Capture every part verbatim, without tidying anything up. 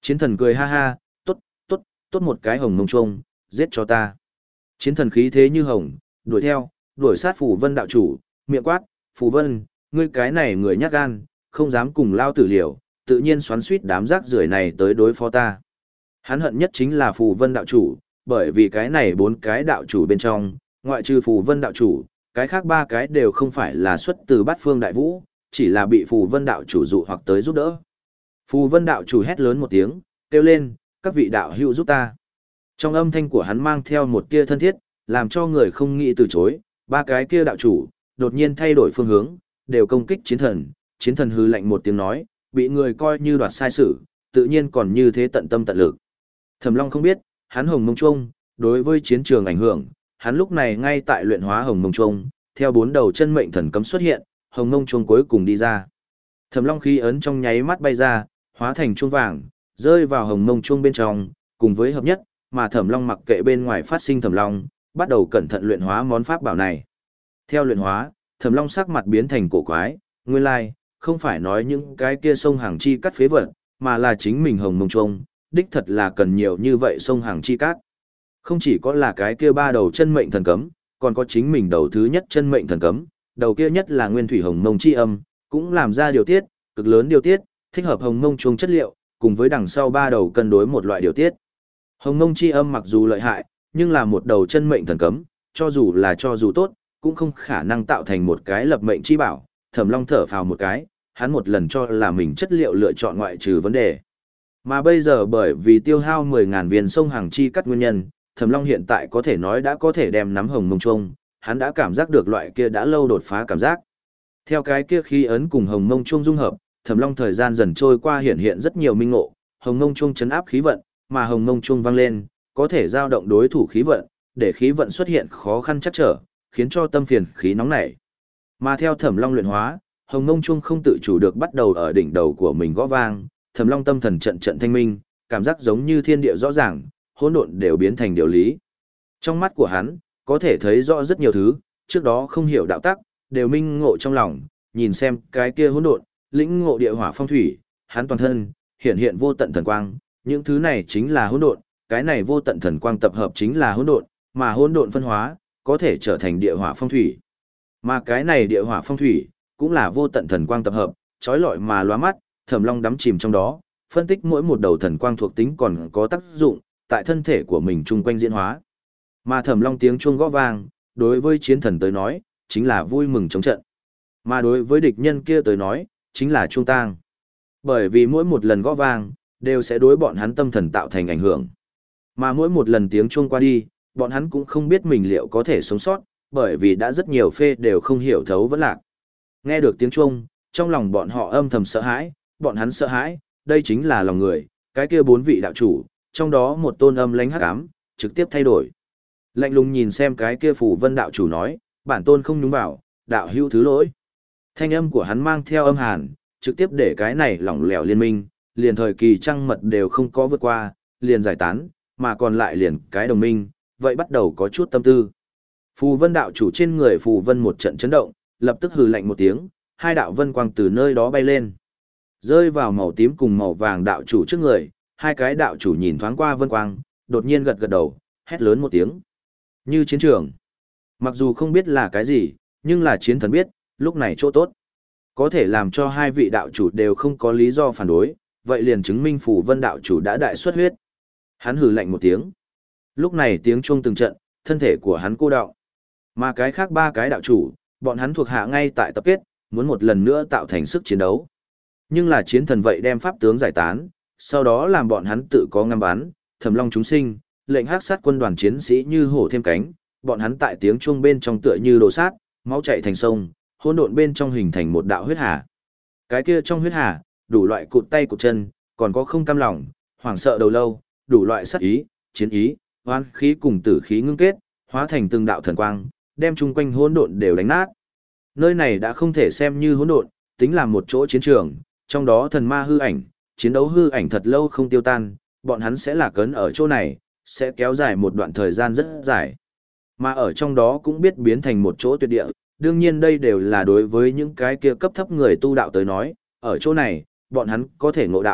Chiến thần cười ha ha, tốt, tốt, tốt một cái hồng mông trông, giết cho ta. Chiến thần khí thế như hồng, đuổi theo, đuổi sát Phù Vân đạo chủ, miệng quát, Phù Vân, ngươi cái này người nhát gan, không dám cùng lao tử liều, tự nhiên xoắn suýt đám rác rưởi này tới đối phó ta. Hắn hận nhất chính là Phù Vân đạo chủ, bởi vì cái này bốn cái đạo chủ bên trong, ngoại trừ Phù Vân đạo chủ, cái khác ba cái đều không phải là xuất từ bát phương đại vũ, chỉ là bị Phù Vân đạo chủ dụ hoặc tới giúp đỡ. Phù Vân đạo chủ hét lớn một tiếng, kêu lên, các vị đạo hữu giúp ta. Trong âm thanh của hắn mang theo một tia thân thiết, làm cho người không nghĩ từ chối, ba cái kia đạo chủ, đột nhiên thay đổi phương hướng, đều công kích chiến thần. Chiến thần hư lạnh một tiếng nói, bị người coi như đoạt sai sự, tự nhiên còn như thế tận tâm tận lực. Thẩm Long không biết, hắn hồng mông chuông, đối với chiến trường ảnh hưởng, hắn lúc này ngay tại luyện hóa hồng mông chuông, theo bốn đầu chân mệnh thần cấm xuất hiện, hồng mông chuông cuối cùng đi ra. Thẩm Long khí ấn trong nháy mắt bay ra, hóa thành chuông vàng, rơi vào hồng mông chuông bên trong, cùng với hợp nhất, mà Thẩm Long mặc kệ bên ngoài phát sinh Thẩm Long, bắt đầu cẩn thận luyện hóa món pháp bảo này. Theo luyện hóa, Thẩm Long sắc mặt biến thành cổ quái, nguyên lai, không phải nói những cái kia sông hàng chi cắt phế vật, mà là chính mình hồng mông chuông, đích thật là cần nhiều như vậy sông hàng chi cát. Không chỉ có là cái kia ba đầu chân mệnh thần cấm, còn có chính mình đầu thứ nhất chân mệnh thần cấm, đầu kia nhất là nguyên thủy hồng mông chi âm, cũng làm ra điều tiết, cực lớn điều tiết, thích hợp hồng mông chuông chất liệu, cùng với đằng sau ba đầu cân đối một loại điều tiết. Hồng mông chi âm mặc dù lợi hại, nhưng là một đầu chân mệnh thần cấm, cho dù là cho dù tốt, cũng không khả năng tạo thành một cái lập mệnh chi bảo. Thẩm Long thở phào một cái, hắn một lần cho là mình chất liệu lựa chọn ngoại trừ vấn đề. Mà bây giờ bởi vì tiêu hao mười ngàn viên sông hàng chi cắt nguyên nhân, Thẩm Long hiện tại có thể nói đã có thể đem nắm hồng mông chuông, hắn đã cảm giác được loại kia đã lâu đột phá cảm giác. Theo cái kia khí ấn cùng hồng mông chuông dung hợp, Thẩm Long thời gian dần trôi qua hiện hiện rất nhiều minh ngộ, hồng mông chuông chấn áp khí vận, mà hồng mông chuông vang lên, có thể dao động đối thủ khí vận, để khí vận xuất hiện khó khăn chắc trở, khiến cho tâm phiền khí nóng nảy. Mà theo Thẩm Long luyện hóa, hồng mông chuông không tự chủ được bắt đầu ở đỉnh đầu của mình gõ vang, Thẩm Long tâm thần trận trận thanh minh, cảm giác giống như thiên địa rõ ràng, hỗn độn đều biến thành điều lý. Trong mắt của hắn, có thể thấy rõ rất nhiều thứ, trước đó không hiểu đạo tắc, đều minh ngộ trong lòng, nhìn xem cái kia hỗn độn, lĩnh ngộ địa hỏa phong thủy, hắn toàn thân hiện hiện vô tận thần quang, những thứ này chính là hỗn độn, cái này vô tận thần quang tập hợp chính là hỗn độn, mà hỗn độn phân hóa, có thể trở thành địa hỏa phong thủy. Mà cái này địa hỏa phong thủy, cũng là vô tận thần quang tập hợp, chói lọi mà lóa mắt, Thẩm Long đắm chìm trong đó, phân tích mỗi một đầu thần quang thuộc tính còn có tác dụng, tại thân thể của mình chung quanh diễn hóa. Mà Thẩm Long tiếng chuông gõ vang, đối với chiến thần tới nói, chính là vui mừng chống trận. Mà đối với địch nhân kia tới nói, chính là chuông tang. Bởi vì mỗi một lần gõ vang, đều sẽ đối bọn hắn tâm thần tạo thành ảnh hưởng. Mà mỗi một lần tiếng chuông qua đi, bọn hắn cũng không biết mình liệu có thể sống sót, bởi vì đã rất nhiều phê đều không hiểu thấu vẫn lạc. Nghe được tiếng chuông, trong lòng bọn họ âm thầm sợ hãi, bọn hắn sợ hãi, đây chính là lòng người, cái kia bốn vị đạo chủ, trong đó một tôn âm lãnh hắc ám, trực tiếp thay đổi. Lạnh lùng nhìn xem cái kia Phù Vân đạo chủ nói, bản tôn không nhúng vào, đạo hữu thứ lỗi. Thanh âm của hắn mang theo âm hàn, trực tiếp để cái này lỏng lẻo liên minh, liền thời kỳ trăng mật đều không có vượt qua, liền giải tán, mà còn lại liền cái đồng minh, vậy bắt đầu có chút tâm tư. Phù Vân đạo chủ trên người Phù Vân một trận chấn động, lập tức hừ lạnh một tiếng, hai đạo vân quang từ nơi đó bay lên. Rơi vào màu tím cùng màu vàng đạo chủ trước người, hai cái đạo chủ nhìn thoáng qua vân quang, đột nhiên gật gật đầu, hét lớn một tiếng. Như chiến trường. Mặc dù không biết là cái gì, nhưng là chiến thần biết, lúc này chỗ tốt. Có thể làm cho hai vị đạo chủ đều không có lý do phản đối, vậy liền chứng minh Phù Vân đạo chủ đã đại xuất huyết. Hắn hừ lạnh một tiếng. Lúc này tiếng chuông từng trận, thân thể của hắn cô đọng. Mà cái khác ba cái đạo chủ, bọn hắn thuộc hạ ngay tại tập kết, muốn một lần nữa tạo thành sức chiến đấu. Nhưng là chiến thần vậy đem pháp tướng giải tán, sau đó làm bọn hắn tự có ngắm bắn, Thẩm Long chúng sinh, lệnh hắc sát quân đoàn chiến sĩ như hổ thêm cánh, bọn hắn tại tiếng chuông bên trong tựa như đồ sát, máu chảy thành sông, hỗn độn bên trong hình thành một đạo huyết hà. Cái kia trong huyết hà, đủ loại cụt tay cụt chân, còn có không cam lòng, hoảng sợ đầu lâu, đủ loại sát ý, chiến ý, hoán khí cùng tử khí ngưng kết, hóa thành từng đạo thần quang, đem chung quanh hỗn độn đều đánh nát. Nơi này đã không thể xem như hỗn độn, tính là một chỗ chiến trường, trong đó thần ma hư ảnh, chiến đấu hư ảnh thật lâu không tiêu tan, bọn hắn sẽ là cấn ở chỗ này, sẽ kéo dài một đoạn thời gian rất dài. Mà ở trong đó cũng biết biến thành một chỗ tuyệt địa, đương nhiên đây đều là đối với những cái kia cấp thấp người tu đạo tới nói, ở chỗ này, bọn hắn có thể ngộ đạo,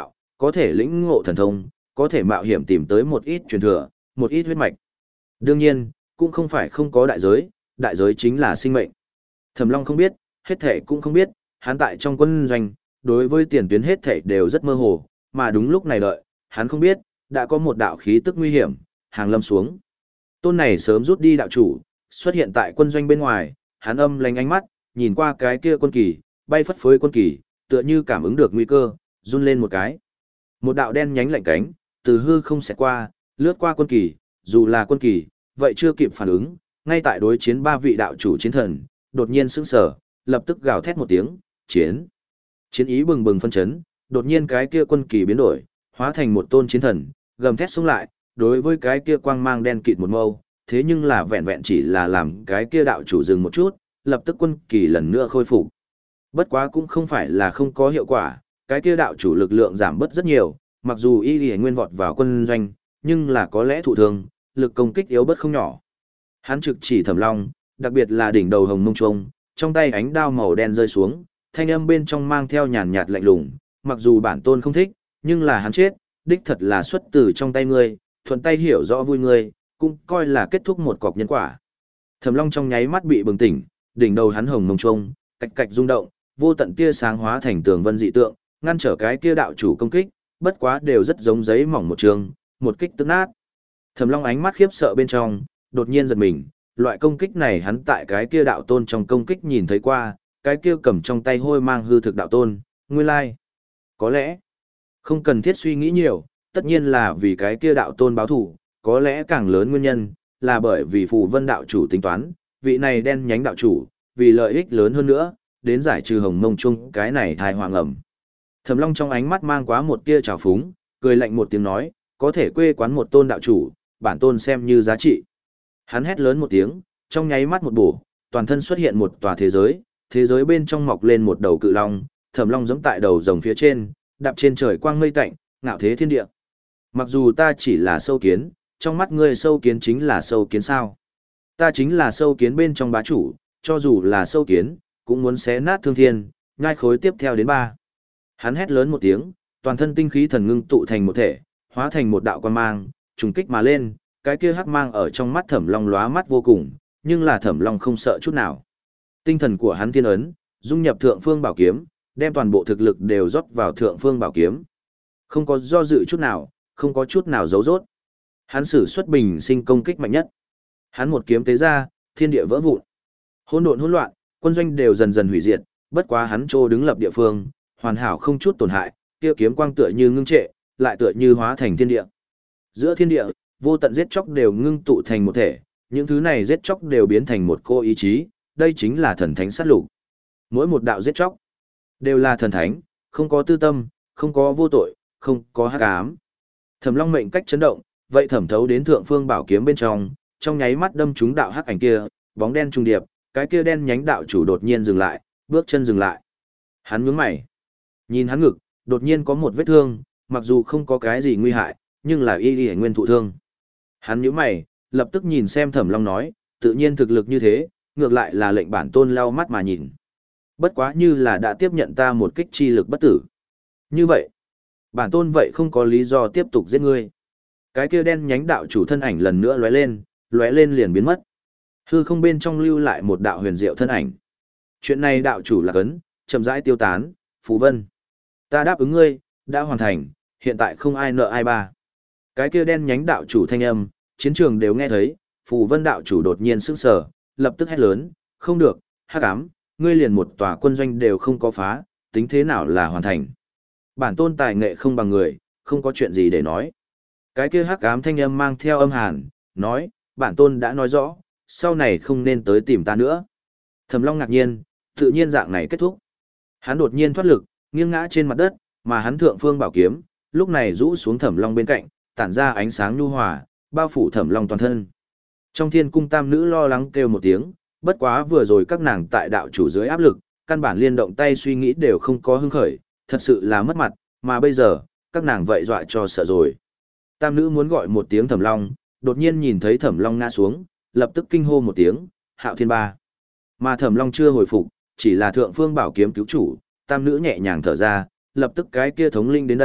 có thể lĩnh ngộ thần thông, có thể mạo hiểm tìm tới một ít truyền thừa, một ít huyết mạch. Đương nhiên, cũng không phải không có đại giới, đại giới chính là sinh mệnh. Thẩm Long không biết, hết thảy cũng không biết, hắn tại trong quân doanh, đối với tiền tuyến hết thảy đều rất mơ hồ, mà đúng lúc này đợi, hắn không biết, đã có một đạo khí tức nguy hiểm, hàng lâm xuống. Tôn này sớm rút đi đạo chủ, xuất hiện tại quân doanh bên ngoài, hắn âm lánh ánh mắt, nhìn qua cái kia quân kỳ, bay phất phới quân kỳ, tựa như cảm ứng được nguy cơ, run lên một cái. Một đạo đen nhánh lạnh cánh, từ hư không xẹt qua, lướt qua quân kỳ, dù là quân kỳ, vậy chưa kịp phản ứng, ngay tại đối chiến ba vị đạo chủ chiến thần, đột nhiên sững sờ, lập tức gào thét một tiếng, chiến. Chiến ý bừng bừng phân chấn, đột nhiên cái kia quân kỳ biến đổi, hóa thành một tôn chiến thần, gầm thét xông lại, đối với cái kia quang mang đen kịt một mâu, thế nhưng là vẹn vẹn chỉ là làm cái kia đạo chủ dừng một chút, lập tức quân kỳ lần nữa khôi phục. Bất quá cũng không phải là không có hiệu quả, cái kia đạo chủ lực lượng giảm bớt rất nhiều, mặc dù y y nguyên vọt vào quân doanh, nhưng là có lẽ thụ thương, lực công kích yếu bớt không nhỏ. Hắn trực chỉ Thẩm Long, đặc biệt là đỉnh đầu hồng mông trông, trong tay ánh đao màu đen rơi xuống, thanh âm bên trong mang theo nhàn nhạt lạnh lùng, mặc dù bản tôn không thích, nhưng là hắn chết, đích thật là xuất từ trong tay ngươi, thuận tay hiểu rõ vui ngươi, cũng coi là kết thúc một cọc nhân quả. Thẩm Long trong nháy mắt bị bừng tỉnh, đỉnh đầu hắn hồng mông trông, cạch cạch rung động, vô tận tia sáng hóa thành tường vân dị tượng, ngăn trở cái kia đạo chủ công kích, bất quá đều rất giống giấy mỏng một trường, một kích tức nát. Thẩm Long ánh mắt khiếp sợ bên trong, đột nhiên giật mình, loại công kích này hắn tại cái kia đạo tôn trong công kích nhìn thấy qua, cái kia cầm trong tay hôi mang hư thực đạo tôn, nguyên lai. Có lẽ, không cần thiết suy nghĩ nhiều, tất nhiên là vì cái kia đạo tôn báo thủ, có lẽ càng lớn nguyên nhân, là bởi vì phù vân đạo chủ tính toán, vị này đen nhánh đạo chủ, vì lợi ích lớn hơn nữa, đến giải trừ hồng mông chung cái này thai hoàng ẩm. Thẩm Long trong ánh mắt mang quá một tia trào phúng, cười lạnh một tiếng nói, có thể quê quán một tôn đạo chủ, bản tôn xem như giá trị. Hắn hét lớn một tiếng, trong nháy mắt một bổ, toàn thân xuất hiện một tòa thế giới, thế giới bên trong mọc lên một đầu cự long, Thẩm Long giẫm tại đầu rồng phía trên, đạp trên trời quang mây tạnh, ngạo thế thiên địa. Mặc dù ta chỉ là sâu kiến, trong mắt ngươi sâu kiến chính là sâu kiến sao? Ta chính là sâu kiến bên trong bá chủ, cho dù là sâu kiến, cũng muốn xé nát thương thiên, nhai khối tiếp theo đến ba. Hắn hét lớn một tiếng, toàn thân tinh khí thần ngưng tụ thành một thể, hóa thành một đạo quang mang, trùng kích mà lên, cái kia hắc mang ở trong mắt Thẩm Long lóa mắt vô cùng, nhưng là Thẩm Long không sợ chút nào. Tinh thần của hắn thiên ấn, dung nhập Thượng Phương Bảo Kiếm, đem toàn bộ thực lực đều rót vào Thượng Phương Bảo Kiếm. Không có do dự chút nào, không có chút nào giấu giốt. Hắn sử xuất bình sinh công kích mạnh nhất. Hắn một kiếm tế ra, thiên địa vỡ vụn. Hỗn độn hỗn loạn, quân doanh đều dần dần hủy diệt, bất quá hắn trô đứng lập địa phương, hoàn hảo không chút tổn hại, kia kiếm quang tựa như ngưng trệ, lại tựa như hóa thành thiên địa. Giữa thiên địa, vô tận giết chóc đều ngưng tụ thành một thể, những thứ này giết chóc đều biến thành một cô ý chí, đây chính là thần thánh sát lục. Mỗi một đạo giết chóc đều là thần thánh, không có tư tâm, không có vô tội, không có hắc ám. Thẩm Long mệnh cách chấn động, vậy thẩm thấu đến Thượng Phương Bảo Kiếm bên trong, trong nháy mắt đâm trúng đạo hắc ảnh kia, bóng đen trung điệp, cái kia đen nhánh đạo chủ đột nhiên dừng lại, bước chân dừng lại. Hắn nhướng mày, nhìn hắn ngực, đột nhiên có một vết thương, mặc dù không có cái gì nguy hại, nhưng là y y nguyên thụ thương. Hắn nhíu mày, lập tức nhìn xem Thẩm Long nói, tự nhiên thực lực như thế, ngược lại là lệnh bản tôn lau mắt mà nhìn. Bất quá như là đã tiếp nhận ta một kích chi lực bất tử. Như vậy, bản tôn vậy không có lý do tiếp tục giết ngươi. Cái kia đen nhánh đạo chủ thân ảnh lần nữa lóe lên, lóe lên liền biến mất. Hư không bên trong lưu lại một đạo huyền diệu thân ảnh. Chuyện này đạo chủ là cấn, chậm rãi tiêu tán, Phù Vân. Ta đáp ứng ngươi, đã hoàn thành, hiện tại không ai nợ ai ba. Cái kia đen nhánh đạo chủ thanh âm, chiến trường đều nghe thấy, Phù Vân đạo chủ đột nhiên sững sờ, lập tức hét lớn, không được, hắc ám, ngươi liền một tòa quân doanh đều không có phá, tính thế nào là hoàn thành. Bản tôn tài nghệ không bằng người, không có chuyện gì để nói. Cái kia hắc ám thanh âm mang theo âm hàn, nói, bản tôn đã nói rõ, sau này không nên tới tìm ta nữa. Thẩm Long ngạc nhiên, tự nhiên dạng này kết thúc. Hắn đột nhiên thoát lực, nghiêng ngã trên mặt đất, mà hắn Thượng Phương Bảo Kiếm, lúc này rũ xuống Thẩm Long bên cạnh, tản ra ánh sáng nhu hòa, bao phủ Thẩm Long toàn thân. Trong thiên cung tam nữ lo lắng kêu một tiếng, bất quá vừa rồi các nàng tại đạo chủ dưới áp lực, căn bản liên động tay suy nghĩ đều không có hứng khởi, thật sự là mất mặt, mà bây giờ, các nàng vậy dọa cho sợ rồi. Tam nữ muốn gọi một tiếng Thẩm Long, đột nhiên nhìn thấy Thẩm Long ngã xuống, lập tức kinh hô một tiếng, Hạo Thiên Ba. Mà Thẩm Long chưa hồi phục, chỉ là Thượng Phương Bảo Kiếm cứu chủ, tam nữ nhẹ nhàng thở ra, lập tức cái kia thống linh đến đây,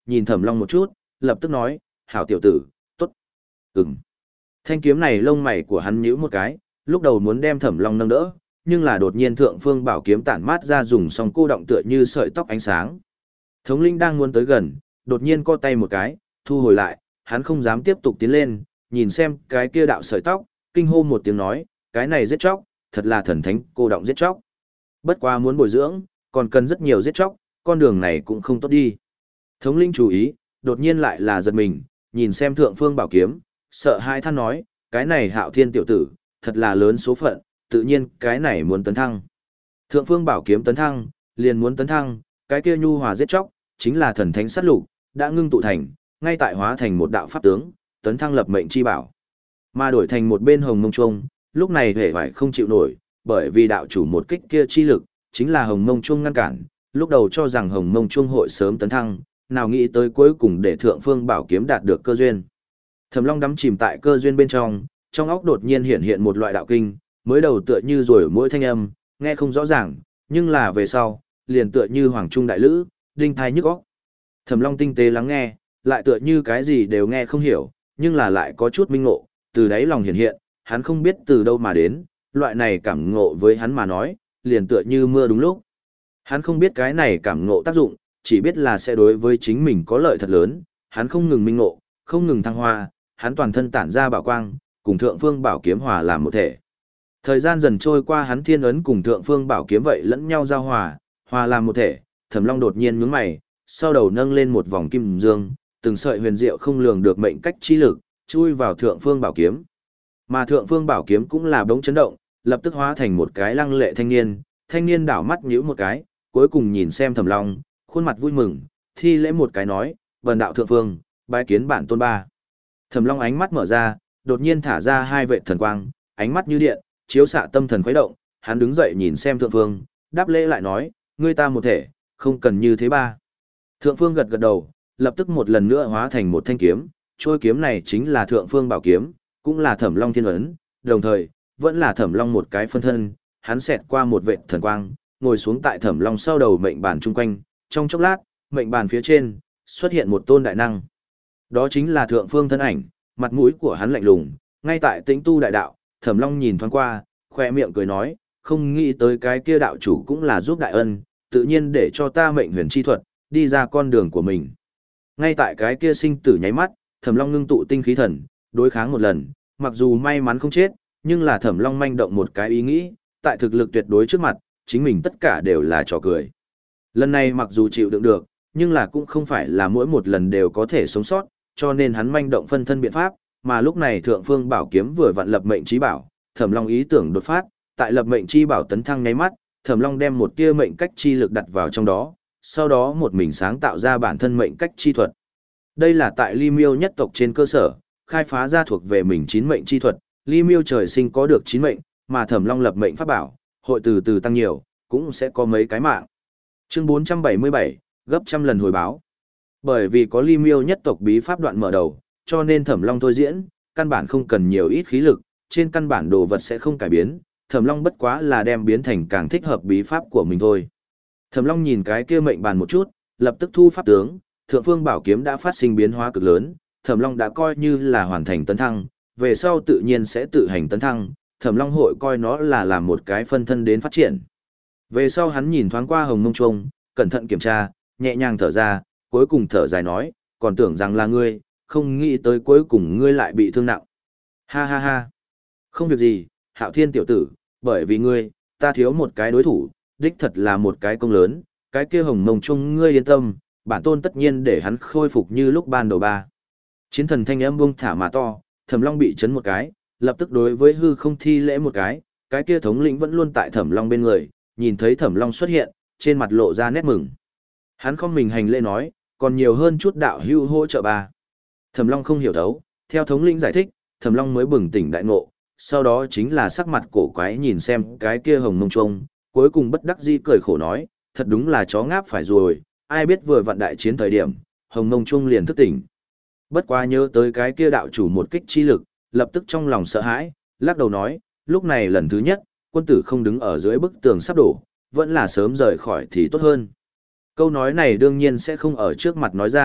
nhìn Thẩm Long một chút, lập tức nói, hảo tiểu tử, tốt. Ừm. Thanh kiếm này lông mày của hắn nhíu một cái, lúc đầu muốn đem Thẩm Long nâng đỡ, nhưng là đột nhiên Thượng Phương Bảo kiếm tản mát ra dùng xong cô động tựa như sợi tóc ánh sáng. Thống lĩnh đang muốn tới gần, đột nhiên co tay một cái, thu hồi lại, hắn không dám tiếp tục tiến lên, nhìn xem cái kia đạo sợi tóc, kinh hô một tiếng nói, cái này giết chóc, thật là thần thánh cô động giết chóc. Bất quá muốn bồi dưỡng, còn cần rất nhiều giết chóc, con đường này cũng không tốt đi. Thống lĩnh chú ý, đột nhiên lại là giật mình, nhìn xem Thượng Phương Bảo kiếm, sợ hai than nói, cái này Hạo Thiên tiểu tử, thật là lớn số phận, tự nhiên cái này muốn tấn thăng. Thượng Phương Bảo kiếm tấn thăng, liền muốn tấn thăng, cái kia nhu hòa giết chóc, chính là thần thánh sát lục, đã ngưng tụ thành, ngay tại hóa thành một đạo pháp tướng, tấn thăng lập mệnh chi bảo. Mà đổi thành một bên Hồng Mông Trung, lúc này hề phải không chịu nổi, bởi vì đạo chủ một kích kia chi lực, chính là Hồng Mông Trung ngăn cản, lúc đầu cho rằng Hồng Mông Trung hội sớm tấn thăng, nào nghĩ tới cuối cùng để Thượng Phương Bảo kiếm đạt được cơ duyên. Thẩm Long đắm chìm tại cơ duyên bên trong, trong óc đột nhiên hiện hiện một loại đạo kinh, mới đầu tựa như rồi mỗi thanh âm, nghe không rõ ràng, nhưng là về sau, liền tựa như hoàng trung đại lữ, đinh thai nhức óc. Thẩm Long tinh tế lắng nghe, lại tựa như cái gì đều nghe không hiểu, nhưng là lại có chút minh ngộ, từ đáy lòng hiện hiện, hắn không biết từ đâu mà đến, loại này cảm ngộ với hắn mà nói, liền tựa như mưa đúng lúc. Hắn không biết cái này cảm ngộ tác dụng, chỉ biết là sẽ đối với chính mình có lợi thật lớn, hắn không ngừng minh ngộ, không ngừng thăng hoa, hắn toàn thân tản ra bảo quang, cùng Thượng Phương Bảo kiếm hòa làm một thể. Thời gian dần trôi qua, hắn thiên ấn cùng Thượng Phương Bảo kiếm vậy lẫn nhau giao hòa, hòa làm một thể, Thẩm Long đột nhiên nhướng mày, sau đầu nâng lên một vòng kim dương, từng sợi huyền diệu không lường được mệnh cách chi lực, chui vào Thượng Phương Bảo kiếm. Mà Thượng Phương Bảo kiếm cũng là bỗng chấn động, lập tức hóa thành một cái lăng lệ thanh niên, thanh niên đảo mắt nhíu một cái, cuối cùng nhìn xem Thẩm Long, khuôn mặt vui mừng, thi lễ một cái nói, "Vân đạo thượng phương, bái kiến bản tôn ba." Thẩm Long ánh mắt mở ra, đột nhiên thả ra hai vệt thần quang, ánh mắt như điện, chiếu xạ tâm thần khuấy động, hắn đứng dậy nhìn xem Thượng Phương, đáp lễ lại nói, "Ngươi ta một thể, không cần như thế ba." Thượng Phương gật gật đầu, lập tức một lần nữa hóa thành một thanh kiếm, trôi kiếm này chính là Thượng Phương Bảo kiếm, cũng là Thẩm Long thiên ấn, đồng thời, vẫn là Thẩm Long một cái phân thân, hắn xẹt qua một vệt thần quang, ngồi xuống tại Thẩm Long sau đầu mệnh bàn chung quanh, trong chốc lát, mệnh bàn phía trên xuất hiện một tôn đại năng. Đó chính là Thượng Phương thân ảnh, mặt mũi của hắn lạnh lùng, ngay tại Tĩnh Tu đại đạo, Thẩm Long nhìn thoáng qua, khoe miệng cười nói, không nghĩ tới cái kia đạo chủ cũng là giúp đại ân, tự nhiên để cho ta mệnh huyền chi thuật, đi ra con đường của mình. Ngay tại cái kia sinh tử nháy mắt, Thẩm Long ngưng tụ tinh khí thần, đối kháng một lần, mặc dù may mắn không chết, nhưng là Thẩm Long manh động một cái ý nghĩ, tại thực lực tuyệt đối trước mặt, chính mình tất cả đều là trò cười. Lần này mặc dù chịu đựng được, nhưng là cũng không phải là mỗi một lần đều có thể sống sót, cho nên hắn manh động phân thân biện pháp, mà lúc này Thượng Phương Bảo kiếm vừa vặn lập mệnh chí bảo, Thẩm Long ý tưởng đột phát, tại lập mệnh chi bảo tấn thăng nháy mắt, Thẩm Long đem một tia mệnh cách chi lực đặt vào trong đó, sau đó một mình sáng tạo ra bản thân mệnh cách chi thuật. Đây là tại Ly Miêu nhất tộc trên cơ sở, khai phá ra thuộc về mình chín mệnh chi thuật, Ly Miêu trời sinh có được chín mệnh, mà Thẩm Long lập mệnh pháp bảo, hội từ từ tăng nhiều, cũng sẽ có mấy cái mạng. Chương bốn trăm bảy mươi bảy, gấp trăm lần hồi báo. Bởi vì có Ly Miêu nhất tộc bí pháp đoạn mở đầu, cho nên Thẩm Long thôi diễn, căn bản không cần nhiều ít khí lực, trên căn bản đồ vật sẽ không cải biến, Thẩm Long bất quá là đem biến thành càng thích hợp bí pháp của mình thôi. Thẩm Long nhìn cái kia mệnh bàn một chút, lập tức thu pháp tướng, Thượng Phương Bảo kiếm đã phát sinh biến hóa cực lớn, Thẩm Long đã coi như là hoàn thành tấn thăng, về sau tự nhiên sẽ tự hành tấn thăng, Thẩm Long hội coi nó là làm một cái phân thân đến phát triển. Về sau hắn nhìn thoáng qua Hồng Mông Trung, cẩn thận kiểm tra, nhẹ nhàng thở ra, cuối cùng thở dài nói, còn tưởng rằng là ngươi, không nghĩ tới cuối cùng ngươi lại bị thương nặng. Ha ha ha. Không việc gì, Hạo Thiên tiểu tử, bởi vì ngươi, ta thiếu một cái đối thủ, đích thật là một cái công lớn, cái kia Hồng Mông Trung ngươi yên tâm, bản tôn tất nhiên để hắn khôi phục như lúc ban đầu ba. Chiến thần thanh âm buông thả mà to, Thẩm Long bị chấn một cái, lập tức đối với hư không thi lễ một cái, cái kia thống lĩnh vẫn luôn tại Thẩm Long bên người, nhìn thấy Thẩm Long xuất hiện, trên mặt lộ ra nét mừng. Hắn không mình hành lễ nói, còn nhiều hơn chút đạo hữu hỗ trợ ba. Thẩm Long không hiểu thấu, theo thống lĩnh giải thích, Thẩm Long mới bừng tỉnh đại ngộ, sau đó chính là sắc mặt cổ quái nhìn xem cái kia Hồng Mông Trung, cuối cùng bất đắc dĩ cười khổ nói, thật đúng là chó ngáp phải rồi, ai biết vừa vặn đại chiến thời điểm, Hồng Mông Trung liền thức tỉnh. Bất quá nhớ tới cái kia đạo chủ một kích chi lực, lập tức trong lòng sợ hãi, lắc đầu nói, lúc này lần thứ nhất, quân tử không đứng ở dưới bức tường sắp đổ, vẫn là sớm rời khỏi thì tốt hơn. Câu nói này đương nhiên sẽ không ở trước mặt nói ra,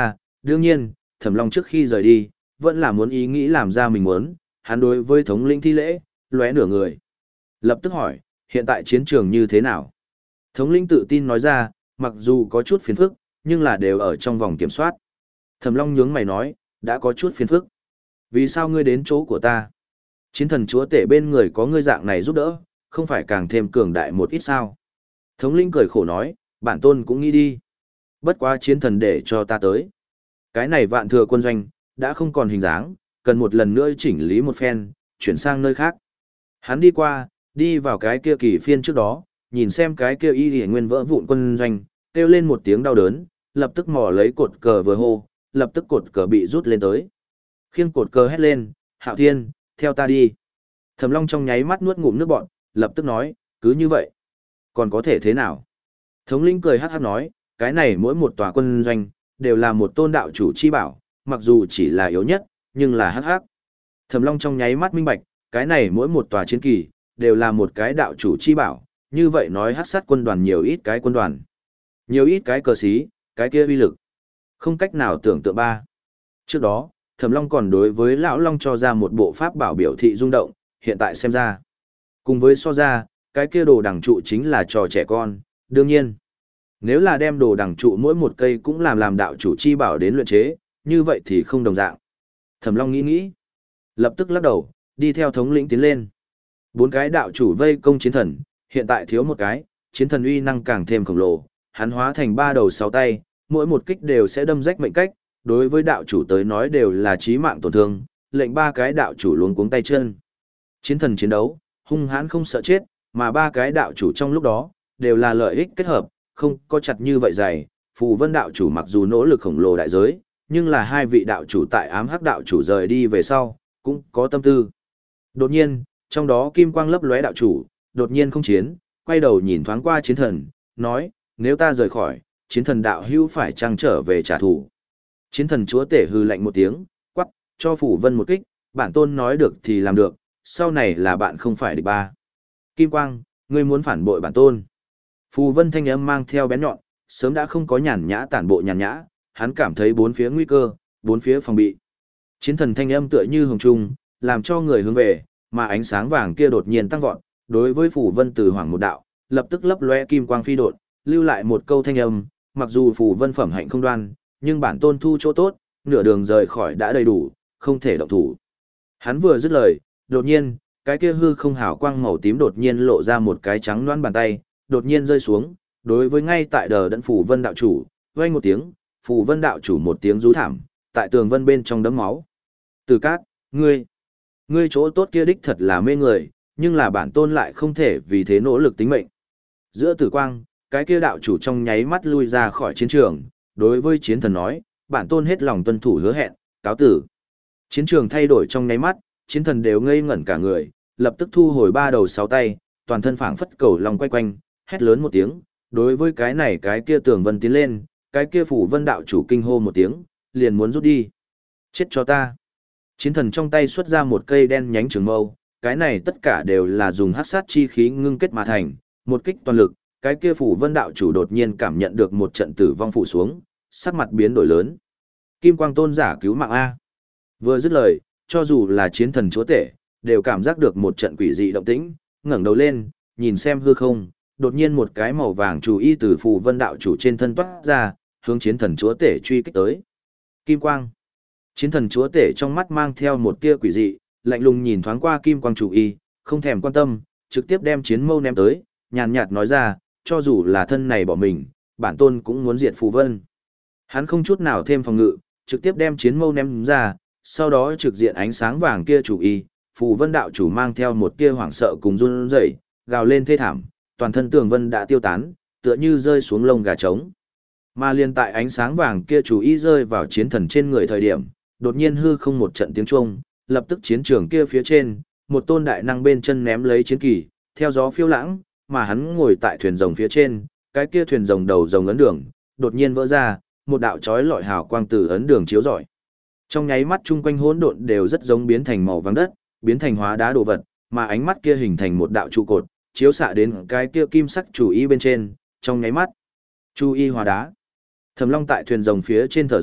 Đương nhiên, Thẩm Long trước khi rời đi, vẫn là muốn ý nghĩ làm ra mình muốn, hắn đối với thống lĩnh thi lễ, lóe nửa người. Lập tức hỏi, hiện tại chiến trường như thế nào? Thống lĩnh tự tin nói ra, mặc dù có chút phiền phức, nhưng là đều ở trong vòng kiểm soát. Thẩm Long nhướng mày nói, đã có chút phiền phức. Vì sao ngươi đến chỗ của ta? Chiến thần chúa tể bên người có ngươi dạng này giúp đỡ, không phải càng thêm cường đại một ít sao? Thống lĩnh cười khổ nói, bản tôn cũng nghĩ đi. Bất quá chiến thần để cho ta tới. Cái này vạn thừa quân doanh, đã không còn hình dáng, cần một lần nữa chỉnh lý một phen, chuyển sang nơi khác. Hắn đi qua, đi vào cái kia kỳ phiên trước đó, nhìn xem cái kia y hề nguyên vỡ vụn quân doanh, kêu lên một tiếng đau đớn, lập tức mò lấy cột cờ vừa hô, lập tức cột cờ bị rút lên tới. Khiêng cột cờ hét lên, Hạo Thiên, theo ta đi. Thẩm Long trong nháy mắt nuốt ngụm nước bọt, lập tức nói, cứ như vậy. Còn có thể thế nào? Thống lĩnh cười hát hát nói, cái này mỗi một tòa quân doanh, đều là một tôn đạo chủ chi bảo, mặc dù chỉ là yếu nhất, nhưng là hát hát. Thẩm Long trong nháy mắt minh bạch, cái này mỗi một tòa chiến kỳ, đều là một cái đạo chủ chi bảo, như vậy nói hát sát quân đoàn nhiều ít cái quân đoàn. Nhiều ít cái cờ xí, cái kia uy lực. Không cách nào tưởng tượng ba. Trước đó, Thẩm Long còn đối với Lão Long cho ra một bộ pháp bảo biểu thị rung động, hiện tại xem ra. Cùng với so ra, cái kia đồ đằng trụ chính là trò trẻ con, đương nhiên. Nếu là đem đồ đằng trụ mỗi một cây cũng làm làm đạo chủ chi bảo đến luyện chế, như vậy thì không đồng dạng. Thẩm Long nghĩ nghĩ, lập tức lắc đầu, đi theo thống lĩnh tiến lên. Bốn cái đạo chủ vây công chiến thần, hiện tại thiếu một cái, chiến thần uy năng càng thêm khổng lồ, hắn hóa thành ba đầu sáu tay, mỗi một kích đều sẽ đâm rách mệnh cách, đối với đạo chủ tới nói đều là chí mạng tổn thương, lệnh ba cái đạo chủ luống cuống tay chân. Chiến thần chiến đấu, hung hãn không sợ chết, mà ba cái đạo chủ trong lúc đó, đều là lợi ích kết hợp, không có chặt như vậy dày. Phù Vân đạo chủ mặc dù nỗ lực khổng lồ đại giới, nhưng là hai vị đạo chủ tại ám hắc đạo chủ rời đi về sau, cũng có tâm tư. Đột nhiên, trong đó kim quang lấp lóe đạo chủ, đột nhiên không chiến, quay đầu nhìn thoáng qua chiến thần, nói, nếu ta rời khỏi, chiến thần đạo hữu phải trăng trở về trả thù. Chiến thần chúa tể hư lạnh một tiếng, quắc, cho Phù Vân một kích, bản tôn nói được thì làm được, sau này là bạn không phải địch ba. Kim quang, ngươi muốn phản bội bản tôn. Phù Vân thanh âm mang theo bén nhọn, sớm đã không có nhàn nhã tản bộ nhàn nhã, hắn cảm thấy bốn phía nguy cơ, bốn phía phòng bị. Chiến thần thanh âm tựa như hồng trung, làm cho người hướng về, mà ánh sáng vàng kia đột nhiên tăng vọt, đối với Phù Vân từ hoàng một đạo, lập tức lấp lóe kim quang phi đột, lưu lại một câu thanh âm, mặc dù Phù Vân phẩm hạnh không đoan, nhưng bản tôn thu chỗ tốt, nửa đường rời khỏi đã đầy đủ, không thể động thủ. Hắn vừa dứt lời, đột nhiên, cái kia hư không hào quang màu tím đột nhiên lộ ra một cái trắng loãng bàn tay, đột nhiên rơi xuống, đối với ngay tại đờ đẫn Phù Vân đạo chủ, vang một tiếng, Phù Vân đạo chủ một tiếng rú thảm, tại tường vân bên trong đấm máu. Từ Cát, ngươi, ngươi chỗ tốt kia đích thật là mê người, nhưng là bản tôn lại không thể vì thế nỗ lực tính mệnh. Giữa tử quang, cái kia đạo chủ trong nháy mắt lui ra khỏi chiến trường, đối với chiến thần nói, bản tôn hết lòng tuân thủ hứa hẹn, cáo tử. Chiến trường thay đổi trong nháy mắt, chiến thần đều ngây ngẩn cả người, lập tức thu hồi ba đầu sáu tay, toàn thân phảng phất cầu lòng quay quanh, hét lớn một tiếng, đối với cái này cái kia tường vân tiến lên, cái kia Phù Vân đạo chủ kinh hô một tiếng, liền muốn rút đi. Chết cho ta. Chiến thần trong tay xuất ra một cây đen nhánh trường mâu, cái này tất cả đều là dùng hắc sát chi khí ngưng kết mà thành, một kích toàn lực, cái kia Phù Vân đạo chủ đột nhiên cảm nhận được một trận tử vong phủ xuống, sắc mặt biến đổi lớn. Kim quang tôn giả cứu mạng a. Vừa dứt lời, cho dù là chiến thần chúa tể, đều cảm giác được một trận quỷ dị động tĩnh, ngẩng đầu lên, nhìn xem hư không, đột nhiên một cái màu vàng chủ y từ Phù Vân đạo chủ trên thân toát ra, hướng chiến thần chúa tể truy kích tới. Kim quang. Chiến thần chúa tể trong mắt mang theo một tia quỷ dị, lạnh lùng nhìn thoáng qua kim quang chủ y, không thèm quan tâm, trực tiếp đem chiến mâu ném tới, nhàn nhạt nói ra, cho dù là thân này bỏ mình, bản tôn cũng muốn diệt Phù Vân. Hắn không chút nào thêm phòng ngự, trực tiếp đem chiến mâu ném ra, sau đó trực diện ánh sáng vàng kia chủ y, Phù Vân đạo chủ mang theo một tia hoảng sợ cùng run rẩy, gào lên thê thảm, toàn thân tường vân đã tiêu tán, tựa như rơi xuống lông gà trống. Mà liên tại ánh sáng vàng kia chủ y rơi vào chiến thần trên người thời điểm, đột nhiên hư không một trận tiếng chuông, lập tức chiến trường kia phía trên, một tôn đại năng bên chân ném lấy chiến kỳ, theo gió phiêu lãng, mà hắn ngồi tại thuyền rồng phía trên, cái kia thuyền rồng đầu rồng ấn đường, đột nhiên vỡ ra, một đạo chói lọi hào quang từ ấn đường chiếu rọi. Trong nháy mắt chung quanh hỗn độn đều rất giống biến thành màu vàng đất, biến thành hóa đá đồ vật, mà ánh mắt kia hình thành một đạo trụ cột, chiếu xạ đến cái kia kim sắc chủ y bên trên, trong nháy mắt. Chu y hóa đá. Thẩm Long tại thuyền rồng phía trên thở dốc,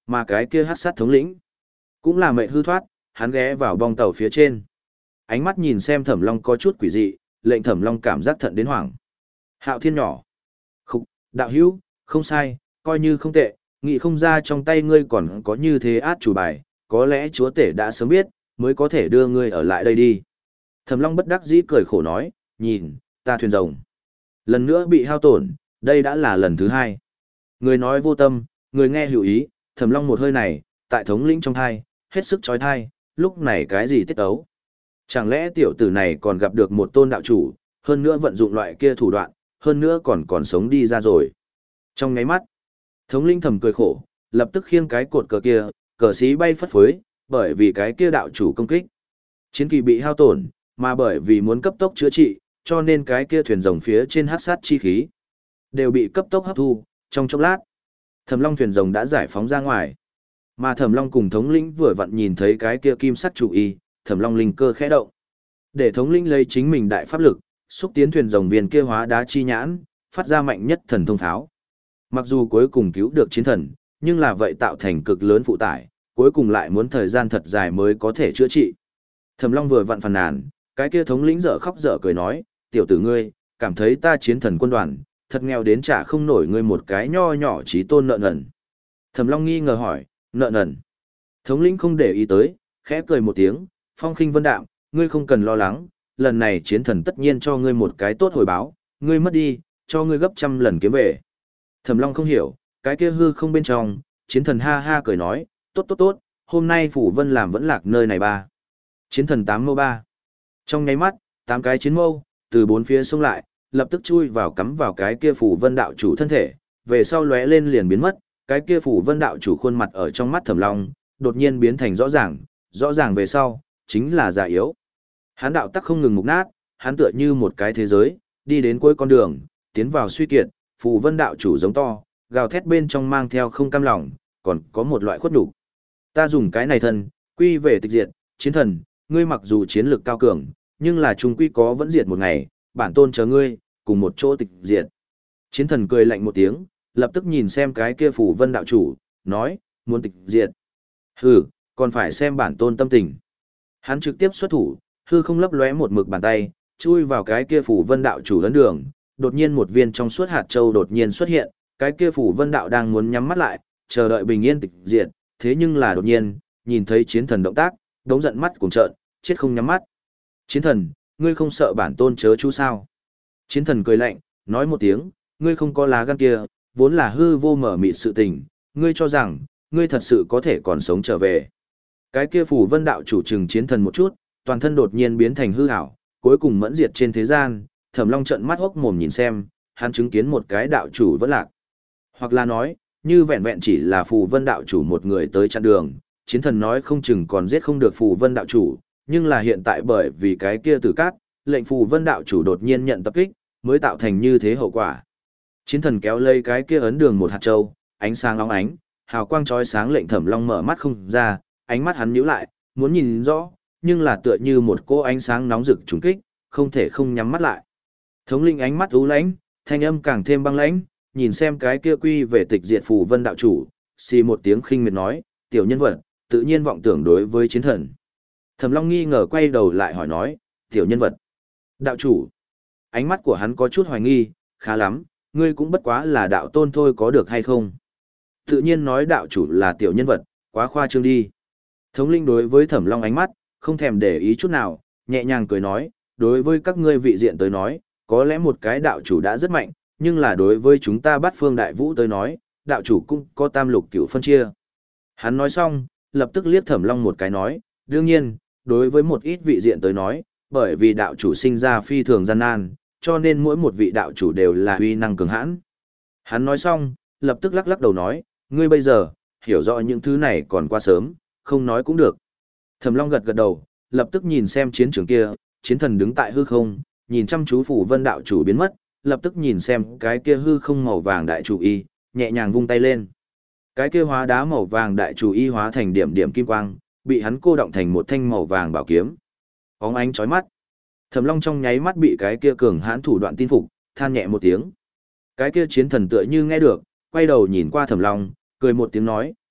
Mà cái kia hắc sát thống lĩnh, cũng là mệnh hư thoát, hắn ghé vào bong tàu phía trên. Ánh mắt nhìn xem Thẩm Long có chút quỷ dị, lệnh Thẩm Long cảm giác thận đến hoảng. Hạo Thiên nhỏ. Khúc, đạo hữu, không sai, coi như không tệ, nghĩ không ra trong tay ngươi còn có như thế át chủ bài, có lẽ chúa tể đã sớm biết, mới có thể đưa ngươi ở lại đây đi. Thẩm Long bất đắc dĩ cười khổ nói, nhìn, ta thuyền rồng. Lần nữa bị hao tổn, đây đã là lần thứ hai. Người nói vô tâm, người nghe hữu ý, Thẩm Long một hơi này, tại thống lĩnh trong thai, hết sức chói thai, lúc này cái gì tiết ấu. Chẳng lẽ tiểu tử này còn gặp được một tôn đạo chủ, hơn nữa vận dụng loại kia thủ đoạn, hơn nữa còn còn sống đi ra rồi. Trong ngáy mắt, thống lĩnh thầm cười khổ, lập tức khiêng cái cột cờ kia, cờ xí bay phất phới, bởi vì cái kia đạo chủ công kích. Chiến kỳ bị hao tổn, mà bởi vì muốn cấp tốc chữa trị, cho nên cái kia thuyền rồng phía trên hắc sát chi khí đều bị cấp tốc hấp thu, trong chốc lát, Thẩm Long thuyền rồng đã giải phóng ra ngoài. Mà Thẩm Long cùng thống lĩnh vừa vặn nhìn thấy cái kia kim sắc chủ y, Thẩm Long linh cơ khẽ động. Để thống lĩnh lấy chính mình đại pháp lực, xúc tiến thuyền rồng viên kia hóa đá chi nhãn, phát ra mạnh nhất thần thông pháo. Mặc dù cuối cùng cứu được chiến thần, nhưng là vậy tạo thành cực lớn phụ tải, cuối cùng lại muốn thời gian thật dài mới có thể chữa trị. Thẩm Long vừa vặn phàn nàn, cái kia thống lĩnh dở khóc dở cười nói, tiểu tử ngươi, cảm thấy ta chiến thần quân đoàn, thật nghèo đến trả không nổi ngươi một cái nho nhỏ trí tôn nợ nần. Thẩm Long nghi ngờ hỏi, nợ nần. Thống lĩnh không để ý tới, khẽ cười một tiếng, phong khinh vân đạm, ngươi không cần lo lắng, lần này chiến thần tất nhiên cho ngươi một cái tốt hồi báo, ngươi mất đi, cho ngươi gấp trăm lần kiếm về. Thẩm Long không hiểu, cái kia hư không bên trong, chiến thần ha ha cười nói, tốt tốt tốt, hôm nay phủ vân làm vẫn lạc nơi này ba. Chiến thần tám mâu ba. Trong nháy mắt, tám cái chiến mâu, từ bốn phía xông lại, lập tức chui vào cắm vào cái kia phủ vân đạo chủ thân thể, về sau lóe lên liền biến mất, cái kia phủ vân đạo chủ khuôn mặt ở trong mắt Thẩm Long, đột nhiên biến thành rõ ràng, rõ ràng về sau, chính là già yếu. Hắn đạo tắc không ngừng mục nát, hắn tựa như một cái thế giới, đi đến cuối con đường, tiến vào suy kiệt, phủ vân đạo chủ giống to, gào thét bên trong mang theo không cam lòng, còn có một loại khuất nhục. Ta dùng cái này thân, quy về tịch diệt, chiến thần, ngươi mặc dù chiến lực cao cường, nhưng là trung quy có vẫn diệt một ngày, bản tôn chờ ngươi, cùng một chỗ tịch diệt. Chiến thần cười lạnh một tiếng, lập tức nhìn xem cái kia phủ vân đạo chủ, nói, muốn tịch diệt. Hừ, còn phải xem bản tôn tâm tình. Hắn trực tiếp xuất thủ, hư không lấp lóe một mực bàn tay, chui vào cái kia phủ vân đạo chủ lấn đường, đột nhiên một viên trong suốt hạt châu đột nhiên xuất hiện, cái kia phủ vân đạo đang muốn nhắm mắt lại, chờ đợi bình yên tịch diệt, thế nhưng là đột nhiên, nhìn thấy chiến thần động tác, đống giận mắt cùng trợn, chết không nhắm mắt. Chiến thần, ngươi không sợ bản tôn chớ chú sao? Chiến thần cười lạnh, nói một tiếng, ngươi không có lá gan kia, vốn là hư vô mở mịt sự tình, ngươi cho rằng, ngươi thật sự có thể còn sống trở về. Cái kia phủ vân đạo chủ trừng chiến thần một chút, toàn thân đột nhiên biến thành hư ảo, cuối cùng mẫn diệt trên thế gian, Thẩm Long trợn mắt hốc mồm nhìn xem, hắn chứng kiến một cái đạo chủ vẫn lạc. Hoặc là nói, như vẹn vẹn chỉ là phù vân đạo chủ một người tới chặn đường, chiến thần nói không chừng còn giết không được phù vân đạo chủ, nhưng là hiện tại bởi vì cái kia tử cát, lệnh phù vân đạo chủ đột nhiên nhận tập kích, mới tạo thành như thế hậu quả. Chiến thần kéo lấy cái kia ấn đường một hạt châu, ánh sáng óng ánh, hào quang chói sáng lệnh Thẩm Long mở mắt không ra, ánh mắt hắn nhíu lại, muốn nhìn rõ, nhưng là tựa như một cô ánh sáng nóng rực trùng kích, không thể không nhắm mắt lại. Thống linh ánh mắt u lãnh, thanh âm càng thêm băng lãnh, nhìn xem cái kia quy về tịch diệt phù vân đạo chủ, xì một tiếng khinh miệt nói, tiểu nhân vật, tự nhiên vọng tưởng đối với chiến thần. Thẩm Long nghi ngờ quay đầu lại hỏi nói, tiểu nhân vật, đạo chủ. Ánh mắt của hắn có chút hoài nghi, khá lắm, ngươi cũng bất quá là đạo tôn thôi có được hay không? Tự nhiên nói đạo chủ là tiểu nhân vật, quá khoa trương đi. Thống linh đối với Thẩm Long ánh mắt, không thèm để ý chút nào, nhẹ nhàng cười nói, đối với các ngươi vị diện tới nói, có lẽ một cái đạo chủ đã rất mạnh, nhưng là đối với chúng ta Bát Phương Đại Vũ tới nói, đạo chủ cũng có tam lục cửu phân chia. Hắn nói xong, lập tức liếc Thẩm Long một cái nói, đương nhiên, đối với một ít vị diện tới nói, bởi vì đạo chủ sinh ra phi thường gian nan, cho nên mỗi một vị đạo chủ đều là uy năng cường hãn. Hắn nói xong, lập tức lắc lắc đầu nói, ngươi bây giờ, hiểu rõ những thứ này còn quá sớm, không nói cũng được. Thẩm Long gật gật đầu, lập tức nhìn xem chiến trường kia, chiến thần đứng tại hư không, nhìn chăm chú phủ vân đạo chủ biến mất, lập tức nhìn xem cái kia hư không màu vàng đại chủ y, nhẹ nhàng vung tay lên. Cái kia hóa đá màu vàng đại chủ y hóa thành điểm điểm kim quang, bị hắn cô động thành một thanh màu vàng bảo kiếm. Bóng ánh chói mắt. Thẩm Long trong nháy mắt bị cái kia cường hãn thủ đoạn tin phục, than nhẹ một tiếng. Cái kia chiến thần tựa như nghe được, quay đầu nhìn qua Thẩm Long, cười một tiếng nói,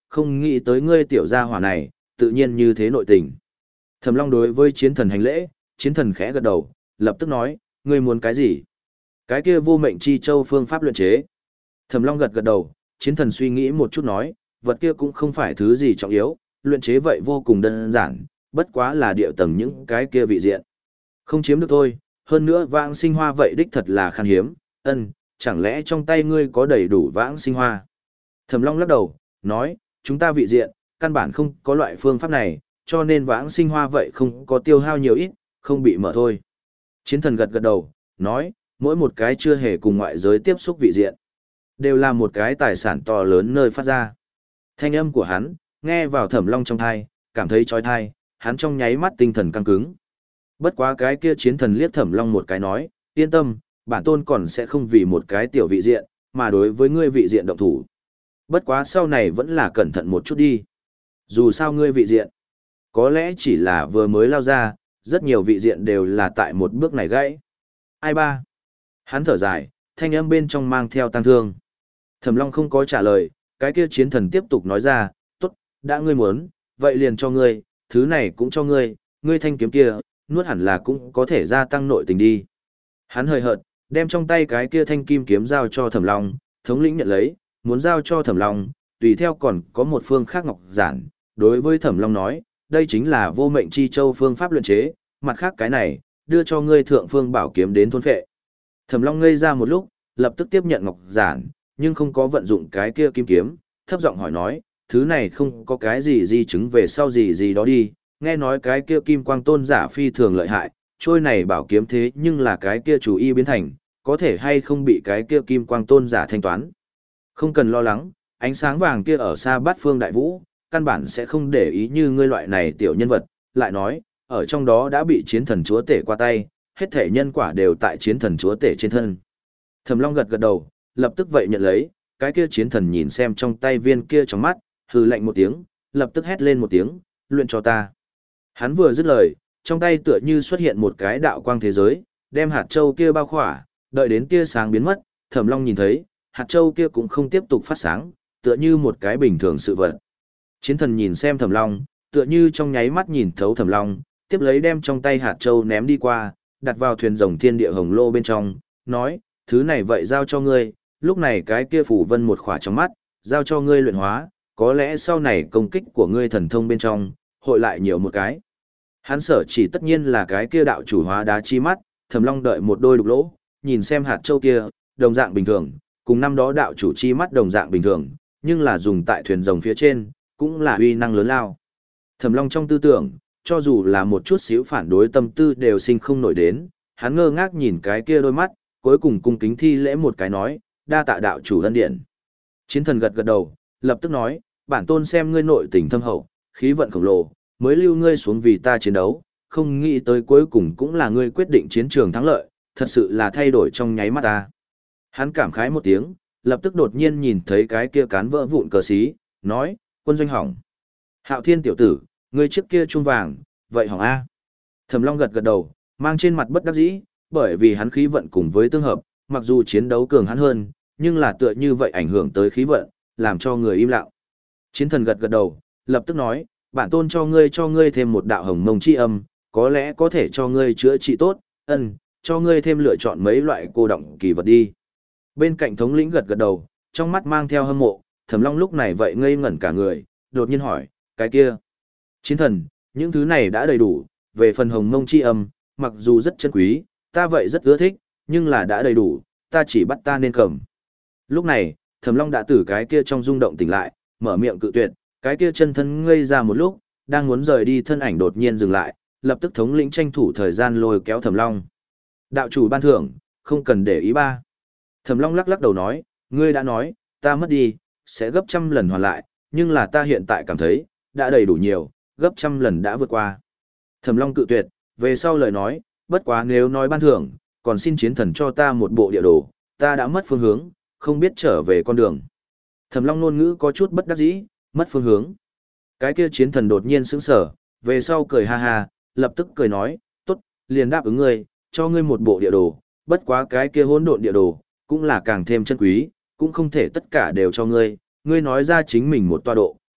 không nghĩ tới ngươi tiểu gia hỏa này, tự nhiên như thế nội tình. Thẩm Long đối với chiến thần hành lễ, chiến thần khẽ gật đầu, lập tức nói, ngươi muốn cái gì? Cái kia vô mệnh chi châu phương pháp luyện chế. Thẩm Long gật gật đầu, chiến thần suy nghĩ một chút nói, vật kia cũng không phải thứ gì trọng yếu, luyện chế vậy vô cùng đơn giản, bất quá là địa tầng những cái kia vị diện. Không chiếm được thôi, hơn nữa vãng sinh hoa vậy đích thật là khan hiếm, ân, chẳng lẽ trong tay ngươi có đầy đủ vãng sinh hoa? Thẩm Long lắc đầu, nói, chúng ta vị diện, căn bản không có loại phương pháp này, cho nên vãng sinh hoa vậy không có tiêu hao nhiều ít, không bị mở thôi. Chiến thần gật gật đầu, nói, mỗi một cái chưa hề cùng ngoại giới tiếp xúc vị diện, đều là một cái tài sản to lớn nơi phát ra. Thanh âm của hắn, nghe vào Thẩm Long trong thai, cảm thấy trói thai, hắn trong nháy mắt tinh thần căng cứng. Bất quá cái kia chiến thần liếc Thẩm Long một cái nói, yên tâm, bản tôn còn sẽ không vì một cái tiểu vị diện, mà đối với ngươi vị diện động thủ. Bất quá sau này vẫn là cẩn thận một chút đi. Dù sao ngươi vị diện, có lẽ chỉ là vừa mới lao ra, rất nhiều vị diện đều là tại một bước này gãy. Ai ba? Hắn thở dài, thanh âm bên trong mang theo tăng thương. Thẩm Long không có trả lời, cái kia chiến thần tiếp tục nói ra, tốt, đã ngươi muốn, vậy liền cho ngươi, thứ này cũng cho ngươi, ngươi thanh kiếm kia, nuốt hẳn là cũng có thể gia tăng nội tình đi. Hắn hơi hợt, đem trong tay cái kia thanh kim kiếm giao cho Thẩm Long, thống lĩnh nhận lấy, muốn giao cho Thẩm Long, tùy theo còn có một phương khác ngọc giản, đối với Thẩm Long nói, đây chính là vô mệnh chi châu phương pháp luyện chế, mặt khác cái này, đưa cho ngươi thượng phương bảo kiếm đến thôn phệ. Thẩm Long ngây ra một lúc, lập tức tiếp nhận ngọc giản, nhưng không có vận dụng cái kia kim kiếm, thấp giọng hỏi nói, thứ này không có cái gì di chứng về sau gì gì đó đi, nghe nói cái kia kim quang tôn giả phi thường lợi hại, trôi này bảo kiếm thế nhưng là cái kia chủ y biến thành, có thể hay không bị cái kia kim quang tôn giả thanh toán. Không cần lo lắng, ánh sáng vàng kia ở xa bát phương đại vũ, căn bản sẽ không để ý như ngươi loại này tiểu nhân vật, lại nói, ở trong đó đã bị chiến thần chúa tể qua tay, hết thể nhân quả đều tại chiến thần chúa tể trên thân. Thẩm Long gật gật đầu, lập tức vậy nhận lấy, cái kia chiến thần nhìn xem trong tay viên kia trong mắt, hừ lạnh một tiếng, lập tức hét lên một tiếng, luyện cho ta. Hắn vừa dứt lời, trong tay tựa như xuất hiện một cái đạo quang thế giới, đem hạt châu kia bao khỏa, đợi đến tia sáng biến mất, Thẩm Long nhìn thấy, hạt châu kia cũng không tiếp tục phát sáng, tựa như một cái bình thường sự vật. Chiến thần nhìn xem Thẩm Long, tựa như trong nháy mắt nhìn thấu Thẩm Long, tiếp lấy đem trong tay hạt châu ném đi qua, đặt vào thuyền rồng thiên địa hồng lô bên trong, nói, thứ này vậy giao cho ngươi, lúc này cái kia phủ vân một khỏa trong mắt, giao cho ngươi luyện hóa, có lẽ sau này công kích của ngươi thần thông bên trong, hội lại nhiều một cái. Hắn sở chỉ tất nhiên là cái kia đạo chủ hóa đá chi mắt, Thẩm Long đợi một đôi đục lỗ, nhìn xem hạt châu kia, đồng dạng bình thường, cùng năm đó đạo chủ chi mắt đồng dạng bình thường, nhưng là dùng tại thuyền rồng phía trên, cũng là uy năng lớn lao. Thẩm Long trong tư tưởng, cho dù là một chút xíu phản đối tâm tư đều sinh không nổi đến, hắn ngơ ngác nhìn cái kia đôi mắt, cuối cùng cung kính thi lễ một cái nói, đa tạ đạo chủ ân điển. Chiến thần gật gật đầu, lập tức nói, bản tôn xem ngươi nội tình thâm hậu, khí vận khổng lồ, mới lưu ngươi xuống vì ta chiến đấu, không nghĩ tới cuối cùng cũng là ngươi quyết định chiến trường thắng lợi, thật sự là thay đổi trong nháy mắt ta. Hắn cảm khái một tiếng, lập tức đột nhiên nhìn thấy cái kia cán vỡ vụn cờ xí, nói, quân doanh hỏng. Hạo Thiên tiểu tử, ngươi trước kia chuông vàng, vậy hỏng A. Thẩm Long gật gật đầu, mang trên mặt bất đắc dĩ, bởi vì hắn khí vận cùng với tương hợp, mặc dù chiến đấu cường hắn hơn, nhưng là tựa như vậy ảnh hưởng tới khí vận, làm cho người im lặng. Chiến thần gật gật đầu, lập tức nói, bản tôn cho ngươi cho ngươi thêm một đạo hồng mông chi âm, có lẽ có thể cho ngươi chữa trị tốt, ân, cho ngươi thêm lựa chọn mấy loại cô động kỳ vật đi. Bên cạnh thống lĩnh gật gật đầu, trong mắt mang theo hâm mộ, Thẩm Long lúc này vậy ngây ngẩn cả người, đột nhiên hỏi, cái kia, chiến thần, những thứ này đã đầy đủ, về phần hồng mông chi âm, mặc dù rất chân quý, ta vậy rất ưa thích, nhưng là đã đầy đủ, ta chỉ bắt ta nên cầm. Lúc này, Thẩm Long đã từ cái kia trong rung động tỉnh lại, mở miệng cự tuyệt, cái kia chân thân ngây ra một lúc, đang muốn rời đi thân ảnh đột nhiên dừng lại, lập tức thống lĩnh tranh thủ thời gian lôi kéo Thẩm Long. Đạo chủ ban thưởng, không cần để ý ba. Thẩm Long lắc lắc đầu nói, ngươi đã nói, ta mất đi, sẽ gấp trăm lần hoàn lại, nhưng là ta hiện tại cảm thấy, đã đầy đủ nhiều, gấp trăm lần đã vượt qua. Thẩm Long cự tuyệt, về sau lời nói, bất quá nếu nói ban thưởng, còn xin chiến thần cho ta một bộ địa đồ, ta đã mất phương hướng, không biết trở về con đường. Thẩm Long ngôn ngữ có chút bất đắc dĩ, mất phương hướng. Cái kia chiến thần đột nhiên sững sờ, về sau cười ha ha, lập tức cười nói, tốt, liền đáp ứng ngươi, cho ngươi một bộ địa đồ, bất quá cái kia hỗn độn địa đồ, cũng là càng thêm chân quý, cũng không thể tất cả đều cho ngươi, ngươi nói ra chính mình một toa độ,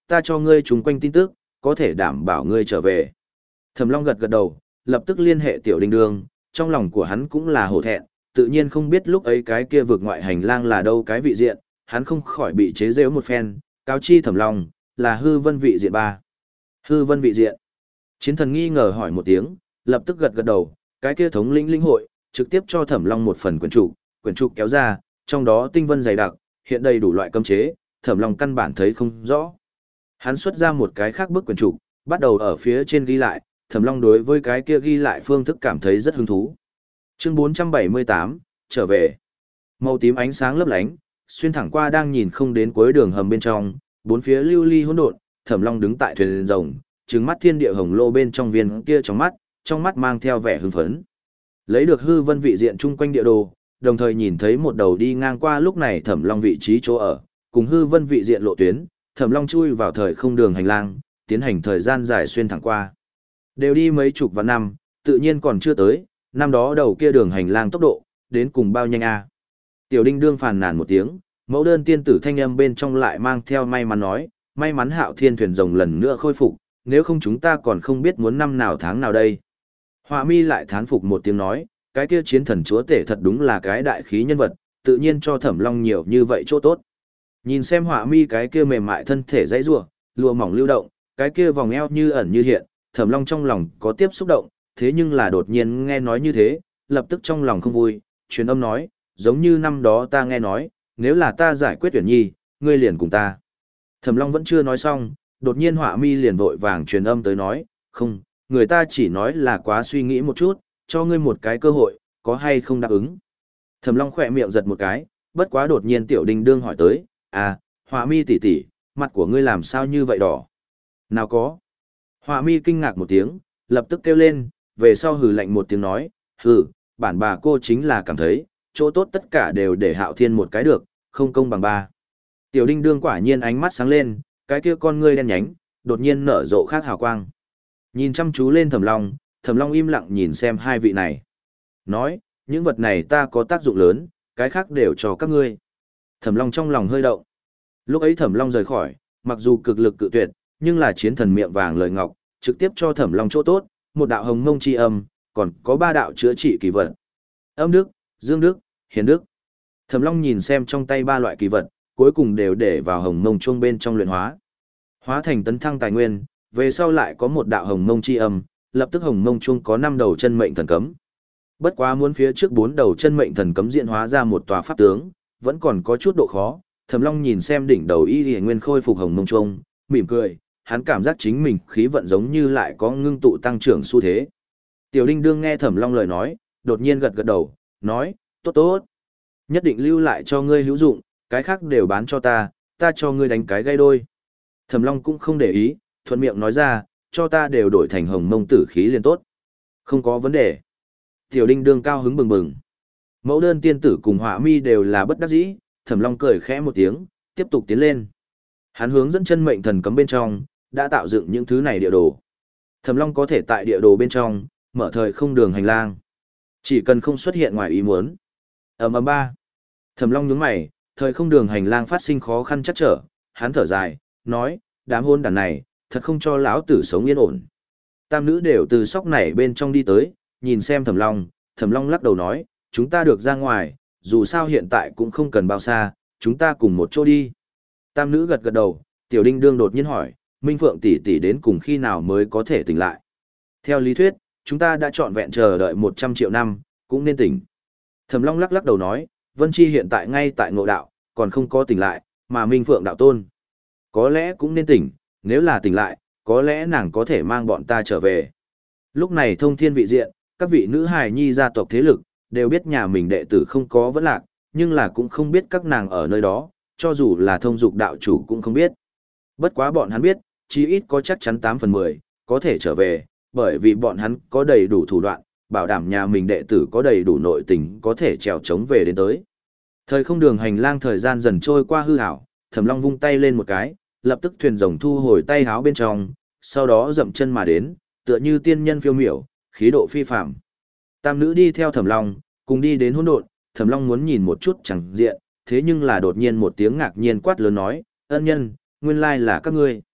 ta cho ngươi chung quanh tin tức, có thể đảm bảo ngươi trở về. Thẩm Long gật gật đầu, lập tức liên hệ Tiểu Đinh Đương, trong lòng của hắn cũng là hổ thẹn, tự nhiên không biết lúc ấy cái kia vượt ngoại hành lang là đâu cái vị diện, hắn không khỏi bị chế giễu một phen, cáo chi Thẩm Long, là hư vân vị diện ba. Hư vân vị diện. Chiến thần nghi ngờ hỏi một tiếng, lập tức gật gật đầu, cái kia thống lĩnh linh hội, trực tiếp cho Thẩm Long một phần quyển trục, quyển trục kéo ra, trong đó tinh vân dày đặc, hiện đầy đủ loại cấm chế, Thẩm Long căn bản thấy không rõ. Hắn xuất ra một cái khác bức quyển trục, bắt đầu ở phía trên ghi lại, Thẩm Long đối với cái kia ghi lại phương thức cảm thấy rất hứng thú. Chương bốn trăm bảy mươi tám, trở về. Màu tím ánh sáng lấp lánh, xuyên thẳng qua đang nhìn không đến cuối đường hầm bên trong, bốn phía lưu ly hỗn độn, Thẩm Long đứng tại thuyền rồng, trừng mắt thiên địa hồng lô bên trong viên kia trong mắt, trong mắt mang theo vẻ hưng phấn. Lấy được hư vân vị diện chung quanh địa đồ, đồng thời nhìn thấy một đầu đi ngang qua lúc này Thẩm Long vị trí chỗ ở, cùng hư vân vị diện lộ tuyến, Thẩm Long chui vào thời không đường hành lang, tiến hành thời gian dài xuyên thẳng qua. Đều đi mấy chục vạn năm, tự nhiên còn chưa tới, năm đó đầu kia đường hành lang tốc độ, đến cùng bao nhanh a? Tiểu Đinh Đương phàn nàn một tiếng, mẫu đơn tiên tử thanh âm bên trong lại mang theo may mắn nói, may mắn Hạo Thiên thuyền rồng lần nữa khôi phục, nếu không chúng ta còn không biết muốn năm nào tháng nào đây. Họa Mi lại thán phục một tiếng nói, cái kia chiến thần chúa tể thật đúng là cái đại khí nhân vật, tự nhiên cho Thẩm Long nhiều như vậy chỗ tốt. Nhìn xem Họa Mi cái kia mềm mại thân thể dãy rủa, lụa mỏng lưu động, cái kia vòng eo như ẩn như hiện, Thẩm Long trong lòng có tiếp xúc động, thế nhưng là đột nhiên nghe nói như thế, lập tức trong lòng không vui, truyền âm nói, giống như năm đó ta nghe nói, nếu là ta giải quyết Tuyển Nhi, ngươi liền cùng ta. Thẩm Long vẫn chưa nói xong, đột nhiên Họa Mi liền vội vàng truyền âm tới nói, không, người ta chỉ nói là quá suy nghĩ một chút, cho ngươi một cái cơ hội, có hay không đáp ứng. Thẩm Long khỏe miệng giật một cái, bất quá đột nhiên Tiểu Đinh Đương hỏi tới, à, Họa Mi tỷ tỷ, mặt của ngươi làm sao như vậy đỏ? Nào có. Họa Mi kinh ngạc một tiếng, lập tức kêu lên, về sau hừ lạnh một tiếng nói, hừ, bản bà cô chính là cảm thấy, chỗ tốt tất cả đều để Hạo Thiên một cái được, không công bằng ba. Tiểu Đinh Đương quả nhiên ánh mắt sáng lên, cái kia con ngươi đen nhánh, đột nhiên nở rộ khác hào quang. Nhìn chăm chú lên Thẩm Long, Thẩm Long im lặng nhìn xem hai vị này. Nói, những vật này ta có tác dụng lớn, cái khác đều cho các ngươi. Thẩm Long trong lòng hơi động. Lúc ấy Thẩm Long rời khỏi, mặc dù cực lực cự tuyệt, nhưng là chiến thần miệng vàng lời ngọc, trực tiếp cho Thẩm Long chỗ tốt, một đạo hồng mông chi âm, còn có ba đạo chữa trị kỳ vật. Âm đức, dương đức, hiền đức. Thẩm Long nhìn xem trong tay ba loại kỳ vật, cuối cùng đều để vào hồng mông chuông bên trong luyện hóa. Hóa thành tấn thăng tài nguyên, về sau lại có một đạo hồng mông chi âm, lập tức hồng mông chuông có năm đầu chân mệnh thần cấm. Bất quá muốn phía trước bốn đầu chân mệnh thần cấm diễn hóa ra một tòa pháp tướng, vẫn còn có chút độ khó. Thẩm Long nhìn xem đỉnh đầu y y nguyên khôi phục hồng mông chuông, mỉm cười, hắn cảm giác chính mình khí vận giống như lại có ngưng tụ tăng trưởng xu thế. Tiểu Đinh Đương nghe Thẩm Long lời nói, đột nhiên gật gật đầu, nói, tốt tốt, nhất định lưu lại cho ngươi hữu dụng, cái khác đều bán cho ta, ta cho ngươi đánh cái gây đôi. Thẩm Long cũng không để ý, thuận miệng nói ra, cho ta đều đổi thành hồng mông tử khí liền tốt. Không có vấn đề. Tiểu Đinh Đương cao hứng bừng bừng. Mẫu đơn tiên tử cùng Họa Mi đều là bất đắc dĩ, Thẩm Long cười khẽ một tiếng, tiếp tục tiến lên. Hắn hướng dẫn chân mệnh thần cấm bên trong, đã tạo dựng những thứ này địa đồ. Thẩm Long có thể tại địa đồ bên trong, mở thời không đường hành lang. Chỉ cần không xuất hiện ngoài ý muốn. Ầm ầm ba. Thẩm Long nhướng mày, thời không đường hành lang phát sinh khó khăn chắc trở, hắn thở dài, nói, đám hôn đàn này, thật không cho lão tử sống yên ổn. Tam nữ đều từ sóc nảy bên trong đi tới, nhìn xem Thẩm Long, Thẩm Long lắc đầu nói, chúng ta được ra ngoài, dù sao hiện tại cũng không cần bao xa, chúng ta cùng một chỗ đi. Tam nữ gật gật đầu, Tiểu Đinh Đương đột nhiên hỏi, Minh Phượng tỷ tỷ đến cùng khi nào mới có thể tỉnh lại. Theo lý thuyết, chúng ta đã trọn vẹn chờ đợi một trăm triệu năm, cũng nên tỉnh. Thẩm Long lắc lắc đầu nói, Vân Chi hiện tại ngay tại ngộ đạo, còn không có tỉnh lại, mà Minh Phượng đạo tôn. Có lẽ cũng nên tỉnh, nếu là tỉnh lại, có lẽ nàng có thể mang bọn ta trở về. Lúc này thông thiên vị diện, các vị nữ hài nhi gia tộc thế lực, đều biết nhà mình đệ tử không có vẫn lạc, nhưng là cũng không biết các nàng ở nơi đó, cho dù là thông dục đạo chủ cũng không biết. Bất quá bọn hắn biết, chí ít có chắc chắn tám phần mười, có thể trở về, bởi vì bọn hắn có đầy đủ thủ đoạn, bảo đảm nhà mình đệ tử có đầy đủ nội tình có thể trèo trống về đến tới. Thời không đường hành lang thời gian dần trôi qua hư ảo, Thẩm Long vung tay lên một cái, lập tức thuyền rồng thu hồi tay háo bên trong, sau đó dậm chân mà đến, tựa như tiên nhân phiêu miểu, khí độ phi phàm. Tam nữ đi theo Thẩm Long, cùng đi đến hỗn độn, Thẩm Long muốn nhìn một chút chẳng diện, thế nhưng là đột nhiên một tiếng ngạc nhiên quát lớn nói, ân nhân, nguyên lai là các ngươi.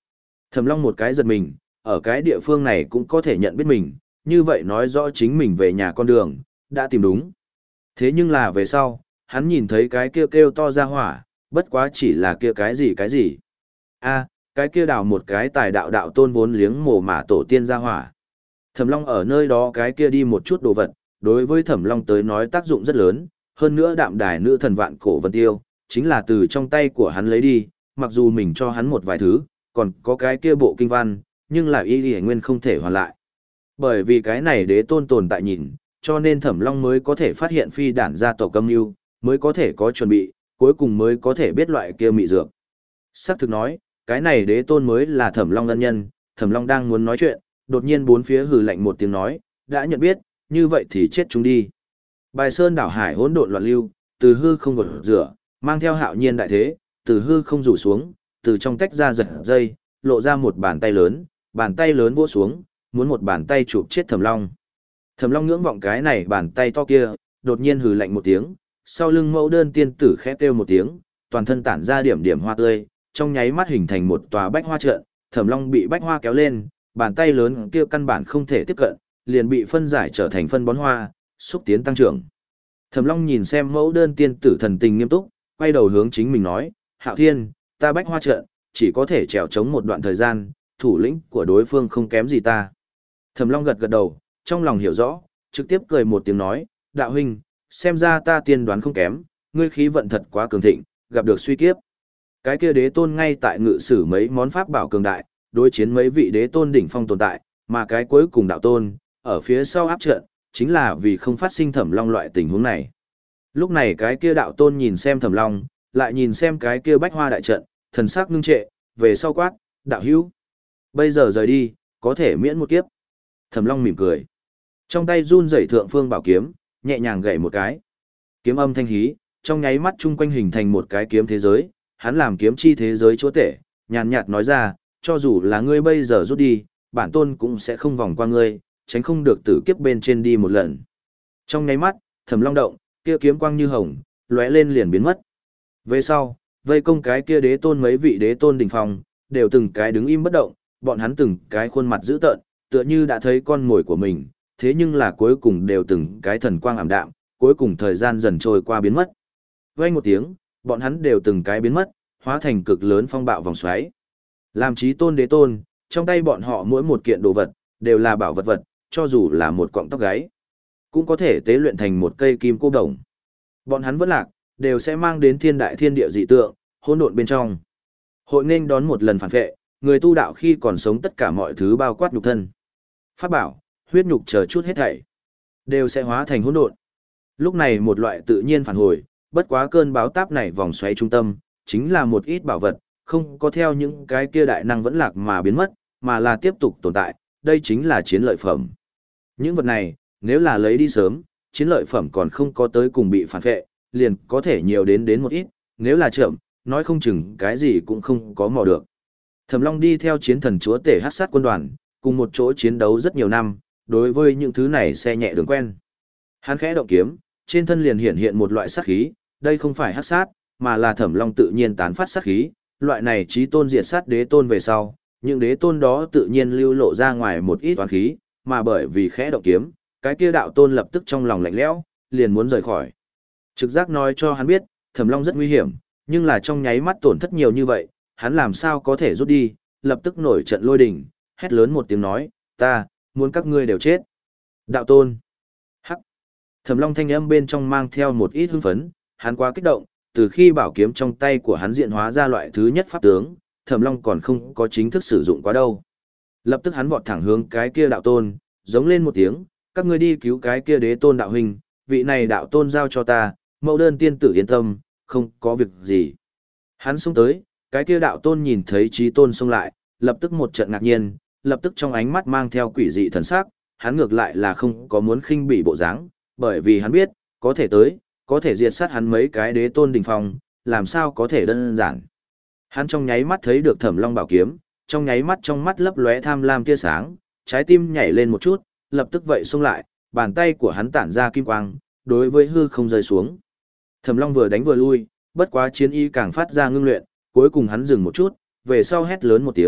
Thẩm Long một cái giật mình, ở cái địa phương này cũng có thể nhận biết mình, như vậy nói rõ chính mình về nhà con đường, đã tìm đúng. Thế nhưng là về sau, hắn nhìn thấy cái kia kêu to ra hỏa, bất quá chỉ là kia cái gì cái gì. A, cái kia đào một cái tài đạo đạo tôn vốn liếng mồ mả tổ tiên ra hỏa. Thẩm Long ở nơi đó cái kia đi một chút đồ vật, đối với Thẩm Long tới nói tác dụng rất lớn, hơn nữa đạm đài nữ thần vạn cổ vân tiêu, chính là từ trong tay của hắn lấy đi, mặc dù mình cho hắn một vài thứ, còn có cái kia bộ kinh văn, nhưng là y y nguyên không thể hoàn lại. Bởi vì cái này đế tôn tồn tại nhìn, cho nên Thẩm Long mới có thể phát hiện phi đản gia tộc âm mưu, mới có thể có chuẩn bị, cuối cùng mới có thể biết loại kia mị dược. Sắc thực nói, cái này đế tôn mới là Thẩm Long ân nhân, Thẩm Long đang muốn nói chuyện, đột nhiên bốn phía hừ lạnh một tiếng nói, đã nhận biết, như vậy thì chết chúng đi. Bài sơn đảo hải hỗn độn loạn lưu, từ hư không gột rửa, mang theo hạo nhiên đại thế, từ hư không rủ xuống, từ trong tách ra giật dây, lộ ra một bàn tay lớn, bàn tay lớn vỗ xuống, muốn một bàn tay chụp chết Thẩm Long. Thẩm Long ngưỡng vọng cái này bàn tay to kia, đột nhiên hừ lạnh một tiếng, sau lưng mẫu đơn tiên tử khẽ kêu một tiếng, toàn thân tản ra điểm điểm hoa tươi, trong nháy mắt hình thành một tòa bách hoa trận, Thẩm Long bị bách hoa kéo lên, bàn tay lớn kia căn bản không thể tiếp cận, liền bị phân giải trở thành phân bón hoa, xúc tiến tăng trưởng. Thẩm Long nhìn xem mẫu đơn tiên tử thần tình nghiêm túc, quay đầu hướng chính mình nói, Hạo Thiên, ta bách hoa trận, chỉ có thể trèo chống một đoạn thời gian, thủ lĩnh của đối phương không kém gì ta. Thẩm Long gật gật đầu, trong lòng hiểu rõ, trực tiếp cười một tiếng nói, đạo huynh, xem ra ta tiên đoán không kém, ngươi khí vận thật quá cường thịnh, gặp được suy kiếp. Cái kia đế tôn ngay tại ngự sử mấy món pháp bảo cường đại, đối chiến mấy vị đế tôn đỉnh phong tồn tại, mà cái cuối cùng đạo tôn, ở phía sau áp trận, chính là vì không phát sinh Thẩm Long loại tình huống này. Lúc này cái kia đạo tôn nhìn xem Thẩm Long, lại nhìn xem cái kia bách hoa đại trận, thần sắc ngưng trệ, về sau quát, đạo hữu. Bây giờ rời đi, có thể miễn một kiếp. Thẩm Long mỉm cười. Trong tay run rẩy thượng phương bảo kiếm, nhẹ nhàng gảy một cái. Kiếm âm thanh hí, trong nháy mắt chung quanh hình thành một cái kiếm thế giới, hắn làm kiếm chi thế giới chúa tể, nhàn nhạt nói ra, cho dù là ngươi bây giờ rút đi, bản tôn cũng sẽ không vòng qua ngươi, tránh không được tử kiếp bên trên đi một lần. Trong nháy mắt, Thẩm Long động, kia kiếm quang như hồng, lóe lên liền biến mất. Về sau, vây công cái kia đế tôn mấy vị đế tôn đỉnh phong, đều từng cái đứng im bất động, bọn hắn từng cái khuôn mặt dữ tợn, tựa như đã thấy con mồi của mình, thế nhưng là cuối cùng đều từng cái thần quang ảm đạm, cuối cùng thời gian dần trôi qua biến mất. Vang một tiếng, bọn hắn đều từng cái biến mất, hóa thành cực lớn phong bạo vòng xoáy. Làm chí tôn đế tôn, trong tay bọn họ mỗi một kiện đồ vật, đều là bảo vật vật, cho dù là một cọng tóc gáy, cũng có thể tế luyện thành một cây kim cô đồng. Bọn hắn vẫn lạc, đều sẽ mang đến thiên đại thiên địa dị tượng, hỗn độn bên trong. Hội nên đón một lần phản vệ, người tu đạo khi còn sống tất cả mọi thứ bao quát nhục thân. Pháp bảo, huyết nhục chờ chút hết thảy, đều sẽ hóa thành hỗn độn. Lúc này một loại tự nhiên phản hồi, bất quá cơn báo táp này vòng xoáy trung tâm, chính là một ít bảo vật, không có theo những cái kia đại năng vẫn lạc mà biến mất, mà là tiếp tục tồn tại, đây chính là chiến lợi phẩm. Những vật này, nếu là lấy đi sớm, chiến lợi phẩm còn không có tới cùng bị phản vệ, liền có thể nhiều đến đến một ít, nếu là chậm, nói không chừng cái gì cũng không có mò được. Thẩm Long đi theo chiến thần chúa tể hắc sát quân đoàn, cùng một chỗ chiến đấu rất nhiều năm, đối với những thứ này xe nhẹ đường quen. Hắn khẽ động kiếm, trên thân liền hiện hiện một loại sát khí, đây không phải hắc sát, mà là Thẩm Long tự nhiên tán phát sát khí, loại này chí tôn diệt sát đế tôn về sau, những đế tôn đó tự nhiên lưu lộ ra ngoài một ít oán khí, mà bởi vì khẽ động kiếm, cái kia đạo tôn lập tức trong lòng lạnh lẽo, liền muốn rời khỏi. Trực giác nói cho hắn biết, Thẩm Long rất nguy hiểm, nhưng là trong nháy mắt tổn thất nhiều như vậy, hắn làm sao có thể rút đi, lập tức nổi trận lôi đình, hét lớn một tiếng nói, ta, muốn các ngươi đều chết. Đạo tôn. Hắc. Thẩm Long thanh âm bên trong mang theo một ít hưng phấn, hắn quá kích động, từ khi bảo kiếm trong tay của hắn diện hóa ra loại thứ nhất pháp tướng, Thẩm Long còn không có chính thức sử dụng quá đâu. Lập tức hắn vọt thẳng hướng cái kia đạo tôn, giống lên một tiếng, các ngươi đi cứu cái kia đế tôn đạo huynh, vị này đạo tôn giao cho ta, mẫu đơn tiên tử yên tâm, không có việc gì. Hắn xông tới, cái kia đạo tôn nhìn thấy chí tôn xông lại, lập tức một trận ngạc nhiên, lập tức trong ánh mắt mang theo quỷ dị thần sắc, hắn ngược lại là không có muốn khinh bỉ bộ dáng, bởi vì hắn biết, có thể tới, có thể diệt sát hắn mấy cái đế tôn đỉnh phong, làm sao có thể đơn giản. Hắn trong nháy mắt thấy được Thẩm Long bảo kiếm, trong nháy mắt trong mắt lấp lóe tham lam tia sáng, trái tim nhảy lên một chút, lập tức vậy xông lại, bàn tay của hắn tản ra kim quang, đối với hư không rơi xuống. Thẩm Long vừa đánh vừa lui, bất quá chiến ý càng phát ra ngưng luyện, cuối cùng hắn dừng một chút, về sau hét lớn một tiếng,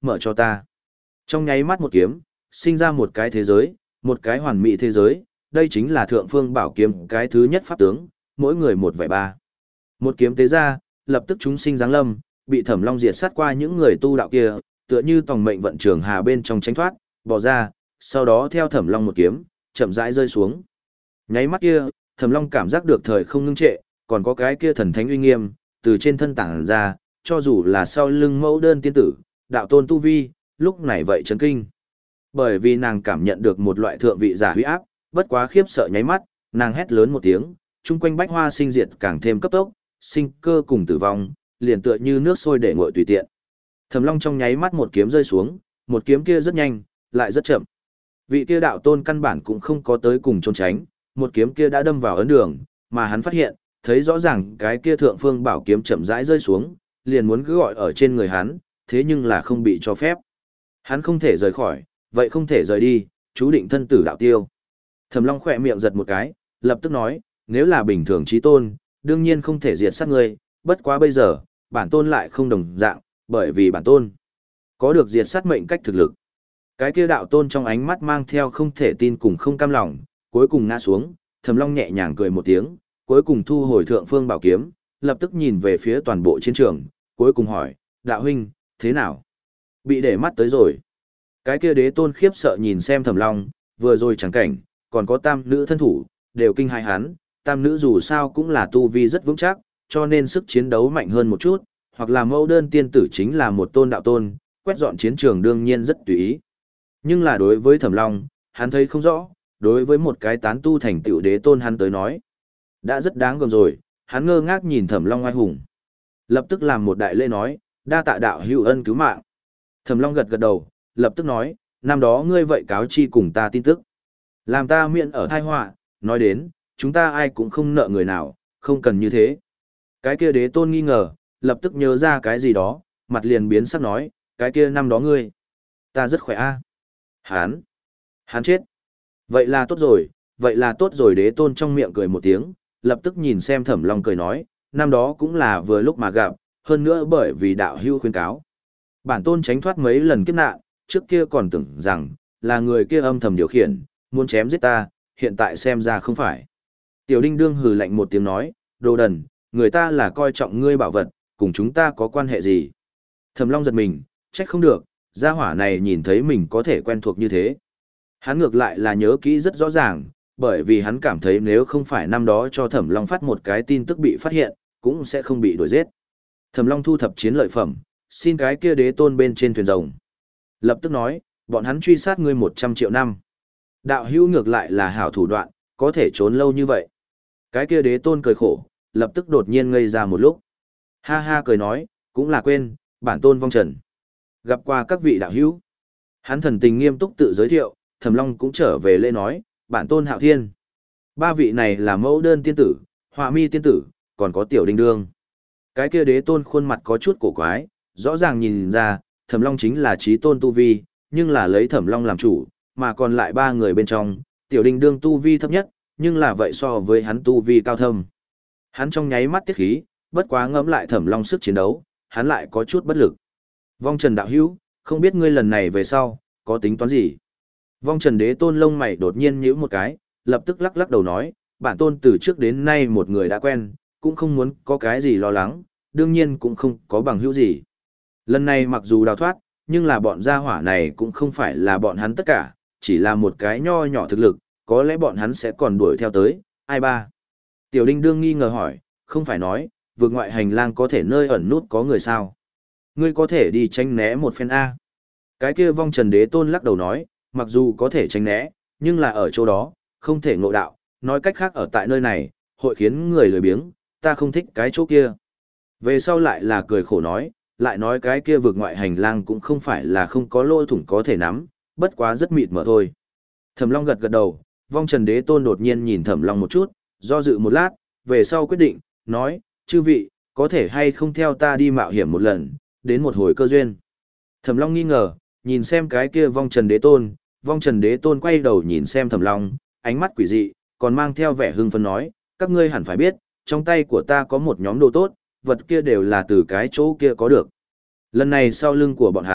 mở cho ta. Trong nháy mắt một kiếm, sinh ra một cái thế giới, một cái hoàn mỹ thế giới, đây chính là thượng phương bảo kiếm cái thứ nhất pháp tướng, mỗi người một vẻ ba. Một kiếm tế ra, lập tức chúng sinh giáng lâm, bị Thẩm Long diệt sát qua những người tu đạo kia, tựa như tòng mệnh vận trường hà bên trong tránh thoát, bỏ ra, sau đó theo Thẩm Long một kiếm, chậm rãi rơi xuống. Nháy mắt kia, Thẩm Long cảm giác được thời không ngưng trệ, còn có cái kia thần thánh uy nghiêm từ trên thân tản ra, cho dù là sau lưng mẫu đơn tiên tử, đạo tôn tu vi, lúc này vậy chấn kinh. Bởi vì nàng cảm nhận được một loại thượng vị giả huy áp, bất quá khiếp sợ nháy mắt, nàng hét lớn một tiếng, chung quanh bách hoa sinh diệt càng thêm cấp tốc, sinh cơ cùng tử vong, liền tựa như nước sôi để nguội tùy tiện. Thẩm Long trong nháy mắt một kiếm rơi xuống, một kiếm kia rất nhanh, lại rất chậm. Vị kia đạo tôn căn bản cũng không có tới cùng trốn tránh, một kiếm kia đã đâm vào ấn đường, mà hắn phát hiện, thấy rõ ràng cái kia thượng phương bảo kiếm chậm rãi rơi xuống, liền muốn cứ gọi ở trên người hắn, thế nhưng là không bị cho phép. Hắn không thể rời khỏi, vậy không thể rời đi, chú định thân tử đạo tiêu. Thẩm Long khỏe miệng giật một cái, lập tức nói, nếu là bình thường chí tôn, đương nhiên không thể diệt sát ngươi, bất quá bây giờ, bản tôn lại không đồng dạng, bởi vì bản tôn có được diệt sát mệnh cách thực lực. Cái kia đạo tôn trong ánh mắt mang theo không thể tin cùng không cam lòng, cuối cùng ngã xuống, Thẩm Long nhẹ nhàng cười một tiếng, cuối cùng thu hồi thượng phương bảo kiếm, lập tức nhìn về phía toàn bộ chiến trường, cuối cùng hỏi, đạo huynh, thế nào? Bị để mắt tới rồi. Cái kia đế tôn khiếp sợ nhìn xem Thẩm Long, vừa rồi chẳng cảnh, còn có tam nữ thân thủ, đều kinh hãi hắn, tam nữ dù sao cũng là tu vi rất vững chắc, cho nên sức chiến đấu mạnh hơn một chút, hoặc là mẫu đơn tiên tử chính là một tôn đạo tôn, quét dọn chiến trường đương nhiên rất tùy ý. Nhưng là đối với Thẩm Long, hắn thấy không rõ, đối với một cái tán tu thành tựu đế tôn hắn tới nói, đã rất đáng gờm rồi, hắn ngơ ngác nhìn Thẩm Long oai hùng. Lập tức làm một đại lễ nói, đa tạ đạo hữu ân cứu mạng. Thẩm Long gật gật đầu, lập tức nói, năm đó ngươi vậy cáo chi cùng ta tin tức. Làm ta miệng ở thai họa, nói đến, chúng ta ai cũng không nợ người nào, không cần như thế. Cái kia đế tôn nghi ngờ, lập tức nhớ ra cái gì đó, mặt liền biến sắc nói, cái kia năm đó ngươi, ta rất khỏe a. À? Hán, hán chết. Vậy là tốt rồi, vậy là tốt rồi, đế tôn trong miệng cười một tiếng, lập tức nhìn xem Thẩm Long cười nói, năm đó cũng là vừa lúc mà gặp, hơn nữa bởi vì đạo hữu khuyên cáo. Bản tôn tránh thoát mấy lần kiếp nạn, trước kia còn tưởng rằng, là người kia âm thầm điều khiển, muốn chém giết ta, hiện tại xem ra không phải. Tiểu Đinh Đương hừ lạnh một tiếng nói, đồ đần, người ta là coi trọng ngươi bảo vật, cùng chúng ta có quan hệ gì? Thẩm Long giật mình, trách không được, gia hỏa này nhìn thấy mình có thể quen thuộc như thế. Hắn ngược lại là nhớ kỹ rất rõ ràng, bởi vì hắn cảm thấy nếu không phải năm đó cho Thẩm Long phát một cái tin tức bị phát hiện, cũng sẽ không bị đuổi giết. Thẩm Long thu thập chiến lợi phẩm, xin cái kia đế tôn bên trên thuyền rồng. Lập tức nói, bọn hắn truy sát ngươi một trăm triệu năm. Đạo hữu ngược lại là hảo thủ đoạn, có thể trốn lâu như vậy. Cái kia đế tôn cười khổ, lập tức đột nhiên ngây ra một lúc. Ha ha cười nói, cũng là quên, bản tôn vong trần. Gặp qua các vị đạo hữu. Hắn thần tình nghiêm túc tự giới thiệu, Thẩm Long cũng trở về lễ nói, bản tôn Hạo Thiên. Ba vị này là mẫu đơn tiên tử, họa mi tiên tử, còn có tiểu Đinh Đương. Cái kia đế tôn khuôn mặt có chút cổ quái, rõ ràng nhìn ra, Thẩm Long chính là chí tôn tu vi, nhưng là lấy Thẩm Long làm chủ, mà còn lại ba người bên trong, tiểu Đinh Đương tu vi thấp nhất, nhưng là vậy so với hắn tu vi cao thâm. Hắn trong nháy mắt tiết khí, bất quá ngẫm lại Thẩm Long sức chiến đấu, hắn lại có chút bất lực. Vong Trần đạo hữu, không biết ngươi lần này về sau, có tính toán gì? Vong Trần đế tôn lông mày đột nhiên nhíu một cái, lập tức lắc lắc đầu nói, bản tôn từ trước đến nay một người đã quen, cũng không muốn có cái gì lo lắng, đương nhiên cũng không có bằng hữu gì. Lần này mặc dù đào thoát, nhưng là bọn gia hỏa này cũng không phải là bọn hắn tất cả, chỉ là một cái nho nhỏ thực lực, có lẽ bọn hắn sẽ còn đuổi theo tới, ai ba. Tiểu Đinh Đương nghi ngờ hỏi, không phải nói, vượt ngoại hành lang có thể nơi ẩn nút có người sao? Ngươi có thể đi tránh né một phen A. Cái kia Vong Trần đế tôn lắc đầu nói, mặc dù có thể tránh né, nhưng là ở chỗ đó, không thể ngộ đạo, nói cách khác ở tại nơi này, hội khiến người lười biếng, ta không thích cái chỗ kia. Về sau lại là cười khổ nói, lại nói cái kia vượt ngoại hành lang cũng không phải là không có lỗ thủng có thể nắm, bất quá rất mịt mở thôi. Thẩm Long gật gật đầu, Vong Trần đế tôn đột nhiên nhìn Thẩm Long một chút, do dự một lát, về sau quyết định, nói, chư vị, có thể hay không theo ta đi mạo hiểm một lần, đến một hồi cơ duyên. Thẩm Long nghi ngờ, nhìn xem cái kia Vong Trần đế tôn, Vong Trần đế tôn quay đầu nhìn xem Thẩm Long, ánh mắt quỷ dị, còn mang theo vẻ hưng phấn nói, các ngươi hẳn phải biết, trong tay của ta có một nhóm đồ tốt, vật kia đều là từ cái chỗ kia có được. Lần này sau lưng của bọn hắn,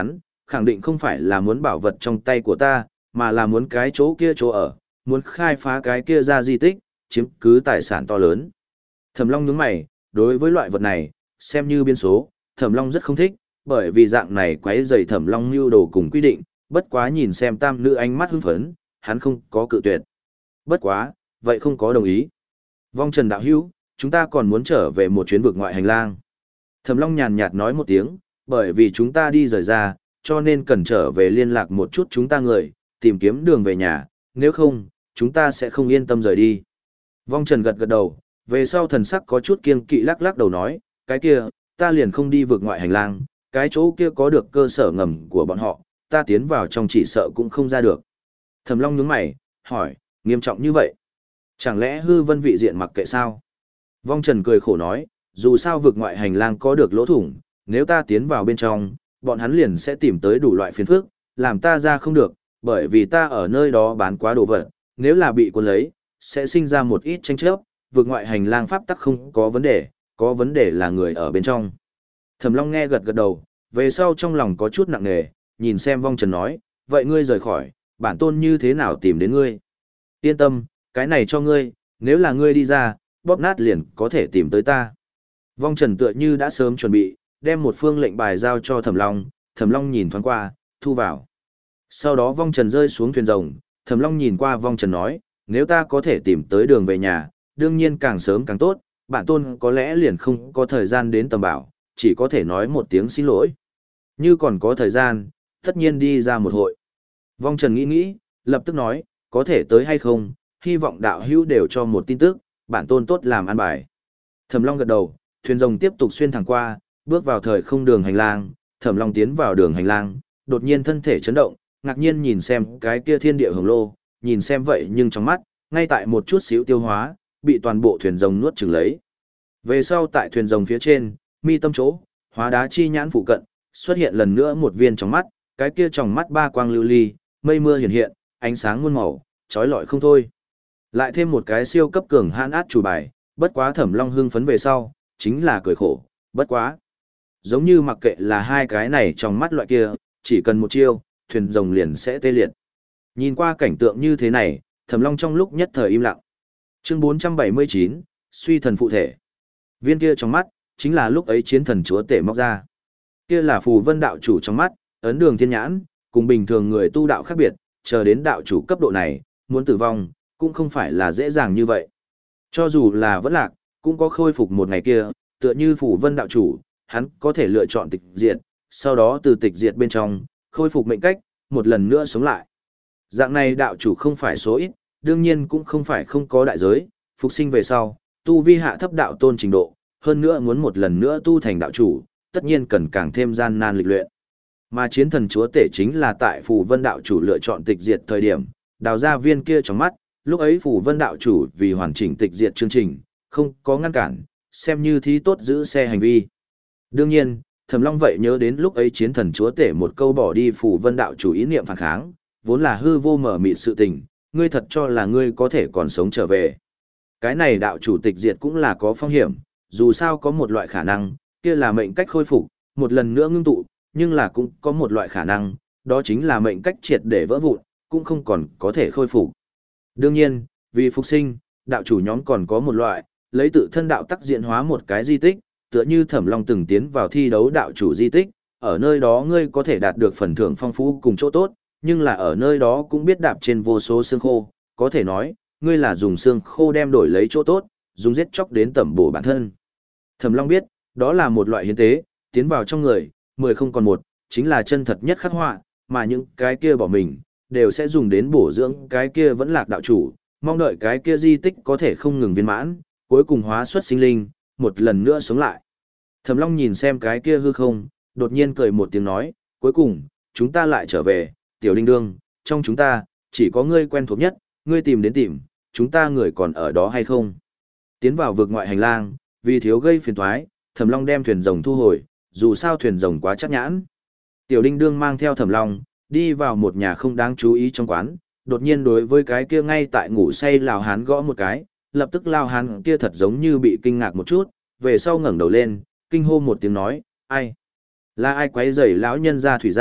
khẳng định không phải là muốn bảo vật trong tay của ta, mà là muốn cái chỗ kia chỗ ở, muốn khai phá cái kia ra di tích, chiếm cứ tài sản to lớn. Thẩm Long nhướng mày, đối với loại vật này, xem như biên số, Thẩm Long rất không thích, bởi vì dạng này quấy rầy Thẩm Long lưu đồ cùng quy định, bất quá nhìn xem tam nữ ánh mắt hưng phấn, hắn không có cự tuyệt. Bất quá, vậy không có đồng ý. Vong Trần đạo hữu, chúng ta còn muốn trở về một chuyến vực ngoại hành lang. Thẩm Long nhàn nhạt nói một tiếng, bởi vì chúng ta đi rời ra, cho nên cần trở về liên lạc một chút chúng ta người, tìm kiếm đường về nhà, nếu không, chúng ta sẽ không yên tâm rời đi. Vong Trần gật gật đầu, về sau thần sắc có chút kiêng kỵ lắc lắc đầu nói, cái kia, ta liền không đi vượt ngoại hành lang, cái chỗ kia có được cơ sở ngầm của bọn họ, ta tiến vào trong chỉ sợ cũng không ra được. Thẩm Long nhướng mày, hỏi, nghiêm trọng như vậy? Chẳng lẽ hư vân vị diện mặc kệ sao? Vong Trần cười khổ nói, dù sao vượt ngoại hành lang có được lỗ thủng, nếu ta tiến vào bên trong, bọn hắn liền sẽ tìm tới đủ loại phiền phức, làm ta ra không được, bởi vì ta ở nơi đó bán quá đồ vật, nếu là bị cuốn lấy, sẽ sinh ra một ít tranh chấp, vượt ngoại hành lang pháp tắc không có vấn đề, có vấn đề là người ở bên trong. Thẩm Long nghe gật gật đầu, về sau trong lòng có chút nặng nề, nhìn xem Vong Trần nói, vậy ngươi rời khỏi, bản tôn như thế nào tìm đến ngươi? Yên tâm, cái này cho ngươi, nếu là ngươi đi ra, bóp nát liền có thể tìm tới ta. Vong Trần tựa như đã sớm chuẩn bị, đem một phương lệnh bài giao cho Thẩm Long, Thẩm Long nhìn thoáng qua, thu vào. Sau đó Vong Trần rơi xuống thuyền rồng, Thẩm Long nhìn qua Vong Trần nói, nếu ta có thể tìm tới đường về nhà, đương nhiên càng sớm càng tốt, bản tôn có lẽ liền không có thời gian đến tầm bảo, chỉ có thể nói một tiếng xin lỗi. Như còn có thời gian, tất nhiên đi ra một hội. Vong Trần nghĩ nghĩ, lập tức nói, có thể tới hay không, hy vọng đạo hữu đều cho một tin tức, bản tôn tốt làm an bài. Thẩm Long gật đầu, thuyền rồng tiếp tục xuyên thẳng qua, bước vào thời không đường hành lang, Thẩm Long tiến vào đường hành lang, đột nhiên thân thể chấn động, ngạc nhiên nhìn xem cái kia thiên địa hồng lô, nhìn xem vậy nhưng trong mắt, ngay tại một chút xíu tiêu hóa, bị toàn bộ thuyền rồng nuốt chửng lấy. Về sau tại thuyền rồng phía trên, mi tâm chỗ, hóa đá chi nhãn phụ cận, xuất hiện lần nữa một viên trong mắt, cái kia trong mắt ba quang lưu ly, mây mưa hiện hiện, ánh sáng muôn màu, chói lọi không thôi. Lại thêm một cái siêu cấp cường hãn át chủ bài, bất quá Thẩm Long hưng phấn về sau, chính là cười khổ, bất quá. Giống như mặc kệ là hai cái này trong mắt loại kia, chỉ cần một chiêu, thuyền rồng liền sẽ tê liệt. Nhìn qua cảnh tượng như thế này, Thẩm Long trong lúc nhất thời im lặng. Chương bốn trăm bảy mươi chín, suy thần phụ thể. Viên kia trong mắt, chính là lúc ấy chiến thần chúa tể móc ra. Kia là phù vân đạo chủ trong mắt, ấn đường thiên nhãn, cùng bình thường người tu đạo khác biệt, chờ đến đạo chủ cấp độ này, muốn tử vong, cũng không phải là dễ dàng như vậy. Cho dù là vẫn lạc, cũng có khôi phục một ngày kia, tựa như phù vân đạo chủ, hắn có thể lựa chọn tịch diệt, sau đó từ tịch diệt bên trong, khôi phục mệnh cách, một lần nữa sống lại. Dạng này đạo chủ không phải số ít, đương nhiên cũng không phải không có đại giới, phục sinh về sau, tu vi hạ thấp đạo tôn trình độ, hơn nữa muốn một lần nữa tu thành đạo chủ, tất nhiên cần càng thêm gian nan lịch luyện. Mà chiến thần chúa tể chính là tại phù vân đạo chủ lựa chọn tịch diệt thời điểm, đào ra viên kia trong mắt, lúc ấy phù vân đạo chủ vì hoàn chỉnh tịch diệt chương trình, không có ngăn cản, xem như thí tốt giữ xe hành vi. Đương nhiên, Thẩm Long vậy nhớ đến lúc ấy chiến thần chúa tể một câu bỏ đi phù vân đạo chủ ý niệm phản kháng, vốn là hư vô mở mịt sự tình, ngươi thật cho là ngươi có thể còn sống trở về. Cái này đạo chủ tịch diệt cũng là có phong hiểm, dù sao có một loại khả năng, kia là mệnh cách khôi phục, một lần nữa ngưng tụ, nhưng là cũng có một loại khả năng, đó chính là mệnh cách triệt để vỡ vụn, cũng không còn có thể khôi phục. Đương nhiên, vì phục sinh, đạo chủ nhóm còn có một loại, lấy tự thân đạo tắc diễn hóa một cái di tích, tựa như Thẩm Long từng tiến vào thi đấu đạo chủ di tích, ở nơi đó ngươi có thể đạt được phần thưởng phong phú cùng chỗ tốt, nhưng là ở nơi đó cũng biết đạp trên vô số xương khô, có thể nói, ngươi là dùng xương khô đem đổi lấy chỗ tốt, dùng giết chóc đến tẩm bổ bản thân. Thẩm Long biết, đó là một loại hiến tế, tiến vào trong người, mười không còn một, chính là chân thật nhất khắc họa, mà những cái kia bỏ mình, đều sẽ dùng đến bổ dưỡng cái kia vẫn lạc đạo chủ, mong đợi cái kia di tích có thể không ngừng viên mãn, cuối cùng hóa xuất sinh linh, một lần nữa sống lại. Thẩm Long nhìn xem cái kia hư không, đột nhiên cười một tiếng nói, cuối cùng, chúng ta lại trở về, tiểu đinh đương, trong chúng ta, chỉ có ngươi quen thuộc nhất, ngươi tìm đến tìm, chúng ta người còn ở đó hay không? Tiến vào vực ngoại hành lang, vì thiếu gây phiền toái, Thẩm Long đem thuyền rồng thu hồi, dù sao thuyền rồng quá chắc nhãn. Tiểu đinh đương mang theo Thẩm Long, đi vào một nhà không đáng chú ý trong quán, đột nhiên đối với cái kia ngay tại ngủ say Lào Hán gõ một cái, lập tức Lào Hán kia thật giống như bị kinh ngạc một chút, về sau ngẩng đầu lên, kinh hô một tiếng nói, ai? Là ai quấy rầy lão nhân ra thủy ra,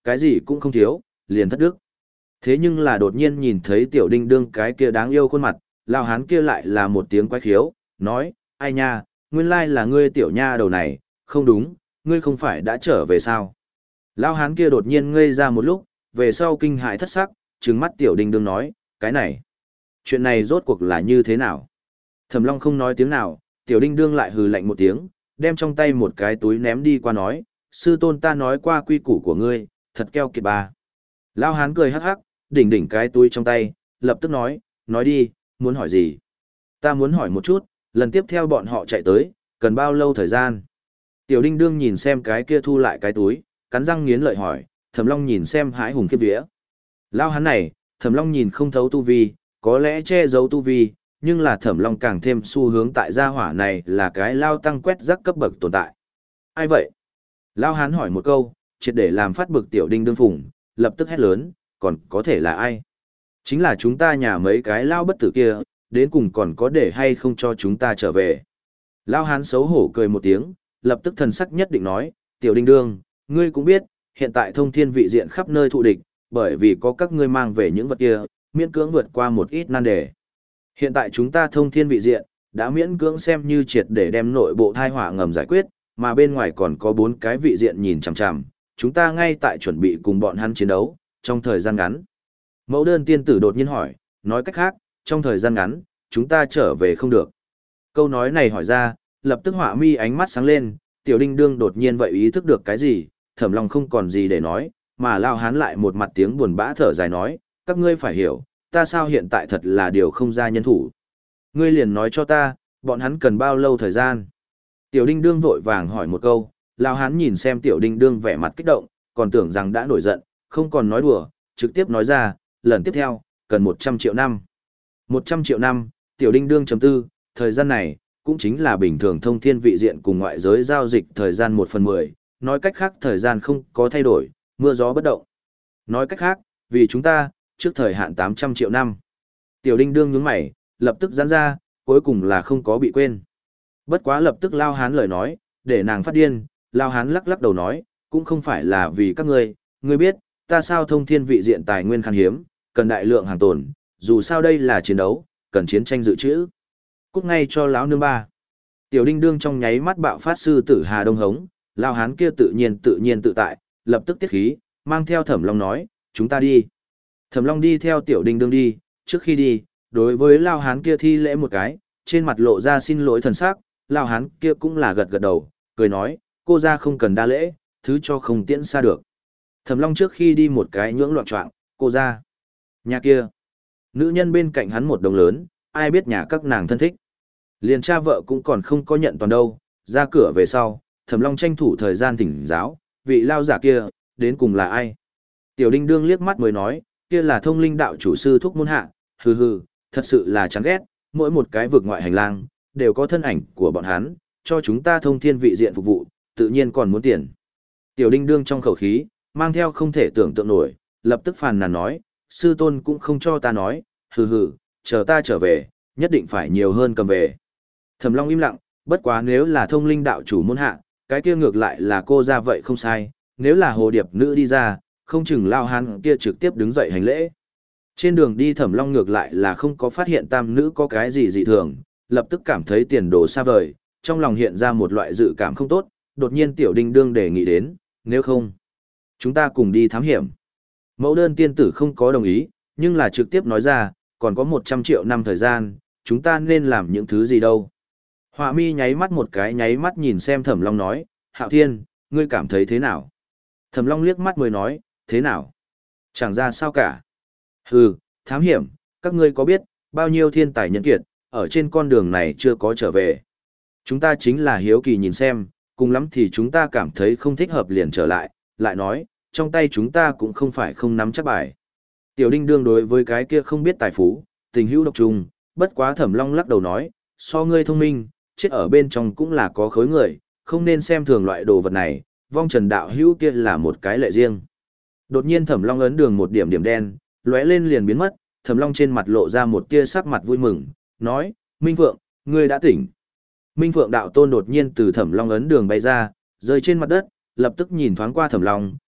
cái gì cũng không thiếu, liền thất đức. Thế nhưng là đột nhiên nhìn thấy tiểu đinh đương cái kia đáng yêu khuôn mặt, lao hán kia lại là một tiếng quái khiếu, nói, ai nha, nguyên lai là ngươi tiểu nha đầu này, không đúng, ngươi không phải đã trở về sao. Lao hán kia đột nhiên ngây ra một lúc, về sau kinh hãi thất sắc, trừng mắt tiểu đinh đương nói, cái này, chuyện này rốt cuộc là như thế nào? Thẩm Long không nói tiếng nào, tiểu đinh đương lại hừ lạnh một tiếng, đem trong tay một cái túi ném đi qua nói, sư tôn ta nói qua quy củ của ngươi, thật keo kiệt ba. Lao hán cười hắc hắc, đỉnh đỉnh cái túi trong tay, lập tức nói, nói đi, muốn hỏi gì? Ta muốn hỏi một chút, lần tiếp theo bọn họ chạy tới, cần bao lâu thời gian? Tiểu đinh đương nhìn xem cái kia thu lại cái túi, cắn răng nghiến lợi hỏi, Thẩm Long nhìn xem hãi hùng khiếp vía. Lao hán này, Thẩm Long nhìn không thấu tu vi, có lẽ che giấu tu vi, nhưng là Thẩm Long càng thêm xu hướng tại gia hỏa này là cái lao tăng quét rắc cấp bậc tồn tại. Ai vậy? Lao hán hỏi một câu, triệt để làm phát bực tiểu đinh đương phủng, lập tức hét lớn, còn có thể là ai? Chính là chúng ta nhà mấy cái lao bất tử kia, đến cùng còn có để hay không cho chúng ta trở về. Lao hán xấu hổ cười một tiếng, lập tức thần sắc nhất định nói, tiểu đinh đương, ngươi cũng biết, hiện tại thông thiên vị diện khắp nơi thụ địch, bởi vì có các ngươi mang về những vật kia, miễn cưỡng vượt qua một ít nan đề. Hiện tại chúng ta thông thiên vị diện, đã miễn cưỡng xem như triệt để đem nội bộ thai họa ngầm giải quyết, mà bên ngoài còn có bốn cái vị diện nhìn chằm chằm, chúng ta ngay tại chuẩn bị cùng bọn hắn chiến đấu, trong thời gian ngắn. Mẫu đơn tiên tử đột nhiên hỏi, nói cách khác, trong thời gian ngắn, chúng ta trở về không được. Câu nói này hỏi ra, lập tức họa mi ánh mắt sáng lên, tiểu đinh đương đột nhiên vậy ý thức được cái gì, Thẩm Long không còn gì để nói, mà lao hán lại một mặt tiếng buồn bã thở dài nói, các ngươi phải hiểu, ta sao hiện tại thật là điều không ra nhân thủ. Ngươi liền nói cho ta, bọn hắn cần bao lâu thời gian. Tiểu đinh đương vội vàng hỏi một câu, lao hán nhìn xem tiểu đinh đương vẻ mặt kích động, còn tưởng rằng đã nổi giận, không còn nói đùa, trực tiếp nói ra, lần tiếp theo, cần một trăm triệu năm. một trăm triệu năm, tiểu đinh đương chấm tư, thời gian này, cũng chính là bình thường thông thiên vị diện cùng ngoại giới giao dịch thời gian một phần mười, nói cách khác thời gian không có thay đổi, mưa gió bất động. Nói cách khác, vì chúng ta, trước thời hạn tám trăm triệu năm. Tiểu đinh đương nhướng mày, lập tức giãn ra, cuối cùng là không có bị quên. Bất quá lập tức lao hán lời nói, để nàng phát điên, lao hán lắc lắc đầu nói, cũng không phải là vì các ngươi, ngươi biết, ta sao thông thiên vị diện tài nguyên khan hiếm, cần đại lượng hàng tồn, dù sao đây là chiến đấu, cần chiến tranh dự trữ. Cút ngay cho lão nương ba. Tiểu đinh đương trong nháy mắt bạo phát sư tử Hà Đông hống, lao hán kia tự nhiên tự nhiên tự tại, lập tức tiết khí, mang theo Thẩm Long nói, chúng ta đi. Thẩm Long đi theo tiểu đinh đương đi, trước khi đi, đối với lao hán kia thi lễ một cái, trên mặt lộ ra xin lỗi thần sắc, lao hán kia cũng là gật gật đầu, cười nói, cô ra không cần đa lễ, thứ cho không tiễn xa được. Thẩm Long trước khi đi một cái nhưỡng loạn choạng, cô ra. Nhà kia, nữ nhân bên cạnh hắn một đồng lớn, ai biết nhà các nàng thân thích. Liền cha vợ cũng còn không có nhận toàn đâu, ra cửa về sau, Thẩm Long tranh thủ thời gian thỉnh giáo, vị lao giả kia, đến cùng là ai? Tiểu đinh đương liếc mắt mới nói, kia là thông linh đạo chủ sư thúc môn hạ, hừ hừ, thật sự là chán ghét, mỗi một cái vực ngoại hành lang, đều có thân ảnh của bọn hắn, cho chúng ta thông thiên vị diện phục vụ, tự nhiên còn muốn tiền. Tiểu đinh đương trong khẩu khí, mang theo không thể tưởng tượng nổi, lập tức phàn nàn nói, sư tôn cũng không cho ta nói, hừ hừ, chờ ta trở về, nhất định phải nhiều hơn cầm về. Thẩm Long im lặng, bất quá nếu là thông linh đạo chủ môn hạ, cái kia ngược lại là cô ra vậy không sai, nếu là hồ điệp nữ đi ra, không chừng lao hán kia trực tiếp đứng dậy hành lễ. Trên đường đi Thẩm Long ngược lại là không có phát hiện tam nữ có cái gì dị thường, lập tức cảm thấy tiền đồ xa vời, trong lòng hiện ra một loại dự cảm không tốt, đột nhiên tiểu đinh đương đề nghị đến, nếu không, chúng ta cùng đi thám hiểm. Mẫu đơn tiên tử không có đồng ý, nhưng là trực tiếp nói ra, còn có một trăm triệu năm thời gian, chúng ta nên làm những thứ gì đâu. Họa mi nháy mắt một cái nháy mắt nhìn xem Thẩm Long nói, Hạo Thiên, ngươi cảm thấy thế nào? Thẩm Long liếc mắt mới nói, thế nào? Chẳng ra sao cả. Hừ, thám hiểm, các ngươi có biết, bao nhiêu thiên tài nhân kiệt, ở trên con đường này chưa có trở về. Chúng ta chính là hiếu kỳ nhìn xem, cùng lắm thì chúng ta cảm thấy không thích hợp liền trở lại, lại nói, trong tay chúng ta cũng không phải không nắm chắc bài. Tiểu đinh đương đối với cái kia không biết tài phú, tình hữu độc trùng, bất quá Thẩm Long lắc đầu nói, so ngươi thông minh, chết ở bên trong cũng là có khối người, không nên xem thường loại đồ vật này, vong trần đạo hữu kia là một cái lệ riêng. Đột nhiên Thẩm Long ấn đường một điểm điểm đen, lóe lên liền biến mất, Thẩm Long trên mặt lộ ra một tia sắc mặt vui mừng, nói, Minh Phượng, ngươi đã tỉnh. Minh Phượng đạo tôn đột nhiên từ Thẩm Long ấn đường bay ra, rơi trên mặt đất, lập tức nhìn thoáng qua Thẩm Long,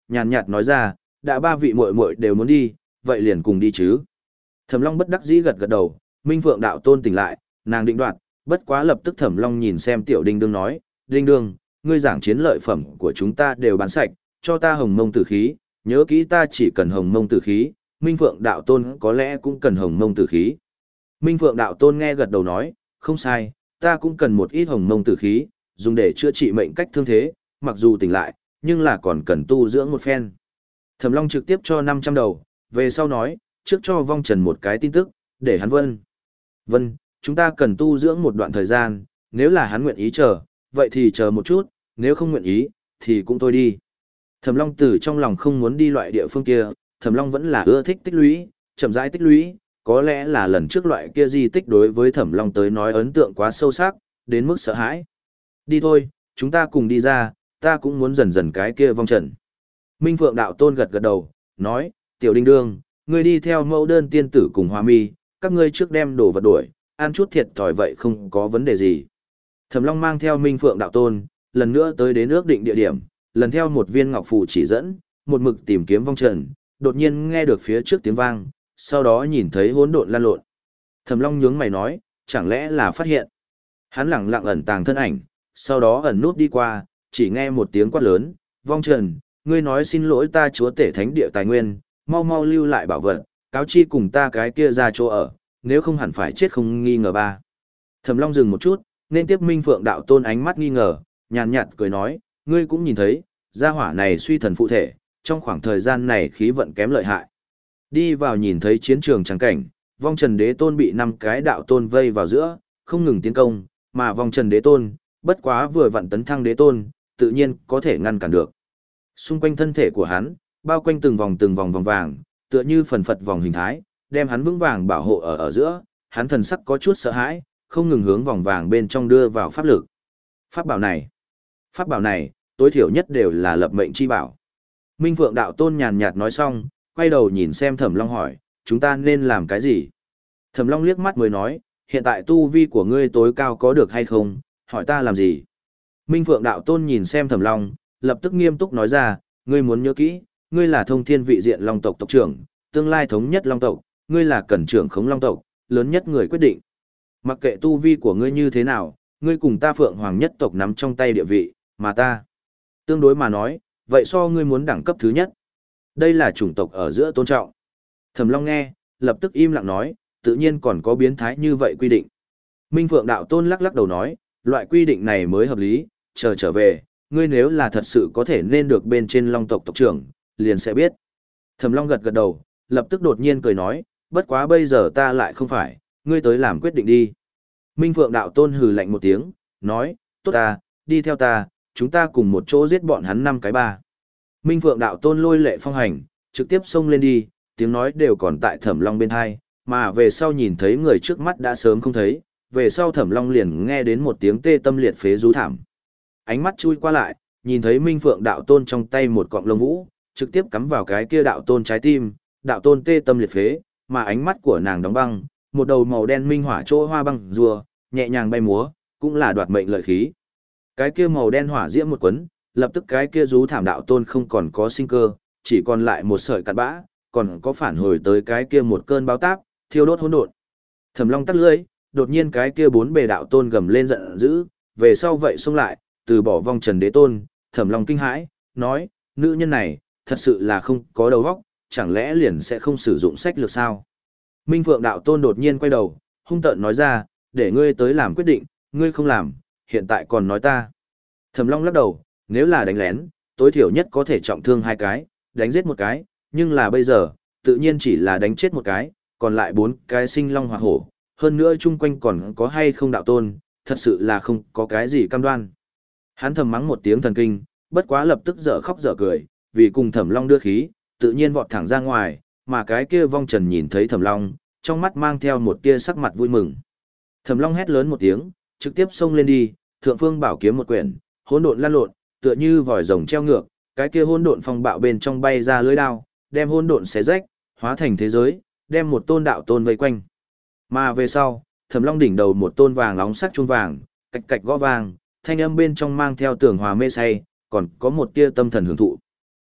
nhàn nhạt nói ra, đã ba vị muội muội đều muốn đi, vậy liền cùng đi chứ. Thẩm Long bất đắc dĩ gật gật đầu, Minh Phượng đạo tôn tỉnh lại, nàng định đoạt, bất quá lập tức Thẩm Long nhìn xem Tiểu Đinh Đương nói, Đinh Đương, ngươi giảng chiến lợi phẩm của chúng ta đều bán sạch, cho ta hồng mông tử khí, nhớ kỹ ta chỉ cần hồng mông tử khí, Minh Phượng đạo tôn có lẽ cũng cần hồng mông tử khí. Minh Phượng đạo tôn nghe gật đầu nói, không sai, ta cũng cần một ít hồng mông tử khí, dùng để chữa trị mệnh cách thương thế, mặc dù tỉnh lại, nhưng là còn cần tu dưỡng một phen. Thẩm Long trực tiếp cho năm trăm đầu, về sau nói, trước cho vong trần một cái tin tức, để hắn vân. Vân, chúng ta cần tu dưỡng một đoạn thời gian, nếu là hắn nguyện ý chờ, vậy thì chờ một chút, nếu không nguyện ý, thì cũng thôi đi. Thẩm Long từ trong lòng không muốn đi loại địa phương kia, Thẩm Long vẫn là ưa thích tích lũy, chậm rãi tích lũy, có lẽ là lần trước loại kia di tích đối với Thẩm Long tới nói ấn tượng quá sâu sắc, đến mức sợ hãi. Đi thôi, chúng ta cùng đi ra, ta cũng muốn dần dần cái kia vong trần. Minh Phượng đạo tôn gật gật đầu, nói, Tiểu Đinh Đương, ngươi đi theo mẫu đơn tiên tử cùng Hoa Mi, các ngươi trước đem đồ vật đuổi, ăn chút thiệt thòi vậy không có vấn đề gì. Thẩm Long mang theo Minh Phượng đạo tôn, lần nữa tới đến ước định địa điểm, lần theo một viên ngọc phù chỉ dẫn, một mực tìm kiếm vong trần, đột nhiên nghe được phía trước tiếng vang, sau đó nhìn thấy hỗn độn lan lộn. Thẩm Long nhướng mày nói, chẳng lẽ là phát hiện. Hắn lẳng lặng ẩn tàng thân ảnh, sau đó ẩn nút đi qua, chỉ nghe một tiếng quát lớn, vong trần, ngươi nói xin lỗi ta chúa tể thánh địa tài nguyên, mau mau lưu lại bảo vật, cáo chi cùng ta cái kia ra chỗ ở, nếu không hẳn phải chết không nghi ngờ ba. Thẩm Long dừng một chút, nên tiếp Minh Phượng đạo tôn ánh mắt nghi ngờ, nhàn nhạt cười nói, ngươi cũng nhìn thấy, gia hỏa này suy thần phụ thể, trong khoảng thời gian này khí vận kém lợi hại. Đi vào nhìn thấy chiến trường trắng cảnh, vong trần đế tôn bị năm cái đạo tôn vây vào giữa, không ngừng tiến công, mà vong trần đế tôn, bất quá vừa vặn tấn thăng đế tôn, tự nhiên có thể ngăn cản được. Xung quanh thân thể của hắn, bao quanh từng vòng từng vòng vòng vàng, tựa như phần phật vòng hình thái, đem hắn vững vàng bảo hộ ở ở giữa, hắn thần sắc có chút sợ hãi, không ngừng hướng vòng vàng bên trong đưa vào pháp lực. Pháp bảo này, pháp bảo này, tối thiểu nhất đều là lập mệnh chi bảo. Minh Phượng đạo tôn nhàn nhạt nói xong, quay đầu nhìn xem Thẩm Long hỏi, chúng ta nên làm cái gì? Thẩm Long liếc mắt mới nói, hiện tại tu vi của ngươi tối cao có được hay không, hỏi ta làm gì? Minh Phượng đạo tôn nhìn xem Thẩm Long, lập tức nghiêm túc nói ra, ngươi muốn nhớ kỹ, ngươi là thông thiên vị diện Long tộc tộc trưởng, tương lai thống nhất Long tộc, ngươi là cẩn trưởng khống Long tộc, lớn nhất người quyết định. Mặc kệ tu vi của ngươi như thế nào, ngươi cùng ta Phượng Hoàng nhất tộc nắm trong tay địa vị, mà ta. Tương đối mà nói, vậy so ngươi muốn đẳng cấp thứ nhất. Đây là chủng tộc ở giữa tôn trọng. Thẩm Long nghe, lập tức im lặng nói, tự nhiên còn có biến thái như vậy quy định. Minh Phượng đạo tôn lắc lắc đầu nói, loại quy định này mới hợp lý, chờ trở về, ngươi nếu là thật sự có thể nên được bên trên Long tộc tộc trưởng, liền sẽ biết. Thẩm Long gật gật đầu, lập tức đột nhiên cười nói, bất quá bây giờ ta lại không phải, ngươi tới làm quyết định đi. Minh Phượng đạo tôn hừ lạnh một tiếng, nói, tốt ta, đi theo ta, chúng ta cùng một chỗ giết bọn hắn năm cái ba. Minh Phượng đạo tôn lôi lệ phong hành, trực tiếp xông lên đi, tiếng nói đều còn tại Thẩm Long bên hai, mà về sau nhìn thấy người trước mắt đã sớm không thấy, về sau Thẩm Long liền nghe đến một tiếng tê tâm liệt phế rú thảm. Ánh mắt chui qua lại, nhìn thấy Minh Phượng đạo tôn trong tay một cọng lông vũ, trực tiếp cắm vào cái kia đạo tôn trái tim, đạo tôn tê tâm liệt phế, mà ánh mắt của nàng đóng băng, một đầu màu đen minh hỏa chỗ hoa băng rùa, nhẹ nhàng bay múa, cũng là đoạt mệnh lợi khí. Cái kia màu đen hỏa diễm một quấn, lập tức cái kia rú thảm đạo tôn không còn có sinh cơ, chỉ còn lại một sợi cặn bã, còn có phản hồi tới cái kia một cơn báo táp, thiêu đốt hỗn độn. Thẩm Long tắt lưỡi, đột nhiên cái kia bốn bề đạo tôn gầm lên giận dữ, về sau vậy xông lại, từ bỏ vong trần đế tôn, Thẩm Long kinh hãi, nói, nữ nhân này, thật sự là không có đầu óc, chẳng lẽ liền sẽ không sử dụng sách lược sao? Minh Phượng đạo tôn đột nhiên quay đầu, hung tợn nói ra, để ngươi tới làm quyết định, ngươi không làm, hiện tại còn nói ta. Thẩm Long lắc đầu, nếu là đánh lén, tối thiểu nhất có thể trọng thương hai cái, đánh giết một cái, nhưng là bây giờ, tự nhiên chỉ là đánh chết một cái, còn lại bốn cái sinh long hoặc hổ, hơn nữa chung quanh còn có hay không đạo tôn, thật sự là không có cái gì cam đoan. Hắn thầm mắng một tiếng thần kinh, bất quá lập tức dở khóc dở cười, vì cùng Thẩm Long đưa khí, tự nhiên vọt thẳng ra ngoài, mà cái kia vong trần nhìn thấy Thẩm Long, trong mắt mang theo một tia sắc mặt vui mừng. Thẩm Long hét lớn một tiếng, trực tiếp xông lên đi, thượng phương bảo kiếm một quyển, hỗn độn lan lộn, tựa như vòi rồng treo ngược, cái kia hỗn độn phong bạo bên trong bay ra lưỡi đao, đem hỗn độn xé rách, hóa thành thế giới, đem một tôn đạo tôn vây quanh. Mà về sau, Thẩm Long đỉnh đầu một tôn vàng nóng sắc chuông vàng, cạch cạch gõ vàng, thanh âm bên trong mang theo tưởng hòa mê say, còn có một tia tâm thần hưởng thụ.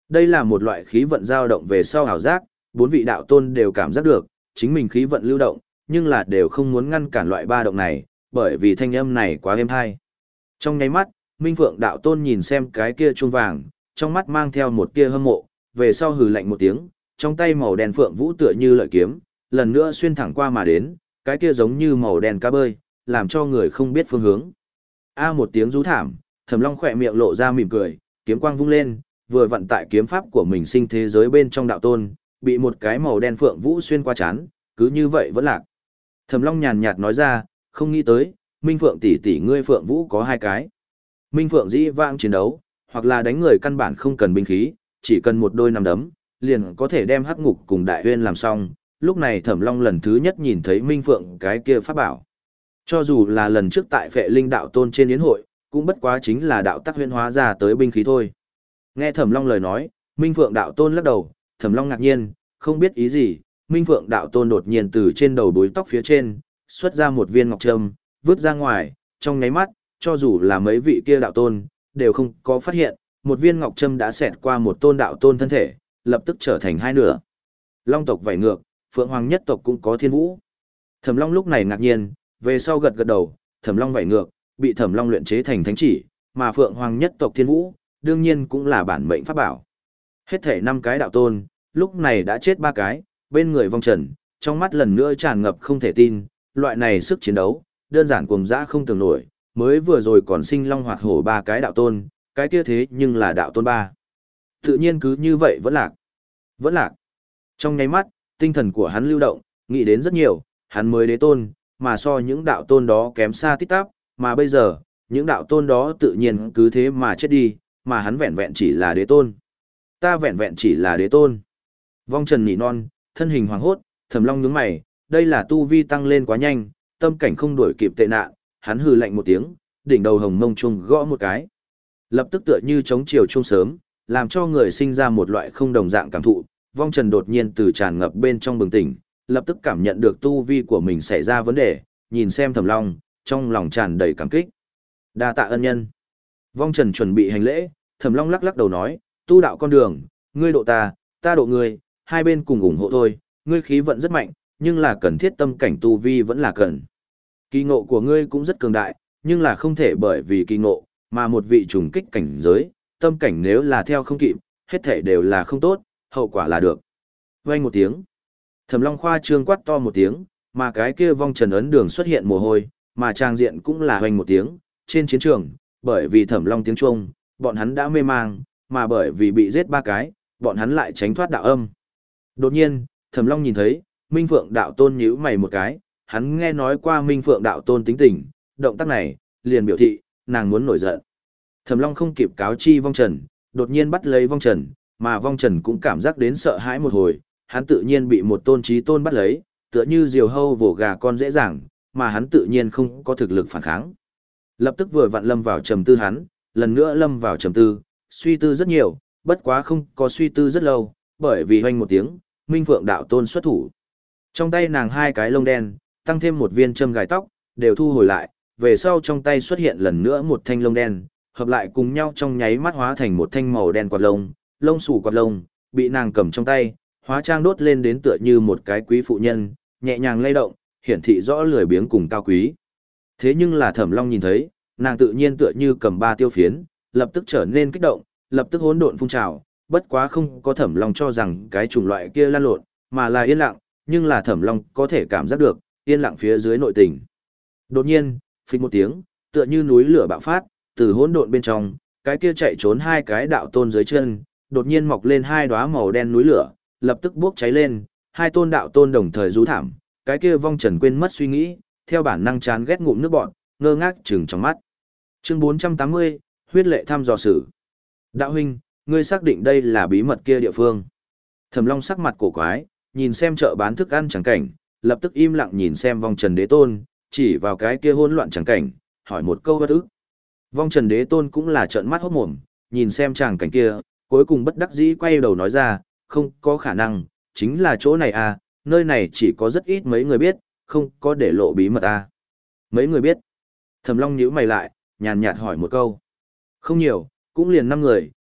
Đây là một loại khí vận dao động về sau ảo giác, bốn vị đạo tôn đều cảm giác được, chính mình khí vận lưu động, nhưng là đều không muốn ngăn cản loại ba động này, bởi vì thanh âm này quá êm hay. Trong nháy mắt, Minh Phượng đạo tôn nhìn xem cái kia chuông vàng, trong mắt mang theo một tia hâm mộ, về sau hừ lạnh một tiếng, trong tay màu đen phượng vũ tựa như lợi kiếm, lần nữa xuyên thẳng qua mà đến, cái kia giống như màu đen cá bơi, làm cho người không biết phương hướng. A một tiếng rú thảm, Thẩm Long khỏe miệng lộ ra mỉm cười, kiếm quang vung lên, vừa vận tại kiếm pháp của mình sinh thế giới bên trong đạo tôn, bị một cái màu đen phượng vũ xuyên qua chán, cứ như vậy vẫn lạc. Thẩm Long nhàn nhạt nói ra, không nghĩ tới, Minh Phượng tỷ tỷ ngươi phượng vũ có hai cái. Minh Phượng dĩ vãng chiến đấu, hoặc là đánh người căn bản không cần binh khí, chỉ cần một đôi nắm đấm, liền có thể đem hắc ngục cùng đại huyên làm xong. Lúc này Thẩm Long lần thứ nhất nhìn thấy Minh Phượng cái kia pháp bảo. Cho dù là lần trước tại Phệ Linh đạo tôn trên yến hội, cũng bất quá chính là đạo tắc huyên hóa ra tới binh khí thôi. Nghe Thẩm Long lời nói, Minh Phượng đạo tôn lắc đầu, Thẩm Long ngạc nhiên, không biết ý gì, Minh Phượng đạo tôn đột nhiên từ trên đầu búi tóc phía trên, xuất ra một viên ngọc trâm, vứt ra ngoài, trong nháy mắt, cho dù là mấy vị kia đạo tôn, đều không có phát hiện, một viên ngọc trâm đã xẹt qua một tôn đạo tôn thân thể, lập tức trở thành hai nửa. Long tộc vảy ngược, Phượng Hoàng nhất tộc cũng có thiên vũ. Thẩm Long lúc này ngạc nhiên, về sau gật gật đầu, Thẩm Long vảy ngược, bị Thẩm Long luyện chế thành thánh chỉ, mà Phượng Hoàng nhất tộc thiên vũ, đương nhiên cũng là bản mệnh pháp bảo. Hết thể năm cái đạo tôn, lúc này đã chết ba cái, bên người vong trần, trong mắt lần nữa tràn ngập không thể tin, loại này sức chiến đấu, đơn giản cuồng dã không tưởng nổi, mới vừa rồi còn sinh long hoạt hổ ba cái đạo tôn, cái kia thế nhưng là đạo tôn ba. Tự nhiên cứ như vậy vẫn lạc. Vẫn lạc. Trong nháy mắt, tinh thần của hắn lưu động, nghĩ đến rất nhiều, hắn mới đế tôn, mà so những đạo tôn đó kém xa tít tắp, mà bây giờ, những đạo tôn đó tự nhiên cứ thế mà chết đi, mà hắn vẹn vẹn chỉ là đế tôn. Ta vẹn vẹn chỉ là đế tôn. Vong trần nỉ non, thân hình hoàng hốt, Thẩm Long nhướng mày, đây là tu vi tăng lên quá nhanh, tâm cảnh không đuổi kịp tệ nạn, hắn hừ lạnh một tiếng, đỉnh đầu hồng mông chuông gõ một cái. Lập tức tựa như chống chiều chuông sớm, làm cho người sinh ra một loại không đồng dạng cảm thụ, vong trần đột nhiên từ tràn ngập bên trong bừng tỉnh, lập tức cảm nhận được tu vi của mình xảy ra vấn đề, nhìn xem Thẩm Long, trong lòng tràn đầy cảm kích. Đa tạ ân nhân. Vong trần chuẩn bị hành lễ, Thẩm Long lắc lắc đầu nói, tu đạo con đường, ngươi độ ta, ta độ ngươi, hai bên cùng ủng hộ thôi, ngươi khí vận rất mạnh, nhưng là cần thiết tâm cảnh tu vi vẫn là cần. Kỳ ngộ của ngươi cũng rất cường đại, nhưng là không thể bởi vì kỳ ngộ, mà một vị trùng kích cảnh giới, tâm cảnh nếu là theo không kịp, hết thể đều là không tốt, hậu quả là được. Vang một tiếng. Thẩm Long khoa trương quát to một tiếng, mà cái kia vong trần ấn đường xuất hiện mồ hôi, mà trang diện cũng là hoành một tiếng, trên chiến trường, bởi vì Thẩm Long tiếng chuông, bọn hắn đã mê mang, mà bởi vì bị giết ba cái, bọn hắn lại tránh thoát đạo âm. Đột nhiên, Thẩm Long nhìn thấy, Minh Phượng đạo tôn nhíu mày một cái, hắn nghe nói qua Minh Phượng đạo tôn tính tình, động tác này, liền biểu thị, nàng muốn nổi giận. Thẩm Long không kịp cáo chi vong trần, đột nhiên bắt lấy vong trần, mà vong trần cũng cảm giác đến sợ hãi một hồi, hắn tự nhiên bị một tôn trí tôn bắt lấy, tựa như diều hâu vồ gà con dễ dàng, mà hắn tự nhiên không có thực lực phản kháng. Lập tức vừa vặn lâm vào trầm tư hắn, lần nữa lâm vào trầm tư, suy tư rất nhiều, bất quá không có suy tư rất lâu, bởi vì hoanh một tiếng, Minh Phượng đạo tôn xuất thủ. Trong tay nàng hai cái lông đen, tăng thêm một viên châm gài tóc, đều thu hồi lại, về sau trong tay xuất hiện lần nữa một thanh lông đen, hợp lại cùng nhau trong nháy mắt hóa thành một thanh màu đen quạt lông, lông xù quạt lông, bị nàng cầm trong tay, hóa trang đốt lên đến tựa như một cái quý phụ nhân, nhẹ nhàng lay động, hiển thị rõ lười biếng cùng cao quý. Thế nhưng là Thẩm Long nhìn thấy, nàng tự nhiên tựa như cầm ba tiêu phiến, lập tức trở nên kích động, lập tức hỗn độn phun trào, bất quá không có Thẩm Long cho rằng cái chủng loại kia lan lộn, mà là yên lặng, nhưng là Thẩm Long có thể cảm giác được, yên lặng phía dưới nội tình. Đột nhiên, phịch một tiếng, tựa như núi lửa bạo phát, từ hỗn độn bên trong, cái kia chạy trốn hai cái đạo tôn dưới chân, đột nhiên mọc lên hai đóa màu đen núi lửa, lập tức bốc cháy lên, hai tôn đạo tôn đồng thời rú thảm, cái kia vong trần quên mất suy nghĩ, theo bản năng chán ghét ngụm nước bọt, ngơ ngác chừng trong mắt. Chương bốn trăm tám mươi, huyết lệ thăm dò sử. Đạo huynh, ngươi xác định đây là bí mật kia địa phương? Thẩm Long sắc mặt cổ quái, nhìn xem chợ bán thức ăn chẳng cảnh, lập tức im lặng nhìn xem vong trần đế tôn, chỉ vào cái kia hỗn loạn chẳng cảnh, hỏi một câu bất ức. Vong trần đế tôn cũng là trợn mắt hốt mồm, nhìn xem chẳng cảnh kia, cuối cùng bất đắc dĩ quay đầu nói ra, không có khả năng, chính là chỗ này à, nơi này chỉ có rất ít mấy người biết, không có để lộ bí mật à. Mấy người biết? Thẩm Long nhíu mày lại, nhàn nhạt hỏi một câu. Không nhiều, cũng liền năm người,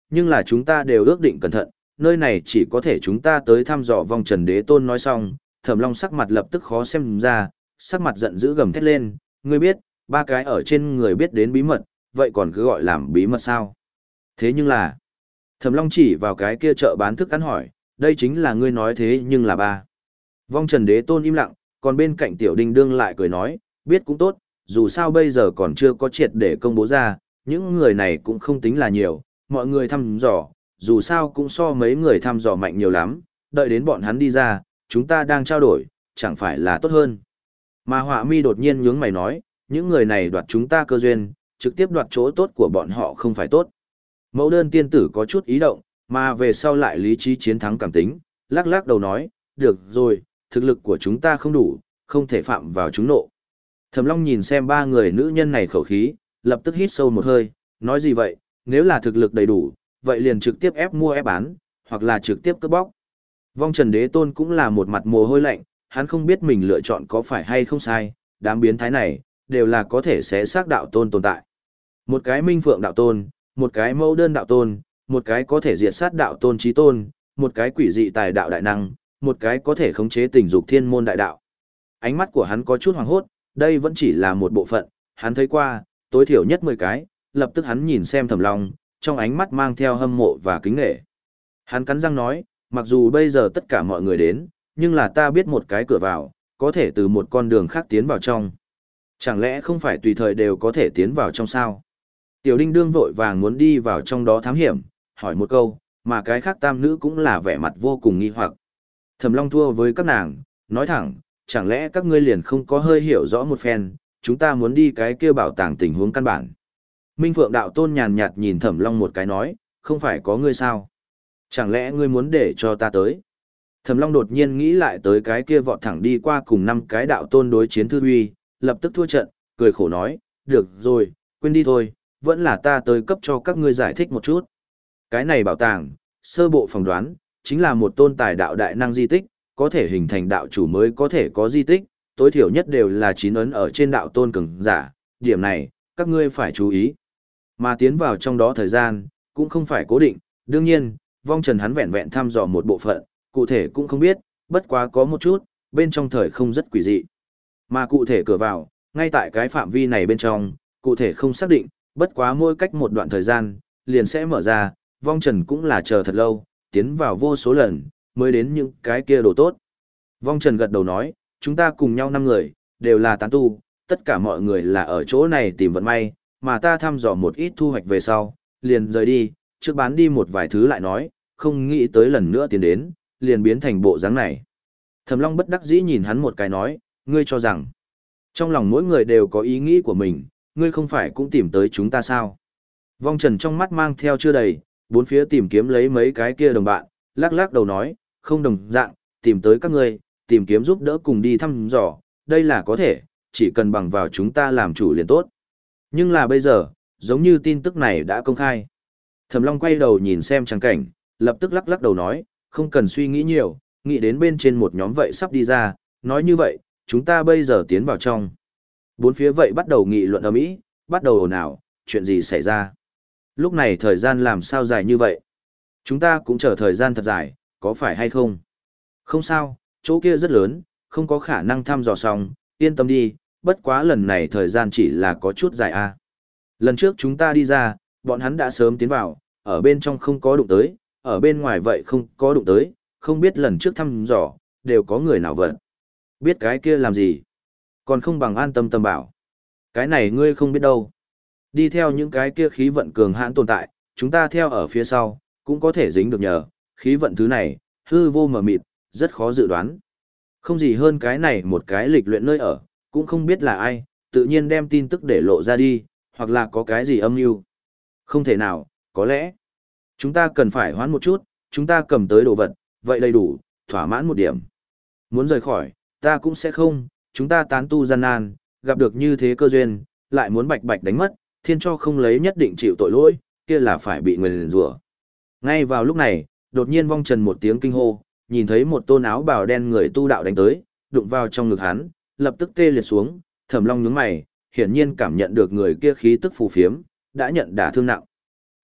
nhưng là chúng ta đều ước định cẩn thận, nơi này chỉ có thể chúng ta tới thăm dò vong trần đế tôn nói xong, Thẩm Long sắc mặt lập tức khó xem ra, sắc mặt giận dữ gầm thét lên, ngươi biết, ba cái ở trên người biết đến bí mật, vậy còn cứ gọi làm bí mật sao? Thế nhưng là, Thẩm Long chỉ vào cái kia chợ bán thức ăn hỏi, đây chính là ngươi nói thế nhưng là ba. Vong trần đế tôn im lặng, còn bên cạnh tiểu đinh đương lại cười nói, biết cũng tốt, dù sao bây giờ còn chưa có triệt để công bố ra, những người này cũng không tính là nhiều, mọi người thăm dò, dù sao cũng so mấy người thăm dò mạnh nhiều lắm, đợi đến bọn hắn đi ra, chúng ta đang trao đổi, chẳng phải là tốt hơn. Mà Họa Mi đột nhiên nhướng mày nói, những người này đoạt chúng ta cơ duyên, trực tiếp đoạt chỗ tốt của bọn họ không phải tốt. Mẫu đơn tiên tử có chút ý động, mà về sau lại lý trí chiến thắng cảm tính, lắc lắc đầu nói, được rồi, thực lực của chúng ta không đủ, không thể phạm vào chúng nộ. Thẩm Long nhìn xem ba người nữ nhân này khẩu khí, lập tức hít sâu một hơi, nói gì vậy, nếu là thực lực đầy đủ, vậy liền trực tiếp ép mua ép bán, hoặc là trực tiếp cướp bóc. Vong Trần Đế Tôn cũng là một mặt mồ hôi lạnh, hắn không biết mình lựa chọn có phải hay không sai, đám biến thái này, đều là có thể xé xác đạo tôn tồn tại. Một cái minh phượng đạo tôn, một cái mẫu đơn đạo tôn, một cái có thể diệt sát đạo tôn chí tôn, một cái quỷ dị tài đạo đại năng, một cái có thể khống chế tình dục thiên môn đại đạo. Ánh mắt của hắn có chút hoảng hốt, đây vẫn chỉ là một bộ phận, hắn thấy qua, tối thiểu nhất mười cái, lập tức hắn nhìn xem Thẩm Long, trong ánh mắt mang theo hâm mộ và kính nể. Hắn cắn răng nói, mặc dù bây giờ tất cả mọi người đến, nhưng là ta biết một cái cửa vào, có thể từ một con đường khác tiến vào trong. Chẳng lẽ không phải tùy thời đều có thể tiến vào trong sao? Tiểu Đinh đương vội vàng muốn đi vào trong đó thám hiểm, hỏi một câu, mà cái khác tam nữ cũng là vẻ mặt vô cùng nghi hoặc. Thẩm Long thua với các nàng, nói thẳng, chẳng lẽ các ngươi liền không có hơi hiểu rõ một phen, chúng ta muốn đi cái kia bảo tàng tình huống căn bản. Minh Phượng đạo tôn nhàn nhạt nhìn Thẩm Long một cái nói, không phải có ngươi sao? Chẳng lẽ ngươi muốn để cho ta tới? Thẩm Long đột nhiên nghĩ lại tới cái kia vọt thẳng đi qua cùng năm cái đạo tôn đối chiến Thư Huy, lập tức thua trận, cười khổ nói, được rồi, quên đi thôi, vẫn là ta tới cấp cho các ngươi giải thích một chút. Cái này bảo tàng, sơ bộ phỏng đoán, chính là một tôn tài đạo đại năng di tích, có thể hình thành đạo chủ mới có thể có di tích, tối thiểu nhất đều là chín ấn ở trên đạo tôn cường giả, điểm này, các ngươi phải chú ý. Mà tiến vào trong đó thời gian, cũng không phải cố định, đương nhiên, vong trần hắn vẹn vẹn thăm dò một bộ phận, cụ thể cũng không biết, bất quá có một chút, bên trong thời không rất quỷ dị. Mà cụ thể cửa vào, ngay tại cái phạm vi này bên trong, cụ thể không xác định, bất quá mỗi cách một đoạn thời gian, liền sẽ mở ra, vong trần cũng là chờ thật lâu, tiến vào vô số lần, mới đến những cái kia đồ tốt. Vong trần gật đầu nói, chúng ta cùng nhau năm người, đều là tán tu, tất cả mọi người là ở chỗ này tìm vận may, mà ta thăm dò một ít thu hoạch về sau, liền rời đi, trước bán đi một vài thứ lại nói, không nghĩ tới lần nữa tiến đến, liền biến thành bộ dáng này. Thẩm Long bất đắc dĩ nhìn hắn một cái nói, ngươi cho rằng, trong lòng mỗi người đều có ý nghĩ của mình, ngươi không phải cũng tìm tới chúng ta sao? Vong Trần trong mắt mang theo chưa đầy, bốn phía tìm kiếm lấy mấy cái kia đồng bạn, lắc lắc đầu nói, không đồng dạng, tìm tới các ngươi, tìm kiếm giúp đỡ cùng đi thăm dò, đây là có thể, chỉ cần bằng vào chúng ta làm chủ liền tốt. Nhưng là bây giờ, giống như tin tức này đã công khai. Thẩm Long quay đầu nhìn xem trắng cảnh, lập tức lắc lắc đầu nói, không cần suy nghĩ nhiều, nghĩ đến bên trên một nhóm vậy sắp đi ra, nói như vậy, chúng ta bây giờ tiến vào trong. Bốn phía vậy bắt đầu nghị luận ầm ĩ, bắt đầu ồn ào, chuyện gì xảy ra? Lúc này thời gian làm sao dài như vậy? Chúng ta cũng chờ thời gian thật dài, có phải hay không? Không sao, chỗ kia rất lớn, không có khả năng thăm dò xong, yên tâm đi, bất quá lần này thời gian chỉ là có chút dài a. À. Lần trước chúng ta đi ra, bọn hắn đã sớm tiến vào, ở bên trong không có đụng tới, ở bên ngoài vậy không có đụng tới, không biết lần trước thăm dò, đều có người nào vận. Biết cái kia làm gì? Còn không bằng an tâm tâm bảo. Cái này ngươi không biết đâu. Đi theo những cái kia khí vận cường hãn tồn tại, chúng ta theo ở phía sau, cũng có thể dính được nhờ, khí vận thứ này, hư vô mờ mịt, rất khó dự đoán. Không gì hơn cái này một cái lịch luyện nơi ở, cũng không biết là ai, tự nhiên đem tin tức để lộ ra đi, hoặc là có cái gì âm mưu. Không thể nào, có lẽ, chúng ta cần phải hoãn một chút, chúng ta cầm tới đồ vật, vậy đầy đủ, thỏa mãn một điểm. Muốn rời khỏi, ta cũng sẽ không, chúng ta tán tu gian nan, gặp được như thế cơ duyên, lại muốn bạch bạch đánh mất, thiên cho không lấy nhất định chịu tội lỗi, kia là phải bị người nguyền rủa. Ngay vào lúc này, đột nhiên vong trần một tiếng kinh hô, nhìn thấy một tôn áo bào đen người tu đạo đánh tới, đụng vào trong ngực hắn, lập tức tê liệt xuống, Thẩm Long nhướng mày, hiển nhiên cảm nhận được người kia khí tức phù phiếm, đã nhận đả thương nặng.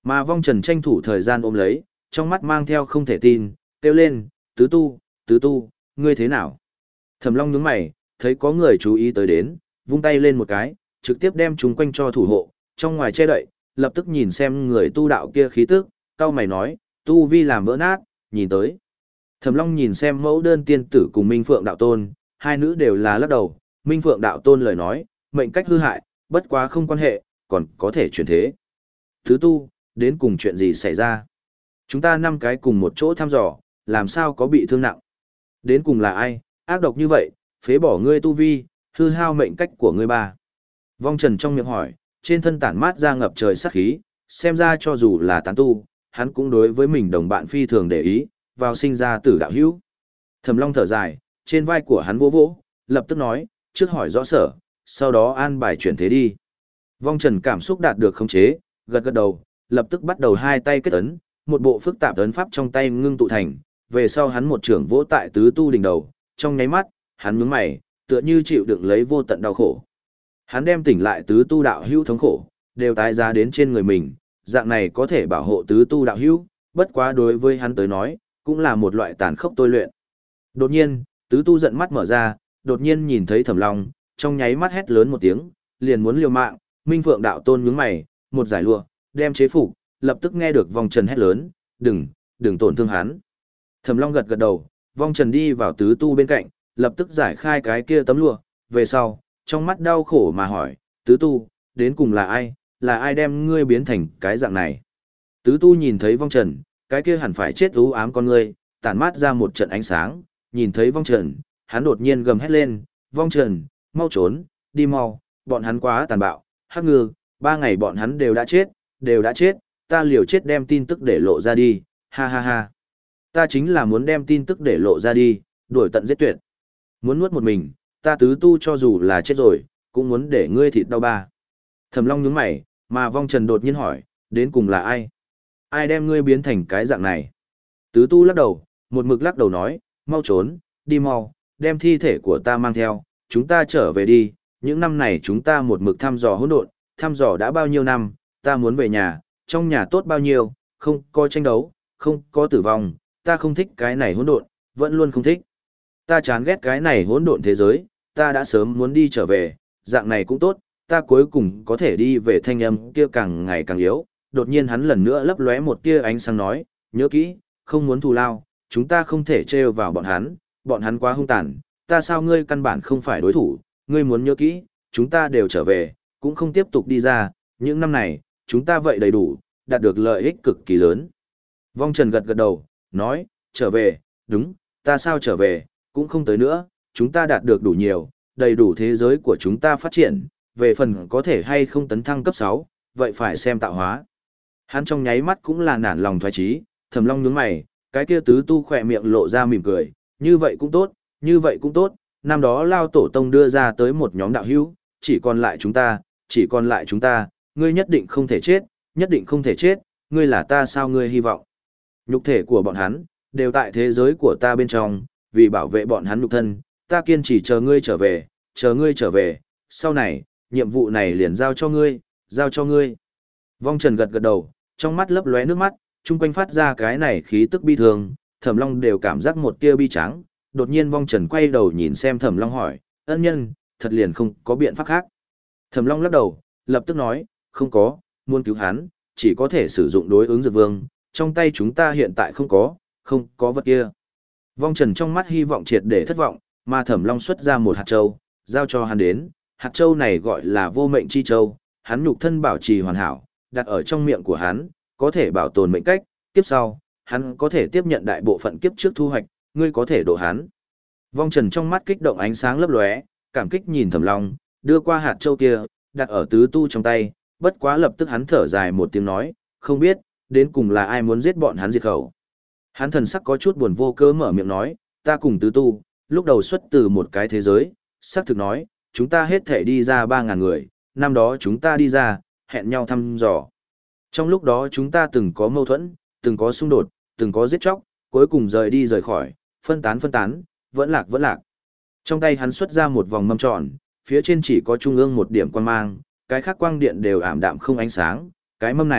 Mà vong trần tranh thủ thời gian ôm lấy, trong mắt mang theo không thể tin, kêu lên, tứ tu, tứ tu, ngươi thế nào? Thẩm Long nhướng mày, thấy có người chú ý tới đến, vung tay lên một cái, trực tiếp đem chúng quanh cho thủ hộ, trong ngoài che đậy, lập tức nhìn xem người tu đạo kia khí tức, cao mày nói, tu vi làm vỡ nát, nhìn tới. Thẩm Long nhìn xem mẫu đơn tiên tử cùng Minh Phượng đạo tôn, hai nữ đều là lắc đầu, Minh Phượng đạo tôn lời nói, mệnh cách hư hại, bất quá không quan hệ, còn có thể chuyển thế. Thứ tu, đến cùng chuyện gì xảy ra? Chúng ta năm cái cùng một chỗ thăm dò, làm sao có bị thương nặng? Đến cùng là ai, ác độc như vậy, phế bỏ ngươi tu vi, hư hao mệnh cách của ngươi ba. Vong Trần trong miệng hỏi, trên thân tản mát ra ngập trời sát khí, xem ra cho dù là tán tu, hắn cũng đối với mình đồng bạn phi thường để ý, vào sinh ra tử đạo hữu. Thẩm Long thở dài, trên vai của hắn vỗ vỗ, lập tức nói, trước hỏi rõ sở, sau đó an bài chuyển thế đi. Vong Trần cảm xúc đạt được khống chế, gật gật đầu, lập tức bắt đầu hai tay kết ấn, một bộ phức tạp ấn pháp trong tay ngưng tụ thành, về sau hắn một trưởng vỗ tại tứ tu đỉnh đầu, trong nháy mắt, hắn nhướng mày, tựa như chịu đựng lấy vô tận đau khổ. Hắn đem tỉnh lại tứ tu đạo hữu thống khổ, đều tái giá đến trên người mình, dạng này có thể bảo hộ tứ tu đạo hữu, bất quá đối với hắn tới nói, cũng là một loại tàn khốc tôi luyện. Đột nhiên, tứ tu giận mắt mở ra, đột nhiên nhìn thấy Thẩm Long, trong nháy mắt hét lớn một tiếng, liền muốn liều mạng, Minh Phượng đạo tôn nhướng mày, một giải lụa, đem chế phục, lập tức nghe được Vong Trần hét lớn, "Đừng, đừng tổn thương hắn." Thẩm Long gật gật đầu, Vong Trần đi vào tứ tu bên cạnh, lập tức giải khai cái kia tấm lụa, về sau, trong mắt đau khổ mà hỏi, "Tứ tu, đến cùng là ai, là ai đem ngươi biến thành cái dạng này?" Tứ tu nhìn thấy Vong Trần, cái kia hẳn phải chết u ám con ngươi, tản mát ra một trận ánh sáng, nhìn thấy Vong Trần, hắn đột nhiên gầm hét lên, "Vong Trần, mau trốn, đi mau, bọn hắn quá tàn bạo, Hắc Ngư, ba ngày bọn hắn đều đã chết, đều đã chết, ta liều chết đem tin tức để lộ ra đi, ha ha ha. Ta chính là muốn đem tin tức để lộ ra đi, đuổi tận giết tuyệt. Muốn nuốt một mình, ta tứ tu cho dù là chết rồi, cũng muốn để ngươi thịt đau ba." Thẩm Long nhướng mày, mà Vong Trần đột nhiên hỏi, đến cùng là ai? Ai đem ngươi biến thành cái dạng này? Tứ tu lắc đầu, một mực lắc đầu nói, mau trốn, đi mau, đem thi thể của ta mang theo, chúng ta trở về đi, những năm này chúng ta một mực thăm dò hỗn độn, thăm dò đã bao nhiêu năm, ta muốn về nhà, trong nhà tốt bao nhiêu, không có tranh đấu, không có tử vong, ta không thích cái này hỗn độn, vẫn luôn không thích. Ta chán ghét cái này hỗn độn thế giới, ta đã sớm muốn đi trở về, dạng này cũng tốt, ta cuối cùng có thể đi về. Thanh âm kia càng ngày càng yếu, đột nhiên hắn lần nữa lấp lóe một tia ánh sáng nói, nhớ kỹ, không muốn thù lao, chúng ta không thể trêu vào bọn hắn, bọn hắn quá hung tàn, ta sao ngươi căn bản không phải đối thủ, ngươi muốn nhớ kỹ, chúng ta đều trở về, cũng không tiếp tục đi ra, những năm này, chúng ta vậy đầy đủ, đạt được lợi ích cực kỳ lớn. Vong Trần gật gật đầu, nói, trở về, đúng, ta sao trở về, cũng không tới nữa, chúng ta đạt được đủ nhiều, đầy đủ thế giới của chúng ta phát triển, về phần có thể hay không tấn thăng cấp sáu, vậy phải xem tạo hóa. Hắn trong nháy mắt cũng là nản lòng thoái trí, Thẩm Long nhướng mày, cái kia tứ tu khỏe miệng lộ ra mỉm cười, như vậy cũng tốt, như vậy cũng tốt, năm đó Lao Tổ Tông đưa ra tới một nhóm đạo hữu, chỉ còn lại chúng ta, chỉ còn lại chúng ta, ngươi nhất định không thể chết, nhất định không thể chết, ngươi là ta sao ngươi hy vọng. Nhục thể của bọn hắn, đều tại thế giới của ta bên trong, vì bảo vệ bọn hắn nhục thân, ta kiên trì chờ ngươi trở về, chờ ngươi trở về, sau này, nhiệm vụ này liền giao cho ngươi, giao cho ngươi. Vong Trần gật gật đầu, trong mắt lấp lóe nước mắt, chung quanh phát ra cái này khí tức bi thương, Thẩm Long đều cảm giác một tia bi tráng. Đột nhiên Vong Trần quay đầu nhìn xem Thẩm Long hỏi, ân nhân, thật liền không có biện pháp khác. Thẩm Long lắc đầu, lập tức nói, không có, muốn cứu hắn, chỉ có thể sử dụng đối ứng dược vương, trong tay chúng ta hiện tại không có, không có vật kia. Vong Trần trong mắt hy vọng triệt để thất vọng, mà Thẩm Long xuất ra một hạt châu, giao cho hắn đến, hạt châu này gọi là vô mệnh chi châu, hắn nhục thân bảo trì hoàn hảo, đặt ở trong miệng của hắn, có thể bảo tồn mệnh cách, kiếp sau, hắn có thể tiếp nhận đại bộ phận kiếp trước thu hoạch, ngươi có thể độ hắn. Vong Trần trong mắt kích động ánh sáng lấp lóe, cảm kích nhìn Thẩm Long, đưa qua hạt châu kia, đặt ở tứ tu trong tay, bất quá lập tức hắn thở dài một tiếng nói, không biết, đến cùng là ai muốn giết bọn hắn diệt khẩu. Hắn thần sắc có chút buồn vô cớ mở miệng nói, ta cùng tứ tu, lúc đầu xuất từ một cái thế giới, xác thực nói, chúng ta hết thể đi ra ba ngàn người, năm đó chúng ta đi ra, hẹn nhau thăm dò. Trong lúc đó chúng ta từng có mâu thuẫn, từng có xung đột, từng có giết chóc, cuối cùng rời đi rời khỏi, phân tán phân tán, vẫn lạc vẫn lạc. Trong tay hắn xuất ra một vòng mâm tròn, phía trên chỉ có trung ương một điểm quang mang, cái khác quang điện đều ảm đạm không ánh sáng, cái mâm này,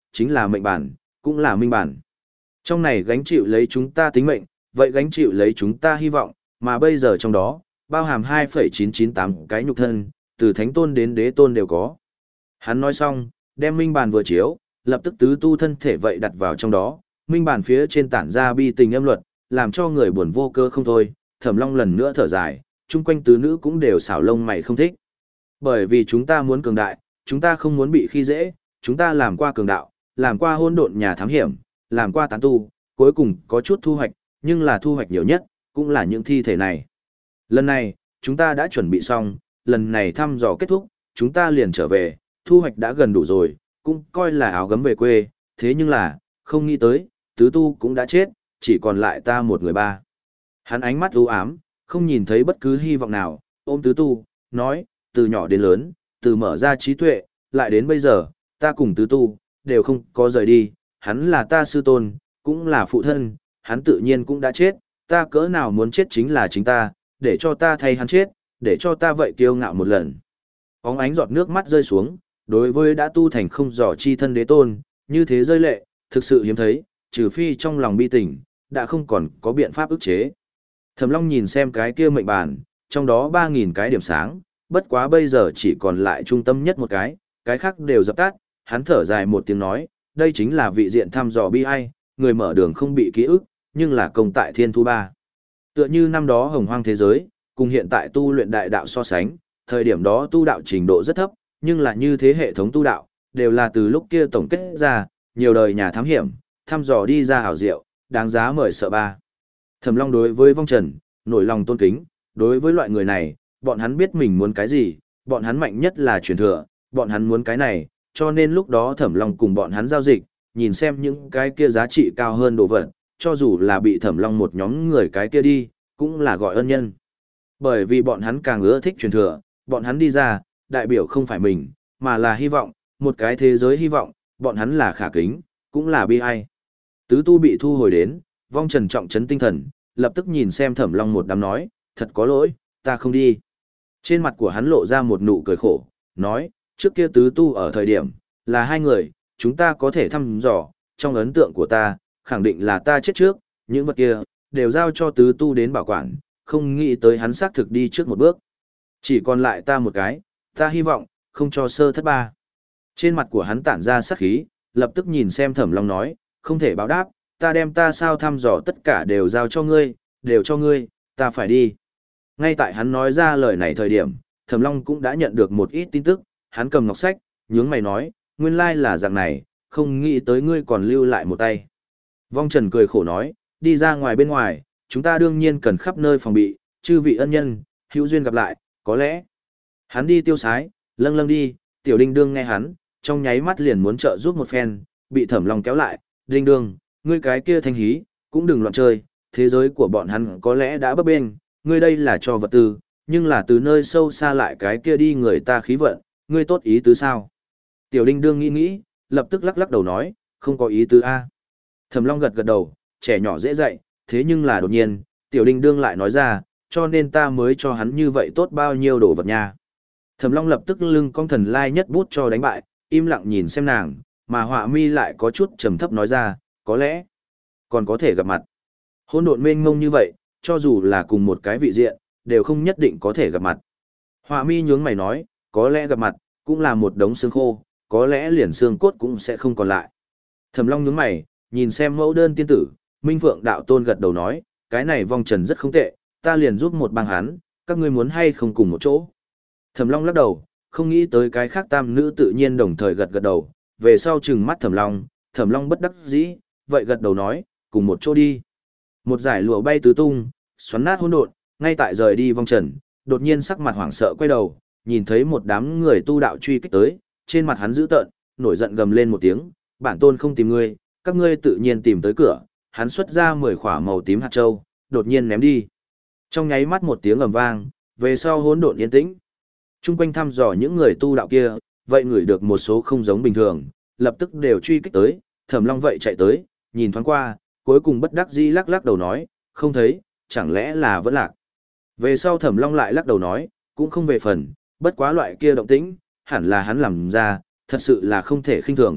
chính là mệnh bản, cũng là minh bản. Trong này gánh chịu lấy chúng ta tính mệnh, vậy gánh chịu lấy chúng ta hy vọng, mà bây giờ trong đó, bao hàm hai phẩy chín chín tám cái nhục thân, từ thánh tôn đến đế tôn đều có. Hắn nói xong, đem minh bản vừa chiếu, lập tức tứ tu thân thể vậy đặt vào trong đó, minh bản phía trên tản ra bi tình âm luật, làm cho người buồn vô cơ không thôi. Thẩm Long lần nữa thở dài, chung quanh tứ nữ cũng đều xảo lông mày không thích. Bởi vì chúng ta muốn cường đại, chúng ta không muốn bị khi dễ, chúng ta làm qua cường đạo, làm qua hôn độn nhà thám hiểm, làm qua tán tu, cuối cùng có chút thu hoạch, nhưng là thu hoạch nhiều nhất, cũng là những thi thể này. Lần này, chúng ta đã chuẩn bị xong, lần này thăm dò kết thúc, chúng ta liền trở về, thu hoạch đã gần đủ rồi, cũng coi là áo gấm về quê, thế nhưng là, không nghĩ tới, tứ tu cũng đã chết, chỉ còn lại ta một người ba. Hắn ánh mắt u ám, không nhìn thấy bất cứ hy vọng nào, ôm tứ tu, nói, từ nhỏ đến lớn, từ mở ra trí tuệ, lại đến bây giờ, ta cùng tứ tu, đều không có rời đi, hắn là ta sư tôn, cũng là phụ thân, hắn tự nhiên cũng đã chết, ta cỡ nào muốn chết chính là chính ta, để cho ta thay hắn chết, để cho ta vậy kiêu ngạo một lần. Óng ánh giọt nước mắt rơi xuống, đối với đã tu thành không dò chi thân đế tôn, như thế rơi lệ, thực sự hiếm thấy, trừ phi trong lòng bi tình, đã không còn có biện pháp ức chế. Thẩm Long nhìn xem cái kia mệnh bàn, trong đó ba nghìn cái điểm sáng, bất quá bây giờ chỉ còn lại trung tâm nhất một cái, cái khác đều dập tắt, hắn thở dài một tiếng nói, đây chính là vị diện thăm dò bi ai, người mở đường không bị ký ức, nhưng là công tại thiên thu ba. Tựa như năm đó hồng hoang thế giới, cùng hiện tại tu luyện đại đạo so sánh, thời điểm đó tu đạo trình độ rất thấp, nhưng là như thế hệ thống tu đạo, đều là từ lúc kia tổng kết ra, nhiều đời nhà thám hiểm, thăm dò đi ra hảo diệu, đáng giá mời sợ ba. Thẩm Long đối với vong trần, nổi lòng tôn kính, đối với loại người này, bọn hắn biết mình muốn cái gì, bọn hắn mạnh nhất là truyền thừa, bọn hắn muốn cái này, cho nên lúc đó Thẩm Long cùng bọn hắn giao dịch, nhìn xem những cái kia giá trị cao hơn đồ vật, cho dù là bị Thẩm Long một nhóm người cái kia đi, cũng là gọi ân nhân. Bởi vì bọn hắn càng ưa thích truyền thừa, bọn hắn đi ra, đại biểu không phải mình, mà là hy vọng, một cái thế giới hy vọng, bọn hắn là khả kính, cũng là bi ai. Tứ tu bị thu hồi đến, vong trần trọng trấn tinh thần, lập tức nhìn xem Thẩm Long một đám nói, thật có lỗi, ta không đi. Trên mặt của hắn lộ ra một nụ cười khổ, nói, trước kia tứ tu ở thời điểm, là hai người, chúng ta có thể thăm dò, trong ấn tượng của ta, khẳng định là ta chết trước, những vật kia, đều giao cho tứ tu đến bảo quản, không nghĩ tới hắn xác thực đi trước một bước. Chỉ còn lại ta một cái, ta hy vọng, không cho sơ thất ba. Trên mặt của hắn tản ra sát khí, lập tức nhìn xem Thẩm Long nói, không thể báo đáp, ta đem ta sao thăm dò tất cả đều giao cho ngươi, đều cho ngươi, ta phải đi. Ngay tại hắn nói ra lời này thời điểm, Thẩm Long cũng đã nhận được một ít tin tức, hắn cầm ngọc sách, nhướng mày nói, nguyên lai là dạng này, không nghĩ tới ngươi còn lưu lại một tay. Vong Trần cười khổ nói, đi ra ngoài bên ngoài, chúng ta đương nhiên cần khắp nơi phòng bị, chư vị ân nhân, hữu duyên gặp lại, có lẽ. Hắn đi tiêu sái, lâng lâng đi, tiểu đinh đương nghe hắn, trong nháy mắt liền muốn trợ giúp một phen, bị Thẩm Long kéo lại, đinh đương, ngươi cái kia thanh hí, cũng đừng loạn chơi, thế giới của bọn hắn có lẽ đã bấp bênh, ngươi đây là cho vật tư, nhưng là từ nơi sâu xa lại cái kia đi người ta khí vận, ngươi tốt ý tứ sao? Tiểu đinh đương nghĩ nghĩ, lập tức lắc lắc đầu nói, không có ý tứ A. Thẩm Long gật gật đầu, trẻ nhỏ dễ dạy, thế nhưng là đột nhiên, tiểu đinh đương lại nói ra, cho nên ta mới cho hắn như vậy tốt bao nhiêu đồ vật nha. Thẩm Long lập tức lưng cong thần lai nhất bút cho đánh bại, im lặng nhìn xem nàng, mà Họa Mi lại có chút trầm thấp nói ra, có lẽ còn có thể gặp mặt. Hỗn độn mênh mông như vậy, cho dù là cùng một cái vị diện, đều không nhất định có thể gặp mặt. Họa Mi nhướng mày nói, có lẽ gặp mặt, cũng là một đống xương khô, có lẽ liền xương cốt cũng sẽ không còn lại. Thẩm Long nhướng mày, nhìn xem mẫu đơn tiên tử, Minh Phượng đạo tôn gật đầu nói, cái này vong trần rất không tệ, ta liền giúp một bang hắn, các ngươi muốn hay không cùng một chỗ. Thẩm Long lắc đầu, không nghĩ tới cái khác tam nữ tự nhiên đồng thời gật gật đầu, về sau trừng mắt Thẩm Long, Thẩm Long bất đắc dĩ, vậy gật đầu nói, cùng một chỗ đi. Một giải lụa bay tứ tung, xoắn nát hỗn độn, ngay tại rời đi vong trần, đột nhiên sắc mặt hoảng sợ quay đầu, nhìn thấy một đám người tu đạo truy kích tới, trên mặt hắn dữ tợn, nổi giận gầm lên một tiếng, bản tôn không tìm ngươi, các ngươi tự nhiên tìm tới cửa, hắn xuất ra mười khỏa màu tím hạt châu, đột nhiên ném đi. Trong nháy mắt một tiếng ầm vang, về sau hỗn độn yên tĩnh. Trung quanh thăm dò những người tu đạo kia, vậy ngửi được một số không giống bình thường, lập tức đều truy kích tới, Thẩm Long vậy chạy tới, nhìn thoáng qua, cuối cùng bất đắc dĩ lắc lắc đầu nói, không thấy, chẳng lẽ là vẫn lạc. Về sau Thẩm Long lại lắc đầu nói, cũng không về phần, bất quá loại kia động tĩnh, hẳn là hắn làm ra, thật sự là không thể khinh thường,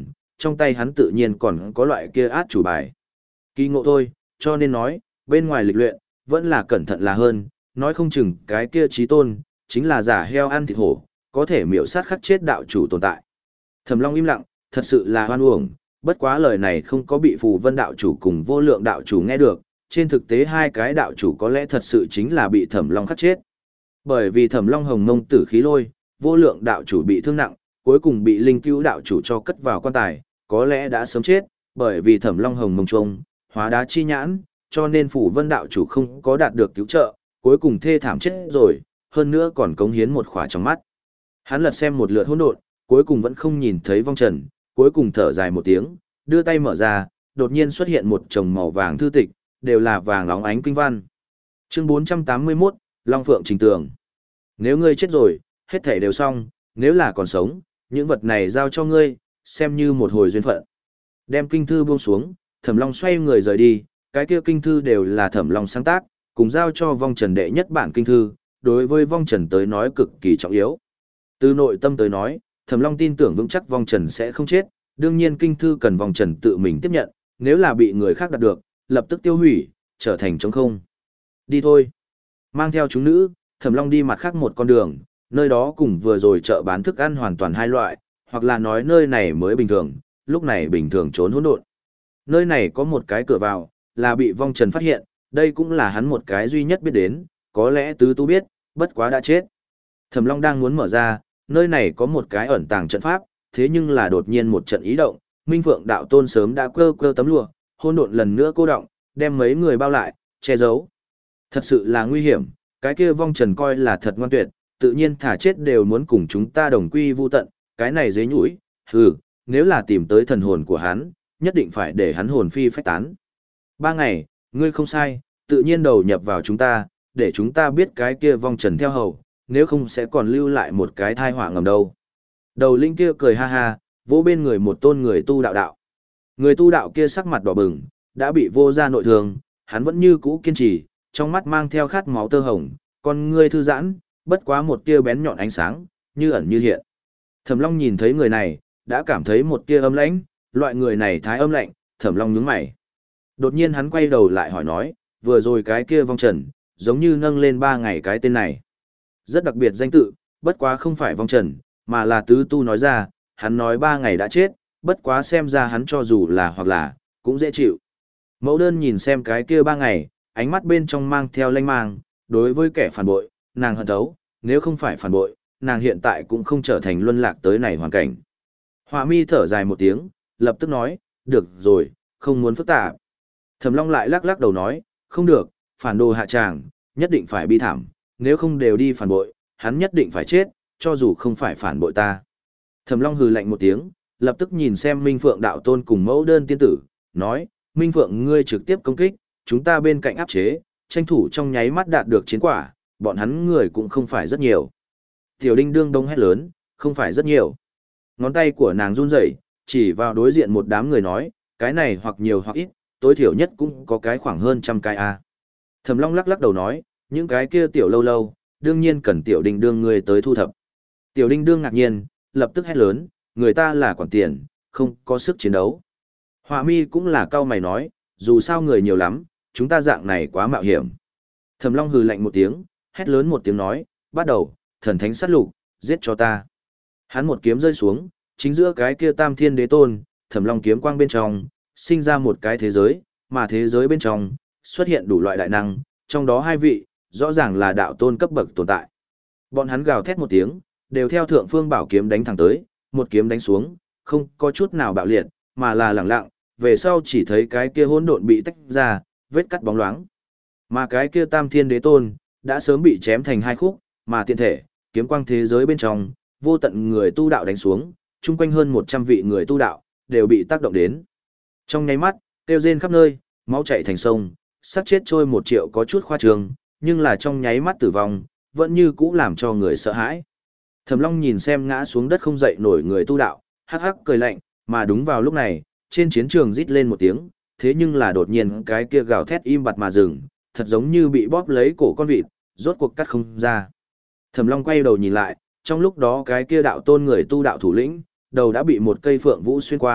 trong tay hắn tự nhiên còn có loại kia át chủ bài. Kỳ ngộ thôi, cho nên nói, bên ngoài lịch luyện, vẫn là cẩn thận là hơn, nói không chừng cái kia trí tôn, chính là giả heo ăn thịt hổ, có thể miểu sát khắc chết đạo chủ tồn tại. Thẩm Long im lặng, thật sự là hoan uổng, bất quá lời này không có bị Phù Vân đạo chủ cùng Vô Lượng đạo chủ nghe được, trên thực tế hai cái đạo chủ có lẽ thật sự chính là bị Thẩm Long khắc chết. Bởi vì Thẩm Long hồng mông tử khí lôi, Vô Lượng đạo chủ bị thương nặng, cuối cùng bị Linh Cứu đạo chủ cho cất vào quan tài, có lẽ đã sớm chết, bởi vì Thẩm Long hồng mông trung, hóa đá chi nhãn, cho nên Phù Vân đạo chủ không có đạt được cứu trợ, cuối cùng thê thảm chết rồi, hơn nữa còn cống hiến một khỏa trong mắt. Hắn lật xem một lượt hỗn độn, cuối cùng vẫn không nhìn thấy vong trần, cuối cùng thở dài một tiếng, đưa tay mở ra, đột nhiên xuất hiện một chồng màu vàng thư tịch, đều là vàng óng ánh kinh văn. Chương bốn trăm tám mươi mốt, Long Phượng Trình Tường. Nếu ngươi chết rồi, hết thảy đều xong, nếu là còn sống, những vật này giao cho ngươi, xem như một hồi duyên phận. Đem kinh thư buông xuống, Thẩm Long xoay người rời đi, cái kia kinh thư đều là Thẩm Long sáng tác, cùng giao cho vong trần đệ nhất bản kinh thư, đối với vong trần tới nói cực kỳ trọng yếu. Từ nội tâm tới nói, Thẩm Long tin tưởng vững chắc vong trần sẽ không chết, đương nhiên kinh thư cần vong trần tự mình tiếp nhận, nếu là bị người khác đạt được, lập tức tiêu hủy, trở thành trống không. Đi thôi. Mang theo chúng nữ, Thẩm Long đi mặt khác một con đường, nơi đó cùng vừa rồi chợ bán thức ăn hoàn toàn hai loại, hoặc là nói nơi này mới bình thường, lúc này bình thường trốn hỗn độn. Nơi này có một cái cửa vào, là bị vong trần phát hiện, đây cũng là hắn một cái duy nhất biết đến, có lẽ tứ tu biết, bất quá đã chết. Thẩm Long đang muốn mở ra, nơi này có một cái ẩn tàng trận pháp, thế nhưng là đột nhiên một trận ý động, Minh Phượng đạo tôn sớm đã quơ quơ tấm lụa, hỗn độn lần nữa cô động, đem mấy người bao lại, che giấu. Thật sự là nguy hiểm, cái kia vong trần coi là thật ngoan tuyệt, tự nhiên thả chết đều muốn cùng chúng ta đồng quy vu tận, cái này dế nhũi, hừ, nếu là tìm tới thần hồn của hắn, nhất định phải để hắn hồn phi phách tán. Ba ngày, ngươi không sai, tự nhiên đầu nhập vào chúng ta, để chúng ta biết cái kia vong trần theo hầu, nếu không sẽ còn lưu lại một cái thai họa ngầm đâu. Đầu linh kia cười ha ha, vỗ bên người một tôn người tu đạo đạo. Người tu đạo kia sắc mặt đỏ bừng, đã bị vô ra nội thương, hắn vẫn như cũ kiên trì, trong mắt mang theo khát máu tơ hồng, con ngươi thư giãn, bất quá một tia bén nhọn ánh sáng, như ẩn như hiện. Thẩm Long nhìn thấy người này, đã cảm thấy một tia âm lãnh, loại người này thái âm lạnh, Thẩm Long nhướng mày. Đột nhiên hắn quay đầu lại hỏi nói, vừa rồi cái kia vong trần, giống như nâng lên ba ngày cái tên này. Rất đặc biệt danh tự, bất quá không phải vong trần, mà là tứ tu nói ra, hắn nói ba ngày đã chết, bất quá xem ra hắn cho dù là hoặc là, cũng dễ chịu. Mẫu đơn nhìn xem cái kia ba ngày, ánh mắt bên trong mang theo lanh mang, đối với kẻ phản bội, nàng hận thấu, nếu không phải phản bội, nàng hiện tại cũng không trở thành luân lạc tới này hoàn cảnh. Họa mi thở dài một tiếng, lập tức nói, được rồi, không muốn phức tạp. Thẩm Long lại lắc lắc đầu nói, không được, phản đồ hạ tràng, nhất định phải bi thảm, nếu không đều đi phản bội, hắn nhất định phải chết, cho dù không phải phản bội ta. Thẩm Long hừ lạnh một tiếng, lập tức nhìn xem Minh Phượng đạo tôn cùng mẫu đơn tiên tử, nói, Minh Phượng ngươi trực tiếp công kích, chúng ta bên cạnh áp chế, tranh thủ trong nháy mắt đạt được chiến quả, bọn hắn người cũng không phải rất nhiều. Tiểu Đinh đương đông hét lớn, không phải rất nhiều. Ngón tay của nàng run rẩy, chỉ vào đối diện một đám người nói, cái này hoặc nhiều hoặc ít, tối thiểu nhất cũng có cái khoảng hơn trăm cái a. Thẩm Long lắc lắc đầu nói, những cái kia tiểu lâu lâu, đương nhiên cần Tiểu Đinh đương người tới thu thập. Tiểu Đinh đương ngạc nhiên, lập tức hét lớn, người ta là quản tiền, không có sức chiến đấu. Họa mi cũng là cao mày nói, dù sao người nhiều lắm, chúng ta dạng này quá mạo hiểm. Thẩm Long hừ lạnh một tiếng, hét lớn một tiếng nói, bắt đầu, thần thánh sát lục, giết cho ta. Hắn một kiếm rơi xuống, chính giữa cái kia tam thiên đế tôn, Thẩm Long kiếm quang bên trong, sinh ra một cái thế giới, mà thế giới bên trong, xuất hiện đủ loại đại năng, trong đó hai vị, rõ ràng là đạo tôn cấp bậc tồn tại. Bọn hắn gào thét một tiếng, đều theo thượng phương bảo kiếm đánh thẳng tới, một kiếm đánh xuống, không có chút nào bạo liệt, mà là lẳng lặng, về sau chỉ thấy cái kia hỗn độn bị tách ra, vết cắt bóng loáng. Mà cái kia tam thiên đế tôn, đã sớm bị chém thành hai khúc, mà tiện thể, kiếm quang thế giới bên trong, vô tận người tu đạo đánh xuống, chung quanh hơn một trăm vị người tu đạo, đều bị tác động đến. Trong nháy mắt, tiêu rên khắp nơi, máu chảy thành sông, sát chết trôi một triệu có chút khoa trương, nhưng là trong nháy mắt tử vong, vẫn như cũ làm cho người sợ hãi. Thẩm Long nhìn xem ngã xuống đất không dậy nổi người tu đạo, hắc hắc cười lạnh, mà đúng vào lúc này, trên chiến trường rít lên một tiếng, thế nhưng là đột nhiên cái kia gào thét im bặt mà dừng, thật giống như bị bóp lấy cổ con vịt, rốt cuộc cắt không ra. Thẩm Long quay đầu nhìn lại, trong lúc đó cái kia đạo tôn người tu đạo thủ lĩnh, đầu đã bị một cây phượng vũ xuyên qua,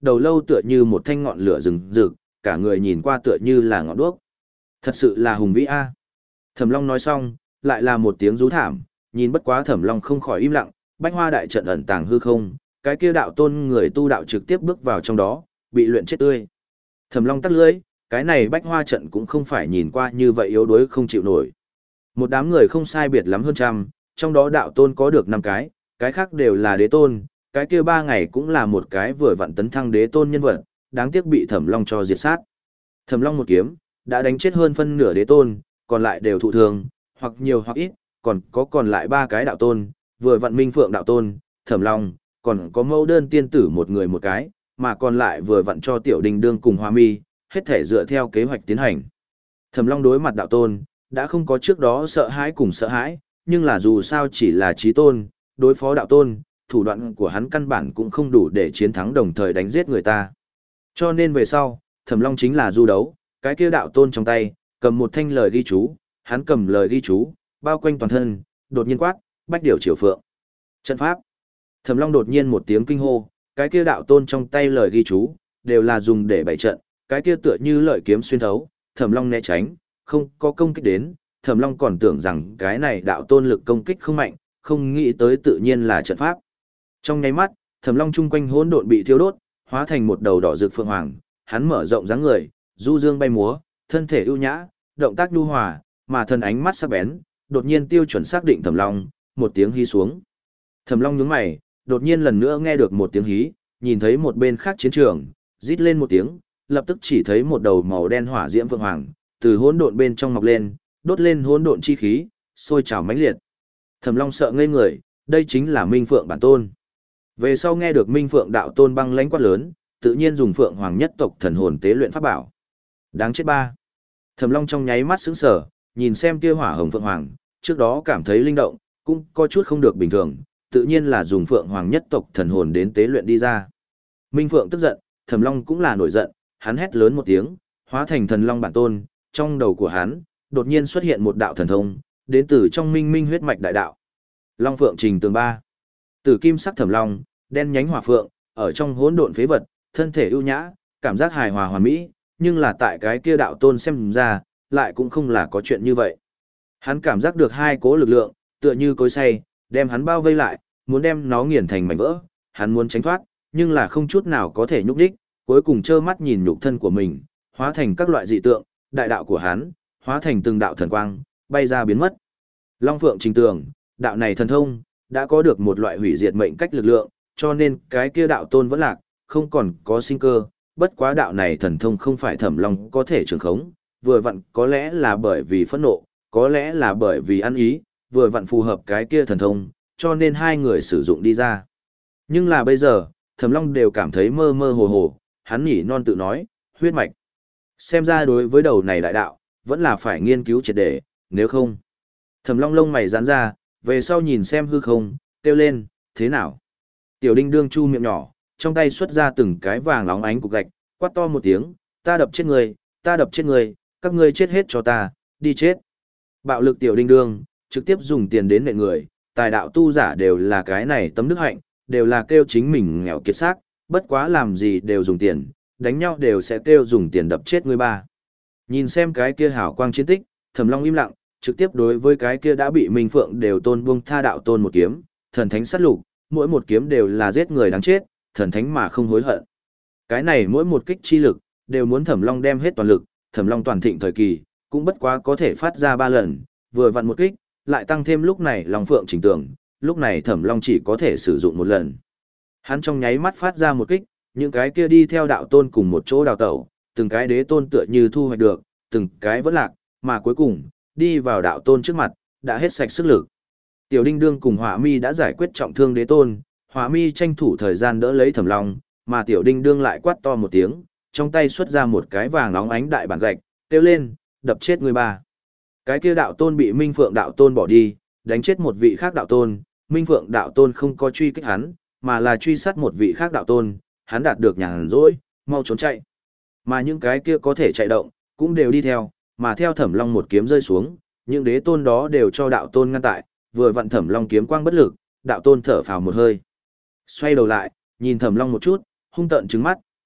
đầu lâu tựa như một thanh ngọn lửa rừng rực, cả người nhìn qua tựa như là ngọn đuốc. Thật sự là hùng vĩ a. Thẩm Long nói xong, lại là một tiếng rú thảm, nhìn bất quá Thẩm Long không khỏi im lặng, bách hoa đại trận ẩn tàng hư không, cái kia đạo tôn người tu đạo trực tiếp bước vào trong đó, bị luyện chết tươi. Thẩm Long tắt lưỡi, cái này bách hoa trận cũng không phải nhìn qua như vậy yếu đuối không chịu nổi. Một đám người không sai biệt lắm hơn trăm, trong đó đạo tôn có được năm cái, cái khác đều là đế tôn, cái kia ba ngày cũng là một cái vừa vặn tấn thăng đế tôn nhân vật, đáng tiếc bị Thẩm Long cho diệt sát. Thẩm Long một kiếm, đã đánh chết hơn phân nửa đế tôn, còn lại đều thụ thương, hoặc nhiều hoặc ít, còn có còn lại ba cái đạo tôn, vừa vặn Minh Phượng đạo tôn, Thẩm Long, còn có mẫu đơn tiên tử một người một cái, mà còn lại vừa vặn cho Tiểu Đình Đương cùng Hoa Mi, hết thể dựa theo kế hoạch tiến hành. Thẩm Long đối mặt đạo tôn, đã không có trước đó sợ hãi cùng sợ hãi, nhưng là dù sao chỉ là chí tôn, đối phó đạo tôn, thủ đoạn của hắn căn bản cũng không đủ để chiến thắng đồng thời đánh giết người ta. Cho nên về sau, Thẩm Long chính là du đấu, cái kia đạo tôn trong tay, cầm một thanh lời ghi chú, hắn cầm lời ghi chú, bao quanh toàn thân, đột nhiên quát, bách điểu triều phượng. Trận pháp. Thẩm Long đột nhiên một tiếng kinh hô, cái kia đạo tôn trong tay lời ghi chú, đều là dùng để bày trận, cái kia tựa như lợi kiếm xuyên thấu, Thẩm Long né tránh, không có công kích đến, Thẩm Long còn tưởng rằng cái này đạo tôn lực công kích không mạnh, không nghĩ tới tự nhiên là trận pháp. Trong nháy mắt, Thẩm Long chung quanh hỗn độn bị thiêu đốt, hóa thành một đầu đỏ rực phượng hoàng, hắn mở rộng dáng người, du dương bay múa, thân thể ưu nhã, động tác nhu hòa, mà thân ánh mắt sắc bén, đột nhiên tiêu chuẩn xác định Thẩm Long, một tiếng hí xuống. Thẩm Long nhướng mày, đột nhiên lần nữa nghe được một tiếng hí, nhìn thấy một bên khác chiến trường, rít lên một tiếng, lập tức chỉ thấy một đầu màu đen hỏa diễm phượng hoàng, từ hỗn độn bên trong mọc lên, đốt lên hỗn độn chi khí, sôi trào mãnh liệt. Thẩm Long sợ ngây người, đây chính là Minh Phượng bản tôn. Về sau nghe được Minh Phượng đạo tôn băng lãnh quát lớn, tự nhiên dùng Phượng Hoàng nhất tộc thần hồn tế luyện pháp bảo. Đáng chết ba. Thẩm Long trong nháy mắt sững sờ, nhìn xem kia hỏa hồng Phượng Hoàng, trước đó cảm thấy linh động, cũng có chút không được bình thường, tự nhiên là dùng Phượng Hoàng nhất tộc thần hồn đến tế luyện đi ra. Minh Phượng tức giận, Thẩm Long cũng là nổi giận, hắn hét lớn một tiếng, hóa thành thần long bản tôn, trong đầu của hắn đột nhiên xuất hiện một đạo thần thông, đến từ trong Minh Minh huyết mạch đại đạo. Long Phượng Trình Tường ba. Tử kim sắc Thẩm Long, đen nhánh hỏa phượng, ở trong hỗn độn phế vật, thân thể ưu nhã, cảm giác hài hòa hoàn mỹ, nhưng là tại cái kia đạo tôn xem ra, lại cũng không là có chuyện như vậy. Hắn cảm giác được hai cố lực lượng, tựa như cối xay, đem hắn bao vây lại, muốn đem nó nghiền thành mảnh vỡ, hắn muốn tránh thoát, nhưng là không chút nào có thể nhúc đích, cuối cùng trơ mắt nhìn nhục thân của mình, hóa thành các loại dị tượng, đại đạo của hắn, hóa thành từng đạo thần quang, bay ra biến mất. Long Phượng Trình Tường, đạo này thần thông, đã có được một loại hủy diệt mệnh cách lực lượng, cho nên cái kia đạo tôn vẫn lạc, không còn có sinh cơ, bất quá đạo này thần thông không phải Thẩm Long có thể trường khống, vừa vặn có lẽ là bởi vì phẫn nộ, có lẽ là bởi vì ăn ý, vừa vặn phù hợp cái kia thần thông, cho nên hai người sử dụng đi ra. Nhưng là bây giờ, Thẩm Long đều cảm thấy mơ mơ hồ hồ, hắn nhỉ non tự nói, huyết mạch. Xem ra đối với đầu này đại đạo, vẫn là phải nghiên cứu triệt để, nếu không. Thẩm Long lông mày giãn ra, về sau nhìn xem hư không, kêu lên, thế nào? Tiểu Đinh Đương chu miệng nhỏ, trong tay xuất ra từng cái vàng óng ánh cục gạch, quát to một tiếng, ta đập chết người, ta đập chết người, các ngươi chết hết cho ta, đi chết. Bạo lực Tiểu Đinh Đương, trực tiếp dùng tiền đến nện người, tài đạo tu giả đều là cái này tấm đức hạnh, đều là kêu chính mình nghèo kiệt xác, bất quá làm gì đều dùng tiền, đánh nhau đều sẽ kêu dùng tiền đập chết người ba. Nhìn xem cái kia hào quang chiến tích, Thẩm Long im lặng, trực tiếp đối với cái kia đã bị Minh Phượng đều tôn buông tha đạo tôn một kiếm, thần thánh sát lục, mỗi một kiếm đều là giết người đáng chết, thần thánh mà không hối hận. Cái này mỗi một kích chi lực, đều muốn Thẩm Long đem hết toàn lực, Thẩm Long toàn thịnh thời kỳ, cũng bất quá có thể phát ra ba lần, vừa vặn một kích, lại tăng thêm lúc này Long Phượng Trình Tường, lúc này Thẩm Long chỉ có thể sử dụng một lần. Hắn trong nháy mắt phát ra một kích, những cái kia đi theo đạo tôn cùng một chỗ đào tẩu, từng cái đế tôn tựa như thu hoạch được, từng cái vẫn lạc, mà cuối cùng, đi vào đạo tôn trước mặt, đã hết sạch sức lực. Tiểu Đinh Đương cùng Hỏa Mi đã giải quyết trọng thương đế tôn, Hỏa Mi tranh thủ thời gian đỡ lấy Thẩm Long, mà Tiểu Đinh Đương lại quát to một tiếng, trong tay xuất ra một cái vàng óng ánh đại bản gạch, kêu lên, đập chết người ba. Cái kia đạo tôn bị Minh Phượng đạo tôn bỏ đi, đánh chết một vị khác đạo tôn, Minh Phượng đạo tôn không có truy kích hắn, mà là truy sát một vị khác đạo tôn, hắn đạt được nhàn rỗi, mau trốn chạy. Mà những cái kia có thể chạy động, cũng đều đi theo, mà theo Thẩm Long một kiếm rơi xuống, những đế tôn đó đều cho đạo tôn ngăn tại, vừa vặn Thẩm Long kiếm quang bất lực, đạo tôn thở phào một hơi. Xoay đầu lại, nhìn Thẩm Long một chút, hung tợn trừng mắt,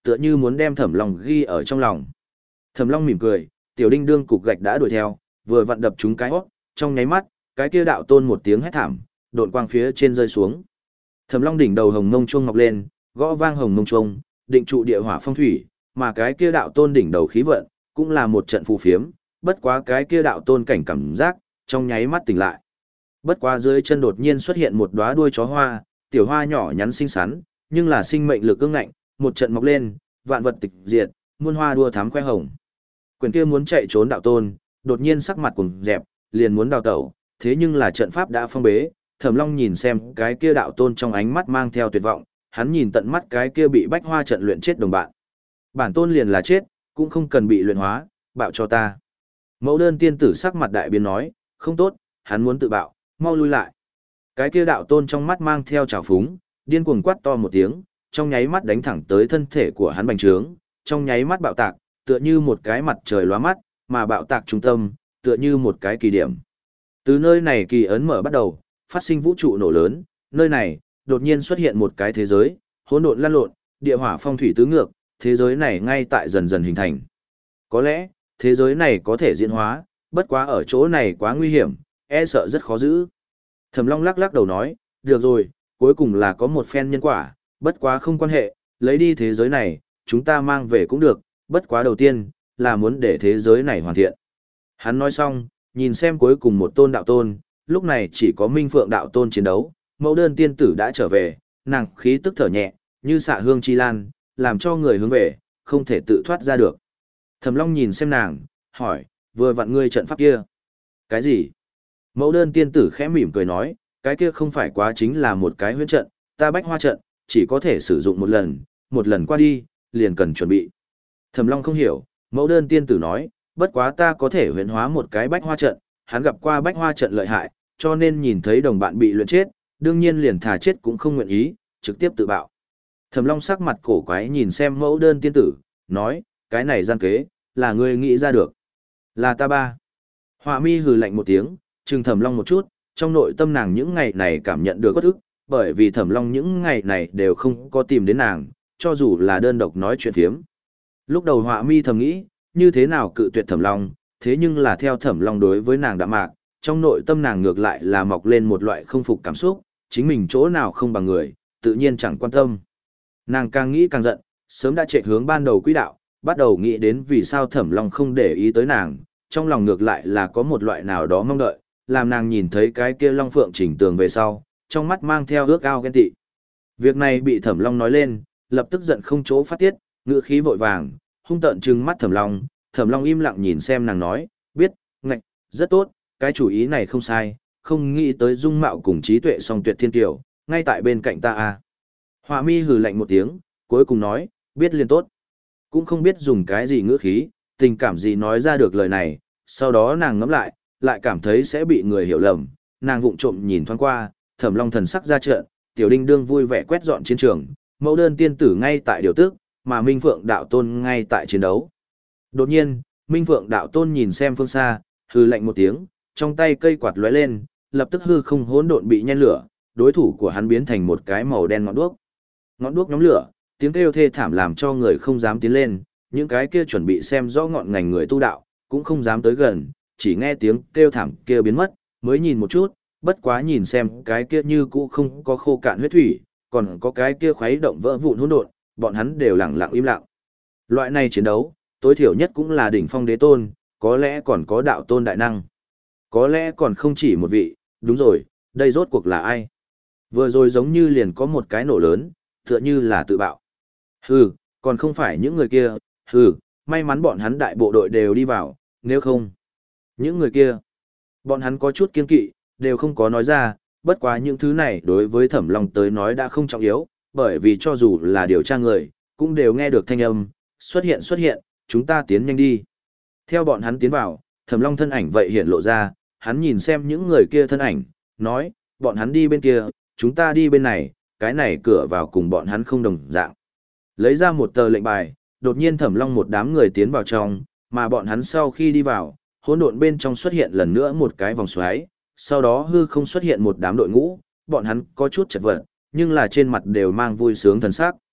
tựa như muốn đem Thẩm Long ghi ở trong lòng. Thẩm Long mỉm cười, tiểu đinh đương cục gạch đã đuổi theo, vừa vặn đập trúng cái hót, trong nháy mắt, cái kia đạo tôn một tiếng hét thảm, độn quang phía trên rơi xuống. Thẩm Long đỉnh đầu hồng mông chuông ngọc lên, gõ vang hồng mông chuông, định trụ địa hỏa phong thủy, mà cái kia đạo tôn đỉnh đầu khí vận, cũng là một trận phù phiếm, bất quá cái kia đạo tôn cảnh cảm giác, trong nháy mắt tỉnh lại. Bất quá dưới chân đột nhiên xuất hiện một đóa đuôi chó hoa, tiểu hoa nhỏ nhắn xinh xắn, nhưng là sinh mệnh lực ương ngạnh, một trận mọc lên, vạn vật tịch diệt, muôn hoa đua thắm khoe hồng. Quyền kia muốn chạy trốn đạo tôn, đột nhiên sắc mặt cùng dẹp, liền muốn đào tẩu, thế nhưng là trận pháp đã phong bế, Thẩm Long nhìn xem cái kia đạo tôn trong ánh mắt mang theo tuyệt vọng, hắn nhìn tận mắt cái kia bị bách hoa trận luyện chết đồng bạn. Bản tôn liền là chết, cũng không cần bị luyện hóa, bạo cho ta. Mẫu đơn tiên tử sắc mặt đại biến nói, không tốt, hắn muốn tự bạo, mau lui lại. Cái kia đạo tôn trong mắt mang theo trào phúng, điên cuồng quát to một tiếng, trong nháy mắt đánh thẳng tới thân thể của hắn bành trướng, trong nháy mắt bạo tạc, tựa như một cái mặt trời lóa mắt, mà bạo tạc trung tâm, tựa như một cái kỳ điểm. Từ nơi này kỳ ấn mở bắt đầu, phát sinh vũ trụ nổ lớn, nơi này, đột nhiên xuất hiện một cái thế giới, hỗn độn lăn lộn, địa hỏa phong thủy tứ ngược, thế giới này ngay tại dần dần hình thành. Có lẽ, thế giới này có thể diễn hóa, bất quá ở chỗ này quá nguy hiểm, e sợ rất khó giữ. Thẩm Long lắc lắc đầu nói, được rồi, cuối cùng là có một phen nhân quả, bất quá không quan hệ, lấy đi thế giới này, chúng ta mang về cũng được, bất quá đầu tiên, là muốn để thế giới này hoàn thiện. Hắn nói xong, nhìn xem cuối cùng một tôn đạo tôn, lúc này chỉ có Minh Phượng đạo tôn chiến đấu, mẫu đơn tiên tử đã trở về, nàng khí tức thở nhẹ, như xạ hương chi lan, làm cho người hướng về, không thể tự thoát ra được. Thẩm Long nhìn xem nàng, hỏi, vừa vặn ngươi trận pháp kia. Cái gì? Mẫu đơn tiên tử khẽ mỉm cười nói, cái kia không phải quá chính là một cái huyễn trận, ta bách hoa trận, chỉ có thể sử dụng một lần, một lần qua đi, liền cần chuẩn bị. Thẩm Long không hiểu, mẫu đơn tiên tử nói, bất quá ta có thể huyễn hóa một cái bách hoa trận, hắn gặp qua bách hoa trận lợi hại, cho nên nhìn thấy đồng bạn bị luyện chết, đương nhiên liền thà chết cũng không nguyện ý, trực tiếp tự bạo. Thẩm Long sắc mặt cổ quái nhìn xem mẫu đơn tiên tử, nói, cái này gian kế, là ngươi nghĩ ra được. Là ta ba. Họa mi hừ lạnh một tiếng, trừng Thẩm Long một chút, trong nội tâm nàng những ngày này cảm nhận được bất ức, bởi vì Thẩm Long những ngày này đều không có tìm đến nàng, cho dù là đơn độc nói chuyện phiếm. Lúc đầu Họa mi thầm nghĩ, như thế nào cự tuyệt Thẩm Long, thế nhưng là theo Thẩm Long đối với nàng đạm mạc, trong nội tâm nàng ngược lại là mọc lên một loại không phục cảm xúc, chính mình chỗ nào không bằng người, tự nhiên chẳng quan tâm. Nàng càng nghĩ càng giận, sớm đã chạy hướng ban đầu quỹ đạo, bắt đầu nghĩ đến vì sao Thẩm Long không để ý tới nàng, trong lòng ngược lại là có một loại nào đó mong đợi, làm nàng nhìn thấy cái kia Long Phượng chỉnh tường về sau, trong mắt mang theo ước ao ghen tị. Việc này bị Thẩm Long nói lên, lập tức giận không chỗ phát tiết, ngữ khí vội vàng, hung tợn trừng mắt Thẩm Long, Thẩm Long im lặng nhìn xem nàng nói, biết, ngạch, rất tốt, cái chủ ý này không sai, không nghĩ tới dung mạo cùng trí tuệ song tuyệt thiên tiểu, ngay tại bên cạnh ta à. Họa mi hừ lạnh một tiếng, cuối cùng nói, biết liền tốt. Cũng không biết dùng cái gì ngữ khí, tình cảm gì nói ra được lời này, sau đó nàng ngẫm lại, lại cảm thấy sẽ bị người hiểu lầm, nàng vụng trộm nhìn thoáng qua, Thẩm Long thần sắc ra trận, tiểu đinh đương vui vẻ quét dọn chiến trường, mẫu đơn tiên tử ngay tại điều tức, mà Minh Phượng đạo tôn ngay tại chiến đấu. Đột nhiên, Minh Phượng đạo tôn nhìn xem phương xa, hừ lạnh một tiếng, trong tay cây quạt lóe lên, lập tức hư không hỗn độn bị nhen lửa, đối thủ của hắn biến thành một cái màu đen ngọn đuốc. Ngọn đuốc nhóm lửa, tiếng kêu thê thảm làm cho người không dám tiến lên, những cái kia chuẩn bị xem rõ ngọn ngành người tu đạo, cũng không dám tới gần, chỉ nghe tiếng kêu thảm kia biến mất, mới nhìn một chút, bất quá nhìn xem cái kia như cũ không có khô cạn huyết thủy, còn có cái kia khuấy động vỡ vụn hỗn độn, bọn hắn đều lặng lặng im lặng. Loại này chiến đấu, tối thiểu nhất cũng là đỉnh phong đế tôn, có lẽ còn có đạo tôn đại năng. Có lẽ còn không chỉ một vị, đúng rồi, đây rốt cuộc là ai? Vừa rồi giống như liền có một cái nổ lớn, tựa như là tự bạo. Hừ, còn không phải những người kia, hừ, may mắn bọn hắn đại bộ đội đều đi vào, nếu không. Những người kia, bọn hắn có chút kiên kỵ, đều không có nói ra, bất quá những thứ này đối với Thẩm Long tới nói đã không trọng yếu, bởi vì cho dù là điều tra người, cũng đều nghe được thanh âm, xuất hiện xuất hiện, chúng ta tiến nhanh đi. Theo bọn hắn tiến vào, Thẩm Long thân ảnh vậy hiện lộ ra, hắn nhìn xem những người kia thân ảnh, nói, bọn hắn đi bên kia, chúng ta đi bên này, cái này cửa vào cùng bọn hắn không đồng dạng. Lấy ra một tờ lệnh bài, đột nhiên Thẩm Long một đám người tiến vào trong, mà bọn hắn sau khi đi vào, hỗn độn bên trong xuất hiện lần nữa một cái vòng xoáy, sau đó hư không xuất hiện một đám đội ngũ, bọn hắn có chút chật vật, nhưng là trên mặt đều mang vui sướng thần sắc.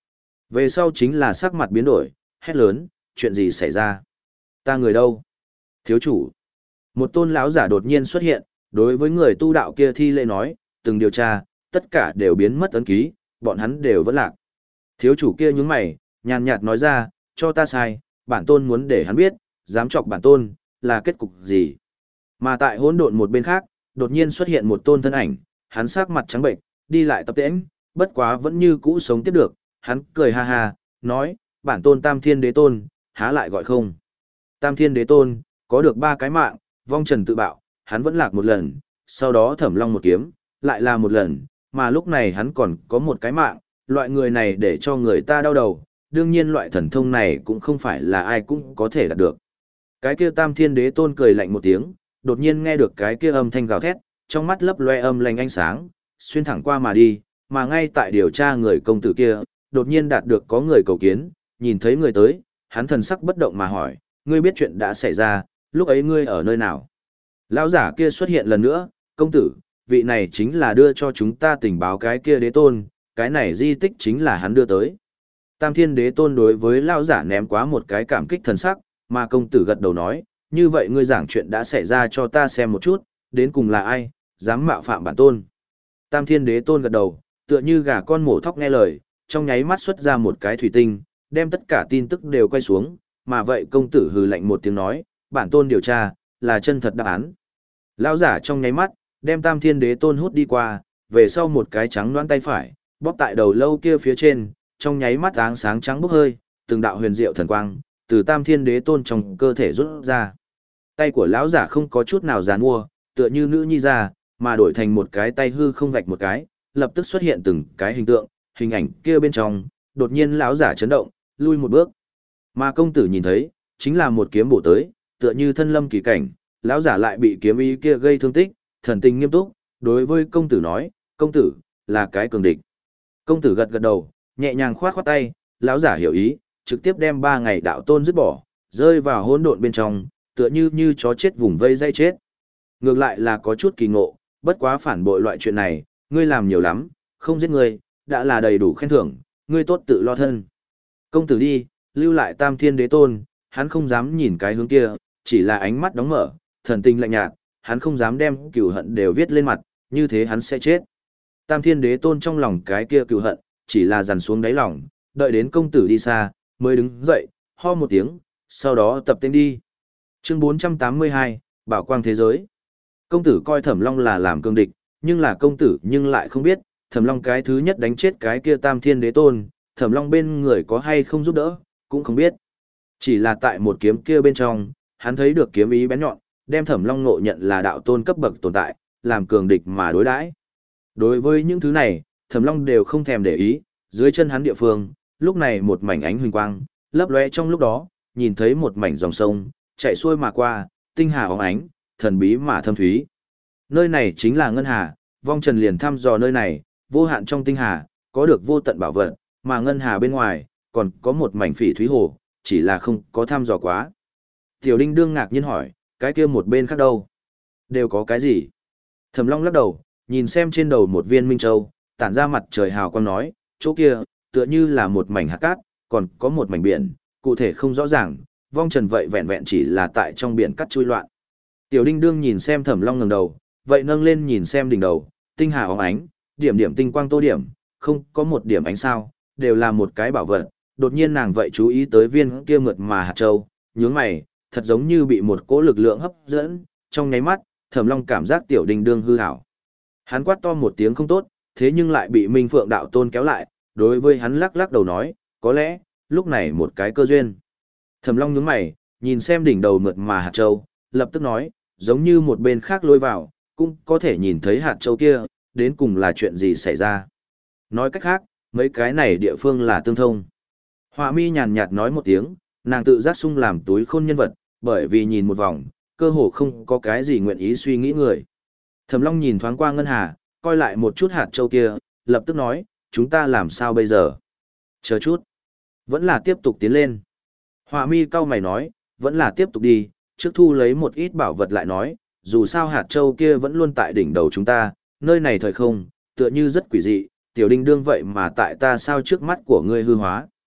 Về sau chính là sắc mặt biến đổi, hét lớn, chuyện gì xảy ra? Ta người đâu? Thiếu chủ. Một tôn lão giả đột nhiên xuất hiện, đối với người tu đạo kia thi lễ nói, từng điều tra, tất cả đều biến mất ấn ký, bọn hắn đều vẫn lạc. Thiếu chủ kia nhướng mày, nhàn nhạt nói ra, cho ta sai, bản tôn muốn để hắn biết, dám chọc bản tôn, là kết cục gì. Mà tại hỗn độn một bên khác, đột nhiên xuất hiện một tôn thân ảnh, hắn sắc mặt trắng bệnh, đi lại tập tễnh, bất quá vẫn như cũ sống tiếp được, hắn cười ha ha, nói, bản tôn Tam Thiên Đế Tôn, há lại gọi không. Tam Thiên Đế Tôn, có được ba cái mạng, vong trần tự bạo, hắn vẫn lạc một lần, sau đó thẩm long một kiếm, lại là một lần, mà lúc này hắn còn có một cái mạng, loại người này để cho người ta đau đầu, đương nhiên loại thần thông này cũng không phải là ai cũng có thể đạt được. Cái kia Tam Thiên Đế Tôn cười lạnh một tiếng, đột nhiên nghe được cái kia âm thanh gào thét, trong mắt lấp loe âm lanh ánh sáng, xuyên thẳng qua mà đi, mà ngay tại điều tra người công tử kia, đột nhiên đạt được có người cầu kiến, nhìn thấy người tới, hắn thần sắc bất động mà hỏi, ngươi biết chuyện đã xảy ra, lúc ấy ngươi ở nơi nào? Lão giả kia xuất hiện lần nữa, công tử, vị này chính là đưa cho chúng ta tình báo cái kia đế tôn, cái này di tích chính là hắn đưa tới. Tam Thiên Đế Tôn đối với lão giả ném quá một cái cảm kích thần sắc, mà công tử gật đầu nói, như vậy ngươi giảng chuyện đã xảy ra cho ta xem một chút, đến cùng là ai, dám mạo phạm bản tôn. Tam Thiên Đế Tôn gật đầu, tựa như gà con mổ thóc nghe lời, trong nháy mắt xuất ra một cái thủy tinh, đem tất cả tin tức đều quay xuống, mà vậy công tử hừ lạnh một tiếng nói, bản tôn điều tra, là chân thật đáp án. Lão giả trong nháy mắt, đem Tam Thiên Đế Tôn hút đi qua, về sau một cái trắng loãng tay phải, bóp tại đầu lâu kia phía trên, trong nháy mắt áng sáng trắng bốc hơi, từng đạo huyền diệu thần quang, từ Tam Thiên Đế Tôn trong cơ thể rút ra. Tay của lão giả không có chút nào giàn mua, tựa như nữ nhi ra, mà đổi thành một cái tay hư không vạch một cái, lập tức xuất hiện từng cái hình tượng, hình ảnh kia bên trong, đột nhiên lão giả chấn động, lui một bước. Mà công tử nhìn thấy, chính là một kiếm bổ tới, tựa như thân lâm kỳ cảnh, lão giả lại bị kiếm ý kia gây thương tích, thần tình nghiêm túc, đối với công tử nói, công tử, là cái cường địch. Công tử gật gật đầu, nhẹ nhàng khoát khoát tay, lão giả hiểu ý, trực tiếp đem ba ngày đạo tôn dứt bỏ, rơi vào hỗn độn bên trong, tựa như như chó chết vùng vây dây chết. Ngược lại là có chút kỳ ngộ, bất quá phản bội loại chuyện này, ngươi làm nhiều lắm, không giết ngươi, đã là đầy đủ khen thưởng, ngươi tốt tự lo thân. Công tử đi, lưu lại Tam Thiên Đế Tôn, hắn không dám nhìn cái hướng kia, chỉ là ánh mắt đóng mở, thần tình lạnh nhạt, hắn không dám đem cừu hận đều viết lên mặt, như thế hắn sẽ chết. Tam Thiên Đế Tôn trong lòng cái kia cừu hận, chỉ là dằn xuống đáy lòng, đợi đến công tử đi xa, mới đứng dậy, ho một tiếng, sau đó tập tên đi. Chương bốn trăm tám mươi hai, Bảo quang thế giới. Công tử coi Thẩm Long là làm cương địch, nhưng là công tử nhưng lại không biết, Thẩm Long cái thứ nhất đánh chết cái kia Tam Thiên Đế Tôn, Thẩm Long bên người có hay không giúp đỡ, cũng không biết. Chỉ là tại một kiếm kia bên trong, hắn thấy được kiếm ý bén nhọn, đem Thẩm Long ngộ nhận là đạo tôn cấp bậc tồn tại, làm cường địch mà đối đãi. Đối với những thứ này, Thẩm Long đều không thèm để ý, dưới chân hắn địa phương, lúc này một mảnh ánh huỳnh quang, lấp lóe trong lúc đó, nhìn thấy một mảnh dòng sông, chạy xuôi mà qua, tinh hà óng ánh, thần bí mà thâm thúy. Nơi này chính là Ngân Hà, vong trần liền thăm dò nơi này, vô hạn trong tinh hà, có được vô tận bảo vật, mà Ngân Hà bên ngoài, còn có một mảnh phỉ thúy hồ, chỉ là không có thăm dò quá. Tiểu Đinh đương ngạc nhiên hỏi, cái kia một bên khác đâu? Đều có cái gì? Thẩm Long lắc đầu, nhìn xem trên đầu một viên minh châu, tản ra mặt trời hào quang nói, chỗ kia, tựa như là một mảnh hạt cát, còn có một mảnh biển, cụ thể không rõ ràng, vong trần vậy vẹn vẹn chỉ là tại trong biển cắt chui loạn. Tiểu Đinh đương nhìn xem Thẩm Long ngẩng đầu, vậy nâng lên nhìn xem đỉnh đầu, tinh hà óng ánh, điểm điểm tinh quang tô điểm, không có một điểm ánh sao, đều là một cái bảo vật. Đột nhiên nàng vậy chú ý tới viên kia mượt mà hạt châu, nhướng mày, thật giống như bị một cỗ lực lượng hấp dẫn, trong nháy mắt, Thẩm Long cảm giác Tiểu Đinh đương hư hảo. Hắn quát to một tiếng không tốt, thế nhưng lại bị Minh Phượng đạo tôn kéo lại, đối với hắn lắc lắc đầu nói, có lẽ, lúc này một cái cơ duyên. Thẩm Long nhướng mày, nhìn xem đỉnh đầu mượt mà hạt châu, lập tức nói, giống như một bên khác lôi vào, cũng có thể nhìn thấy hạt châu kia, đến cùng là chuyện gì xảy ra. Nói cách khác, mấy cái này địa phương là tương thông. Họa mi nhàn nhạt nói một tiếng, nàng tự giác sung làm túi khôn nhân vật, bởi vì nhìn một vòng, cơ hồ không có cái gì nguyện ý suy nghĩ người. Thẩm Long nhìn thoáng qua Ngân Hà, coi lại một chút hạt châu kia, lập tức nói, chúng ta làm sao bây giờ? Chờ chút. Vẫn là tiếp tục tiến lên. Họa mi cau mày nói, vẫn là tiếp tục đi, trước thu lấy một ít bảo vật lại nói, dù sao hạt châu kia vẫn luôn tại đỉnh đầu chúng ta, nơi này thời không, tựa như rất quỷ dị, Tiểu Đinh đương vậy mà tại ta sao trước mắt của ngươi hư hóa.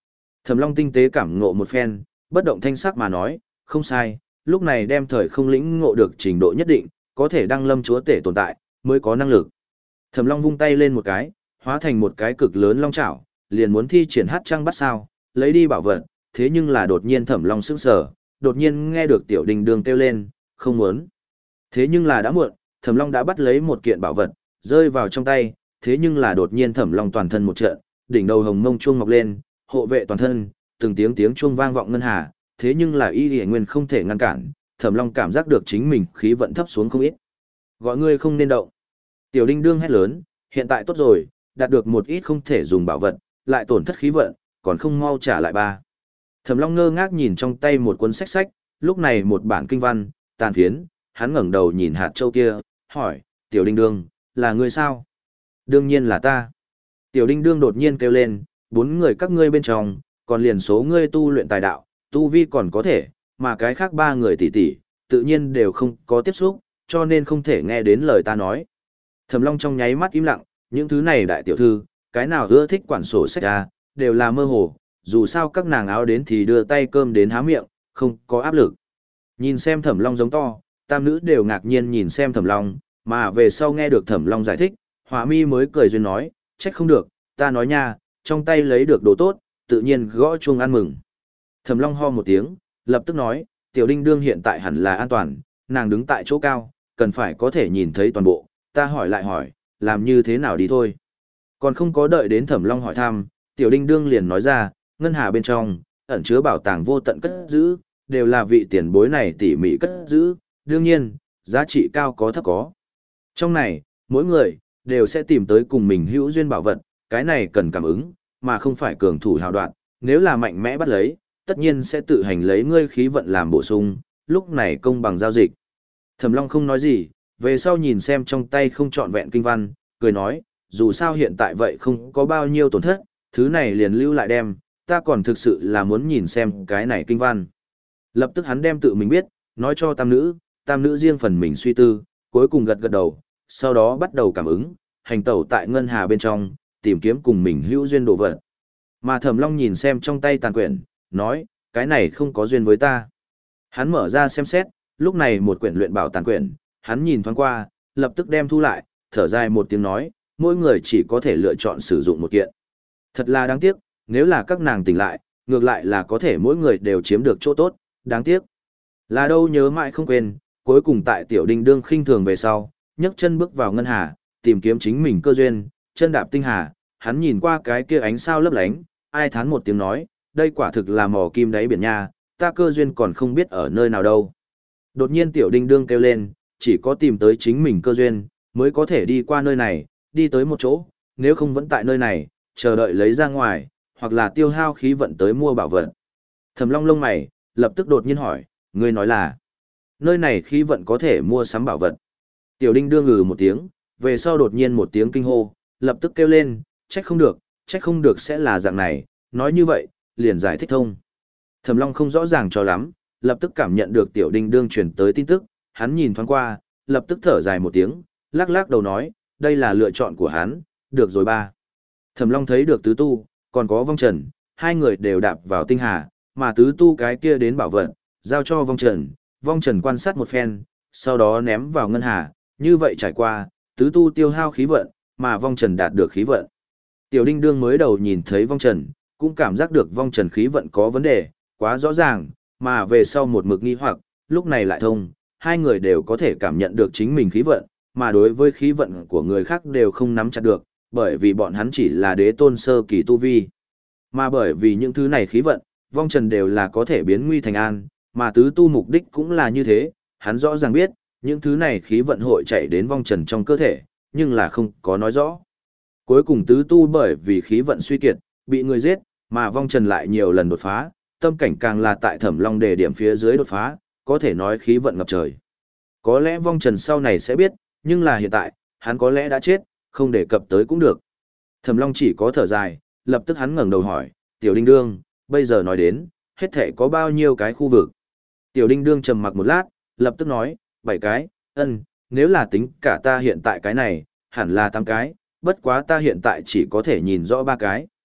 Thẩm Long tinh tế cảm ngộ một phen, bất động thanh sắc mà nói, không sai, lúc này đem thời không lĩnh ngộ được trình độ nhất định, có thể đăng lâm chúa tể tồn tại, mới có năng lực. Thẩm Long vung tay lên một cái, hóa thành một cái cực lớn long chảo, liền muốn thi triển hát trăng bắt sao, lấy đi bảo vật, thế nhưng là đột nhiên Thẩm Long sững sờ, đột nhiên nghe được Tiểu Đình Đường kêu lên, không muốn. Thế nhưng là đã muộn, Thẩm Long đã bắt lấy một kiện bảo vật, rơi vào trong tay, thế nhưng là đột nhiên Thẩm Long toàn thân một trận, đỉnh đầu hồng mông chuông mọc lên, hộ vệ toàn thân, từng tiếng tiếng chuông vang vọng ngân hà, thế nhưng là Y Liễu Nguyên không thể ngăn cản, Thẩm Long cảm giác được chính mình khí vận thấp xuống không ít. Gọi ngươi không nên động. Tiểu Đinh Đương hét lớn, hiện tại tốt rồi, đạt được một ít không thể dùng bảo vật, lại tổn thất khí vận, còn không mau trả lại ba. Thẩm Long ngơ ngác nhìn trong tay một cuốn sách sách, lúc này một bản kinh văn, tàn phiến, hắn ngẩng đầu nhìn hạt châu kia, hỏi, Tiểu Đinh Đương, là ngươi sao? Đương nhiên là ta. Tiểu Đinh Đương đột nhiên kêu lên, bốn người các ngươi bên trong, còn liền số ngươi tu luyện tài đạo, tu vi còn có thể, mà cái khác ba người tỷ tỷ, tự nhiên đều không có tiếp xúc, cho nên không thể nghe đến lời ta nói. Thẩm Long trong nháy mắt im lặng, những thứ này đại tiểu thư, cái nào ưa thích quản sổ sách ra, đều là mơ hồ, dù sao các nàng áo đến thì đưa tay cơm đến há miệng, không có áp lực. Nhìn xem Thẩm Long giống to, tam nữ đều ngạc nhiên nhìn xem Thẩm Long, mà về sau nghe được Thẩm Long giải thích, Hỏa Mi mới cười duyên nói, trách không được, ta nói nha, trong tay lấy được đồ tốt, tự nhiên gõ chuông ăn mừng. Thẩm Long ho một tiếng, lập tức nói, Tiểu Đinh Đương hiện tại hẳn là an toàn, nàng đứng tại chỗ cao, cần phải có thể nhìn thấy toàn bộ, ta hỏi lại hỏi, làm như thế nào đi thôi. Còn không có đợi đến Thẩm Long hỏi thăm, Tiểu Đinh Đương liền nói ra, ngân hà bên trong, ẩn chứa bảo tàng vô tận cất giữ, đều là vị tiền bối này tỉ mỉ cất giữ, đương nhiên, giá trị cao có thấp có. Trong này, mỗi người, đều sẽ tìm tới cùng mình hữu duyên bảo vật, cái này cần cảm ứng, mà không phải cường thủ hào đoạn, nếu là mạnh mẽ bắt lấy, tất nhiên sẽ tự hành lấy ngươi khí vận làm bổ sung, lúc này công bằng giao dịch. Thẩm Long không nói gì, về sau nhìn xem trong tay không trọn vẹn kinh văn, cười nói, dù sao hiện tại vậy không có bao nhiêu tổn thất, thứ này liền lưu lại đem, ta còn thực sự là muốn nhìn xem cái này kinh văn. Lập tức hắn đem tự mình biết, nói cho tam nữ, tam nữ riêng phần mình suy tư, cuối cùng gật gật đầu, sau đó bắt đầu cảm ứng, hành tẩu tại ngân hà bên trong, tìm kiếm cùng mình hữu duyên đồ vật. Mà Thẩm Long nhìn xem trong tay tàn quyển, nói, cái này không có duyên với ta. Hắn mở ra xem xét, lúc này một quyển luyện bảo tàn quyển, hắn nhìn thoáng qua, lập tức đem thu lại, thở dài một tiếng nói, mỗi người chỉ có thể lựa chọn sử dụng một kiện. Thật là đáng tiếc, nếu là các nàng tỉnh lại, ngược lại là có thể mỗi người đều chiếm được chỗ tốt, đáng tiếc. Là đâu nhớ mãi không quên, cuối cùng tại Tiểu Đinh Đương khinh thường về sau, nhấc chân bước vào ngân hà, tìm kiếm chính mình cơ duyên, chân đạp tinh hà, hắn nhìn qua cái kia ánh sao lấp lánh, ai thán một tiếng nói, đây quả thực là mỏ kim đáy biển nha, ta cơ duyên còn không biết ở nơi nào đâu. Đột nhiên Tiểu Đinh Đương kêu lên, chỉ có tìm tới chính mình cơ duyên, mới có thể đi qua nơi này, đi tới một chỗ, nếu không vẫn tại nơi này, chờ đợi lấy ra ngoài, hoặc là tiêu hao khí vận tới mua bảo vật. Thẩm Long lông mày, lập tức đột nhiên hỏi, ngươi nói là, nơi này khí vận có thể mua sắm bảo vật. Tiểu Đinh Đương ngừ một tiếng, về sau đột nhiên một tiếng kinh hô, lập tức kêu lên, trách không được, trách không được sẽ là dạng này, nói như vậy, liền giải thích thông. Thẩm Long không rõ ràng cho lắm, lập tức cảm nhận được Tiểu Đinh Đương truyền tới tin tức, hắn nhìn thoáng qua, lập tức thở dài một tiếng, lắc lắc đầu nói, đây là lựa chọn của hắn, được rồi ba. Thẩm Long thấy được Tứ Tu, còn có Vong Trần, hai người đều đạp vào tinh hà, mà Tứ Tu cái kia đến bảo vật, giao cho Vong Trần, Vong Trần quan sát một phen, sau đó ném vào ngân hà, như vậy trải qua, Tứ Tu tiêu hao khí vận, mà Vong Trần đạt được khí vận. Tiểu Đinh Đương mới đầu nhìn thấy Vong Trần, cũng cảm giác được Vong Trần khí vận có vấn đề, quá rõ ràng, mà về sau một mực nghi hoặc, lúc này lại thông, hai người đều có thể cảm nhận được chính mình khí vận, mà đối với khí vận của người khác đều không nắm chặt được, bởi vì bọn hắn chỉ là đế tôn sơ kỳ tu vi. Mà bởi vì những thứ này khí vận, Vong Trần đều là có thể biến nguy thành an, mà Tứ Tu mục đích cũng là như thế, hắn rõ ràng biết, những thứ này khí vận hội chạy đến Vong Trần trong cơ thể, nhưng là không có nói rõ. Cuối cùng Tứ Tu bởi vì khí vận suy kiệt, bị người giết, mà Vong Trần lại nhiều lần đột phá, tâm cảnh càng là tại Thẩm Long đề điểm phía dưới đột phá, có thể nói khí vận ngập trời. Có lẽ Vong Trần sau này sẽ biết, nhưng là hiện tại, hắn có lẽ đã chết, không đề cập tới cũng được. Thẩm Long chỉ có thở dài, lập tức hắn ngẩng đầu hỏi, Tiểu Đinh Đương, bây giờ nói đến, hết thể có bao nhiêu cái khu vực? Tiểu Đinh Đương trầm mặc một lát, lập tức nói, bảy cái, ân, nếu là tính cả ta hiện tại cái này, hẳn là tám cái, bất quá ta hiện tại chỉ có thể nhìn rõ ba cái.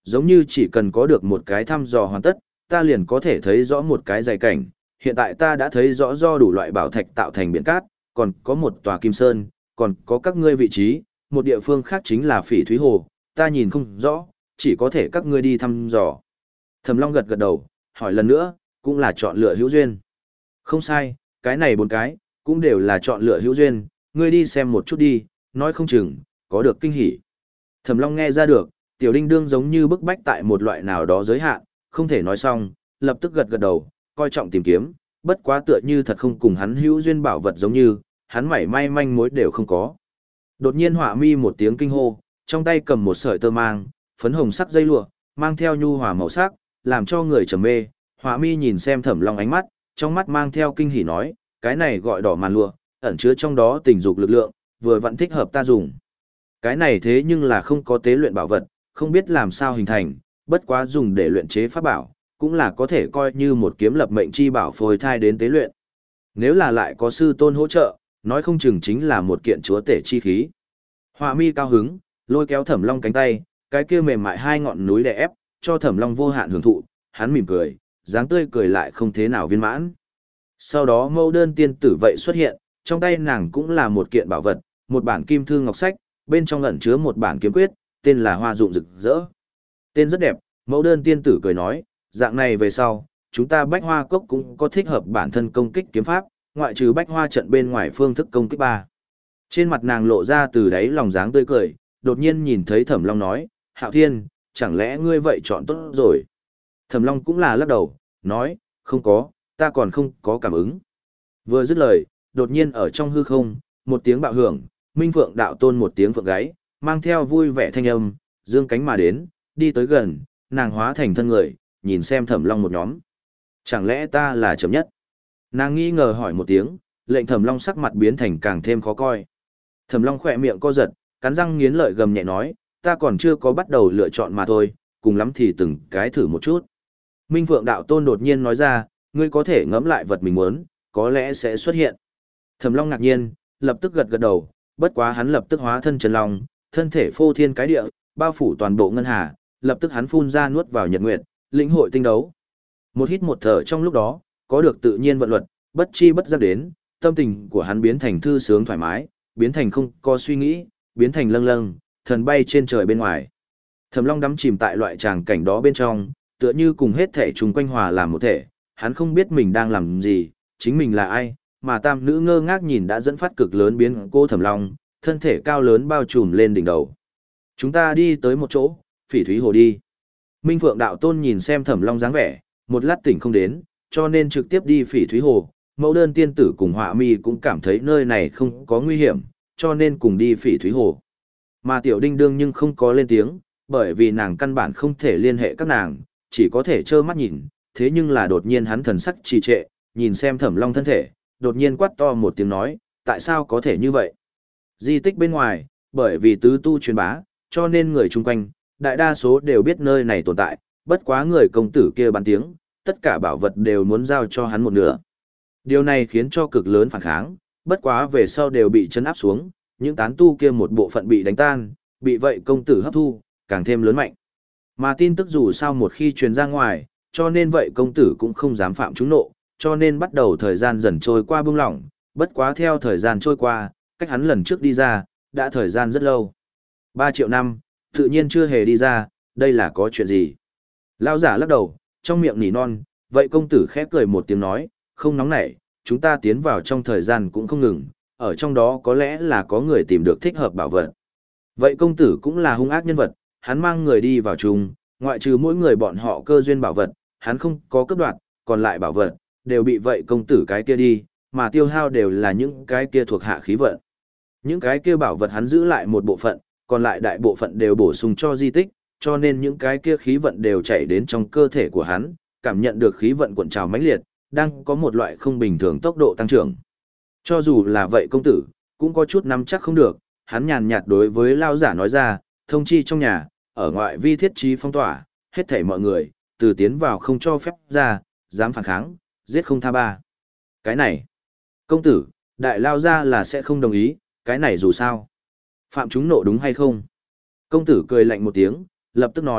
Giống như chỉ cần có được một cái thăm dò hoàn tất, ta liền có thể thấy rõ một cái dày cảnh. Hiện tại ta đã thấy rõ do đủ loại bảo thạch tạo thành biển cát, còn có một tòa kim sơn, còn có các ngươi vị trí, một địa phương khác chính là Phỉ Thúy Hồ, ta nhìn không rõ, chỉ có thể các ngươi đi thăm dò. Thẩm Long gật gật đầu, hỏi lần nữa, cũng là chọn lựa hữu duyên. Không sai, cái này bốn cái, cũng đều là chọn lựa hữu duyên, ngươi đi xem một chút đi, nói không chừng, có được kinh hỉ. Thẩm Long nghe ra được, Tiểu Đinh Đương giống như bức bách tại một loại nào đó giới hạn, không thể nói xong, lập tức gật gật đầu, coi trọng tìm kiếm, bất quá tựa như thật không cùng hắn hữu duyên bảo vật giống như, hắn mảy may manh mối đều không có. Đột nhiên Họa Mi một tiếng kinh hô, trong tay cầm một sợi tơ mang, phấn hồng sắc dây lụa, mang theo nhu hòa màu sắc, làm cho người trầm mê. Họa Mi nhìn xem Thẩm Long ánh mắt, trong mắt mang theo kinh hỉ nói, cái này gọi đỏ màn lụa, ẩn chứa trong đó tình dục lực lượng, vừa vẫn thích hợp ta dùng. Cái này thế nhưng là không có tế luyện bảo vật, không biết làm sao hình thành, bất quá dùng để luyện chế pháp bảo, cũng là có thể coi như một kiếm lập mệnh chi bảo phôi thai đến tế luyện. Nếu là lại có sư tôn hỗ trợ, nói không chừng chính là một kiện chúa tể chi khí. Họa Mi cao hứng, lôi kéo Thẩm Long cánh tay, cái kia mềm mại hai ngọn núi đè ép, cho Thẩm Long vô hạn hưởng thụ, hắn mỉm cười, dáng tươi cười lại không thế nào viên mãn. Sau đó mẫu đơn tiên tử vậy xuất hiện, trong tay nàng cũng là một kiện bảo vật, một bản kim thư ngọc sách, bên trong ẩn chứa một bản kiếm quyết, tên là Hoa Dụng Rực Rỡ. Tên rất đẹp, mẫu đơn tiên tử cười nói, dạng này về sau, chúng ta Bách Hoa Cốc cũng có thích hợp bản thân công kích kiếm pháp, ngoại trừ Bách Hoa trận bên ngoài phương thức công kích ba. Trên mặt nàng lộ ra từ đáy lòng dáng tươi cười, đột nhiên nhìn thấy Thẩm Long nói, Hạo Thiên, chẳng lẽ ngươi vậy chọn tốt rồi? Thẩm Long cũng là lắc đầu, nói, không có, ta còn không có cảm ứng. Vừa dứt lời, đột nhiên ở trong hư không, một tiếng bạo hưởng, Minh Phượng đạo tôn một tiếng phượng gáy, mang theo vui vẻ thanh âm, dương cánh mà đến, đi tới gần, nàng hóa thành thân người, nhìn xem Thẩm Long một nhóm. Chẳng lẽ ta là chấm nhất? Nàng nghi ngờ hỏi một tiếng, lệnh Thẩm Long sắc mặt biến thành càng thêm khó coi. Thẩm Long khỏe miệng co giật, cắn răng nghiến lợi gầm nhẹ nói, ta còn chưa có bắt đầu lựa chọn mà thôi, cùng lắm thì từng cái thử một chút. Minh Phượng đạo tôn đột nhiên nói ra, ngươi có thể ngẫm lại vật mình muốn, có lẽ sẽ xuất hiện. Thẩm Long ngạc nhiên, lập tức gật gật đầu, bất quá hắn lập tức hóa thân Trần Long, thân thể phô thiên cái địa, bao phủ toàn bộ ngân hà, lập tức hắn phun ra nuốt vào nhật nguyệt, lĩnh hội tinh đấu. Một hít một thở trong lúc đó, có được tự nhiên vận luật, bất chi bất giác đến, tâm tình của hắn biến thành thư sướng thoải mái, biến thành không có suy nghĩ, biến thành lâng lâng, thần bay trên trời bên ngoài. Thẩm Long đắm chìm tại loại tràng cảnh đó bên trong, tựa như cùng hết thể chúng quanh hòa làm một thể, hắn không biết mình đang làm gì, chính mình là ai, mà tam nữ ngơ ngác nhìn đã dẫn phát cực lớn biến cô Thẩm Long, thân thể cao lớn bao trùm lên đỉnh đầu. Chúng ta đi tới một chỗ, Phỉ Thúy Hồ đi. Minh Phượng đạo tôn nhìn xem Thẩm Long dáng vẻ, một lát tỉnh không đến, cho nên trực tiếp đi Phỉ Thúy Hồ. Mẫu đơn tiên tử cùng Họa Mi cũng cảm thấy nơi này không có nguy hiểm, cho nên cùng đi Phỉ Thúy Hồ. Mà Tiểu Đinh đương nhưng không có lên tiếng, bởi vì nàng căn bản không thể liên hệ các nàng, chỉ có thể trơ mắt nhìn, thế nhưng là đột nhiên hắn thần sắc trì trệ, nhìn xem Thẩm Long thân thể, đột nhiên quát to một tiếng nói, tại sao có thể như vậy? Di tích bên ngoài, bởi vì tứ tu truyền bá, cho nên người chung quanh, đại đa số đều biết nơi này tồn tại, bất quá người công tử kia bắn tiếng, tất cả bảo vật đều muốn giao cho hắn một nửa. Điều này khiến cho cực lớn phản kháng, bất quá về sau đều bị chấn áp xuống, những tán tu kia một bộ phận bị đánh tan, bị vậy công tử hấp thu, càng thêm lớn mạnh. Mà tin tức dù sao một khi truyền ra ngoài, cho nên vậy công tử cũng không dám phạm trúng nộ, cho nên bắt đầu thời gian dần trôi qua buông lỏng, bất quá theo thời gian trôi qua, cách hắn lần trước đi ra, đã thời gian rất lâu. Ba triệu năm, tự nhiên chưa hề đi ra, đây là có chuyện gì? Lão giả lắc đầu, trong miệng nỉ non, vậy công tử khẽ cười một tiếng nói, không nóng nảy, chúng ta tiến vào trong thời gian cũng không ngừng, ở trong đó có lẽ là có người tìm được thích hợp bảo vật. Vậy công tử cũng là hung ác nhân vật, hắn mang người đi vào chung, ngoại trừ mỗi người bọn họ cơ duyên bảo vật, hắn không có cấp đoạt, còn lại bảo vật, đều bị vậy công tử cái kia đi, mà tiêu hao đều là những cái kia thuộc hạ khí vận. Những cái kia bảo vật hắn giữ lại một bộ phận, còn lại đại bộ phận đều bổ sung cho di tích, cho nên những cái kia khí vận đều chảy đến trong cơ thể của hắn, cảm nhận được khí vận cuộn trào mãnh liệt, đang có một loại không bình thường tốc độ tăng trưởng. Cho dù là vậy công tử, cũng có chút nắm chắc không được, hắn nhàn nhạt đối với lao giả nói ra, thông chi trong nhà, ở ngoại vi thiết trí phong tỏa, hết thảy mọi người, từ tiến vào không cho phép ra, dám phản kháng, giết không tha ba. Cái này, công tử, đại lao ra là sẽ không đồng ý, cái này dù sao. Phạm chúng nộ đúng hay không? Công tử cười lạnh một tiếng, lập tức nói,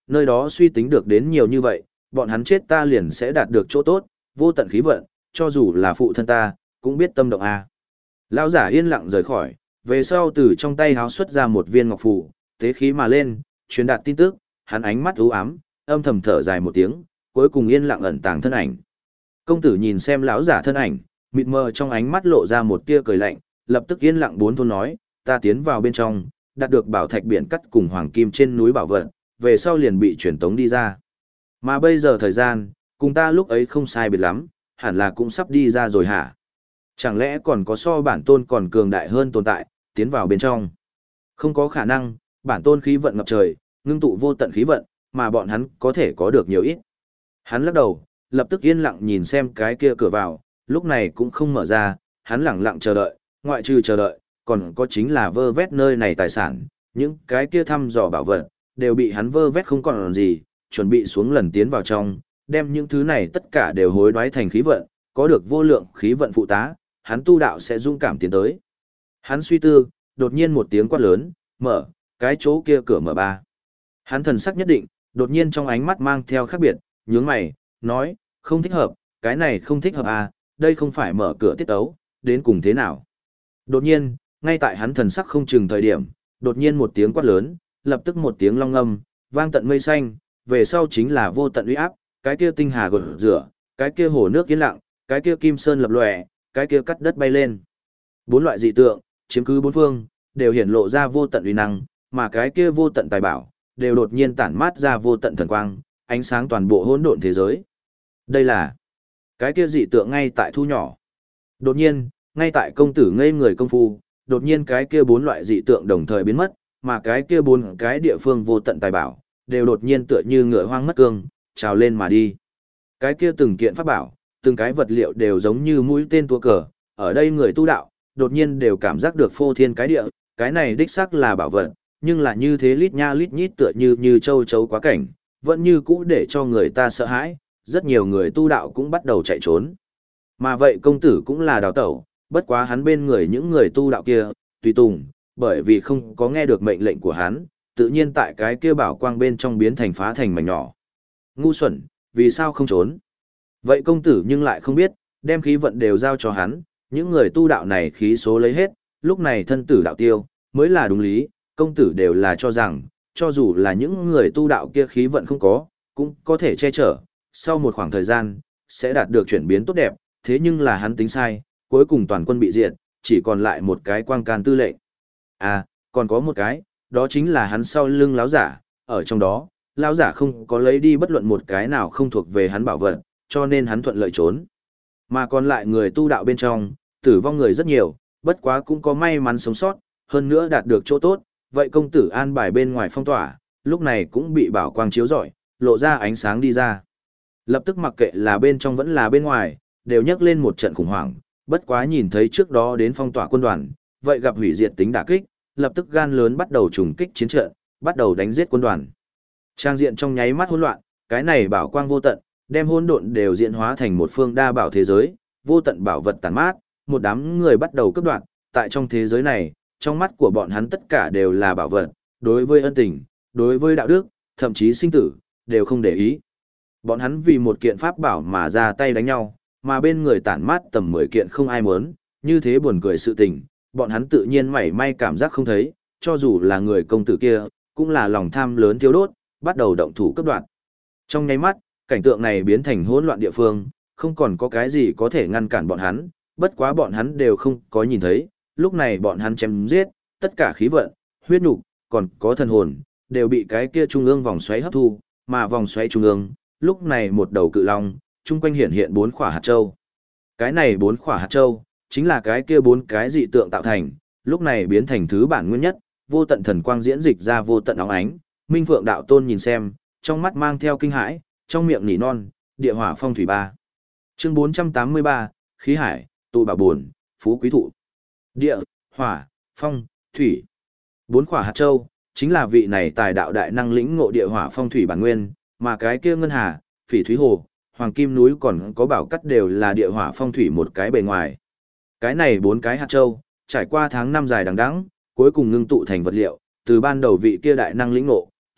nơi đó suy tính được đến nhiều như vậy, bọn hắn chết ta liền sẽ đạt được chỗ tốt, vô tận khí vận, cho dù là phụ thân ta, cũng biết tâm động a. Lão giả yên lặng rời khỏi, về sau từ trong tay háo xuất ra một viên ngọc phù, tế khí mà lên, truyền đạt tin tức, hắn ánh mắt u ám, âm thầm thở dài một tiếng, cuối cùng yên lặng ẩn tàng thân ảnh. Công tử nhìn xem lão giả thân ảnh, mịt mờ trong ánh mắt lộ ra một tia cười lạnh, lập tức yên lặng bốn thôn nói, ta tiến vào bên trong, đạt được bảo thạch biển cắt cùng hoàng kim trên núi bảo vật, về sau liền bị truyền tống đi ra. Mà bây giờ thời gian, cùng ta lúc ấy không sai biệt lắm, hẳn là cũng sắp đi ra rồi hả? Chẳng lẽ còn có so bản tôn còn cường đại hơn tồn tại, tiến vào bên trong? Không có khả năng, bản tôn khí vận ngập trời, ngưng tụ vô tận khí vận, mà bọn hắn có thể có được nhiều ít. Hắn lắc đầu, lập tức yên lặng nhìn xem cái kia cửa vào, lúc này cũng không mở ra, hắn lặng lặng chờ đợi, ngoại trừ chờ đợi, còn có chính là vơ vét nơi này tài sản, những cái kia thăm dò bảo vật, đều bị hắn vơ vét không còn gì, chuẩn bị xuống lần tiến vào trong, đem những thứ này tất cả đều hối đoái thành khí vận, có được vô lượng khí vận phụ tá, hắn tu đạo sẽ dũng cảm tiến tới. Hắn suy tư, đột nhiên một tiếng quát lớn, mở, cái chỗ kia cửa mở ba. Hắn thần sắc nhất định, đột nhiên trong ánh mắt mang theo khác biệt, nhướng mày, nói, không thích hợp, cái này không thích hợp à, đây không phải mở cửa tiết ấu, đến cùng thế nào. Đột nhiên, ngay tại hắn thần sắc không chừng thời điểm, đột nhiên một tiếng quát lớn, lập tức một tiếng long âm, vang tận mây xanh, về sau chính là vô tận uy áp, cái kia tinh hà gột rửa, cái kia hồ nước yên lặng, cái kia kim sơn lập lòe, cái kia cắt đất bay lên. Bốn loại dị tượng, chiếm cứ bốn phương, đều hiển lộ ra vô tận uy năng, mà cái kia vô tận tài bảo, đều đột nhiên tản mát ra vô tận thần quang, ánh sáng toàn bộ hỗn độn thế giới. Đây là cái kia dị tượng ngay tại thu nhỏ. Đột nhiên, ngay tại công tử ngây người công phu, đột nhiên cái kia bốn loại dị tượng đồng thời biến mất, mà cái kia bốn cái địa phương vô tận tài bảo, đều đột nhiên tựa như ngựa hoang mất cương, trào lên mà đi. Cái kia từng kiện pháp bảo, từng cái vật liệu đều giống như mũi tên tua cờ, ở đây người tu đạo, đột nhiên đều cảm giác được phô thiên cái địa, cái này đích xác là bảo vật, nhưng là như thế lít nha lít nhít tựa như như châu chấu quá cảnh, vẫn như cũ để cho người ta sợ hãi, rất nhiều người tu đạo cũng bắt đầu chạy trốn. Mà vậy công tử cũng là đào tẩu, bất quá hắn bên người những người tu đạo kia, tùy tùng, bởi vì không có nghe được mệnh lệnh của hắn, tự nhiên tại cái kia bảo quang bên trong biến thành phá thành mảnh nhỏ. Ngu xuẩn, vì sao không trốn? Vậy công tử nhưng lại không biết, đem khí vận đều giao cho hắn, những người tu đạo này khí số lấy hết, lúc này thân tử đạo tiêu, mới là đúng lý, công tử đều là cho rằng, cho dù là những người tu đạo kia khí vận không có, cũng có thể che chở, sau một khoảng thời gian, sẽ đạt được chuyển biến tốt đẹp, thế nhưng là hắn tính sai, cuối cùng toàn quân bị diệt, chỉ còn lại một cái quang can tư lệnh. À, còn có một cái, đó chính là hắn sau lưng láo giả, ở trong đó, lão giả không có lấy đi bất luận một cái nào không thuộc về hắn bảo vật, cho nên hắn thuận lợi trốn. Mà còn lại người tu đạo bên trong, tử vong người rất nhiều, bất quá cũng có may mắn sống sót, hơn nữa đạt được chỗ tốt, vậy công tử an bài bên ngoài phong tỏa, lúc này cũng bị bảo quang chiếu rọi, lộ ra ánh sáng đi ra. Lập tức mặc kệ là bên trong vẫn là bên ngoài, đều nhấc lên một trận khủng hoảng, bất quá nhìn thấy trước đó đến phong tỏa quân đoàn, vậy gặp hủy diệt tính đả kích, lập tức gan lớn bắt đầu trùng kích chiến trận, bắt đầu đánh giết quân đoàn. Trang diện trong nháy mắt hỗn loạn, cái này bảo quang vô tận, đem hỗn độn đều diễn hóa thành một phương đa bảo thế giới, vô tận bảo vật tàn mát, một đám người bắt đầu cướp đoạt, tại trong thế giới này, trong mắt của bọn hắn tất cả đều là bảo vật, đối với ân tình, đối với đạo đức, thậm chí sinh tử, đều không để ý. Bọn hắn vì một kiện pháp bảo mà ra tay đánh nhau, mà bên người tản mát tầm mười kiện không ai muốn, như thế buồn cười sự tình, bọn hắn tự nhiên mảy may cảm giác không thấy, cho dù là người công tử kia, cũng là lòng tham lớn thiêu đốt, bắt đầu động thủ cấp đoạn. Trong nháy mắt, cảnh tượng này biến thành hỗn loạn địa phương, không còn có cái gì có thể ngăn cản bọn hắn, bất quá bọn hắn đều không có nhìn thấy, lúc này bọn hắn chém giết, tất cả khí vận, huyết nục, còn có thần hồn, đều bị cái kia trung ương vòng xoáy hấp thu, mà vòng xoáy trung ương, lúc này một đầu cự long, chung quanh hiện hiện bốn khỏa hạt châu. Cái này bốn khỏa hạt châu, chính là cái kia bốn cái dị tượng tạo thành, lúc này biến thành thứ bản nguyên nhất, vô tận thần quang diễn dịch ra vô tận óng ánh, Minh Phượng đạo tôn nhìn xem, trong mắt mang theo kinh hãi, trong miệng nỉ non, địa hỏa phong thủy ba. Chương bốn trăm tám mươi ba, khí hải, tụ bảo buồn, phú quý thụ. Địa, hỏa, phong, thủy. Bốn khỏa hạt châu, chính là vị này tài đạo đại năng lĩnh ngộ địa hỏa phong thủy bản nguyên, mà cái kia ngân hà, phỉ thúy hồ, hoàng kim núi còn có bảo cắt đều là địa hỏa phong thủy một cái bề ngoài. Cái này bốn cái hạt châu, trải qua tháng năm dài đằng đẵng, cuối cùng ngưng tụ thành vật liệu, từ ban đầu vị kia đại năng lĩnh ngộ,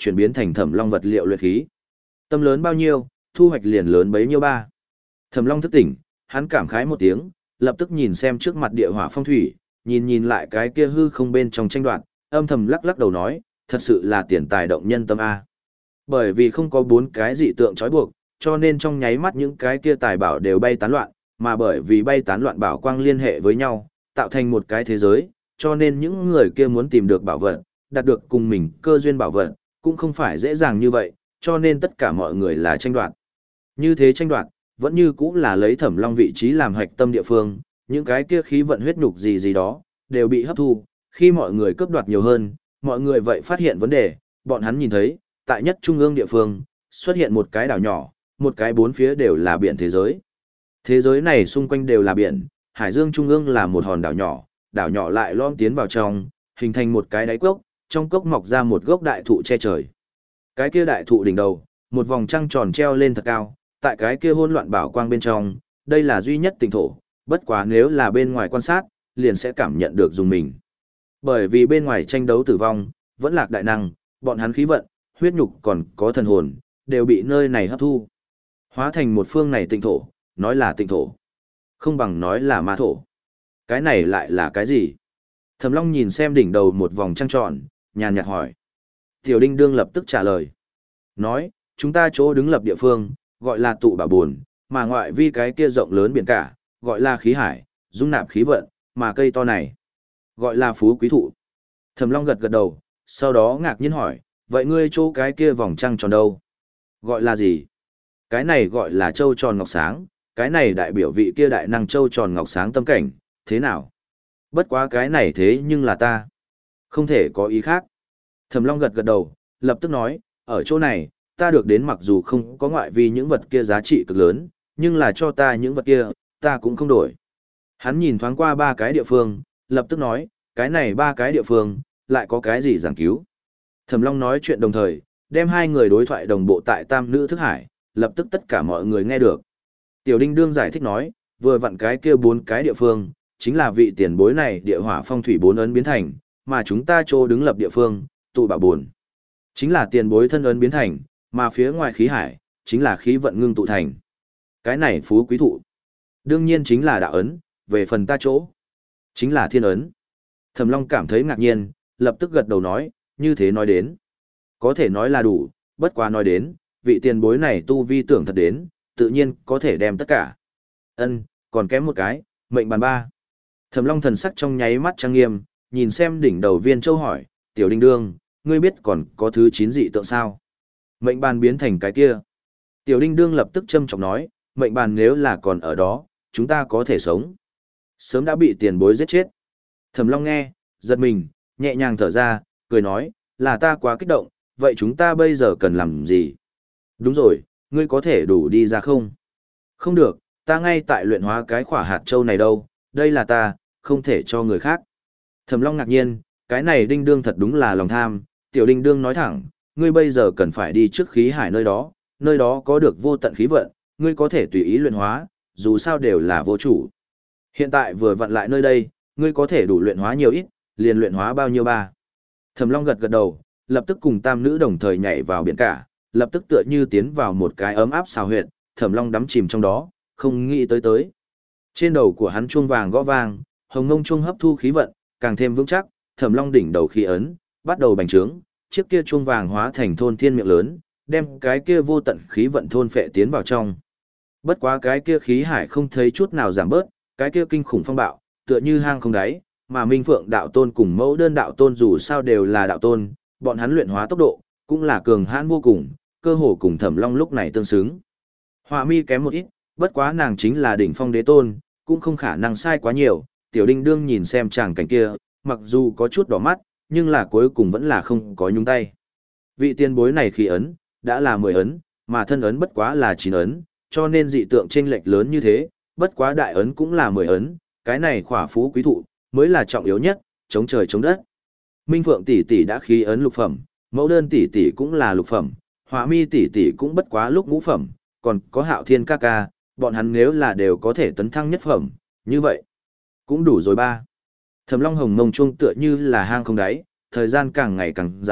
chuyển biến thành Thẩm Long vật liệu luyện khí. Tâm lớn bao nhiêu, thu hoạch liền lớn bấy nhiêu ba. Thẩm Long thức tỉnh, hắn cảm khái một tiếng, lập tức nhìn xem trước mặt địa hỏa phong thủy, nhìn nhìn lại cái kia hư không bên trong tranh đoạt, âm thầm lắc lắc đầu nói, thật sự là tiền tài động nhân tâm a. Bởi vì không có bốn cái dị tượng trói buộc, cho nên trong nháy mắt những cái kia tài bảo đều bay tán loạn, mà bởi vì bay tán loạn bảo quang liên hệ với nhau, tạo thành một cái thế giới, cho nên những người kia muốn tìm được bảo vật, đạt được cùng mình cơ duyên bảo vật, cũng không phải dễ dàng như vậy, cho nên tất cả mọi người là tranh đoạt. Như thế tranh đoạt, vẫn như cũng là lấy Thẩm Long vị trí làm hạch tâm địa phương, những cái kia khí vận huyết nhục gì gì đó, đều bị hấp thu, khi mọi người cướp đoạt nhiều hơn, mọi người vậy phát hiện vấn đề, bọn hắn nhìn thấy, tại nhất trung ương địa phương, xuất hiện một cái đảo nhỏ, một cái bốn phía đều là biển thế giới. Thế giới này xung quanh đều là biển, hải dương trung ương là một hòn đảo nhỏ, đảo nhỏ lại lõm tiến vào trong, hình thành một cái đáy cốc, trong cốc mọc ra một gốc đại thụ che trời. Cái kia đại thụ đỉnh đầu, một vòng trăng tròn treo lên thật cao, tại cái kia hỗn loạn bảo quang bên trong, đây là duy nhất tỉnh thổ, bất quá nếu là bên ngoài quan sát, liền sẽ cảm nhận được dùng mình. Bởi vì bên ngoài tranh đấu tử vong, vẫn lạc đại năng, bọn hắn khí vận, huyết nhục còn có thần hồn, đều bị nơi này hấp thu. Hóa thành một phương này tịnh thổ, nói là tịnh thổ, không bằng nói là ma thổ. Cái này lại là cái gì? Thẩm Long nhìn xem đỉnh đầu một vòng trăng tròn, nhàn nhạt hỏi. Tiểu Đinh Đương lập tức trả lời. Nói, chúng ta chỗ đứng lập địa phương, gọi là tụ bảo buồn, mà ngoại vi cái kia rộng lớn biển cả, gọi là khí hải, dung nạp khí vận, mà cây to này, gọi là phú quý thụ. Thẩm Long gật gật đầu, sau đó ngạc nhiên hỏi, vậy ngươi chỗ cái kia vòng trăng tròn đâu? Gọi là gì? Cái này gọi là châu tròn ngọc sáng, cái này đại biểu vị kia đại năng châu tròn ngọc sáng tâm cảnh, thế nào? Bất quá cái này thế nhưng là ta. Không thể có ý khác. Thẩm Long gật gật đầu, lập tức nói, ở chỗ này, ta được đến mặc dù không có ngoại vi những vật kia giá trị cực lớn, nhưng là cho ta những vật kia, ta cũng không đổi. Hắn nhìn thoáng qua ba cái địa phương, lập tức nói, cái này ba cái địa phương, lại có cái gì giảng cứu. Thẩm Long nói chuyện đồng thời, đem hai người đối thoại đồng bộ tại tam nữ thức hải, lập tức tất cả mọi người nghe được. Tiểu Đinh Đương giải thích nói, vừa vặn cái kia bốn cái địa phương, chính là vị tiền bối này địa hỏa phong thủy bốn ấn biến thành, mà chúng ta chỗ đứng lập địa phương, tụ bảo buồn. Chính là tiền bối thân ấn biến thành, mà phía ngoài khí hải, chính là khí vận ngưng tụ thành. Cái này phú quý thụ. Đương nhiên chính là đạo ấn, về phần ta chỗ, chính là thiên ấn. Thẩm Long cảm thấy ngạc nhiên, lập tức gật đầu nói, như thế nói đến. Có thể nói là đủ, bất quá nói đến, vị tiền bối này tu vi tưởng thật đến, tự nhiên có thể đem tất cả. Ân, còn kém một cái, mệnh bàn ba. Thẩm Long thần sắc trong nháy mắt trang nghiêm, nhìn xem đỉnh đầu viên châu hỏi, Tiểu Đinh Đương, ngươi biết còn có thứ chín dị tượng sao? Mệnh bàn biến thành cái kia. Tiểu Đinh Đương lập tức châm trọng nói, mệnh bàn nếu là còn ở đó, chúng ta có thể sống. Sớm đã bị tiền bối giết chết. Thẩm Long nghe, giật mình, nhẹ nhàng thở ra, cười nói, là ta quá kích động, vậy chúng ta bây giờ cần làm gì? Đúng rồi, ngươi có thể đủ đi ra không? Không được, ta ngay tại luyện hóa cái khỏa hạt châu này đâu, đây là ta, không thể cho người khác. Thẩm Long ngạc nhiên, cái này Đinh Đương thật đúng là lòng tham, Tiểu Đinh Đương nói thẳng, ngươi bây giờ cần phải đi trước khí hải nơi đó, nơi đó có được vô tận khí vận, ngươi có thể tùy ý luyện hóa, dù sao đều là vô chủ. Hiện tại vừa vặn lại nơi đây, ngươi có thể đủ luyện hóa nhiều ít, liền luyện hóa bao nhiêu ba. Thẩm Long gật gật đầu, lập tức cùng tam nữ đồng thời nhảy vào biển cả, lập tức tựa như tiến vào một cái ấm áp xào huyệt, Thẩm Long đắm chìm trong đó, không nghĩ tới tới. Trên đầu của hắn chuông vàng gõ vang, hồng ngông chuông hấp thu khí vận, càng thêm vững chắc, Thẩm Long đỉnh đầu khí ấn, bắt đầu bành trướng, chiếc kia chuông vàng hóa thành thôn thiên miệng lớn, đem cái kia vô tận khí vận thôn phệ tiến vào trong. Bất quá cái kia khí hải không thấy chút nào giảm bớt, cái kia kinh khủng phong bạo, tựa như hang không đáy, mà Minh Phượng đạo tôn cùng Mẫu Đơn đạo tôn dù sao đều là đạo tôn, bọn hắn luyện hóa tốc độ cũng là cường hãn vô cùng, cơ hồ cùng Thẩm Long lúc này tương xứng. Họa Mi kém một ít, bất quá nàng chính là đỉnh phong đế tôn, cũng không khả năng sai quá nhiều. Tiểu Đinh Đương nhìn xem chàng cảnh kia, mặc dù có chút đỏ mắt, nhưng là cuối cùng vẫn là không có nhúng tay. Vị tiên bối này khí ấn, đã là mười ấn, mà thân ấn bất quá là chín ấn, cho nên dị tượng chênh lệch lớn như thế, bất quá đại ấn cũng là mười ấn, cái này khỏa phú quý thụ, mới là trọng yếu nhất, chống trời chống đất. Minh Phượng tỷ tỷ đã khí ấn lục phẩm, Mẫu Đơn tỷ tỷ cũng là lục phẩm, Họa Mi tỷ tỷ cũng bất quá lúc ngũ phẩm, còn có Hạo Thiên ca ca, bọn hắn nếu là đều có thể tấn thăng nhất phẩm, như vậy, cũng đủ rồi ba. Thẩm Long hồng mông chuông tựa như là hang không đáy, thời gian càng ngày càng dài,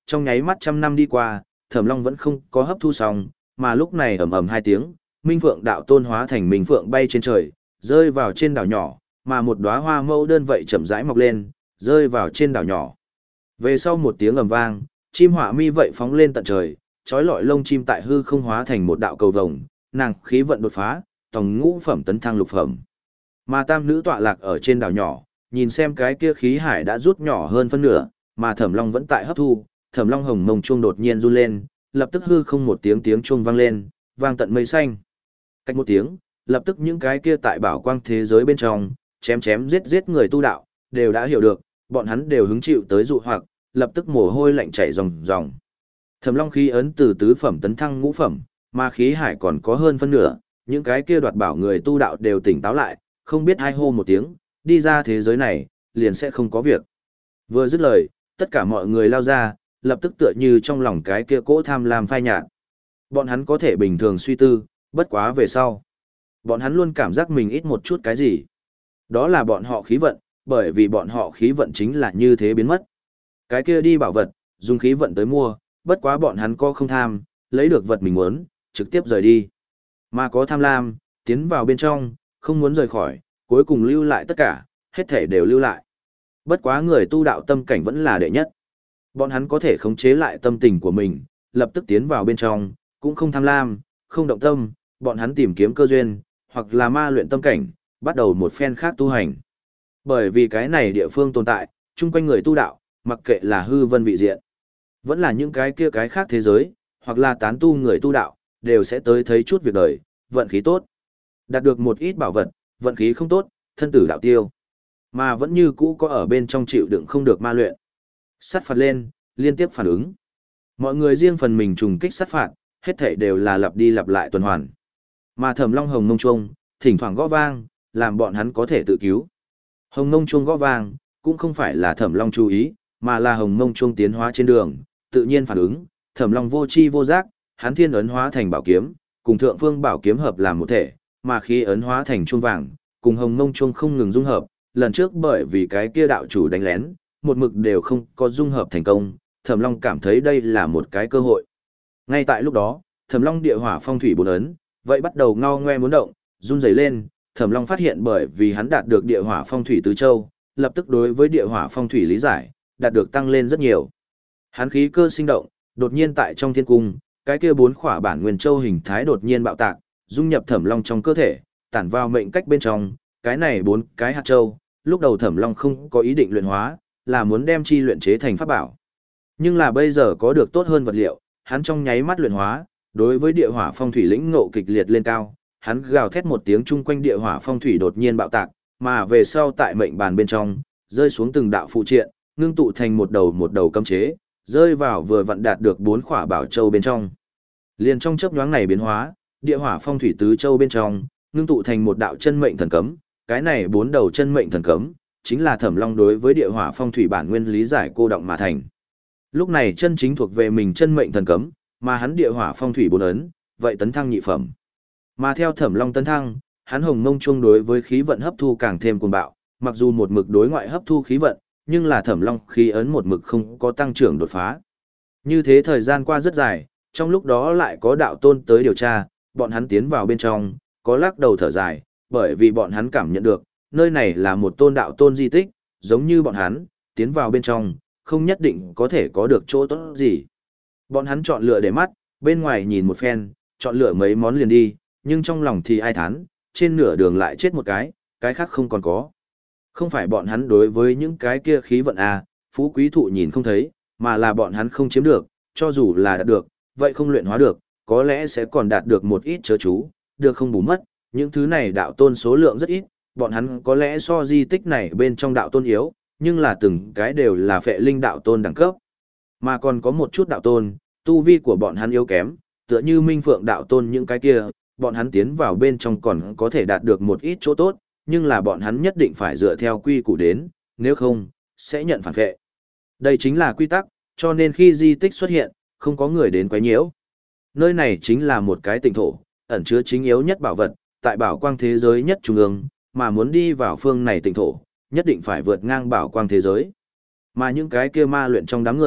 trong nháy mắt trăm năm đi qua, Thẩm Long vẫn không có hấp thu xong, mà lúc này ầm ầm hai tiếng, Minh Phượng đạo tôn hóa thành Minh Phượng bay trên trời, rơi vào trên đảo nhỏ, mà một đóa hoa mẫu đơn vậy chậm rãi mọc lên, rơi vào trên đảo nhỏ. Về sau một tiếng ầm vang, chim hỏa mi vậy phóng lên tận trời, trói lọi lông chim tại hư không hóa thành một đạo cầu vồng, nàng khí vận đột phá, tòng ngũ phẩm tấn thăng lục phẩm. Mà tam nữ tọa lạc ở trên đảo nhỏ, nhìn xem cái kia khí hải đã rút nhỏ hơn phân nửa, mà Thẩm Long vẫn tại hấp thu, Thẩm Long hồng mông chuông đột nhiên run lên, lập tức hư không một tiếng tiếng chuông vang lên, vang tận mây xanh. Cách một tiếng, lập tức những cái kia tại bảo quang thế giới bên trong, chém chém giết giết người tu đạo, đều đã hiểu được, bọn hắn đều hứng chịu tới dụ hoặc, lập tức mồ hôi lạnh chảy ròng ròng. Thẩm Long khí ấn từ tứ phẩm tấn thăng ngũ phẩm, mà khí hải còn có hơn phân nửa, những cái kia đoạt bảo người tu đạo đều tỉnh táo lại, không biết hai hô một tiếng, đi ra thế giới này, liền sẽ không có việc. Vừa dứt lời, tất cả mọi người lao ra, lập tức tựa như trong lòng cái kia cỗ tham lam phai nhạt. Bọn hắn có thể bình thường suy tư, bất quá về sau. Bọn hắn luôn cảm giác mình ít một chút cái gì. Đó là bọn họ khí vận, bởi vì bọn họ khí vận chính là như thế biến mất. Cái kia đi bảo vật, dùng khí vận tới mua, bất quá bọn hắn có không tham, lấy được vật mình muốn, trực tiếp rời đi. Mà có tham lam, tiến vào bên trong, không muốn rời khỏi, cuối cùng lưu lại tất cả, hết thể đều lưu lại. Bất quá người tu đạo tâm cảnh vẫn là đệ nhất. Bọn hắn có thể khống chế lại tâm tình của mình, lập tức tiến vào bên trong, cũng không tham lam, không động tâm, bọn hắn tìm kiếm cơ duyên, hoặc là ma luyện tâm cảnh, bắt đầu một phen khác tu hành. Bởi vì cái này địa phương tồn tại, chung quanh người tu đạo, mặc kệ là hư vân vị diện, vẫn là những cái kia cái khác thế giới, hoặc là tán tu người tu đạo, đều sẽ tới thấy chút việc đời, vận khí tốt. Đạt được một ít bảo vật, vận khí không tốt, thân tử đạo tiêu. Mà vẫn như cũ có ở bên trong chịu đựng không được ma luyện. Sát phạt lên, liên tiếp phản ứng. Mọi người riêng phần mình trùng kích sát phạt, hết thảy đều là lặp đi lặp lại tuần hoàn. Mà Thẩm Long hồng mông chuông, thỉnh thoảng gõ vang, làm bọn hắn có thể tự cứu. Hồng mông chuông gõ vang, cũng không phải là Thẩm Long chú ý, mà là hồng mông chuông tiến hóa trên đường, tự nhiên phản ứng, Thẩm Long vô chi vô giác, hắn thiên ấn hóa thành bảo kiếm, cùng thượng phương bảo kiếm hợp làm một thể, mà khi ấn hóa thành chuông vàng, cùng hồng mông chuông không ngừng dung hợp, lần trước bởi vì cái kia đạo chủ đánh lén, một mực đều không có dung hợp thành công, Thẩm Long cảm thấy đây là một cái cơ hội. Ngay tại lúc đó, Thẩm Long địa hỏa phong thủy bốn ấn, vậy bắt đầu ngao ngoe muốn động, run rẩy lên, Thẩm Long phát hiện bởi vì hắn đạt được địa hỏa phong thủy tứ châu, lập tức đối với địa hỏa phong thủy lý giải, đạt được tăng lên rất nhiều. Hắn khí cơ sinh động, đột nhiên tại trong thiên cung, cái kia bốn khỏa bản nguyên châu hình thái đột nhiên bạo tạc, dung nhập Thẩm Long trong cơ thể, tản vào mệnh cách bên trong, cái này bốn cái hạt châu, lúc đầu Thẩm Long không có ý định luyện hóa, là muốn đem chi luyện chế thành pháp bảo. Nhưng là bây giờ có được tốt hơn vật liệu, hắn trong nháy mắt luyện hóa, đối với địa hỏa phong thủy lĩnh ngộ kịch liệt lên cao, hắn gào thét một tiếng chung quanh địa hỏa phong thủy đột nhiên bạo tạc, mà về sau tại mệnh bàn bên trong, rơi xuống từng đạo phụ triện, ngưng tụ thành một đầu một đầu cấm chế, rơi vào vừa vặn đạt được bốn khỏa bảo châu bên trong. Liền trong chớp nhoáng này biến hóa, địa hỏa phong thủy tứ châu bên trong, ngưng tụ thành một đạo chân mệnh thần cấm, cái này bốn đầu chân mệnh thần cấm, chính là Thẩm Long đối với địa hỏa phong thủy bản nguyên lý giải cô động mà thành. Lúc này chân chính thuộc về mình chân mệnh thần cấm, mà hắn địa hỏa phong thủy bốn ấn, vậy tấn thăng nhị phẩm. Mà theo Thẩm Long tấn thăng, hắn hồng mông chuông đối với khí vận hấp thu càng thêm cuồng bạo, mặc dù một mực đối ngoại hấp thu khí vận, nhưng là Thẩm Long khí ấn một mực không có tăng trưởng đột phá. Như thế thời gian qua rất dài, trong lúc đó lại có đạo tôn tới điều tra, bọn hắn tiến vào bên trong, có lắc đầu thở dài, bởi vì bọn hắn cảm nhận được, nơi này là một tôn đạo tôn di tích, giống như bọn hắn, tiến vào bên trong, không nhất định có thể có được chỗ tốt gì. Bọn hắn chọn lựa để mắt, bên ngoài nhìn một phen, chọn lựa mấy món liền đi, nhưng trong lòng thì ai thán, trên nửa đường lại chết một cái, cái khác không còn có. Không phải bọn hắn đối với những cái kia khí vận à, phú quý thụ nhìn không thấy, mà là bọn hắn không chiếm được, cho dù là đạt được, vậy không luyện hóa được, có lẽ sẽ còn đạt được một ít chớ chú, được không bù mất, những thứ này đạo tôn số lượng rất ít, bọn hắn có lẽ so di tích này bên trong đạo tôn yếu, nhưng là từng cái đều là phệ linh đạo tôn đẳng cấp. Mà còn có một chút đạo tôn, tu vi của bọn hắn yếu kém, tựa như Minh Phượng đạo tôn những cái kia, bọn hắn tiến vào bên trong còn có thể đạt được một ít chỗ tốt, nhưng là bọn hắn nhất định phải dựa theo quy củ đến, nếu không, sẽ nhận phản phệ. Đây chính là quy tắc, cho nên khi di tích xuất hiện, không có người đến quấy nhiễu. Nơi này chính là một cái tịnh thổ, ẩn chứa chính yếu nhất bảo vật, tại bảo quang thế giới nhất trung ương, mà muốn đi vào phương này tịnh thổ, nhất định phải vượt ngang bảo quang thế giới. Mà những cái kia ma luyện trong đám người,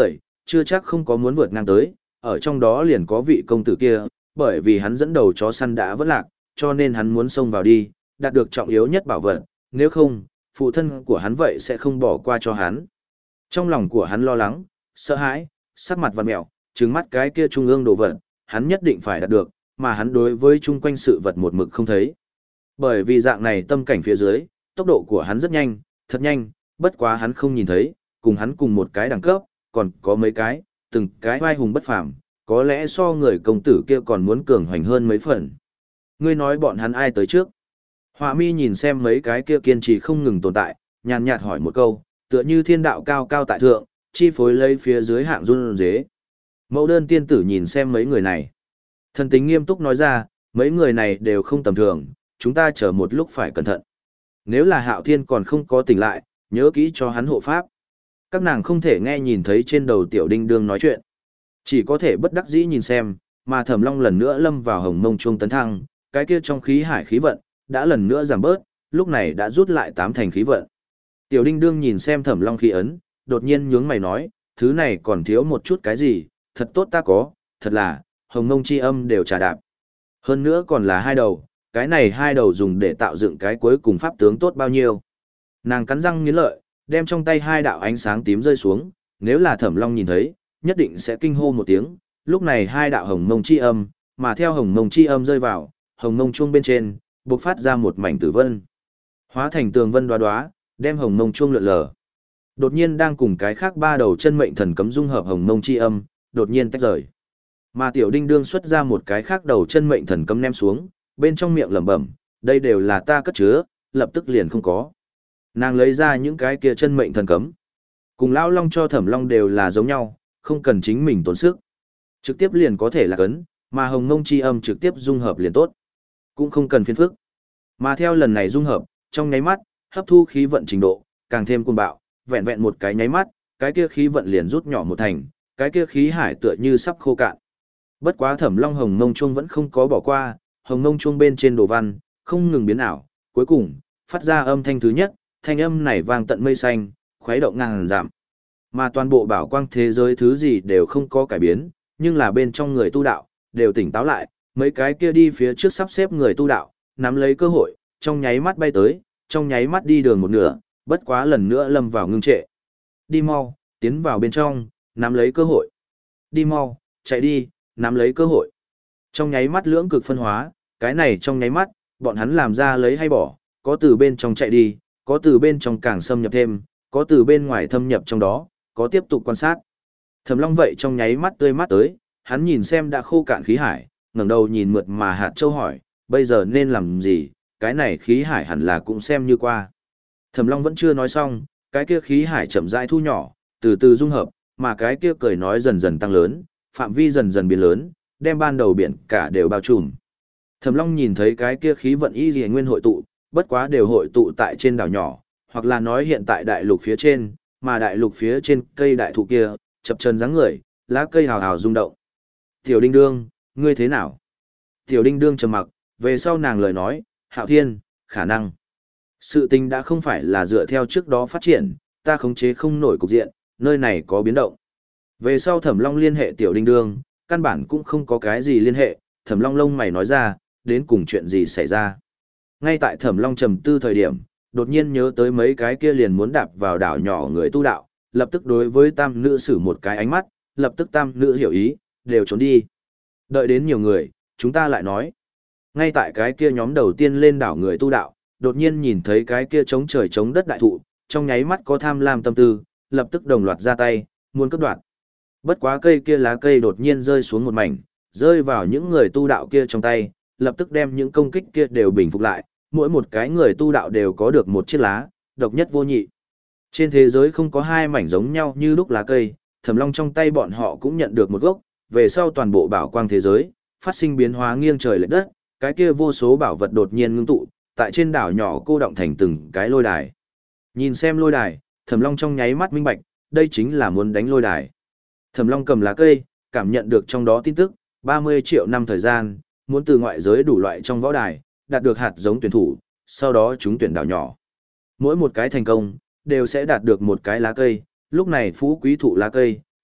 chưa chắc không có muốn vượt ngang tới, ở trong đó liền có vị công tử kia, bởi vì hắn dẫn đầu chó săn đã vỡ lạc, cho nên hắn muốn xông vào đi, đạt được trọng yếu nhất bảo vật, nếu không, phụ thân của hắn vậy sẽ không bỏ qua cho hắn. Trong lòng của hắn lo lắng, sợ hãi, sắc mặt vặn mẹo, trừng mắt cái kia trung ương đồ vật, hắn nhất định phải đạt được, mà hắn đối với chung quanh sự vật một mực không thấy. Bởi vì dạng này tâm cảnh phía dưới, tốc độ của hắn rất nhanh, thật nhanh, bất quá hắn không nhìn thấy, cùng hắn cùng một cái đẳng cấp, còn có mấy cái, từng cái vai hùng bất phàm, có lẽ so người công tử kia còn muốn cường hoành hơn mấy phần. Ngươi nói bọn hắn ai tới trước? Họa mi nhìn xem mấy cái kia kiên trì không ngừng tồn tại, nhàn nhạt hỏi một câu, tựa như thiên đạo cao cao tại thượng, chi phối lấy phía dưới hạng run dế. Mẫu đơn tiên tử nhìn xem mấy người này. Thần tính nghiêm túc nói ra, mấy người này đều không tầm thường, chúng ta chờ một lúc phải cẩn thận. Nếu là Hạo Thiên còn không có tỉnh lại, nhớ kỹ cho hắn hộ pháp. Các nàng không thể nghe nhìn thấy trên đầu tiểu đinh đương nói chuyện. Chỉ có thể bất đắc dĩ nhìn xem, mà Thẩm Long lần nữa lâm vào hồng mông chuông tấn thăng, cái kia trong khí hải khí vận, đã lần nữa giảm bớt, lúc này đã rút lại tám thành khí vận. Tiểu đinh đương nhìn xem Thẩm Long khí ấn, đột nhiên nhướng mày nói, thứ này còn thiếu một chút cái gì, thật tốt ta có, thật là, hồng mông chi âm đều trà đạp. Hơn nữa còn là hai đầu, cái này hai đầu dùng để tạo dựng cái cuối cùng pháp tướng tốt bao nhiêu. Nàng cắn răng nghiến lợi, đem trong tay hai đạo ánh sáng tím rơi xuống, nếu là Thẩm Long nhìn thấy, nhất định sẽ kinh hô một tiếng, lúc này hai đạo hồng mông chi âm, mà theo hồng mông chi âm rơi vào, hồng mông chuông bên trên, bộc phát ra một mảnh tử vân. Hóa thành tường vân đoá đoá, đem hồng mông chuông lượn lờ. Đột nhiên đang cùng cái khác ba đầu chân mệnh thần cấm dung hợp hồng mông chi âm, đột nhiên tách rời. Mà tiểu đinh đương xuất ra một cái khác đầu chân mệnh thần cấm ném xuống, bên trong miệng lẩm bẩm, đây đều là ta cất chứa, lập tức liền không có. Nàng lấy ra những cái kia chân mệnh thần cấm. Cùng lão long cho Thẩm Long đều là giống nhau, không cần chính mình tốn sức. Trực tiếp liền có thể là cấn, mà hồng mông chi âm trực tiếp dung hợp liền tốt. Cũng không cần phiền phức. Mà theo lần này dung hợp, trong nháy mắt, hấp thu khí vận trình độ, càng thêm cuồng bạo, vẹn vẹn một cái nháy mắt, cái kia khí vận liền rút nhỏ một thành, cái kia khí hải tựa như sắp khô cạn. Bất quá Thẩm Long hồng mông chuông vẫn không có bỏ qua, hồng mông chuông bên trên đồ văn, không ngừng biến ảo, cuối cùng, phát ra âm thanh thứ nhất, thanh âm này vang tận mây xanh, khuấy động ngàn dặm. Mà toàn bộ bảo quang thế giới thứ gì đều không có cải biến, nhưng là bên trong người tu đạo, đều tỉnh táo lại, mấy cái kia đi phía trước sắp xếp người tu đạo, nắm lấy cơ hội, trong nháy mắt bay tới, trong nháy mắt đi đường một nửa, bất quá lần nữa lâm vào ngưng trệ. Đi mau, tiến vào bên trong, nắm lấy cơ hội. Đi mau, chạy đi, nắm lấy cơ hội. Trong nháy mắt lưỡng cực phân hóa, cái này trong nháy mắt, bọn hắn làm ra lấy hay bỏ, có từ bên trong chạy đi, có từ bên trong càng xâm nhập thêm, có từ bên ngoài thâm nhập trong đó, có tiếp tục quan sát. Thẩm Long vậy trong nháy mắt tươi mắt tới, hắn nhìn xem đã khô cạn khí hải, ngẩng đầu nhìn mượt mà hạt châu hỏi, bây giờ nên làm gì, cái này khí hải hẳn là cũng xem như qua. Thẩm Long vẫn chưa nói xong, cái kia khí hải chậm rãi thu nhỏ, từ từ dung hợp, mà cái kia cười nói dần dần tăng lớn, phạm vi dần dần biến lớn, đem ban đầu biển cả đều bao trùm. Thẩm Long nhìn thấy cái kia khí vận y liễu nguyên hội tụ, bất quá đều hội tụ tại trên đảo nhỏ, hoặc là nói hiện tại đại lục phía trên, mà đại lục phía trên cây đại thụ kia, chập chờn dáng người, lá cây hào hào rung động. Tiểu Đinh Đương, ngươi thế nào? Tiểu Đinh Đương trầm mặc, về sau nàng lời nói, Hạo Thiên, khả năng. Sự tình đã không phải là dựa theo trước đó phát triển, ta khống chế không nổi cục diện, nơi này có biến động. Về sau Thẩm Long liên hệ Tiểu Đinh Đương, căn bản cũng không có cái gì liên hệ, Thẩm Long lông mày nói ra, đến cùng chuyện gì xảy ra. Ngay tại Thẩm Long trầm tư thời điểm, đột nhiên nhớ tới mấy cái kia liền muốn đạp vào đảo nhỏ người tu đạo, lập tức đối với tam nữ sử một cái ánh mắt, lập tức tam nữ hiểu ý, đều trốn đi. Đợi đến nhiều người, chúng ta lại nói. Ngay tại cái kia nhóm đầu tiên lên đảo người tu đạo, đột nhiên nhìn thấy cái kia chống trời chống đất đại thụ, trong nháy mắt có tham lam tâm tư, lập tức đồng loạt ra tay, muốn cướp đoạt. Bất quá cây kia lá cây đột nhiên rơi xuống một mảnh, rơi vào những người tu đạo kia trong tay, lập tức đem những công kích kia đều bình phục lại, mỗi một cái người tu đạo đều có được một chiếc lá, độc nhất vô nhị. Trên thế giới không có hai mảnh giống nhau như lúc lá cây, Thẩm Long trong tay bọn họ cũng nhận được một gốc, về sau toàn bộ bảo quang thế giới, phát sinh biến hóa nghiêng trời lệch đất, cái kia vô số bảo vật đột nhiên ngưng tụ, tại trên đảo nhỏ cô động thành từng cái lôi đài. Nhìn xem lôi đài, Thẩm Long trong nháy mắt minh bạch, đây chính là muốn đánh lôi đài. Thẩm Long cầm lá cây, cảm nhận được trong đó tin tức, ba mươi triệu năm thời gian, muốn từ ngoại giới đủ loại trong võ đài, đạt được hạt giống tuyển thủ, sau đó chúng tuyển đảo nhỏ. Mỗi một cái thành công, đều sẽ đạt được một cái lá cây, lúc này phú quý thụ lá cây,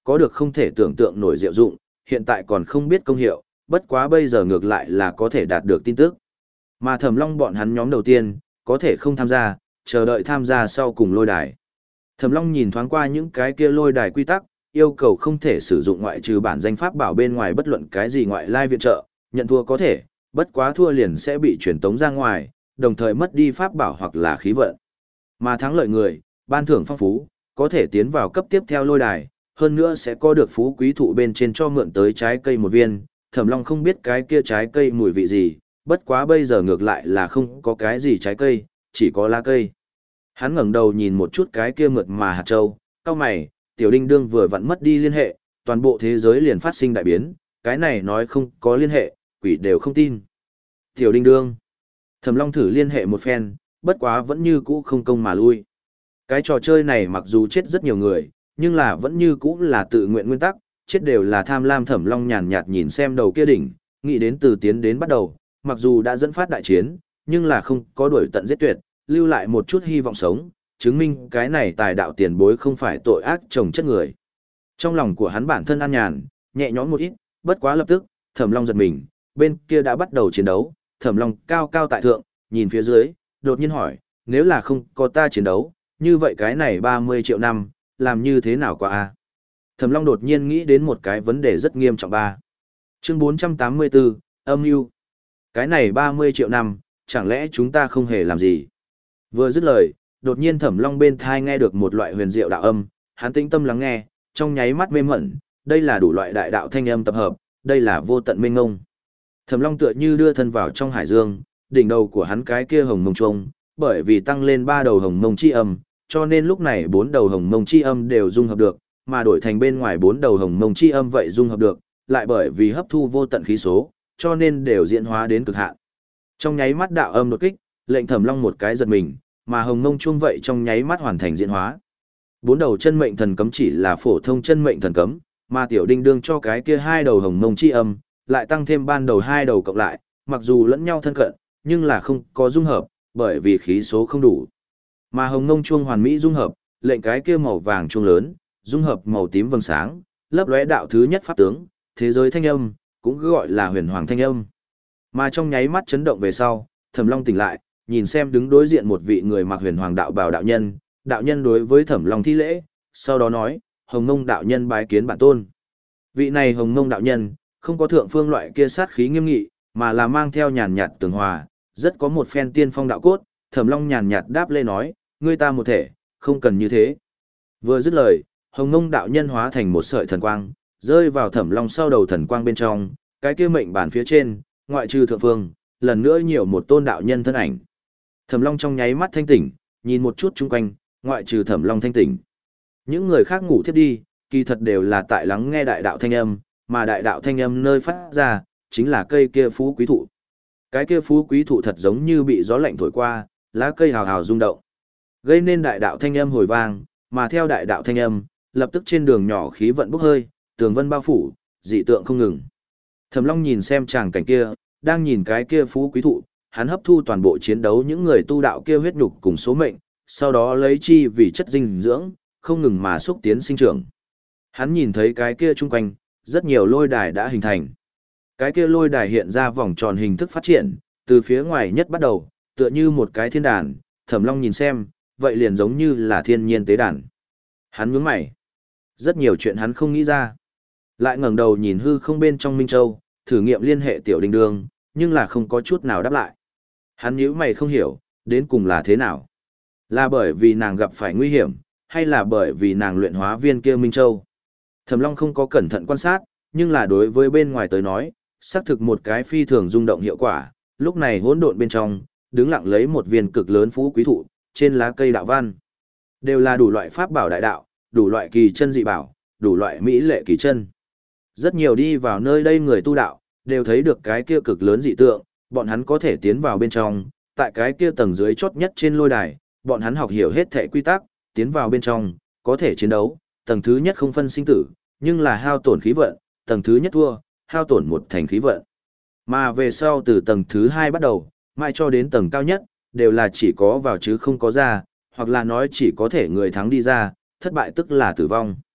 có được không thể tưởng tượng nổi diệu dụng, hiện tại còn không biết công hiệu, bất quá bây giờ ngược lại là có thể đạt được tin tức. Mà Thẩm Long bọn hắn nhóm đầu tiên, có thể không tham gia, chờ đợi tham gia sau cùng lôi đài. Thẩm Long nhìn thoáng qua những cái kia lôi đài quy tắc, yêu cầu không thể sử dụng ngoại trừ bản danh pháp bảo bên ngoài bất luận cái gì ngoại lai viện trợ, nhận thua có thể, bất quá thua liền sẽ bị truyền tống ra ngoài, đồng thời mất đi pháp bảo hoặc là khí vận. Mà thắng lợi người, ban thưởng phong phú, có thể tiến vào cấp tiếp theo lôi đài, hơn nữa sẽ có được phú quý thụ bên trên cho mượn tới trái cây một viên. Thẩm Long không biết cái kia trái cây mùi vị gì, bất quá bây giờ ngược lại là không có cái gì trái cây, chỉ có lá cây. Hắn ngẩng đầu nhìn một chút cái kia mượt mà hạt châu, cau mày, tiểu đinh đương vừa vặn mất đi liên hệ, toàn bộ thế giới liền phát sinh đại biến, cái này nói không có liên hệ, quỷ đều không tin. Tiểu đinh đương. Thẩm Long thử liên hệ một phen, bất quá vẫn như cũ không công mà lui. Cái trò chơi này mặc dù chết rất nhiều người, nhưng là vẫn như cũ là tự nguyện nguyên tắc, chết đều là tham lam. Thẩm Long nhàn nhạt nhìn xem đầu kia đỉnh, nghĩ đến từ tiến đến bắt đầu, mặc dù đã dẫn phát đại chiến, nhưng là không có đuổi tận giết tuyệt, lưu lại một chút hy vọng sống, chứng minh cái này tài đạo tiền bối không phải tội ác trồng chất người. Trong lòng của hắn bản thân an nhàn, nhẹ nhõm một ít, bất quá lập tức, Thẩm Long giật mình, bên kia đã bắt đầu chiến đấu, Thẩm Long cao cao tại thượng, nhìn phía dưới, đột nhiên hỏi, nếu là không có ta chiến đấu, như vậy cái này ba mươi triệu năm, làm như thế nào qua a? Thẩm Long đột nhiên nghĩ đến một cái vấn đề rất nghiêm trọng ba. Chương bốn trăm tám mươi bốn, âm mưu. Cái này ba mươi triệu năm, chẳng lẽ chúng ta không hề làm gì? Vừa dứt lời, đột nhiên Thẩm Long bên thai nghe được một loại huyền diệu đạo âm, hắn tĩnh tâm lắng nghe, trong nháy mắt mê mẩn, đây là đủ loại đại đạo thanh âm tập hợp, đây là vô tận mênh ngông. Thẩm Long tựa như đưa thân vào trong hải dương, đỉnh đầu của hắn cái kia hồng mông trung, bởi vì tăng lên ba đầu hồng mông chi âm, cho nên lúc này bốn đầu hồng mông chi âm đều dung hợp được, mà đổi thành bên ngoài bốn đầu hồng mông chi âm vậy dung hợp được, lại bởi vì hấp thu vô tận khí số, cho nên đều diễn hóa đến cực hạn. Trong nháy mắt đạo âm đột kích, lệnh Thẩm Long một cái giật mình, mà hồng mông chuông vậy trong nháy mắt hoàn thành diễn hóa. Bốn đầu chân mệnh thần cấm chỉ là phổ thông chân mệnh thần cấm, mà tiểu đinh đương cho cái kia hai đầu hồng mông chi âm, lại tăng thêm ban đầu hai đầu cộng lại, mặc dù lẫn nhau thân cận, nhưng là không có dung hợp, bởi vì khí số không đủ. Mà hồng mông chuông hoàn mỹ dung hợp, lệnh cái kia màu vàng chuông lớn, dung hợp màu tím vầng sáng, lấp lóe đạo thứ nhất pháp tướng, thế giới thanh âm, cũng gọi là huyền hoàng thanh âm. Mà trong nháy mắt chấn động về sau, Thẩm Long tỉnh lại, nhìn xem đứng đối diện một vị người mặc huyền hoàng đạo bào đạo nhân, đạo nhân đối với Thẩm Long thi lễ, sau đó nói, Hồng Mông đạo nhân bái kiến bản tôn. Vị này Hồng Mông đạo nhân, không có thượng phương loại kia sát khí nghiêm nghị, mà là mang theo nhàn nhạt tường hòa, rất có một phen tiên phong đạo cốt. Thẩm Long nhàn nhạt đáp lê nói, ngươi ta một thể, không cần như thế. Vừa dứt lời, Hồng Mông đạo nhân hóa thành một sợi thần quang, rơi vào Thẩm Long sau đầu thần quang bên trong, cái kia mệnh bản phía trên, ngoại trừ thượng phương, lần nữa nhiều một tôn đạo nhân thân ảnh. Thẩm Long trong nháy mắt thanh tỉnh, nhìn một chút chung quanh, ngoại trừ Thẩm Long thanh tỉnh. Những người khác ngủ thiếp đi, kỳ thật đều là tại lắng nghe đại đạo thanh âm, mà đại đạo thanh âm nơi phát ra, chính là cây kia phú quý thụ. Cái kia phú quý thụ thật giống như bị gió lạnh thổi qua, lá cây hào hào rung động, gây nên đại đạo thanh âm hồi vang, mà theo đại đạo thanh âm, lập tức trên đường nhỏ khí vận bốc hơi, tường vân bao phủ, dị tượng không ngừng. Thẩm Long nhìn xem chàng cảnh kia, đang nhìn cái kia phú quý thụ, hắn hấp thu toàn bộ chiến đấu những người tu đạo kia huyết nhục cùng số mệnh, sau đó lấy chi vì chất dinh dưỡng, không ngừng mà xúc tiến sinh trưởng. Hắn nhìn thấy cái kia chung quanh, rất nhiều lôi đài đã hình thành. Cái kia lôi đài hiện ra vòng tròn hình thức phát triển, từ phía ngoài nhất bắt đầu, tựa như một cái thiên đàn, Thẩm Long nhìn xem, vậy liền giống như là thiên nhiên tế đàn. Hắn nhướng mày. Rất nhiều chuyện hắn không nghĩ ra. Lại ngẩng đầu nhìn hư không bên trong Minh Châu, thử nghiệm liên hệ tiểu đình đường, nhưng là không có chút nào đáp lại. Hắn nhíu mày không hiểu, đến cùng là thế nào? Là bởi vì nàng gặp phải nguy hiểm, hay là bởi vì nàng luyện hóa viên kia Minh Châu? Thẩm Long không có cẩn thận quan sát, nhưng là đối với bên ngoài tới nói, xác thực một cái phi thường rung động hiệu quả. Lúc này hỗn độn bên trong, đứng lặng lấy một viên cực lớn phú quý thụ, trên lá cây đạo văn. Đều là đủ loại pháp bảo đại đạo, đủ loại kỳ chân dị bảo, đủ loại mỹ lệ kỳ chân. Rất nhiều đi vào nơi đây người tu đạo, đều thấy được cái kia cực lớn dị tượng, bọn hắn có thể tiến vào bên trong, tại cái kia tầng dưới chót nhất trên lôi đài, bọn hắn học hiểu hết thể quy tắc, tiến vào bên trong, có thể chiến đấu, tầng thứ nhất không phân sinh tử, nhưng là hao tổn khí vận, tầng thứ nhất thua, hao tổn một thành khí vận. Mà về sau từ tầng thứ hai bắt đầu, mãi cho đến tầng cao nhất, đều là chỉ có vào chứ không có ra, hoặc là nói chỉ có thể người thắng đi ra, thất bại tức là tử vong.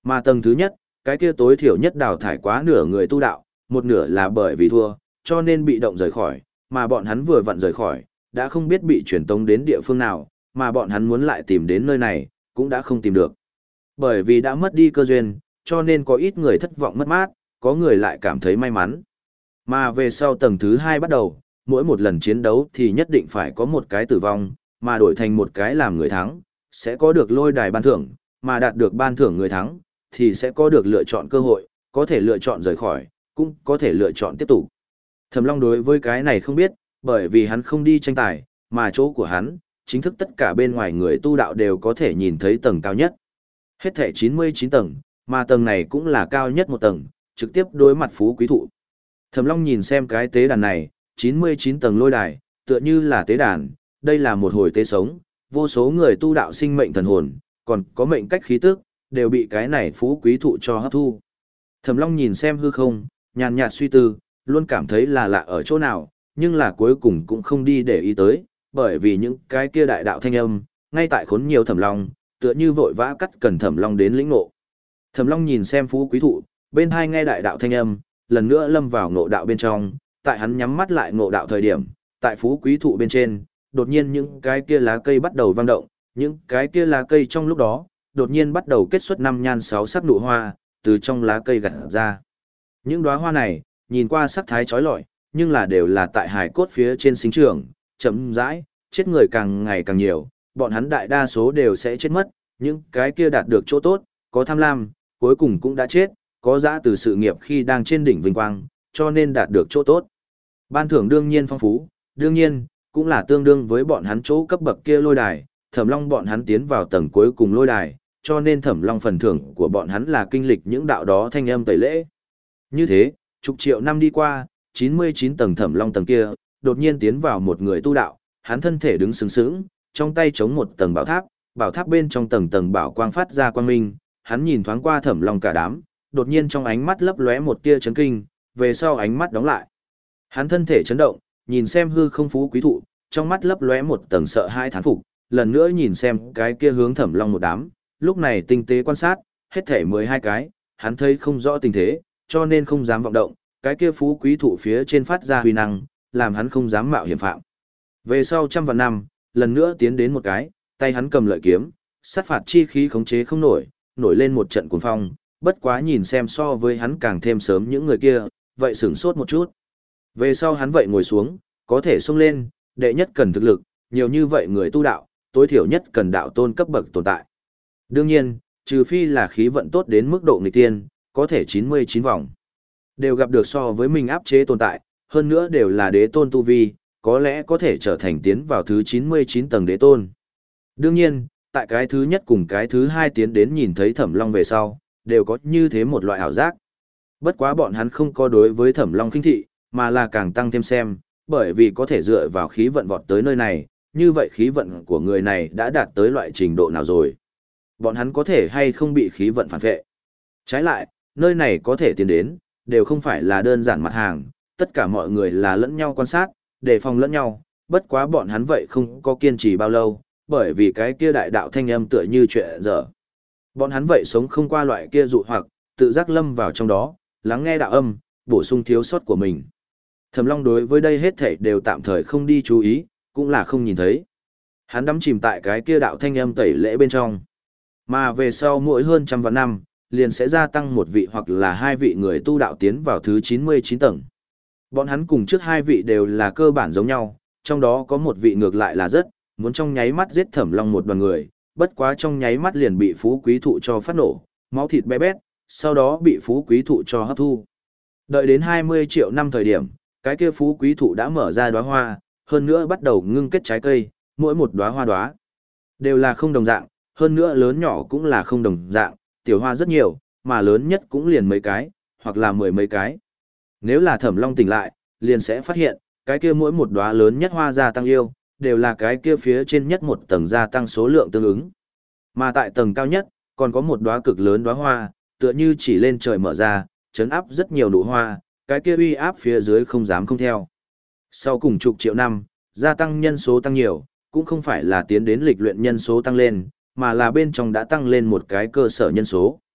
Mà tầng thứ nhất, cái kia tối thiểu nhất đào thải quá nửa người tu đạo, một nửa là bởi vì thua, cho nên bị động rời khỏi, mà bọn hắn vừa vặn rời khỏi, đã không biết bị chuyển tống đến địa phương nào, mà bọn hắn muốn lại tìm đến nơi này, cũng đã không tìm được. Bởi vì đã mất đi cơ duyên, cho nên có ít người thất vọng mất mát, có người lại cảm thấy may mắn. Mà về sau tầng thứ hai bắt đầu, mỗi một lần chiến đấu thì nhất định phải có một cái tử vong, mà đổi thành một cái làm người thắng, sẽ có được lôi đài ban thưởng, mà đạt được ban thưởng người thắng, thì sẽ có được lựa chọn cơ hội, có thể lựa chọn rời khỏi, cũng có thể lựa chọn tiếp tục. Thẩm Long đối với cái này không biết, bởi vì hắn không đi tranh tài, mà chỗ của hắn, chính thức tất cả bên ngoài người tu đạo đều có thể nhìn thấy tầng cao nhất. Hết thảy chín mươi chín tầng, mà tầng này cũng là cao nhất một tầng, trực tiếp đối mặt phú quý thụ. Thẩm Long nhìn xem cái tế đàn này, chín mươi chín tầng lôi đài, tựa như là tế đàn, đây là một hồi tế sống, vô số người tu đạo sinh mệnh thần hồn, còn có mệnh cách khí tức, đều bị cái này phú quý thụ cho hấp thu. Thẩm Long nhìn xem hư không, nhàn nhạt suy tư, luôn cảm thấy là lạ ở chỗ nào, nhưng là cuối cùng cũng không đi để ý tới, bởi vì những cái kia đại đạo thanh âm, ngay tại khốn nhiều Thẩm Long, tựa như vội vã cắt cần Thẩm Long đến lĩnh ngộ. Thẩm Long nhìn xem phú quý thụ, bên hai nghe đại đạo thanh âm, lần nữa lâm vào ngộ đạo bên trong, tại hắn nhắm mắt lại ngộ đạo thời điểm, tại phú quý thụ bên trên, đột nhiên những cái kia lá cây bắt đầu vang động, những cái kia lá cây trong lúc đó, đột nhiên bắt đầu kết xuất năm nhan sáu sắc nụ hoa, từ trong lá cây gặt ra. Những đóa hoa này, nhìn qua sắc thái chói lọi, nhưng là đều là tại hài cốt phía trên sinh trưởng, chậm rãi, chết người càng ngày càng nhiều, bọn hắn đại đa số đều sẽ chết mất, những cái kia đạt được chỗ tốt, có tham lam, cuối cùng cũng đã chết, có dã từ sự nghiệp khi đang trên đỉnh vinh quang, cho nên đạt được chỗ tốt. Ban thưởng đương nhiên phong phú, đương nhiên, cũng là tương đương với bọn hắn chỗ cấp bậc kia lôi đài, Thẩm Long bọn hắn tiến vào tầng cuối cùng lôi đài, cho nên Thẩm Long phần thưởng của bọn hắn là kinh lịch những đạo đó thanh âm tẩy lễ. Như thế, chục triệu năm đi qua, chín mươi chín tầng Thẩm Long tầng kia, đột nhiên tiến vào một người tu đạo, hắn thân thể đứng sướng sướng, trong tay chống một tầng bảo tháp, bảo tháp bên trong tầng tầng bảo quang phát ra quang minh, hắn nhìn thoáng qua Thẩm Long cả đám, đột nhiên trong ánh mắt lấp lóe một tia chấn kinh, về sau ánh mắt đóng lại. Hắn thân thể chấn động, nhìn xem hư không phú quý thụ, trong mắt lấp lóe một tầng sợ hai thán phục, lần nữa nhìn xem cái kia hướng Thẩm Long một đám, lúc này tinh tế quan sát, hết thể mười hai cái, hắn thấy không rõ tình thế, cho nên không dám vọng động, cái kia phú quý thụ phía trên phát ra huy năng, làm hắn không dám mạo hiểm phạm. Về sau trăm vạn năm, lần nữa tiến đến một cái, tay hắn cầm lợi kiếm, sát phạt chi khí khống chế không nổi, nổi lên một trận cuồng phong, bất quá nhìn xem so với hắn càng thêm sớm những người kia, vậy sửng sốt một chút. Về sau hắn vậy ngồi xuống, có thể xông lên, đệ nhất cần thực lực, nhiều như vậy người tu đạo, tối thiểu nhất cần đạo tôn cấp bậc tồn tại. Đương nhiên, trừ phi là khí vận tốt đến mức độ nghịch tiên, có thể chín mươi chín vòng. Đều gặp được so với mình áp chế tồn tại, hơn nữa đều là đế tôn tu vi, có lẽ có thể trở thành tiến vào thứ chín mươi chín tầng đế tôn. Đương nhiên, tại cái thứ nhất cùng cái thứ hai tiến đến nhìn thấy Thẩm Long về sau, đều có như thế một loại ảo giác. Bất quá bọn hắn không có đối với Thẩm Long khinh thị, mà là càng tăng thêm xem, bởi vì có thể dựa vào khí vận vọt tới nơi này, như vậy khí vận của người này đã đạt tới loại trình độ nào rồi. Bọn hắn có thể hay không bị khí vận phản vệ. Trái lại, nơi này có thể tiến đến, đều không phải là đơn giản mặt hàng, tất cả mọi người là lẫn nhau quan sát, đề phòng lẫn nhau, bất quá bọn hắn vậy không có kiên trì bao lâu, bởi vì cái kia đại đạo thanh âm tựa như chuyện dở. Bọn hắn vậy sống không qua loại kia dụ hoặc, tự giác lâm vào trong đó, lắng nghe đạo âm, bổ sung thiếu sót của mình. Thẩm Long đối với đây hết thảy đều tạm thời không đi chú ý, cũng là không nhìn thấy. Hắn đắm chìm tại cái kia đạo thanh âm tẩy lễ bên trong. Mà về sau mỗi hơn trăm vạn năm, liền sẽ gia tăng một vị hoặc là hai vị người tu đạo tiến vào thứ chín mươi chín tầng. Bọn hắn cùng trước hai vị đều là cơ bản giống nhau, trong đó có một vị ngược lại là rất, muốn trong nháy mắt giết Thẩm Long một đoàn người, bất quá trong nháy mắt liền bị phú quý thụ cho phát nổ, máu thịt bé bét, sau đó bị phú quý thụ cho hấp thu. Đợi đến hai mươi triệu năm thời điểm, cái kia phú quý thụ đã mở ra đóa hoa, hơn nữa bắt đầu ngưng kết trái cây, mỗi một đóa hoa đóa đều là không đồng dạng, hơn nữa lớn nhỏ cũng là không đồng dạng, tiểu hoa rất nhiều, mà lớn nhất cũng liền mấy cái, hoặc là mười mấy cái. Nếu là Thẩm Long tỉnh lại, liền sẽ phát hiện, cái kia mỗi một đóa lớn nhất hoa gia tăng yêu, đều là cái kia phía trên nhất một tầng gia tăng số lượng tương ứng. Mà tại tầng cao nhất, còn có một đóa cực lớn đóa hoa, tựa như chỉ lên trời mở ra, chấn áp rất nhiều nụ hoa, cái kia uy áp phía dưới không dám không theo. Sau cùng chục triệu năm, gia tăng nhân số tăng nhiều, cũng không phải là tiến đến lịch luyện nhân số tăng lên, mà là bên trong đã tăng lên một cái cơ sở nhân số.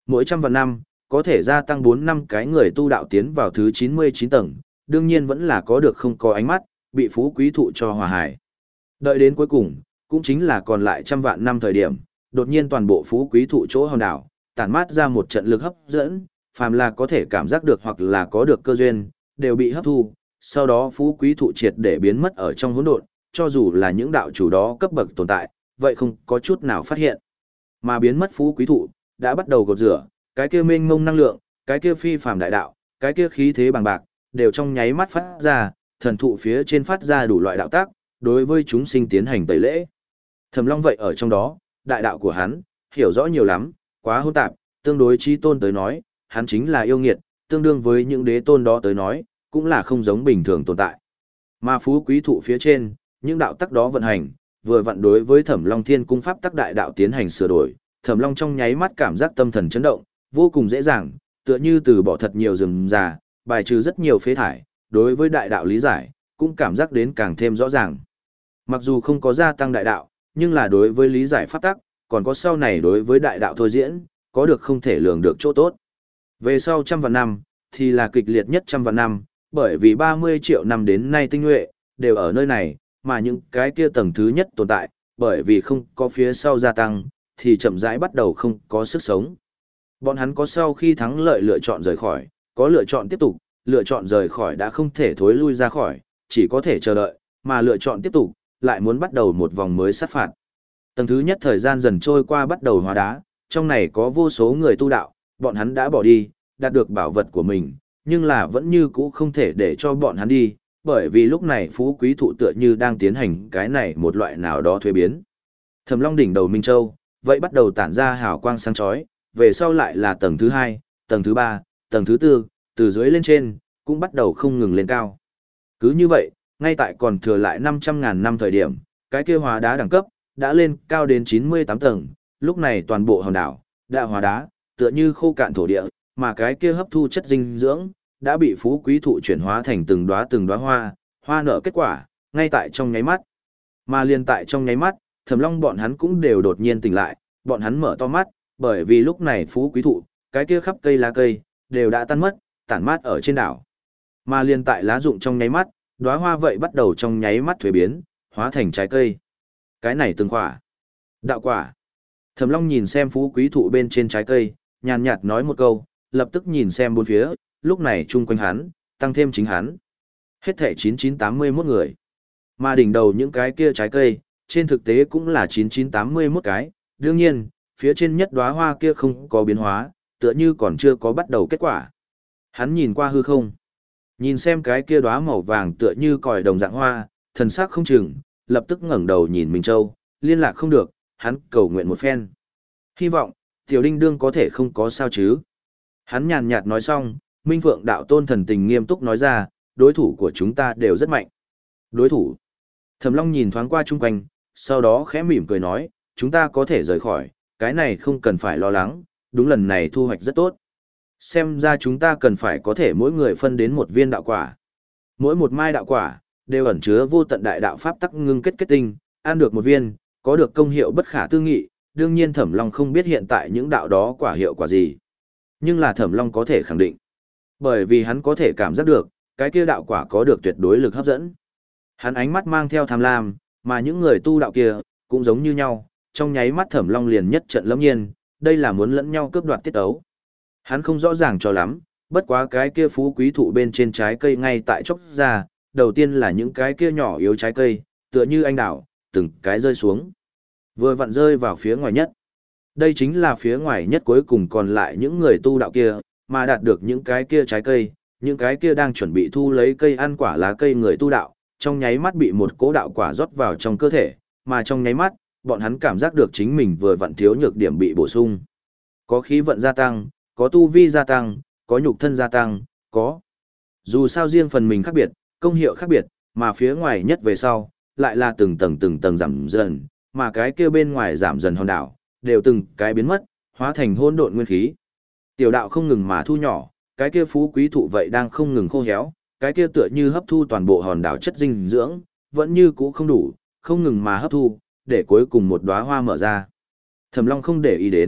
mỗi trăm vạn năm, có thể gia tăng bốn năm cái người tu đạo tiến vào thứ chín mươi chín tầng, đương nhiên vẫn là có được không có ánh mắt, bị phú quý thụ cho hòa hải. Đợi đến cuối cùng, cũng chính là còn lại trăm vạn năm thời điểm, đột nhiên toàn bộ phú quý thụ chỗ hòn đảo, tản mát ra một trận lực hấp dẫn, phàm là có thể cảm giác được hoặc là có được cơ duyên, đều bị hấp thu, sau đó phú quý thụ triệt để biến mất ở trong hỗn độn, cho dù là những đạo chủ đó cấp bậc tồn tại, vậy không có chút nào phát hiện. Mà biến mất phú quý thụ, đã bắt đầu gột rửa, cái kia mênh mông năng lượng, cái kia phi phàm đại đạo, cái kia khí thế bằng bạc, đều trong nháy mắt phát ra, thần thụ phía trên phát ra đủ loại đạo tác, đối với chúng sinh tiến hành tẩy lễ. Thẩm Long vậy ở trong đó, đại đạo của hắn, hiểu rõ nhiều lắm, quá hỗn tạp, tương đối chí tôn tới nói, hắn chính là yêu nghiệt, tương đương với những đế tôn đó tới nói, cũng là không giống bình thường tồn tại. Mà phú quý thụ phía trên, những đạo tắc đó vận hành, vừa vặn đối với Thẩm Long Thiên Cung pháp tắc đại đạo tiến hành sửa đổi, Thẩm Long trong nháy mắt cảm giác tâm thần chấn động, vô cùng dễ dàng, tựa như từ bỏ thật nhiều rừng già, bài trừ rất nhiều phế thải, đối với đại đạo lý giải, cũng cảm giác đến càng thêm rõ ràng. Mặc dù không có gia tăng đại đạo, nhưng là đối với lý giải pháp tắc, còn có sau này đối với đại đạo thôi diễn, có được không thể lường được chỗ tốt. Về sau trăm vạn năm, thì là kịch liệt nhất trăm vạn năm, bởi vì ba mươi triệu năm đến nay tinh nhuệ, đều ở nơi này, mà những cái kia tầng thứ nhất tồn tại, bởi vì không có phía sau gia tăng, thì chậm rãi bắt đầu không có sức sống. Bọn hắn có sau khi thắng lợi lựa chọn rời khỏi, có lựa chọn tiếp tục, lựa chọn rời khỏi đã không thể thối lui ra khỏi, chỉ có thể chờ đợi, mà lựa chọn tiếp tục, lại muốn bắt đầu một vòng mới sát phạt. Tầng thứ nhất thời gian dần trôi qua bắt đầu hóa đá, trong này có vô số người tu đạo, bọn hắn đã bỏ đi, đạt được bảo vật của mình, nhưng là vẫn như cũ không thể để cho bọn hắn đi, bởi vì lúc này phú quý thụ tựa như đang tiến hành cái này một loại nào đó thuế biến. Thẩm Long đỉnh đầu Minh Châu, vậy bắt đầu tản ra hào quang sáng chói, về sau lại là tầng thứ hai, tầng thứ ba, tầng thứ tư, từ dưới lên trên, cũng bắt đầu không ngừng lên cao. Cứ như vậy, ngay tại còn thừa lại năm trăm ngàn năm thời điểm, cái kia hóa đá đẳng cấp, đã lên cao đến chín mươi tám tầng, lúc này toàn bộ hòn đảo, đã hóa đá, tựa như khô cạn thổ địa, mà cái kia hấp thu chất dinh dưỡng, đã bị phú quý thụ chuyển hóa thành từng đóa từng đóa hoa, hoa nở kết quả, ngay tại trong nháy mắt. Mà liền tại trong nháy mắt, Thẩm Long bọn hắn cũng đều đột nhiên tỉnh lại, bọn hắn mở to mắt, bởi vì lúc này phú quý thụ, cái kia khắp cây lá cây, đều đã tan mất, tản mát ở trên đảo. Mà liền tại lá rụng trong nháy mắt, đóa hoa vậy bắt đầu trong nháy mắt thuế biến, hóa thành trái cây. Cái này từng quả. Đạo quả. Thẩm Long nhìn xem phú quý thụ bên trên trái cây, nhàn nhạt nói một câu, lập tức nhìn xem bốn phía, lúc này chung quanh hắn, tăng thêm chính hắn. Hết thảy chín chín tám mươi mốt người. Mà đỉnh đầu những cái kia trái cây, trên thực tế cũng là chín chín tám mươi mốt cái, đương nhiên, phía trên nhất đóa hoa kia không có biến hóa, tựa như còn chưa có bắt đầu kết quả. Hắn nhìn qua hư không, nhìn xem cái kia đóa màu vàng tựa như còi đồng dạng hoa, thần sắc không chừng, lập tức ngẩng đầu nhìn Minh Châu, liên lạc không được, hắn cầu nguyện một phen. Hy vọng, Tiểu Đinh Đương có thể không có sao chứ. Hắn nhàn nhạt nói xong, Minh Phượng đạo tôn thần tình nghiêm túc nói ra, đối thủ của chúng ta đều rất mạnh. Đối thủ. Thẩm Long nhìn thoáng qua chung quanh, sau đó khẽ mỉm cười nói, chúng ta có thể rời khỏi, cái này không cần phải lo lắng, đúng lần này thu hoạch rất tốt. Xem ra chúng ta cần phải có thể mỗi người phân đến một viên đạo quả. Mỗi một mai đạo quả, đều ẩn chứa vô tận đại đạo pháp tắc ngưng kết kết tinh, ăn được một viên, có được công hiệu bất khả tư nghị, đương nhiên Thẩm Long không biết hiện tại những đạo đó quả hiệu quả gì. Nhưng là Thẩm Long có thể khẳng định, bởi vì hắn có thể cảm giác được, cái kia đạo quả có được tuyệt đối lực hấp dẫn. Hắn ánh mắt mang theo tham lam, mà những người tu đạo kia, cũng giống như nhau, trong nháy mắt Thẩm Long liền nhất trận lâm nhiên, đây là muốn lẫn nhau cướp đoạt tiết ấu. Hắn không rõ ràng cho lắm, bất quá cái kia phú quý thụ bên trên trái cây ngay tại chốc ra, đầu tiên là những cái kia nhỏ yếu trái cây, tựa như anh đào, từng cái rơi xuống. Vừa vặn rơi vào phía ngoài nhất. Đây chính là phía ngoài nhất cuối cùng còn lại những người tu đạo kia, mà đạt được những cái kia trái cây, những cái kia đang chuẩn bị thu lấy cây ăn quả lá cây người tu đạo, trong nháy mắt bị một cỗ đạo quả rót vào trong cơ thể, mà trong nháy mắt, bọn hắn cảm giác được chính mình vừa vặn thiếu nhược điểm bị bổ sung. Có khí vận gia tăng, có tu vi gia tăng, có nhục thân gia tăng, có. Dù sao riêng phần mình khác biệt, công hiệu khác biệt, mà phía ngoài nhất về sau, lại là từng tầng từng tầng giảm dần, mà cái kia bên ngoài giảm dần hòn đảo, đều từng cái biến mất, hóa thành hỗn độn nguyên khí. Tiểu đạo không ngừng mà thu nhỏ, cái kia phú quý thụ vậy đang không ngừng khô héo, cái kia tựa như hấp thu toàn bộ hòn đảo chất dinh dưỡng, vẫn như cũ không đủ, không ngừng mà hấp thu, để cuối cùng một đóa hoa mở ra. Thẩm Long không để ý đến,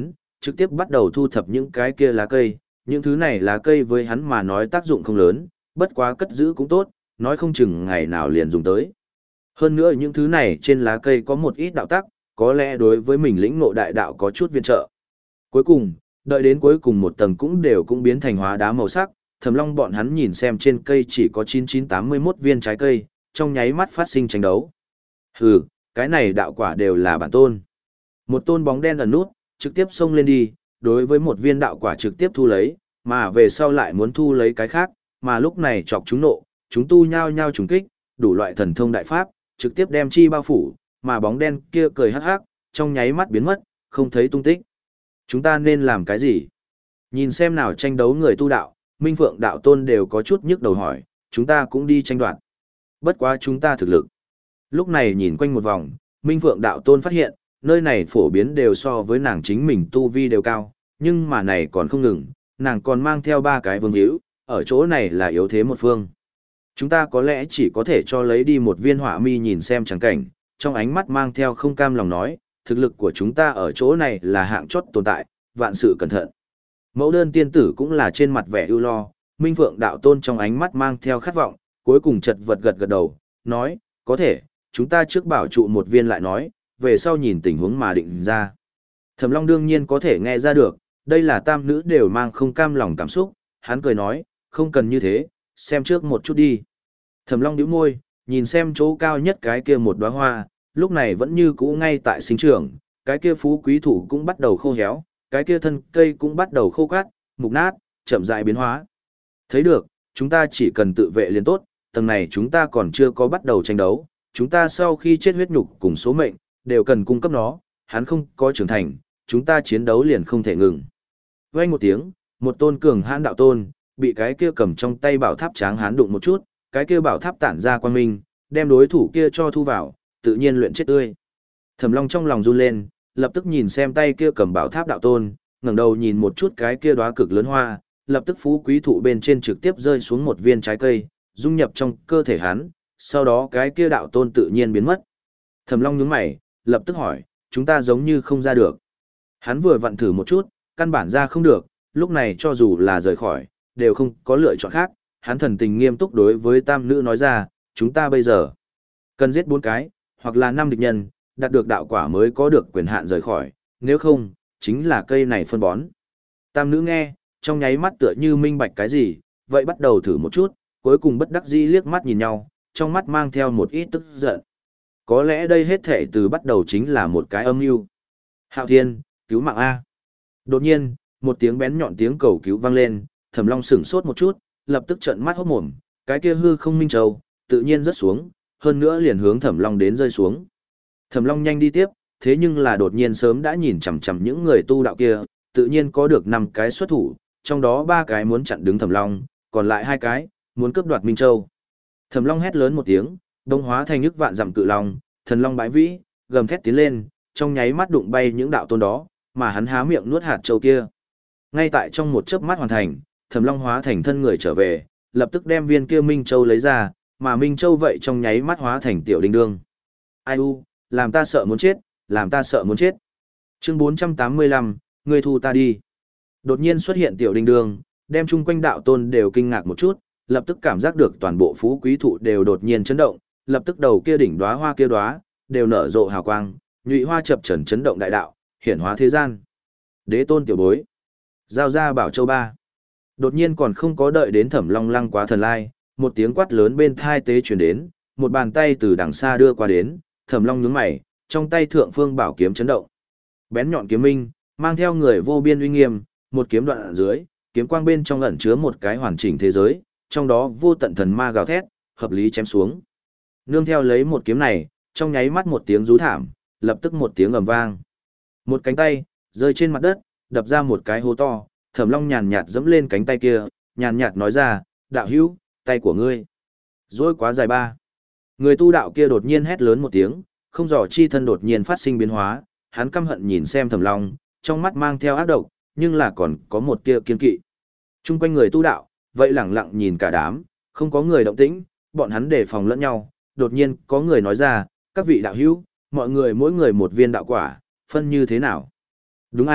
trực tiếp bắt đầu thu thập những cái kia lá cây, những thứ này lá cây với hắn mà nói tác dụng không lớn, bất quá cất giữ cũng tốt, nói không chừng ngày nào liền dùng tới. Hơn nữa những thứ này trên lá cây có một ít đạo tắc, có lẽ đối với mình lĩnh ngộ đại đạo có chút viên trợ. Cuối cùng, đợi đến cuối cùng một tầng cũng đều cũng biến thành hóa đá màu sắc, Thẩm Long bọn hắn nhìn xem trên cây chỉ có chín chín tám mươi mốt viên trái cây, trong nháy mắt phát sinh tranh đấu. Hừ, cái này đạo quả đều là bản tôn. Một tôn bóng đen ẩn nút, trực tiếp xông lên đi, đối với một viên đạo quả trực tiếp thu lấy, mà về sau lại muốn thu lấy cái khác, mà lúc này chọc chúng nộ, chúng tu nhao nhao trùng kích, đủ loại thần thông đại pháp, trực tiếp đem chi bao phủ, mà bóng đen kia cười hắc hắc, trong nháy mắt biến mất, không thấy tung tích. Chúng ta nên làm cái gì? Nhìn xem nào tranh đấu người tu đạo, Minh Phượng đạo tôn đều có chút nhức đầu hỏi, chúng ta cũng đi tranh đoạt. Bất quá chúng ta thực lực. Lúc này nhìn quanh một vòng, Minh Phượng đạo tôn phát hiện, nơi này phổ biến đều so với nàng chính mình tu vi đều cao, nhưng mà này còn không ngừng, nàng còn mang theo ba cái vương hữu, ở chỗ này là yếu thế một phương. Chúng ta có lẽ chỉ có thể cho lấy đi một viên hỏa mi nhìn xem chẳng cảnh, trong ánh mắt mang theo không cam lòng nói, thực lực của chúng ta ở chỗ này là hạng chót tồn tại, vạn sự cẩn thận. Mẫu đơn tiên tử cũng là trên mặt vẻ ưu lo, Minh Phượng đạo tôn trong ánh mắt mang theo khát vọng, cuối cùng chật vật gật gật đầu, nói, có thể, chúng ta trước bảo trụ một viên lại nói, về sau nhìn tình huống mà định ra. Thẩm Long đương nhiên có thể nghe ra được, đây là tam nữ đều mang không cam lòng cảm xúc, hắn cười nói, không cần như thế, xem trước một chút đi. Thẩm Long nhíu môi, nhìn xem chỗ cao nhất cái kia một đóa hoa, lúc này vẫn như cũ ngay tại sinh trưởng, cái kia phú quý thủ cũng bắt đầu khô héo, cái kia thân cây cũng bắt đầu khô cát, mục nát, chậm rãi biến hóa. Thấy được, chúng ta chỉ cần tự vệ liền tốt, tầng này chúng ta còn chưa có bắt đầu tranh đấu, chúng ta sau khi chết huyết nhục cùng số mệnh, đều cần cung cấp nó, hắn không có trưởng thành, chúng ta chiến đấu liền không thể ngừng. Vang một tiếng, một tôn cường hãn đạo tôn, bị cái kia cầm trong tay bảo tháp tráng hán đụng một chút, cái kia bảo tháp tản ra quang minh, đem đối thủ kia cho thu vào, tự nhiên luyện chết tươi. Thẩm Long trong lòng run lên, lập tức nhìn xem tay kia cầm bảo tháp đạo tôn, ngẩng đầu nhìn một chút cái kia đóa cực lớn hoa, lập tức phú quý thụ bên trên trực tiếp rơi xuống một viên trái cây, dung nhập trong cơ thể hắn, sau đó cái kia đạo tôn tự nhiên biến mất. Thẩm Long nhướng mày, lập tức hỏi, chúng ta giống như không ra được. Hắn vừa vặn thử một chút, căn bản ra không được, lúc này cho dù là rời khỏi, đều không có lựa chọn khác. Hắn thần tình nghiêm túc đối với tam nữ nói ra, chúng ta bây giờ cần giết bốn cái, hoặc là năm địch nhân, đạt được đạo quả mới có được quyền hạn rời khỏi, nếu không, chính là cây này phân bón. Tam nữ nghe, trong nháy mắt tựa như minh bạch cái gì, vậy bắt đầu thử một chút, cuối cùng bất đắc dĩ liếc mắt nhìn nhau, trong mắt mang theo một ít tức giận. Có lẽ đây hết thể từ bắt đầu chính là một cái âm mưu. Hạo Thiên, cứu mạng A. Đột nhiên, một tiếng bén nhọn tiếng cầu cứu vang lên, Thẩm Long sửng sốt một chút, lập tức trợn mắt hốt mồm, cái kia hư không minh châu, tự nhiên rớt xuống, hơn nữa liền hướng Thẩm Long đến rơi xuống. Thẩm Long nhanh đi tiếp, thế nhưng là đột nhiên sớm đã nhìn chằm chằm những người tu đạo kia, tự nhiên có được năm cái xuất thủ, trong đó ba cái muốn chặn đứng Thẩm Long, còn lại hai cái muốn cướp đoạt Minh Châu. Thẩm Long hét lớn một tiếng, đông hóa thành nhức vạn dặm cự long, thần long bãi vĩ, gầm thét tiến lên, trong nháy mắt đụng bay những đạo tôn đó, mà hắn há miệng nuốt hạt châu kia. Ngay tại trong một chớp mắt hoàn thành, Thẩm Long hóa thành thân người trở về, lập tức đem viên kia Minh Châu lấy ra, mà Minh Châu vậy trong nháy mắt hóa thành tiểu đinh đương. Ai u, làm ta sợ muốn chết, làm ta sợ muốn chết. Chương bốn trăm tám mươi lăm, ngươi thu ta đi. Đột nhiên xuất hiện tiểu đinh đương, đem chung quanh đạo tôn đều kinh ngạc một chút, lập tức cảm giác được toàn bộ phú quý thụ đều đột nhiên chấn động, lập tức đầu kia đỉnh đóa hoa kia đóa đều nở rộ hào quang, nhụy hoa chập chờn chấn động đại đạo, hiển hóa thế gian. Đế tôn tiểu bối, giao ra bảo châu ba. Đột nhiên còn không có đợi đến Thẩm Long lăng quá thần lai, một tiếng quát lớn bên thai tế truyền đến, một bàn tay từ đằng xa đưa qua đến, Thẩm Long nhướng mày, trong tay thượng phương bảo kiếm chấn động. Bén nhọn kiếm minh, mang theo người vô biên uy nghiêm, một kiếm đoạn ở dưới, kiếm quang bên trong ẩn chứa một cái hoàn chỉnh thế giới, trong đó vô tận thần ma gào thét, hợp lý chém xuống. Nương theo lấy một kiếm này, trong nháy mắt một tiếng rú thảm, lập tức một tiếng ầm vang. Một cánh tay rơi trên mặt đất, đập ra một cái hố to, Thẩm Long nhàn nhạt dẫm lên cánh tay kia, nhàn nhạt nói ra, đạo hữu, tay của ngươi rối quá dài ba. Người tu đạo kia đột nhiên hét lớn một tiếng, không rõ chi thân đột nhiên phát sinh biến hóa, hắn căm hận nhìn xem Thẩm Long, trong mắt mang theo ác độc, nhưng là còn có một tia kiên kỵ. Trung quanh người tu đạo, vậy lẳng lặng nhìn cả đám, không có người động tĩnh, bọn hắn đề phòng lẫn nhau, đột nhiên có người nói ra, các vị đạo hữu, mọi người mỗi người một viên đạo quả, phân như thế nào? Đúng a,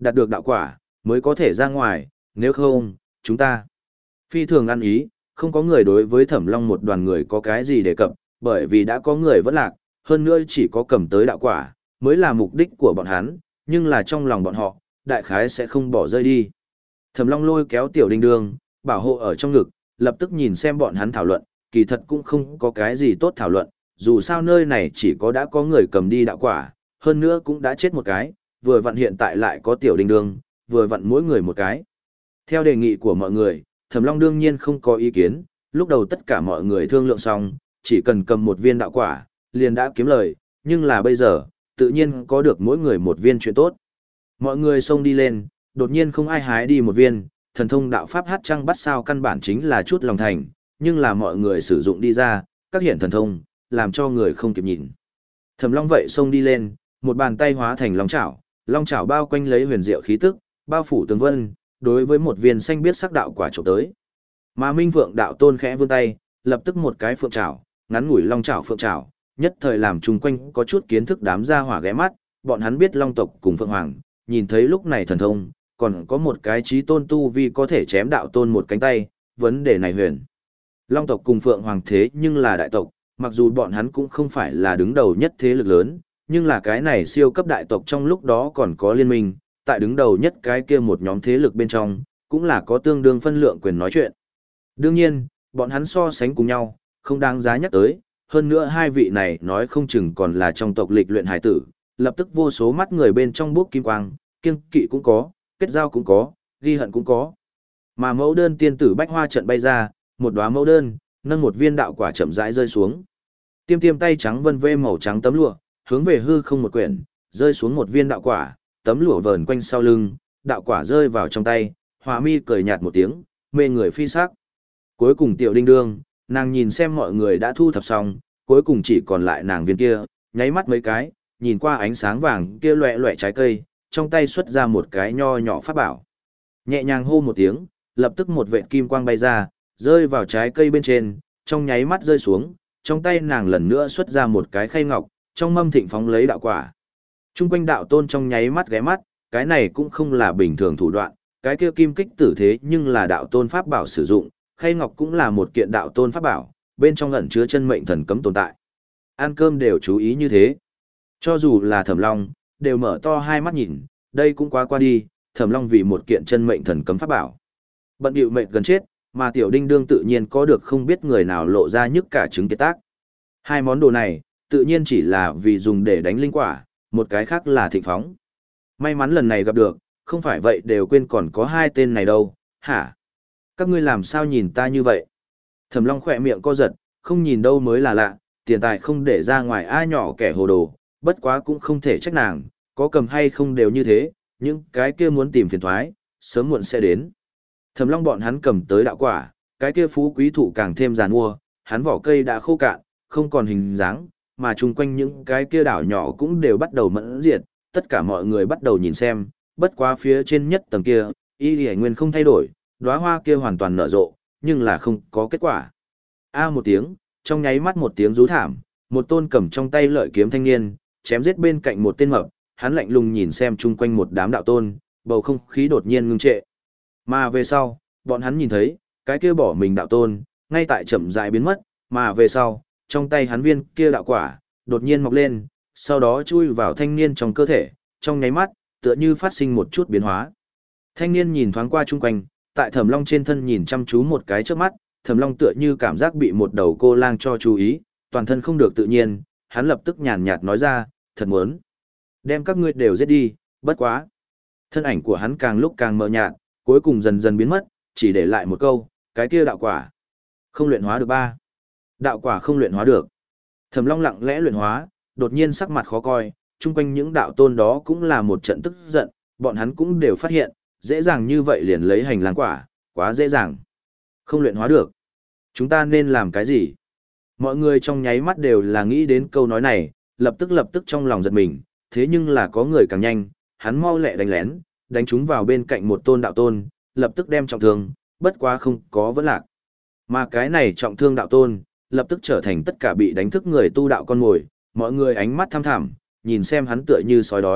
đạt được đạo quả, mới có thể ra ngoài, nếu không, chúng ta phi thường ăn ý, không có người đối với Thẩm Long một đoàn người có cái gì đề cập, bởi vì đã có người vẫn lạc, hơn nữa chỉ có cầm tới đạo quả, mới là mục đích của bọn hắn, nhưng là trong lòng bọn họ, đại khái sẽ không bỏ rơi đi. Thẩm Long lôi kéo Tiểu Đinh Đương, bảo hộ ở trong ngực, lập tức nhìn xem bọn hắn thảo luận, kỳ thật cũng không có cái gì tốt thảo luận, dù sao nơi này chỉ có đã có người cầm đi đạo quả, hơn nữa cũng đã chết một cái, vừa vặn hiện tại lại có Tiểu Đinh Đương, vừa vặn mỗi người một cái. Theo đề nghị của mọi người, Thẩm Long đương nhiên không có ý kiến, lúc đầu tất cả mọi người thương lượng xong, chỉ cần cầm một viên đạo quả, liền đã kiếm lời, nhưng là bây giờ, tự nhiên có được mỗi người một viên chuyện tốt. Mọi người xông đi lên, đột nhiên không ai hái đi một viên, thần thông đạo pháp hát trăng bắt sao căn bản chính là chút lòng thành, nhưng là mọi người sử dụng đi ra, các hiện thần thông, làm cho người không kịp nhìn. Thẩm Long vậy xông đi lên, một bàn tay hóa thành long chảo, long chảo bao quanh lấy huyền diệu khí tức, bao phủ tường vân, đối với một viên xanh biết sắc đạo quả chụp tới. Mà Minh Phượng đạo tôn khẽ vươn tay, lập tức một cái phượng chảo, ngắn ngủi long chảo phượng chảo, nhất thời làm chung quanh có chút kiến thức đám gia hỏa ghé mắt, bọn hắn biết long tộc cùng phượng hoàng, nhìn thấy lúc này thần thông, còn có một cái chí tôn tu vi có thể chém đạo tôn một cánh tay, vấn đề này huyền. Long tộc cùng phượng hoàng thế nhưng là đại tộc, mặc dù bọn hắn cũng không phải là đứng đầu nhất thế lực lớn, nhưng là cái này siêu cấp đại tộc trong lúc đó còn có liên minh, tại đứng đầu nhất cái kia một nhóm thế lực bên trong, cũng là có tương đương phân lượng quyền nói chuyện. Đương nhiên, bọn hắn so sánh cùng nhau, không đáng giá nhắc tới, hơn nữa hai vị này nói không chừng còn là trong tộc lịch luyện hải tử, lập tức vô số mắt người bên trong bước kim quang, kiêng kỵ cũng có, kết giao cũng có, ghi hận cũng có. Mà mẫu đơn tiên tử bách hoa trận bay ra, một đóa mẫu đơn, nâng một viên đạo quả chậm rãi rơi xuống. Tiêm tiêm tay trắng vân vê màu trắng tấm lụa, hướng về hư không một quyển, rơi xuống một viên đạo quả, tấm lụa vờn quanh sau lưng, đạo quả rơi vào trong tay, Hòa Mi cười nhạt một tiếng, mê người phi sắc. Cuối cùng Tiểu Đinh Đương, nàng nhìn xem mọi người đã thu thập xong, cuối cùng chỉ còn lại nàng viên kia, nháy mắt mấy cái, nhìn qua ánh sáng vàng kia loẹ loẹ trái cây, trong tay xuất ra một cái nho nhỏ pháp bảo. Nhẹ nhàng hô một tiếng, lập tức một vệt kim quang bay ra, rơi vào trái cây bên trên, trong nháy mắt rơi xuống, trong tay nàng lần nữa xuất ra một cái khay ngọc, trong mâm thịnh phóng lấy đạo quả. Trung quanh đạo tôn trong nháy mắt ghé mắt, cái này cũng không là bình thường thủ đoạn, cái kia kim kích tử thế nhưng là đạo tôn pháp bảo sử dụng, khay ngọc cũng là một kiện đạo tôn pháp bảo, bên trong ẩn chứa chân mệnh thần cấm tồn tại. Ăn cơm đều chú ý như thế. Cho dù là Thẩm Long, đều mở to hai mắt nhìn, đây cũng quá qua đi, Thẩm Long vì một kiện chân mệnh thần cấm pháp bảo. Bận điệu mệnh gần chết, mà Tiểu Đinh Đương tự nhiên có được không biết người nào lộ ra nhức cả trứng kiệt tác. Hai món đồ này, tự nhiên chỉ là vì dùng để đánh linh quả, một cái khác là thịnh phóng. May mắn lần này gặp được, không phải vậy đều quên còn có hai tên này đâu, hả? Các ngươi làm sao nhìn ta như vậy? Thẩm Long khỏe miệng co giật, không nhìn đâu mới là lạ, tiền tài không để ra ngoài ai nhỏ kẻ hồ đồ, bất quá cũng không thể trách nàng, có cầm hay không đều như thế, những cái kia muốn tìm phiền thoái, sớm muộn sẽ đến. Thẩm Long bọn hắn cầm tới đạo quả, cái kia phú quý thụ càng thêm giàn mua, hắn vỏ cây đã khô cạn, không còn hình dáng, mà chung quanh những cái kia đảo nhỏ cũng đều bắt đầu mẫn diệt, tất cả mọi người bắt đầu nhìn xem, bất quá phía trên nhất tầng kia, y lì nguyên không thay đổi, đóa hoa kia hoàn toàn nở rộ, nhưng là không có kết quả. A một tiếng, trong nháy mắt một tiếng rú thảm, một tôn cầm trong tay lợi kiếm thanh niên, chém giết bên cạnh một tên mập, hắn lạnh lùng nhìn xem chung quanh một đám đạo tôn, bầu không khí đột nhiên ngưng trệ. Mà về sau, bọn hắn nhìn thấy, cái kia bỏ mình đạo tôn, ngay tại chậm rãi biến mất, mà về sau, trong tay hắn viên kia đạo quả, đột nhiên mọc lên, sau đó chui vào thanh niên trong cơ thể, trong nháy mắt, tựa như phát sinh một chút biến hóa. Thanh niên nhìn thoáng qua chung quanh, tại Thẩm Long trên thân nhìn chăm chú một cái trước mắt, Thẩm Long tựa như cảm giác bị một đầu cô lang cho chú ý, toàn thân không được tự nhiên, hắn lập tức nhàn nhạt nói ra, thật muốn đem các ngươi đều giết đi, bất quá. Thân ảnh của hắn càng lúc càng mờ nhạt, cuối cùng dần dần biến mất, chỉ để lại một câu, cái kia đạo quả. Không luyện hóa được ba. Đạo quả không luyện hóa được. Thẩm Long lặng lẽ luyện hóa, đột nhiên sắc mặt khó coi, chung quanh những đạo tôn đó cũng là một trận tức giận, bọn hắn cũng đều phát hiện, dễ dàng như vậy liền lấy hành lang quả, quá dễ dàng. Không luyện hóa được. Chúng ta nên làm cái gì? Mọi người trong nháy mắt đều là nghĩ đến câu nói này, lập tức lập tức trong lòng giật mình, thế nhưng là có người càng nhanh, hắn mau lẹ đánh lén, đánh chúng vào bên cạnh một tôn đạo tôn, lập tức đem trọng thương, bất quá không có vấn lạc. Mà cái này trọng thương đạo tôn, lập tức trở thành tất cả bị đánh thức người tu đạo con mồi, mọi người ánh mắt tham thẳm, nhìn xem hắn tựa như sói đói,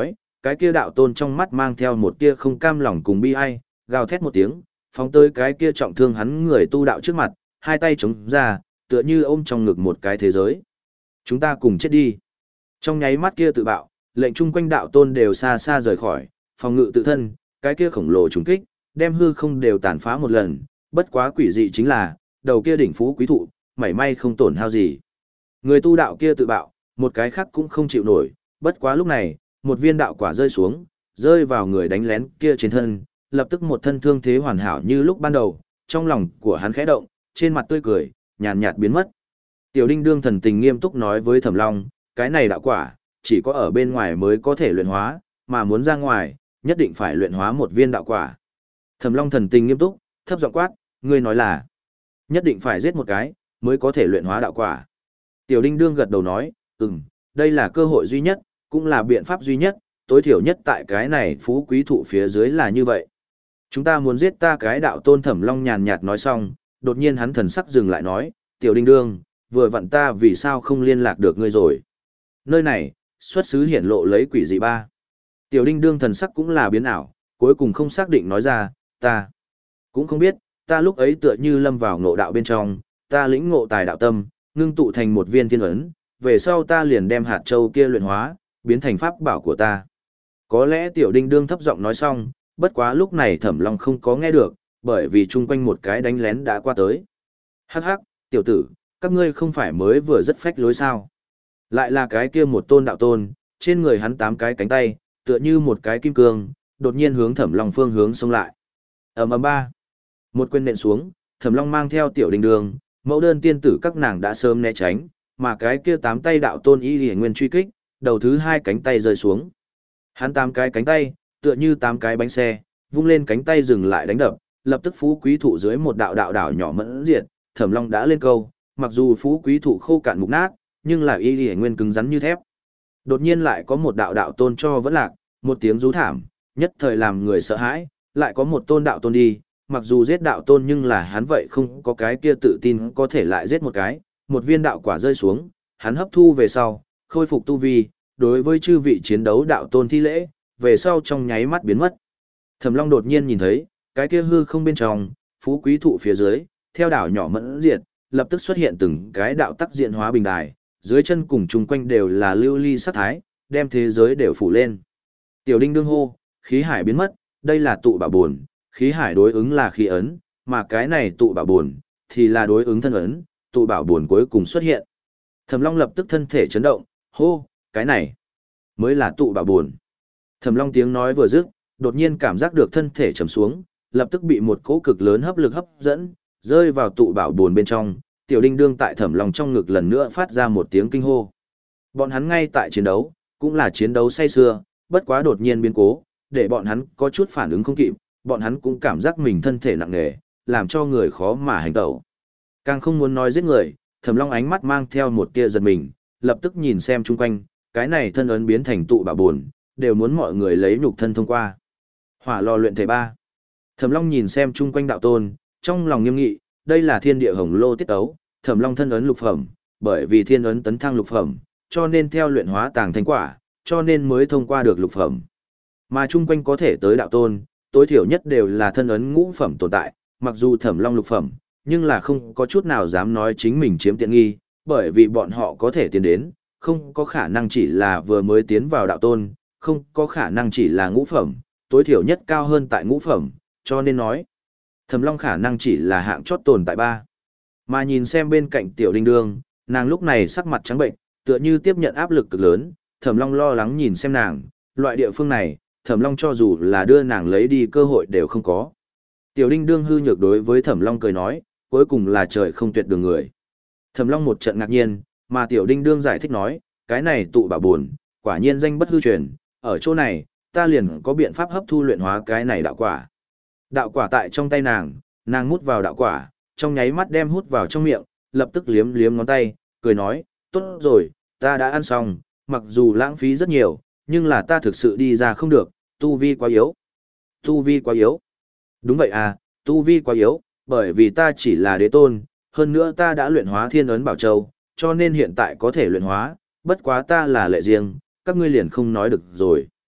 cái kia đạo tôn trong mắt mang theo một tia không cam lòng cùng bi ai, gào thét một tiếng, phóng tới cái kia trọng thương hắn người tu đạo trước mặt, hai tay chống ra, tựa như ôm trong ngực một cái thế giới. Chúng ta cùng chết đi. Trong nháy mắt kia tự bạo, lệnh chung quanh đạo tôn đều xa xa rời khỏi, phòng ngự tự thân, cái kia khổng lồ trùng kích, đem hư không đều tàn phá một lần, bất quá quỷ dị chính là, đầu kia đỉnh phú quý thụ, mảy may không tổn hao gì. Người tu đạo kia tự bạo, một cái khác cũng không chịu nổi, bất quá lúc này, một viên đạo quả rơi xuống, rơi vào người đánh lén kia trên thân, lập tức một thân thương thế hoàn hảo như lúc ban đầu, trong lòng của hắn khẽ động, trên mặt tươi cười, nhàn nhạt biến mất. Tiểu Đinh đương thần tình nghiêm túc nói với Thẩm Long, cái này đạo quả, chỉ có ở bên ngoài mới có thể luyện hóa, mà muốn ra ngoài, nhất định phải luyện hóa một viên đạo quả. Thẩm Long thần tình nghiêm túc, thấp giọng quát, ngươi nói là, nhất định phải giết một cái, mới có thể luyện hóa đạo quả. Tiểu Đinh đương gật đầu nói, ừm, đây là cơ hội duy nhất, cũng là biện pháp duy nhất, tối thiểu nhất tại cái này phú quý thụ phía dưới là như vậy. Chúng ta muốn giết ta cái đạo tôn. Thẩm Long nhàn nhạt nói xong, đột nhiên hắn thần sắc dừng lại nói, Tiểu Đinh đương, vừa vặn ta vì sao không liên lạc được ngươi rồi. Nơi này, xuất xứ hiển lộ lấy quỷ dị ba. Tiểu Đinh đương thần sắc cũng là biến ảo, cuối cùng không xác định nói ra, ta cũng không biết, ta lúc ấy tựa như lâm vào ngộ đạo bên trong, ta lĩnh ngộ tài đạo tâm, ngưng tụ thành một viên thiên ấn, về sau ta liền đem hạt châu kia luyện hóa, biến thành pháp bảo của ta. Có lẽ Tiểu Đinh đương thấp giọng nói xong, bất quá lúc này Thẩm Long không có nghe được, bởi vì chung quanh một cái đánh lén đã qua tới. Hắc hắc, tiểu tử, các ngươi không phải mới vừa rất phách lối sao? Lại là cái kia một tôn đạo tôn, trên người hắn tám cái cánh tay, tựa như một cái kim cương, đột nhiên hướng Thẩm Long phương hướng xông lại. Ầm ầm ba. Một quyền nện xuống, Thẩm Long mang theo Tiểu Đinh đường, mẫu đơn tiên tử các nàng đã sớm né tránh, mà cái kia tám tay đạo tôn y liễu nguyên truy kích, đầu thứ hai cánh tay rơi xuống. Hắn tám cái cánh tay, tựa như tám cái bánh xe, vung lên cánh tay dừng lại đánh đập, lập tức phú quý thụ dưới một đạo đạo đảo nhỏ mẫn diệt, Thẩm Long đã lên câu, mặc dù phú quý thụ khô cạn mục nát, nhưng là y liễu nguyên cứng rắn như thép. Đột nhiên lại có một đạo đạo tôn cho vẫn lạc, một tiếng rú thảm, nhất thời làm người sợ hãi, lại có một tôn đạo tôn đi, mặc dù giết đạo tôn nhưng là hắn vậy không có cái kia tự tin có thể lại giết một cái, một viên đạo quả rơi xuống, hắn hấp thu về sau, khôi phục tu vi, đối với chư vị chiến đấu đạo tôn thi lễ, về sau trong nháy mắt biến mất. Thẩm Long đột nhiên nhìn thấy, cái kia hư không bên trong, phú quý thụ phía dưới, theo đảo nhỏ mẫn diệt, lập tức xuất hiện từng cái đạo tắc diện hóa bình đài, dưới chân cùng chung quanh đều là lưu ly sắc thái, đem thế giới đều phủ lên. Tiểu Đinh đương hô, khí hải biến mất, đây là tụ bảo bổn, khí hải đối ứng là khí ấn, mà cái này tụ bảo bổn thì là đối ứng thân ấn, tụ bảo bổn cuối cùng xuất hiện. Thẩm Long lập tức thân thể chấn động, hô, cái này mới là tụ bảo bổn. Thẩm Long tiếng nói vừa dứt, đột nhiên cảm giác được thân thể trầm xuống, lập tức bị một cỗ cực lớn hấp lực hấp dẫn, rơi vào tụ bảo bổn bên trong. Tiểu Đinh đương tại Thẩm Long trong ngực lần nữa phát ra một tiếng kinh hô. Bọn hắn ngay tại chiến đấu, cũng là chiến đấu say sưa, bất quá đột nhiên biến cố, để bọn hắn có chút phản ứng không kịp, bọn hắn cũng cảm giác mình thân thể nặng nề, làm cho người khó mà hành động. Càng không muốn nói giết người, Thẩm Long ánh mắt mang theo một tia giật mình, lập tức nhìn xem chung quanh, cái này thân ấn biến thành tụ bảo bổn, đều muốn mọi người lấy nhục thân thông qua. Hỏa lò luyện thể ba. Thẩm Long nhìn xem chung quanh đạo tôn, trong lòng nghiêm nghị, đây là thiên địa hồng lô tiết ấu, Thẩm Long thân ấn lục phẩm, bởi vì thiên ấn tấn thăng lục phẩm, cho nên theo luyện hóa tàng thành quả, cho nên mới thông qua được lục phẩm. Mà chung quanh có thể tới đạo tôn, tối thiểu nhất đều là thân ấn ngũ phẩm tồn tại, mặc dù Thẩm Long lục phẩm, nhưng là không có chút nào dám nói chính mình chiếm tiện nghi, bởi vì bọn họ có thể tiến đến, không có khả năng chỉ là vừa mới tiến vào đạo tôn, không có khả năng chỉ là ngũ phẩm, tối thiểu nhất cao hơn tại ngũ phẩm, cho nên nói, Thẩm Long khả năng chỉ là hạng chót tồn tại ba. Mà nhìn xem bên cạnh Tiểu Đinh đương, nàng lúc này sắc mặt trắng bệnh, tựa như tiếp nhận áp lực cực lớn, Thẩm Long lo lắng nhìn xem nàng, loại địa phương này, Thẩm Long cho dù là đưa nàng lấy đi cơ hội đều không có. Tiểu Đinh đương hư nhược đối với Thẩm Long cười nói, cuối cùng là trời không tuyệt đường người. Thẩm Long một trận ngạc nhiên, mà Tiểu Đinh đương giải thích nói, cái này tụ bảo bổn, quả nhiên danh bất hư truyền, ở chỗ này, ta liền có biện pháp hấp thu luyện hóa cái này đạo quả. Đạo quả tại trong tay nàng, nàng mút vào đạo quả, trong nháy mắt đem hút vào trong miệng, lập tức liếm liếm ngón tay, cười nói, tốt rồi, ta đã ăn xong, mặc dù lãng phí rất nhiều, nhưng là ta thực sự đi ra không được, tu vi quá yếu. Tu vi quá yếu. Đúng vậy à, tu vi quá yếu, bởi vì ta chỉ là đế tôn, hơn nữa ta đã luyện hóa thiên ấn bảo châu, cho nên hiện tại có thể luyện hóa, bất quá ta là lệ riêng, các ngươi liền không nói được rồi.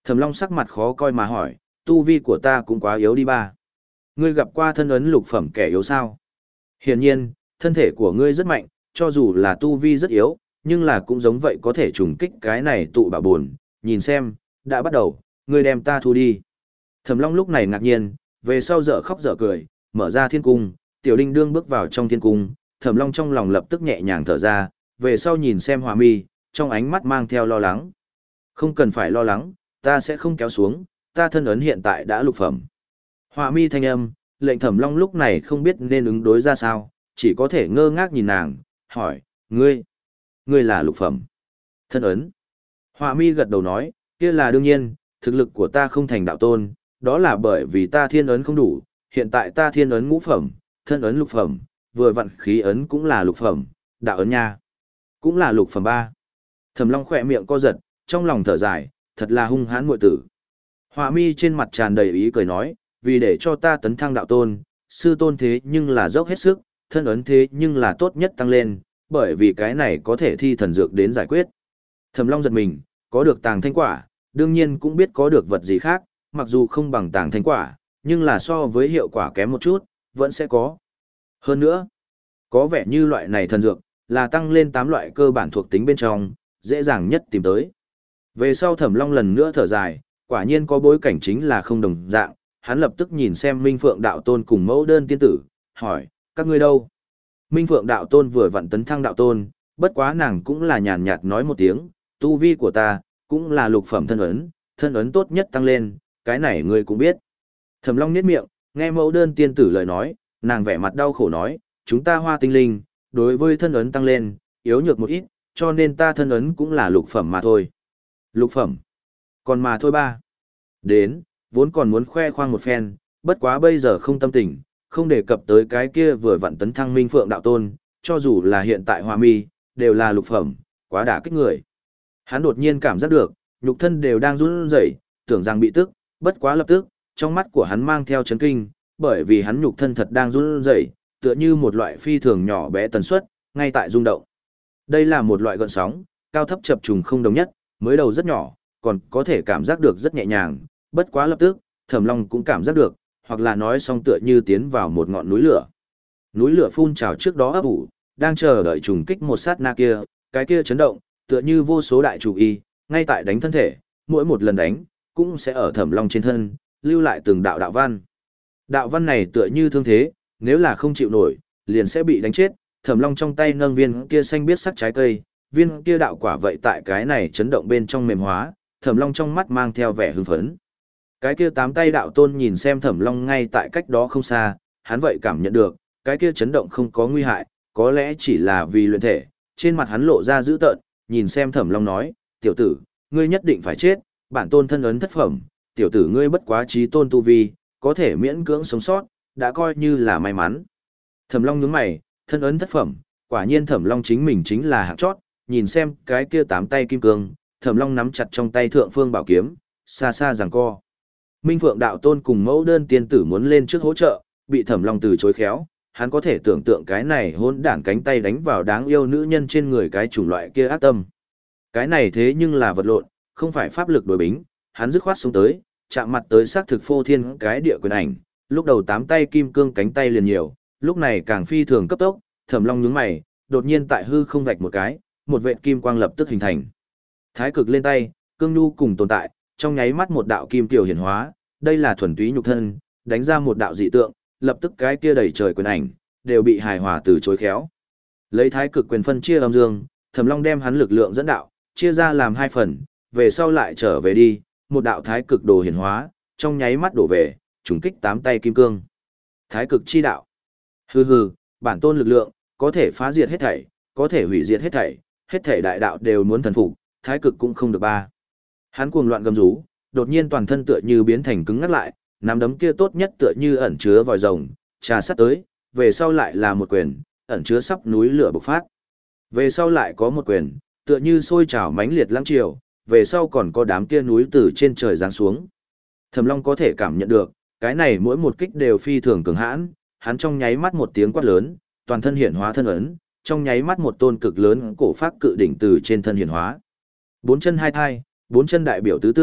Thẩm Long sắc mặt khó coi mà hỏi, tu vi của ta cũng quá yếu đi ba. Ngươi gặp qua thân ấn lục phẩm kẻ yếu sao? Hiển nhiên, thân thể của ngươi rất mạnh, cho dù là tu vi rất yếu, nhưng là cũng giống vậy có thể trùng kích cái này tụ bảo buồn. Nhìn xem, đã bắt đầu, ngươi đem ta thu đi. Thẩm Long lúc này ngạc nhiên, về sau dở khóc dở cười, mở ra thiên cung, Tiểu Đinh đương bước vào trong thiên cung, Thẩm Long trong lòng lập tức nhẹ nhàng thở ra, về sau nhìn xem Hỏa Mi, trong ánh mắt mang theo lo lắng. Không cần phải lo lắng, ta sẽ không kéo xuống, ta thân ấn hiện tại đã lục phẩm. Hỏa Mi thanh âm, lệnh Thẩm Long lúc này không biết nên ứng đối ra sao, chỉ có thể ngơ ngác nhìn nàng, hỏi, ngươi, ngươi là lục phẩm. Thân ấn. Hỏa Mi gật đầu nói, kia là đương nhiên, thực lực của ta không thành đạo tôn, đó là bởi vì ta thiên ấn không đủ, hiện tại ta thiên ấn ngũ phẩm, thân ấn lục phẩm, vừa vặn khí ấn cũng là lục phẩm, đạo ấn nha, cũng là lục phẩm ba. Thẩm Long khỏe miệng co giật, trong lòng thở dài, thật là hung hãn muội tử. Hỏa Mi trên mặt tràn đầy ý cười nói, vì để cho ta tấn thăng đạo tôn, sư tôn thế nhưng là dốc hết sức, thân ấn thế nhưng là tốt nhất tăng lên, bởi vì cái này có thể thi thần dược đến giải quyết. Thẩm Long giật mình, có được tàng thanh quả, đương nhiên cũng biết có được vật gì khác, mặc dù không bằng tàng thanh quả, nhưng là so với hiệu quả kém một chút, vẫn sẽ có. Hơn nữa, có vẻ như loại này thần dược, là tăng lên tám loại cơ bản thuộc tính bên trong, dễ dàng nhất tìm tới. Về sau Thẩm Long lần nữa thở dài, quả nhiên có bối cảnh chính là không đồng dạng, hắn lập tức nhìn xem Minh Phượng đạo tôn cùng mẫu đơn tiên tử, hỏi, các ngươi đâu? Minh Phượng đạo tôn vừa vặn tấn thăng đạo tôn, bất quá nàng cũng là nhàn nhạt nói một tiếng, tu vi của ta, cũng là lục phẩm thân ấn, thân ấn tốt nhất tăng lên, cái này ngươi cũng biết. Thẩm Long niết miệng, nghe mẫu đơn tiên tử lời nói, nàng vẻ mặt đau khổ nói, chúng ta hoa tinh linh, đối với thân ấn tăng lên, yếu nhược một ít, cho nên ta thân ấn cũng là lục phẩm mà thôi. Lục phẩm. Còn mà thôi ba. Đến, vốn còn muốn khoe khoang một phen, bất quá bây giờ không tâm tình, không đề cập tới cái kia vừa vặn tấn thăng Minh Phượng đạo tôn, cho dù là hiện tại Hoa Mi, đều là lục phẩm, quá đả kích người. Hắn đột nhiên cảm giác được, nhục thân đều đang run rẩy, tưởng rằng bị tức, bất quá lập tức, trong mắt của hắn mang theo chấn kinh, bởi vì hắn nhục thân thật đang run rẩy, tựa như một loại phi thường nhỏ bé tần suất, ngay tại rung động. Đây là một loại gợn sóng, cao thấp chập trùng không đồng nhất, mới đầu rất nhỏ, còn có thể cảm giác được rất nhẹ nhàng, bất quá lập tức, Thẩm Long cũng cảm giác được, hoặc là nói xong tựa như tiến vào một ngọn núi lửa. Núi lửa phun trào trước đó ấp ủ, đang chờ đợi trùng kích một sát na kia, cái kia chấn động, tựa như vô số đại chủ y, ngay tại đánh thân thể, mỗi một lần đánh, cũng sẽ ở Thẩm Long trên thân, lưu lại từng đạo đạo văn. Đạo văn này tựa như thương thế, nếu là không chịu nổi, liền sẽ bị đánh chết. Thẩm Long trong tay nâng viên kia xanh biết sắc trái cây, viên kia đạo quả vậy tại cái này chấn động bên trong mềm hóa, Thẩm Long trong mắt mang theo vẻ hưng phấn. Cái kia tám tay đạo tôn nhìn xem Thẩm Long ngay tại cách đó không xa, hắn vậy cảm nhận được, cái kia chấn động không có nguy hại, có lẽ chỉ là vì luyện thể, trên mặt hắn lộ ra dữ tợn, nhìn xem Thẩm Long nói, tiểu tử, ngươi nhất định phải chết, bản tôn thân ấn thất phẩm, tiểu tử ngươi bất quá trí tôn tu vi, có thể miễn cưỡng sống sót, đã coi như là may mắn. Thẩm Long nhướng mày, thân ấn thất phẩm, quả nhiên Thẩm Long chính mình chính là hạng chót, nhìn xem cái kia tám tay kim cương, Thẩm Long nắm chặt trong tay thượng phương bảo kiếm, xa xa giằng co. Minh Phượng đạo tôn cùng mẫu đơn tiên tử muốn lên trước hỗ trợ, bị Thẩm Long từ chối khéo, hắn có thể tưởng tượng cái này hỗn đản cánh tay đánh vào đáng yêu nữ nhân trên người cái chủng loại kia ác tâm. Cái này thế nhưng là vật lộn, không phải pháp lực đối bính, hắn dứt khoát xuống tới, chạm mặt tới xác thực phô thiên cái địa quyền ảnh, lúc đầu tám tay kim cương cánh tay liền nhiều, lúc này càng phi thường cấp tốc, Thẩm Long nhướng mày, đột nhiên tại hư không vạch một cái, một vệt kim quang lập tức hình thành. Thái cực lên tay, cương nhu cùng tồn tại, trong nháy mắt một đạo kim tiểu hiển hóa, đây là thuần túy nhục thân, đánh ra một đạo dị tượng, lập tức cái kia đầy trời quyền ảnh đều bị hài hòa từ chối khéo. Lấy thái cực quyền phân chia âm dương, Thẩm Long đem hắn lực lượng dẫn đạo, chia ra làm hai phần, về sau lại trở về đi, một đạo thái cực đồ hiển hóa, trong nháy mắt đổ về, trùng kích tám tay kim cương. Thái cực chi đạo. Hừ hừ, bản tôn lực lượng, có thể phá diệt hết thảy, có thể hủy diệt hết thảy, hết thảy đại đạo đều muốn thần phục, thái cực cũng không được ba. Hắn cuồng loạn gầm rú, đột nhiên toàn thân tựa như biến thành cứng ngắt lại, nắm đấm kia tốt nhất tựa như ẩn chứa vòi rồng, trà sắt tới, về sau lại là một quyền, ẩn chứa sắp núi lửa bộc phát. Về sau lại có một quyền, tựa như sôi trào mãnh liệt lãng triều, về sau còn có đám kia núi từ trên trời giáng xuống. Thẩm Long có thể cảm nhận được, cái này mỗi một kích đều phi thường cường hãn, hắn trong nháy mắt một tiếng quát lớn, toàn thân hiển hóa thân ấn, trong nháy mắt một tôn cực lớn cổ phác cự đỉnh từ trên thân hiển hóa. Bốn chân hai thai, bốn chân đại biểu tứ tượng,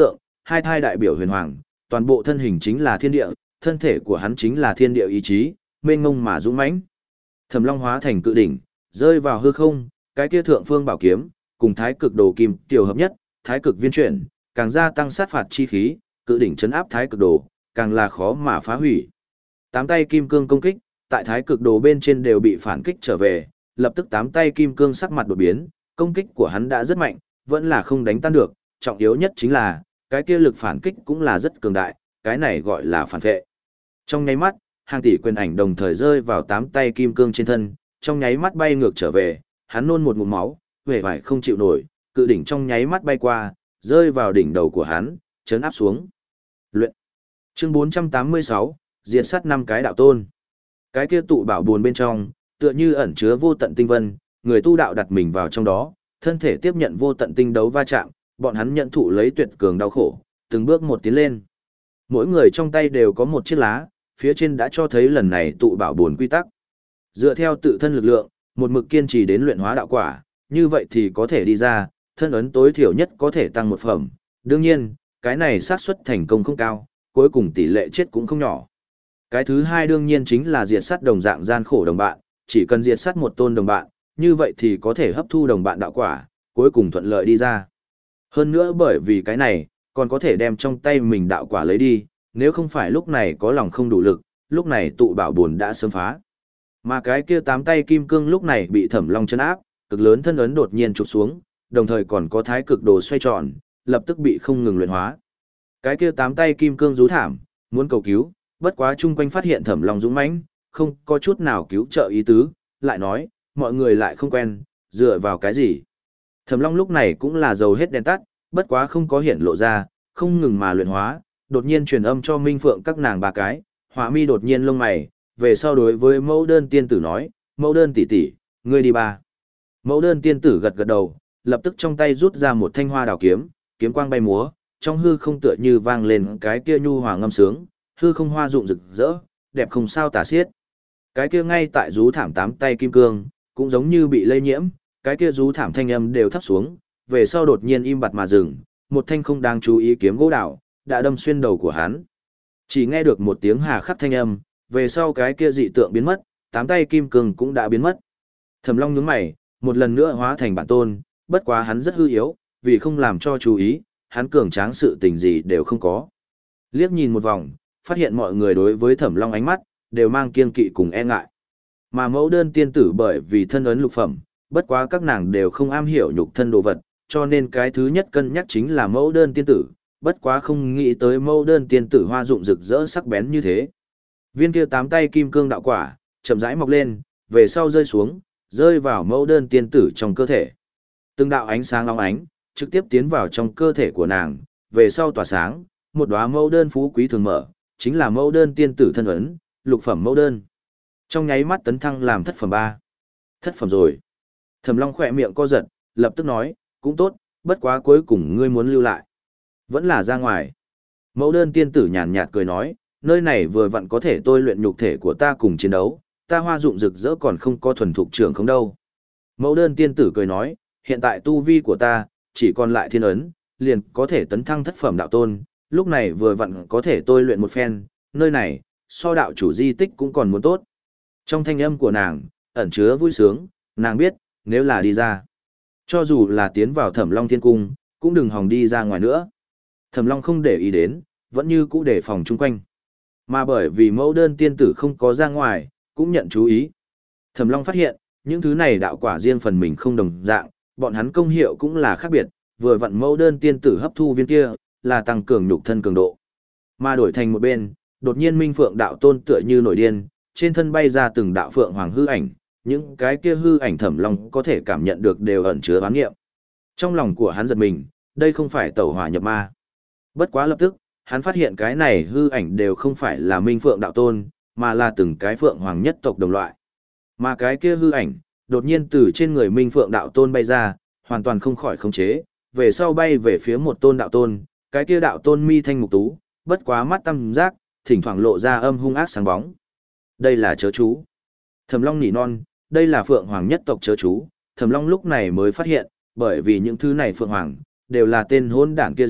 hai thai đại biểu huyền hoàng, toàn bộ thân hình chính là thiên địa, thân thể của hắn chính là thiên địa ý chí, mênh mông mà dũng mãnh. Thẩm Long hóa thành cự đỉnh, rơi vào hư không, cái kia thượng phương bảo kiếm, cùng thái cực đồ kim tiểu hợp nhất, thái cực viên chuyển, càng gia tăng sát phạt chi khí, cự đỉnh chấn áp thái cực đồ, càng là khó mà phá hủy. Tám tay kim cương công kích, tại thái cực đồ bên trên đều bị phản kích trở về, lập tức tám tay kim cương sắc mặt đột biến, công kích của hắn đã rất mạnh, vẫn là không đánh tan được, trọng yếu nhất chính là, cái kia lực phản kích cũng là rất cường đại, cái này gọi là phản vệ. Trong nháy mắt, hàng tỷ quyền ảnh đồng thời rơi vào tám tay kim cương trên thân, trong nháy mắt bay ngược trở về, hắn nôn một ngụm máu, vẻ vải không chịu nổi, cự đỉnh trong nháy mắt bay qua, rơi vào đỉnh đầu của hắn, chấn áp xuống. Luyện. Chương bốn trăm tám mươi sáu, diệt sát năm cái đạo tôn. Cái kia tụ bảo buồn bên trong, tựa như ẩn chứa vô tận tinh vân, người tu đạo đặt mình vào trong đó, thân thể tiếp nhận vô tận tinh đấu va chạm, bọn hắn nhận thụ lấy tuyệt cường đau khổ, từng bước một tiến lên. Mỗi người trong tay đều có một chiếc lá, phía trên đã cho thấy lần này tụ bảo buồn quy tắc. Dựa theo tự thân lực lượng, một mực kiên trì đến luyện hóa đạo quả, như vậy thì có thể đi ra, thân ấn tối thiểu nhất có thể tăng một phẩm. Đương nhiên, cái này xác suất thành công không cao, cuối cùng tỷ lệ chết cũng không nhỏ. Cái thứ hai đương nhiên chính là diệt sát đồng dạng gian khổ đồng bạn, chỉ cần diệt sát một tôn đồng bạn, như vậy thì có thể hấp thu đồng bạn đạo quả, cuối cùng thuận lợi đi ra. Hơn nữa bởi vì cái này, còn có thể đem trong tay mình đạo quả lấy đi, nếu không phải lúc này có lòng không đủ lực, lúc này tụ bảo buồn đã sớm phá. Mà cái kia tám tay kim cương lúc này bị Thẩm Long chấn áp, cực lớn thân ấn đột nhiên chụp xuống, đồng thời còn có thái cực đồ xoay tròn, lập tức bị không ngừng luyện hóa. Cái kia tám tay kim cương rú thảm, muốn cầu cứu, bất quá chung quanh phát hiện Thẩm Long dũng mãnh, không có chút nào cứu trợ ý tứ, lại nói, mọi người lại không quen, dựa vào cái gì? Thẩm Long lúc này cũng là dầu hết đèn tắt, bất quá không có hiện lộ ra, không ngừng mà luyện hóa, đột nhiên truyền âm cho Minh Phượng các nàng ba cái, Hỏa Mi đột nhiên lông mày, về sau đối với Mẫu Đơn tiên tử nói, "Mẫu Đơn tỷ tỷ, ngươi đi ba." Mẫu Đơn tiên tử gật gật đầu, lập tức trong tay rút ra một thanh hoa đào kiếm, kiếm quang bay múa, trong hư không tựa như vang lên cái kia nhu hòa ngâm sướng, hư không hoa rụng rực rỡ, đẹp không sao tả xiết. Cái kia ngay tại rú thảm tám tay kim cương, cũng giống như bị lây nhiễm, cái kia rú thảm thanh âm đều thấp xuống, về sau đột nhiên im bặt mà dừng, một thanh không đáng chú ý kiếm gỗ đào đã đâm xuyên đầu của hắn. Chỉ nghe được một tiếng hà khắc thanh âm, về sau cái kia dị tượng biến mất, tám tay kim cương cũng đã biến mất. Thẩm Long nhướng mày, một lần nữa hóa thành bản tôn, bất quá hắn rất hư yếu, vì không làm cho chú ý, hắn cường tráng sự tình gì đều không có. Liếc nhìn một vòng, phát hiện mọi người đối với Thẩm Long ánh mắt đều mang kiêng kỵ cùng e ngại. Mà Mẫu Đơn tiên tử bởi vì thân ấn lục phẩm, bất quá các nàng đều không am hiểu nhục thân đồ vật, cho nên cái thứ nhất cân nhắc chính là Mẫu Đơn tiên tử, bất quá không nghĩ tới Mẫu Đơn tiên tử hoa dụng rực rỡ sắc bén như thế. Viên kia tám tay kim cương đạo quả, chậm rãi mọc lên, về sau rơi xuống, rơi vào Mẫu Đơn tiên tử trong cơ thể. Từng đạo ánh sáng óng ánh, trực tiếp tiến vào trong cơ thể của nàng, về sau tỏa sáng, một đóa mẫu đơn phú quý thường mở, chính là Mẫu Đơn tiên tử thân ấn, lục phẩm mẫu đơn. Trong nháy mắt tấn thăng làm thất phẩm ba. Thất phẩm rồi. Thẩm Long khỏe miệng co giật, lập tức nói, cũng tốt, bất quá cuối cùng ngươi muốn lưu lại. Vẫn là ra ngoài. Mẫu Đơn tiên tử nhàn nhạt cười nói, nơi này vừa vặn có thể tôi luyện nhục thể của ta cùng chiến đấu, ta hoa dụng rực rỡ còn không có thuần thục trưởng không đâu. Mẫu Đơn tiên tử cười nói, hiện tại tu vi của ta, chỉ còn lại thiên ấn, liền có thể tấn thăng thất phẩm đạo tôn, lúc này vừa vặn có thể tôi luyện một phen, nơi này, so đạo chủ di tích cũng còn muốn tốt. Trong thanh âm của nàng, ẩn chứa vui sướng, nàng biết, nếu là đi ra, cho dù là tiến vào Thẩm Long thiên cung, cũng đừng hòng đi ra ngoài nữa. Thẩm Long không để ý đến, vẫn như cũ để phòng chung quanh. Mà bởi vì Mẫu Đơn tiên tử không có ra ngoài, cũng nhận chú ý. Thẩm Long phát hiện, những thứ này đạo quả riêng phần mình không đồng dạng, bọn hắn công hiệu cũng là khác biệt, vừa vặn Mẫu Đơn tiên tử hấp thu viên kia, là tăng cường nhục thân cường độ. Mà đổi thành một bên, đột nhiên Minh Phượng đạo tôn tựa như nổi điên, trên thân bay ra từng đạo phượng hoàng hư ảnh, những cái kia hư ảnh Thẩm Long có thể cảm nhận được đều ẩn chứa oán nghiệm. Trong lòng của hắn giật mình, đây không phải tẩu hỏa nhập ma. Bất quá lập tức, hắn phát hiện cái này hư ảnh đều không phải là Minh Phượng đạo tôn, mà là từng cái phượng hoàng nhất tộc đồng loại. Mà cái kia hư ảnh, đột nhiên từ trên người Minh Phượng đạo tôn bay ra, hoàn toàn không khỏi khống chế, về sau bay về phía một tôn đạo tôn, cái kia đạo tôn mi thanh mục tú, bất quá mắt tăm giác, thỉnh thoảng lộ ra âm hung ác sáng bóng. Đây là chớ chú. Thẩm Long nỉ non, đây là phượng hoàng nhất tộc chớ chú. Thẩm Long lúc này mới phát hiện, bởi vì những thứ này phượng hoàng, đều là tên hôn đảng kia giết,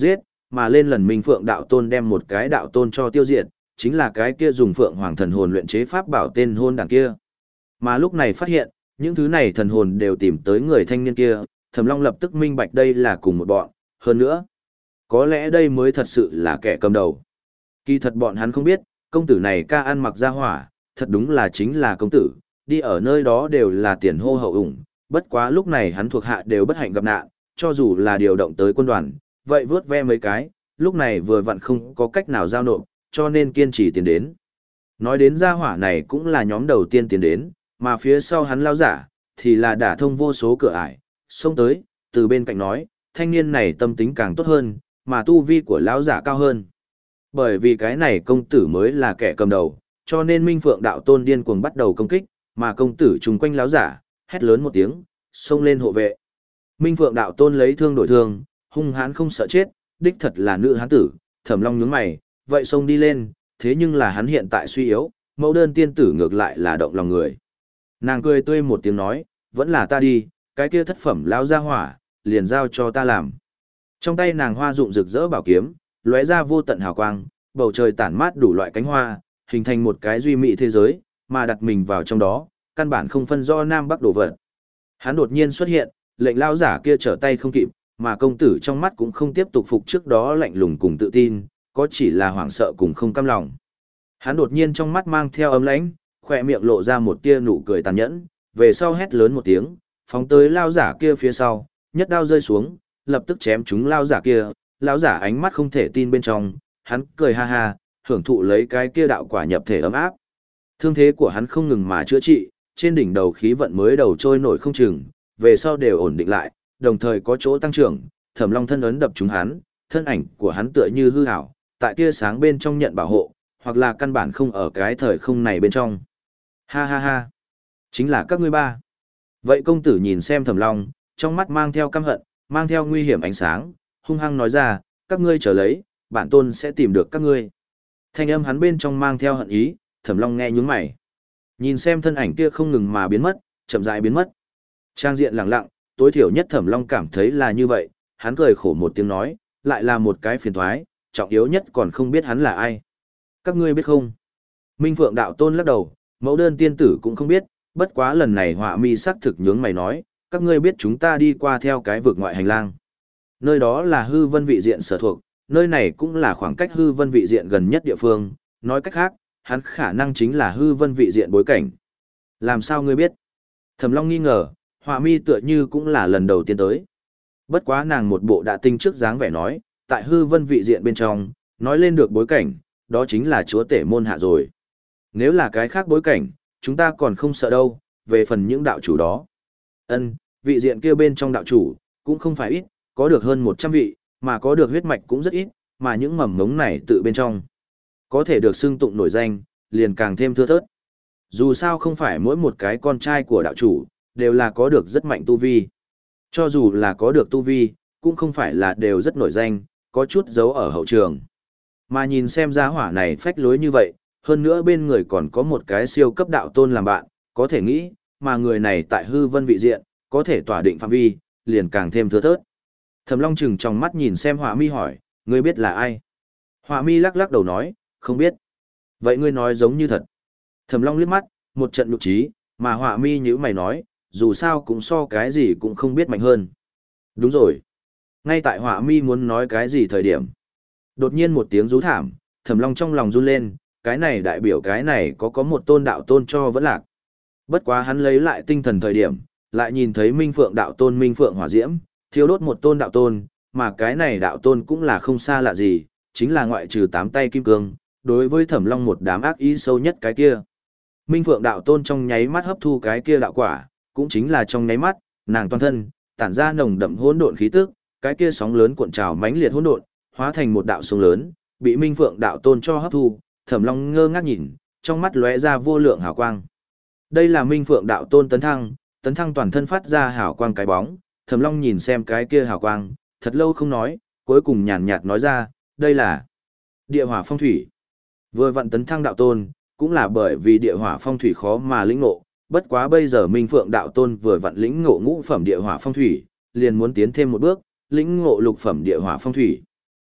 mà lên lần Minh Phượng đạo tôn đem một cái đạo tôn cho tiêu diệt, chính là cái kia dùng Phượng Hoàng thần hồn luyện chế pháp bảo tên hôn đảng kia. Mà lúc này phát hiện, những thứ này thần hồn đều tìm tới người thanh niên kia, Thẩm Long lập tức minh bạch đây là cùng một bọn, hơn nữa, có lẽ đây mới thật sự là kẻ cầm đầu. Kỳ thật bọn hắn không biết, công tử này ca ăn mặc ra hỏa, thật đúng là chính là công tử, đi ở nơi đó đều là tiền hô hậu ủng, bất quá lúc này hắn thuộc hạ đều bất hạnh gặp nạn, cho dù là điều động tới quân đoàn, vậy vớt ve mấy cái, lúc này vừa vặn không có cách nào giao nộp, cho nên kiên trì tiến đến. Nói đến gia hỏa này cũng là nhóm đầu tiên tiến đến, mà phía sau hắn lao giả, thì là đả thông vô số cửa ải, xông tới, từ bên cạnh nói, thanh niên này tâm tính càng tốt hơn, mà tu vi của lão giả cao hơn. Bởi vì cái này công tử mới là kẻ cầm đầu, cho nên Minh Phượng đạo tôn điên cuồng bắt đầu công kích, mà công tử trùng quanh lão giả, hét lớn một tiếng, xông lên hộ vệ. Minh Phượng đạo tôn lấy thương đổi thương, hung hãn không sợ chết, đích thật là nữ hán tử, Thẩm Long nhướng mày, vậy xông đi lên, thế nhưng là hắn hiện tại suy yếu, mẫu đơn tiên tử ngược lại là động lòng người. Nàng cười tươi một tiếng nói, vẫn là ta đi, cái kia thất phẩm lão gia hỏa, liền giao cho ta làm. Trong tay nàng hoa dụng rực rỡ bảo kiếm, lóe ra vô tận hào quang, bầu trời tản mát đủ loại cánh hoa, hình thành một cái duy mỹ thế giới, mà đặt mình vào trong đó, căn bản không phân do nam bắc đổ vật. Hắn đột nhiên xuất hiện, lệnh lão giả kia trở tay không kịp, mà công tử trong mắt cũng không tiếp tục phục trước đó lạnh lùng cùng tự tin, có chỉ là hoảng sợ cùng không cam lòng. Hắn đột nhiên trong mắt mang theo ấm lãnh, khỏe miệng lộ ra một tia nụ cười tàn nhẫn, về sau hét lớn một tiếng, phóng tới lão giả kia phía sau, nhất đao rơi xuống, lập tức chém trúng lão giả kia, lão giả ánh mắt không thể tin bên trong, hắn cười ha ha, hưởng thụ lấy cái kia đạo quả nhập thể ấm áp. Thương thế của hắn không ngừng mà chữa trị, trên đỉnh đầu khí vận mới đầu trôi nổi không chừng, về sau đều ổn định lại, đồng thời có chỗ tăng trưởng, Thẩm Long thân ấn đập trúng hắn, thân ảnh của hắn tựa như hư ảo, tại tia sáng bên trong nhận bảo hộ, hoặc là căn bản không ở cái thời không này bên trong. Ha ha ha, chính là các ngươi ba. Vậy công tử nhìn xem Thẩm Long, trong mắt mang theo căm hận, mang theo nguy hiểm ánh sáng, hung hăng nói ra, các ngươi chờ lấy, bản tôn sẽ tìm được các ngươi. Thanh âm hắn bên trong mang theo hận ý, Thẩm Long nghe nhướng mày. Nhìn xem thân ảnh kia không ngừng mà biến mất, chậm rãi biến mất. Trang diện lặng lặng, tối thiểu nhất Thẩm Long cảm thấy là như vậy, hắn cười khổ một tiếng nói, lại là một cái phiền toái, trọng yếu nhất còn không biết hắn là ai. Các ngươi biết không? Minh Phượng đạo tôn lắc đầu, mẫu đơn tiên tử cũng không biết, bất quá lần này Họa Mi sắc thực nhướng mày nói, các ngươi biết chúng ta đi qua theo cái vực ngoại hành lang. Nơi đó là hư vân vị diện sở thuộc, nơi này cũng là khoảng cách hư vân vị diện gần nhất địa phương, nói cách khác, hắn khả năng chính là hư vân vị diện bối cảnh. Làm sao ngươi biết? Thẩm Long nghi ngờ, Họa Mi tựa như cũng là lần đầu tiên tới. Bất quá nàng một bộ đã tinh trước dáng vẻ nói, tại hư vân vị diện bên trong, nói lên được bối cảnh, đó chính là chúa tể môn hạ rồi. Nếu là cái khác bối cảnh, chúng ta còn không sợ đâu, về phần những đạo chủ đó. Ân, vị diện kia bên trong đạo chủ, cũng không phải ít, có được hơn một trăm vị, mà có được huyết mạch cũng rất ít, mà những mầm mống này tự bên trong. Có thể được xưng tụng nổi danh, liền càng thêm thưa thớt. Dù sao không phải mỗi một cái con trai của đạo chủ, đều là có được rất mạnh tu vi. Cho dù là có được tu vi, cũng không phải là đều rất nổi danh, có chút giấu ở hậu trường. Mà nhìn xem giá hỏa này phách lối như vậy, hơn nữa bên người còn có một cái siêu cấp đạo tôn làm bạn, có thể nghĩ, mà người này tại hư vân vị diện, có thể tỏa định phạm vi, liền càng thêm thưa thớt. Thẩm Long chừng trong mắt nhìn xem Họa Mi hỏi, ngươi biết là ai? Họa Mi lắc lắc đầu nói, không biết. Vậy ngươi nói giống như thật. Thẩm Long liếc mắt, một trận nhục trí, mà Họa Mi nhíu mày nói, dù sao cũng so cái gì cũng không biết mạnh hơn. Đúng rồi. Ngay tại Họa Mi muốn nói cái gì thời điểm. Đột nhiên một tiếng rú thảm, Thẩm Long trong lòng run lên, cái này đại biểu cái này có có một tôn đạo tôn cho vẫn lạc. Bất quá hắn lấy lại tinh thần thời điểm, lại nhìn thấy Minh Phượng đạo tôn Minh Phượng hỏa diễm, thiêu đốt một tôn đạo tôn, mà cái này đạo tôn cũng là không xa lạ gì, chính là ngoại trừ tám tay kim cương, đối với Thẩm Long một đám ác ý sâu nhất cái kia. Minh Phượng đạo tôn trong nháy mắt hấp thu cái kia đạo quả, cũng chính là trong nháy mắt, nàng toàn thân tản ra nồng đậm hỗn độn khí tức, cái kia sóng lớn cuộn trào mãnh liệt hỗn độn, hóa thành một đạo sông lớn, bị Minh Phượng đạo tôn cho hấp thu, Thẩm Long ngơ ngác nhìn, trong mắt lóe ra vô lượng hào quang. Đây là Minh Phượng đạo tôn tấn thăng, tấn thăng toàn thân phát ra hào quang cái bóng, Thẩm Long nhìn xem cái kia hào quang, thật lâu không nói, cuối cùng nhàn nhạt nói ra, đây là địa hỏa phong thủy. Vừa vận tấn thăng đạo tôn, cũng là bởi vì địa hỏa phong thủy khó mà lĩnh ngộ, bất quá bây giờ Minh Phượng đạo tôn vừa vận lĩnh ngộ ngũ phẩm địa hỏa phong thủy, liền muốn tiến thêm một bước, lĩnh ngộ lục phẩm địa hỏa phong thủy.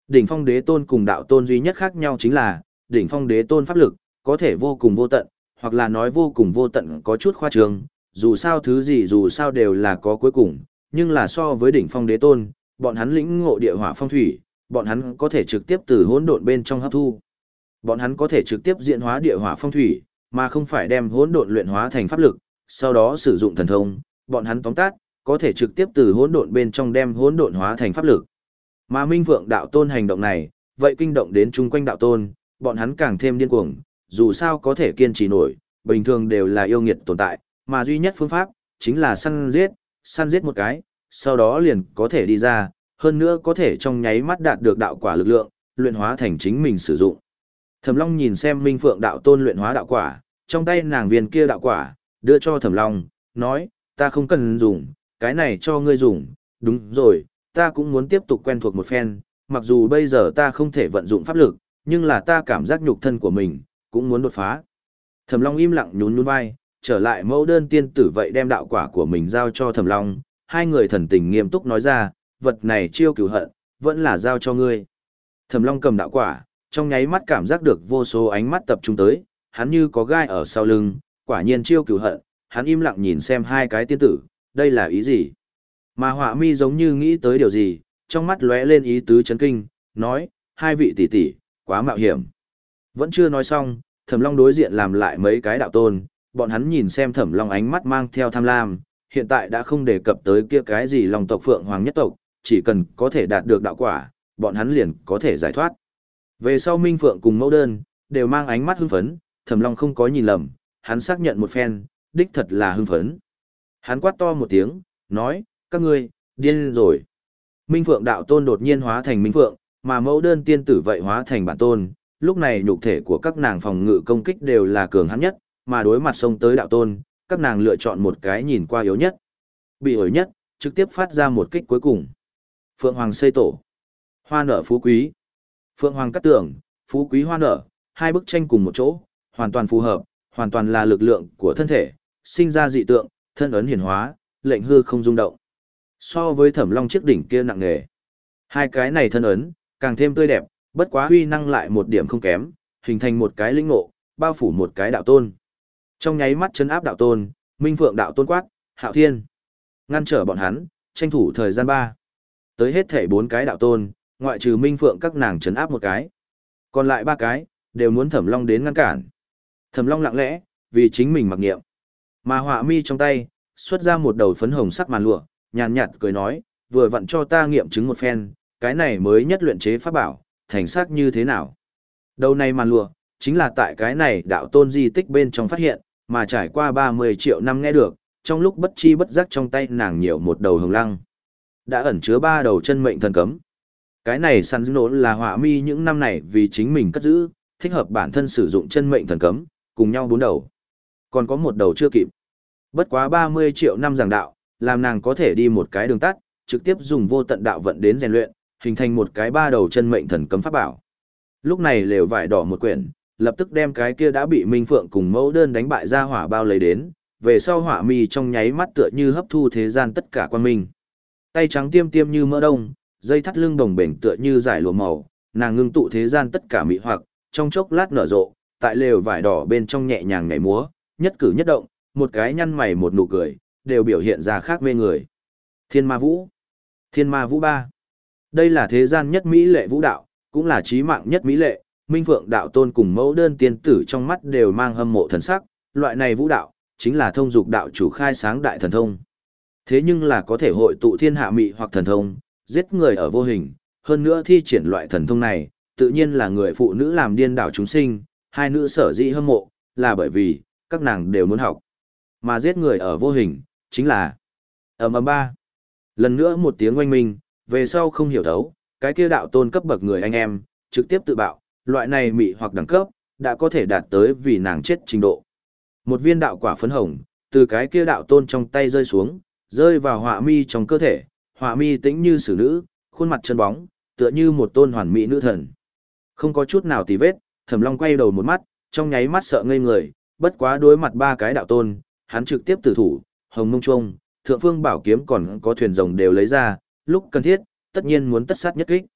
Đỉnh phong đế tôn cùng đạo tôn duy nhất khác nhau chính là, đỉnh phong đế tôn pháp lực, có thể vô cùng vô tận, hoặc là nói vô cùng vô tận có chút khoa trương, dù sao thứ gì dù sao đều là có cuối cùng, nhưng là so với đỉnh phong đế tôn, bọn hắn lĩnh ngộ địa hỏa phong thủy, bọn hắn có thể trực tiếp từ hỗn độn bên trong hấp thu. Bọn hắn có thể trực tiếp diễn hóa địa hỏa phong thủy, mà không phải đem hỗn độn luyện hóa thành pháp lực, sau đó sử dụng thần thông, bọn hắn tóm tắt, có thể trực tiếp từ hỗn độn bên trong đem hỗn độn hóa thành pháp lực. Mà Minh Vượng đạo tôn hành động này, vậy kinh động đến chung quanh đạo tôn, bọn hắn càng thêm điên cuồng, dù sao có thể kiên trì nổi, bình thường đều là yêu nghiệt tồn tại, mà duy nhất phương pháp, chính là săn giết, săn giết một cái, sau đó liền có thể đi ra, hơn nữa có thể trong nháy mắt đạt được đạo quả lực lượng, luyện hóa thành chính mình sử dụng. Thẩm Long nhìn xem Minh Phượng đạo tôn luyện hóa đạo quả, trong tay nàng viên kia đạo quả, đưa cho Thẩm Long, nói, ta không cần dùng, cái này cho ngươi dùng, đúng rồi, ta cũng muốn tiếp tục quen thuộc một phen, mặc dù bây giờ ta không thể vận dụng pháp lực, nhưng là ta cảm giác nhục thân của mình, cũng muốn đột phá. Thẩm Long im lặng nhún nhún vai, trở lại mẫu đơn tiên tử vậy đem đạo quả của mình giao cho Thẩm Long, hai người thần tình nghiêm túc nói ra, vật này chiêu cửu hận, vẫn là giao cho ngươi. Thẩm Long cầm đạo quả, trong nháy mắt cảm giác được vô số ánh mắt tập trung tới, hắn như có gai ở sau lưng, quả nhiên chiêu cửu hận, hắn im lặng nhìn xem hai cái tiên tử, đây là ý gì? Mà Họa Mi giống như nghĩ tới điều gì, trong mắt lóe lên ý tứ chấn kinh, nói, hai vị tỷ tỷ, quá mạo hiểm. Vẫn chưa nói xong, Thẩm Long đối diện làm lại mấy cái đạo tôn, bọn hắn nhìn xem Thẩm Long ánh mắt mang theo tham lam, hiện tại đã không đề cập tới kia cái gì Long tộc Phượng Hoàng nhất tộc, chỉ cần có thể đạt được đạo quả, bọn hắn liền có thể giải thoát. Về sau Minh Phượng cùng Mẫu Đơn, đều mang ánh mắt hưng phấn, Thẩm Long không có nhìn lầm, hắn xác nhận một phen, đích thật là hưng phấn. Hắn quát to một tiếng, nói, các ngươi, điên rồi. Minh Phượng đạo tôn đột nhiên hóa thành Minh Phượng, mà Mẫu Đơn tiên tử vậy hóa thành bản tôn, lúc này nhục thể của các nàng phòng ngự công kích đều là cường hãn nhất, mà đối mặt xông tới đạo tôn, các nàng lựa chọn một cái nhìn qua yếu nhất. Bị ổi nhất, trực tiếp phát ra một kích cuối cùng. Phượng Hoàng xây tổ. Hoa nở phú quý. Phượng Hoàng cắt tường, phú quý hoa nở, hai bức tranh cùng một chỗ, hoàn toàn phù hợp, hoàn toàn là lực lượng của thân thể, sinh ra dị tượng, thân ấn hiển hóa, lệnh hư không rung động. So với Thẩm Long chiếc đỉnh kia nặng nề, hai cái này thân ấn, càng thêm tươi đẹp, bất quá huy năng lại một điểm không kém, hình thành một cái linh ngộ, bao phủ một cái đạo tôn. Trong nháy mắt chấn áp đạo tôn, Minh Phượng đạo tôn quát, Hạo Thiên. Ngăn trở bọn hắn, tranh thủ thời gian ba. Tới hết thể bốn cái đạo tôn, ngoại trừ Minh Phượng các nàng chấn áp một cái. Còn lại ba cái, đều muốn Thẩm Long đến ngăn cản. Thẩm Long lặng lẽ, vì chính mình mặc niệm. Mà Họa Mi trong tay, xuất ra một đầu phấn hồng sắc màn lụa, nhàn nhạt cười nói, vừa vặn cho ta nghiệm chứng một phen, cái này mới nhất luyện chế pháp bảo, thành sắc như thế nào. Đầu này màn lụa, chính là tại cái này đạo tôn di tích bên trong phát hiện, mà trải qua ba mươi triệu năm nghe được, trong lúc bất chi bất giác trong tay nàng nhiều một đầu hồng lăng. Đã ẩn chứa ba đầu chân mệnh thần cấm. Cái này săn nổ là Họa Mi những năm này vì chính mình cất giữ, thích hợp bản thân sử dụng chân mệnh thần cấm, cùng nhau bốn đầu. Còn có một đầu chưa kịp. Bất quá ba mươi triệu năm giảng đạo, làm nàng có thể đi một cái đường tắt, trực tiếp dùng vô tận đạo vận đến rèn luyện, hình thành một cái ba đầu chân mệnh thần cấm pháp bảo. Lúc này lều vải đỏ một quyển, lập tức đem cái kia đã bị Minh Phượng cùng Mẫu Đơn đánh bại ra hỏa bao lấy đến, về sau Họa Mi trong nháy mắt tựa như hấp thu thế gian tất cả quan minh. Tay trắng tiêm tiêm như mỡ đông, dây thắt lưng đồng bềnh tựa như giải lụa màu, nàng ngưng tụ thế gian tất cả mỹ hoặc, trong chốc lát nở rộ, tại lều vải đỏ bên trong nhẹ nhàng nhảy múa, nhất cử nhất động, một cái nhăn mày một nụ cười, đều biểu hiện ra khác mê người. Thiên Ma Vũ. Thiên Ma Vũ ba. Đây là thế gian nhất mỹ lệ vũ đạo, cũng là chí mạng nhất mỹ lệ, Minh Phượng đạo tôn cùng Mẫu Đơn tiên tử trong mắt đều mang hâm mộ thần sắc, loại này vũ đạo, chính là thông dục đạo chủ khai sáng đại thần thông. Thế nhưng là có thể hội tụ thiên hạ mị hoặc thần thông, giết người ở vô hình, hơn nữa thi triển loại thần thông này, tự nhiên là người phụ nữ làm điên đảo chúng sinh, hai nữ sở dĩ hâm mộ, là bởi vì, các nàng đều muốn học. Mà giết người ở vô hình, chính là ầm ầm ba. Lần nữa một tiếng oanh minh, về sau không hiểu thấu, cái kia đạo tôn cấp bậc người anh em, trực tiếp tự bạo, loại này mị hoặc đẳng cấp, đã có thể đạt tới vì nàng chết trình độ. Một viên đạo quả phấn hồng, từ cái kia đạo tôn trong tay rơi xuống, rơi vào Họa Mi trong cơ thể, Họa Mi tĩnh như xử nữ, khuôn mặt chân bóng, tựa như một tôn hoàn mỹ nữ thần. Không có chút nào tì vết, Thẩm Long quay đầu một mắt, trong nháy mắt sợ ngây người, bất quá đối mặt ba cái đạo tôn, hắn trực tiếp tử thủ, Hồng Mông Trung, Thượng Phương Bảo Kiếm còn có thuyền rồng đều lấy ra, lúc cần thiết, tất nhiên muốn tất sát nhất kích.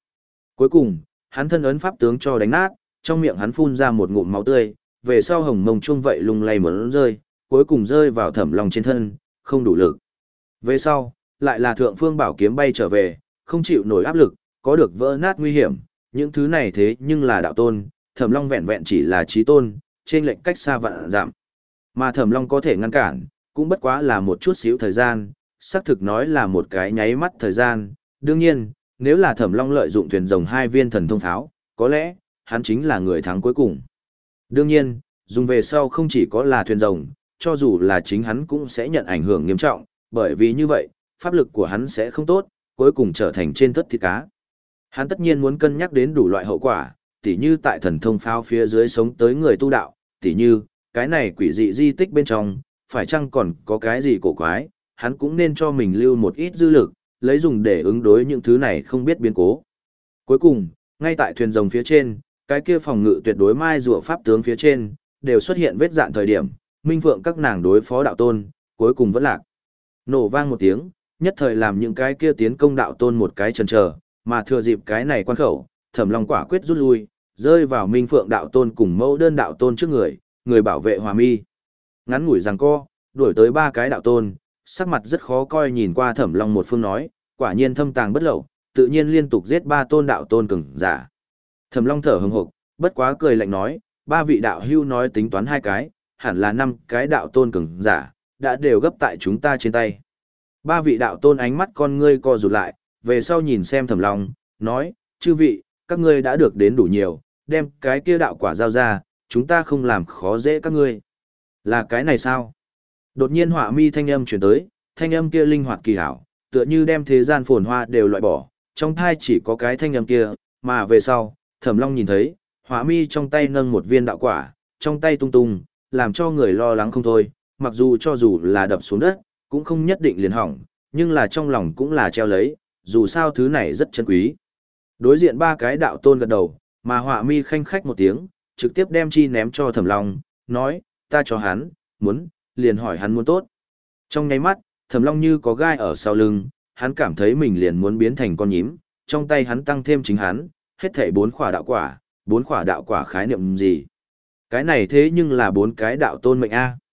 Cuối cùng, hắn thân ấn pháp tướng cho đánh nát, trong miệng hắn phun ra một ngụm máu tươi, về sau hồng mông chuông vậy lung lay muốn rơi, cuối cùng rơi vào Thẩm Long trên thân, không đủ lực. Về sau, lại là thượng phương bảo kiếm bay trở về, không chịu nổi áp lực, có được vỡ nát nguy hiểm, những thứ này thế nhưng là đạo tôn, Thẩm Long vẹn vẹn chỉ là chí tôn, trên lệnh cách xa vạn dặm. Mà Thẩm Long có thể ngăn cản, cũng bất quá là một chút xíu thời gian, xác thực nói là một cái nháy mắt thời gian. Đương nhiên, nếu là Thẩm Long lợi dụng thuyền rồng hai viên thần thông pháo, có lẽ, hắn chính là người thắng cuối cùng. Đương nhiên, dùng về sau không chỉ có là thuyền rồng, cho dù là chính hắn cũng sẽ nhận ảnh hưởng nghiêm trọng, bởi vì như vậy, pháp lực của hắn sẽ không tốt, cuối cùng trở thành trên thất thịt cá. Hắn tất nhiên muốn cân nhắc đến đủ loại hậu quả, tỉ như tại thần thông pháo phía dưới sống tới người tu đạo, tỉ như, cái này quỷ dị di tích bên trong, phải chăng còn có cái gì cổ quái, hắn cũng nên cho mình lưu một ít dư lực, lấy dùng để ứng đối những thứ này không biết biến cố. Cuối cùng, ngay tại thuyền rồng phía trên, cái kia phòng ngự tuyệt đối mai rùa pháp tướng phía trên, đều xuất hiện vết dạn thời điểm, minh phượng các nàng đối phó đạo tôn, cuối cùng vẫn lạc. Nổ vang một tiếng, nhất thời làm những cái kia tiến công đạo tôn một cái chần chờ, mà thừa dịp cái này quan khẩu, Thẩm Long quả quyết rút lui, rơi vào minh phượng đạo tôn cùng mẫu đơn đạo tôn trước người, người bảo vệ Hòa Mi. Ngắn ngủi giằng co, đuổi tới ba cái đạo tôn, sắc mặt rất khó coi nhìn qua Thẩm Long một phương nói, quả nhiên thâm tàng bất lậu, tự nhiên liên tục giết ba tôn đạo tôn cường giả. Thẩm Long thở hừng hực, bất quá cười lạnh nói, ba vị đạo hưu nói tính toán hai cái, hẳn là năm cái đạo tôn cường giả, đã đều gấp tại chúng ta trên tay. Ba vị đạo tôn ánh mắt con ngươi co rụt lại, về sau nhìn xem Thẩm Long, nói, chư vị, các ngươi đã được đến đủ nhiều, đem cái kia đạo quả giao ra, chúng ta không làm khó dễ các ngươi. Là cái này sao? Đột nhiên Họa Mi thanh âm chuyển tới, thanh âm kia linh hoạt kỳ hảo, tựa như đem thế gian phồn hoa đều loại bỏ, trong thai chỉ có cái thanh âm kia, mà về sau, Thẩm Long nhìn thấy, Họa Mi trong tay nâng một viên đạo quả, trong tay tung tung, làm cho người lo lắng không thôi, mặc dù cho dù là đập xuống đất, cũng không nhất định liền hỏng, nhưng là trong lòng cũng là treo lấy, dù sao thứ này rất chân quý. Đối diện ba cái đạo tôn gật đầu, mà Họa Mi khanh khách một tiếng, trực tiếp đem chi ném cho Thẩm Long, nói, ta cho hắn, muốn, liền hỏi hắn muốn tốt. Trong nháy mắt, Thẩm Long như có gai ở sau lưng, hắn cảm thấy mình liền muốn biến thành con nhím, trong tay hắn tăng thêm chính hắn, hết thảy bốn khỏa đạo quả, bốn khỏa đạo quả khái niệm gì? Cái này thế nhưng là bốn cái đạo tôn mệnh A.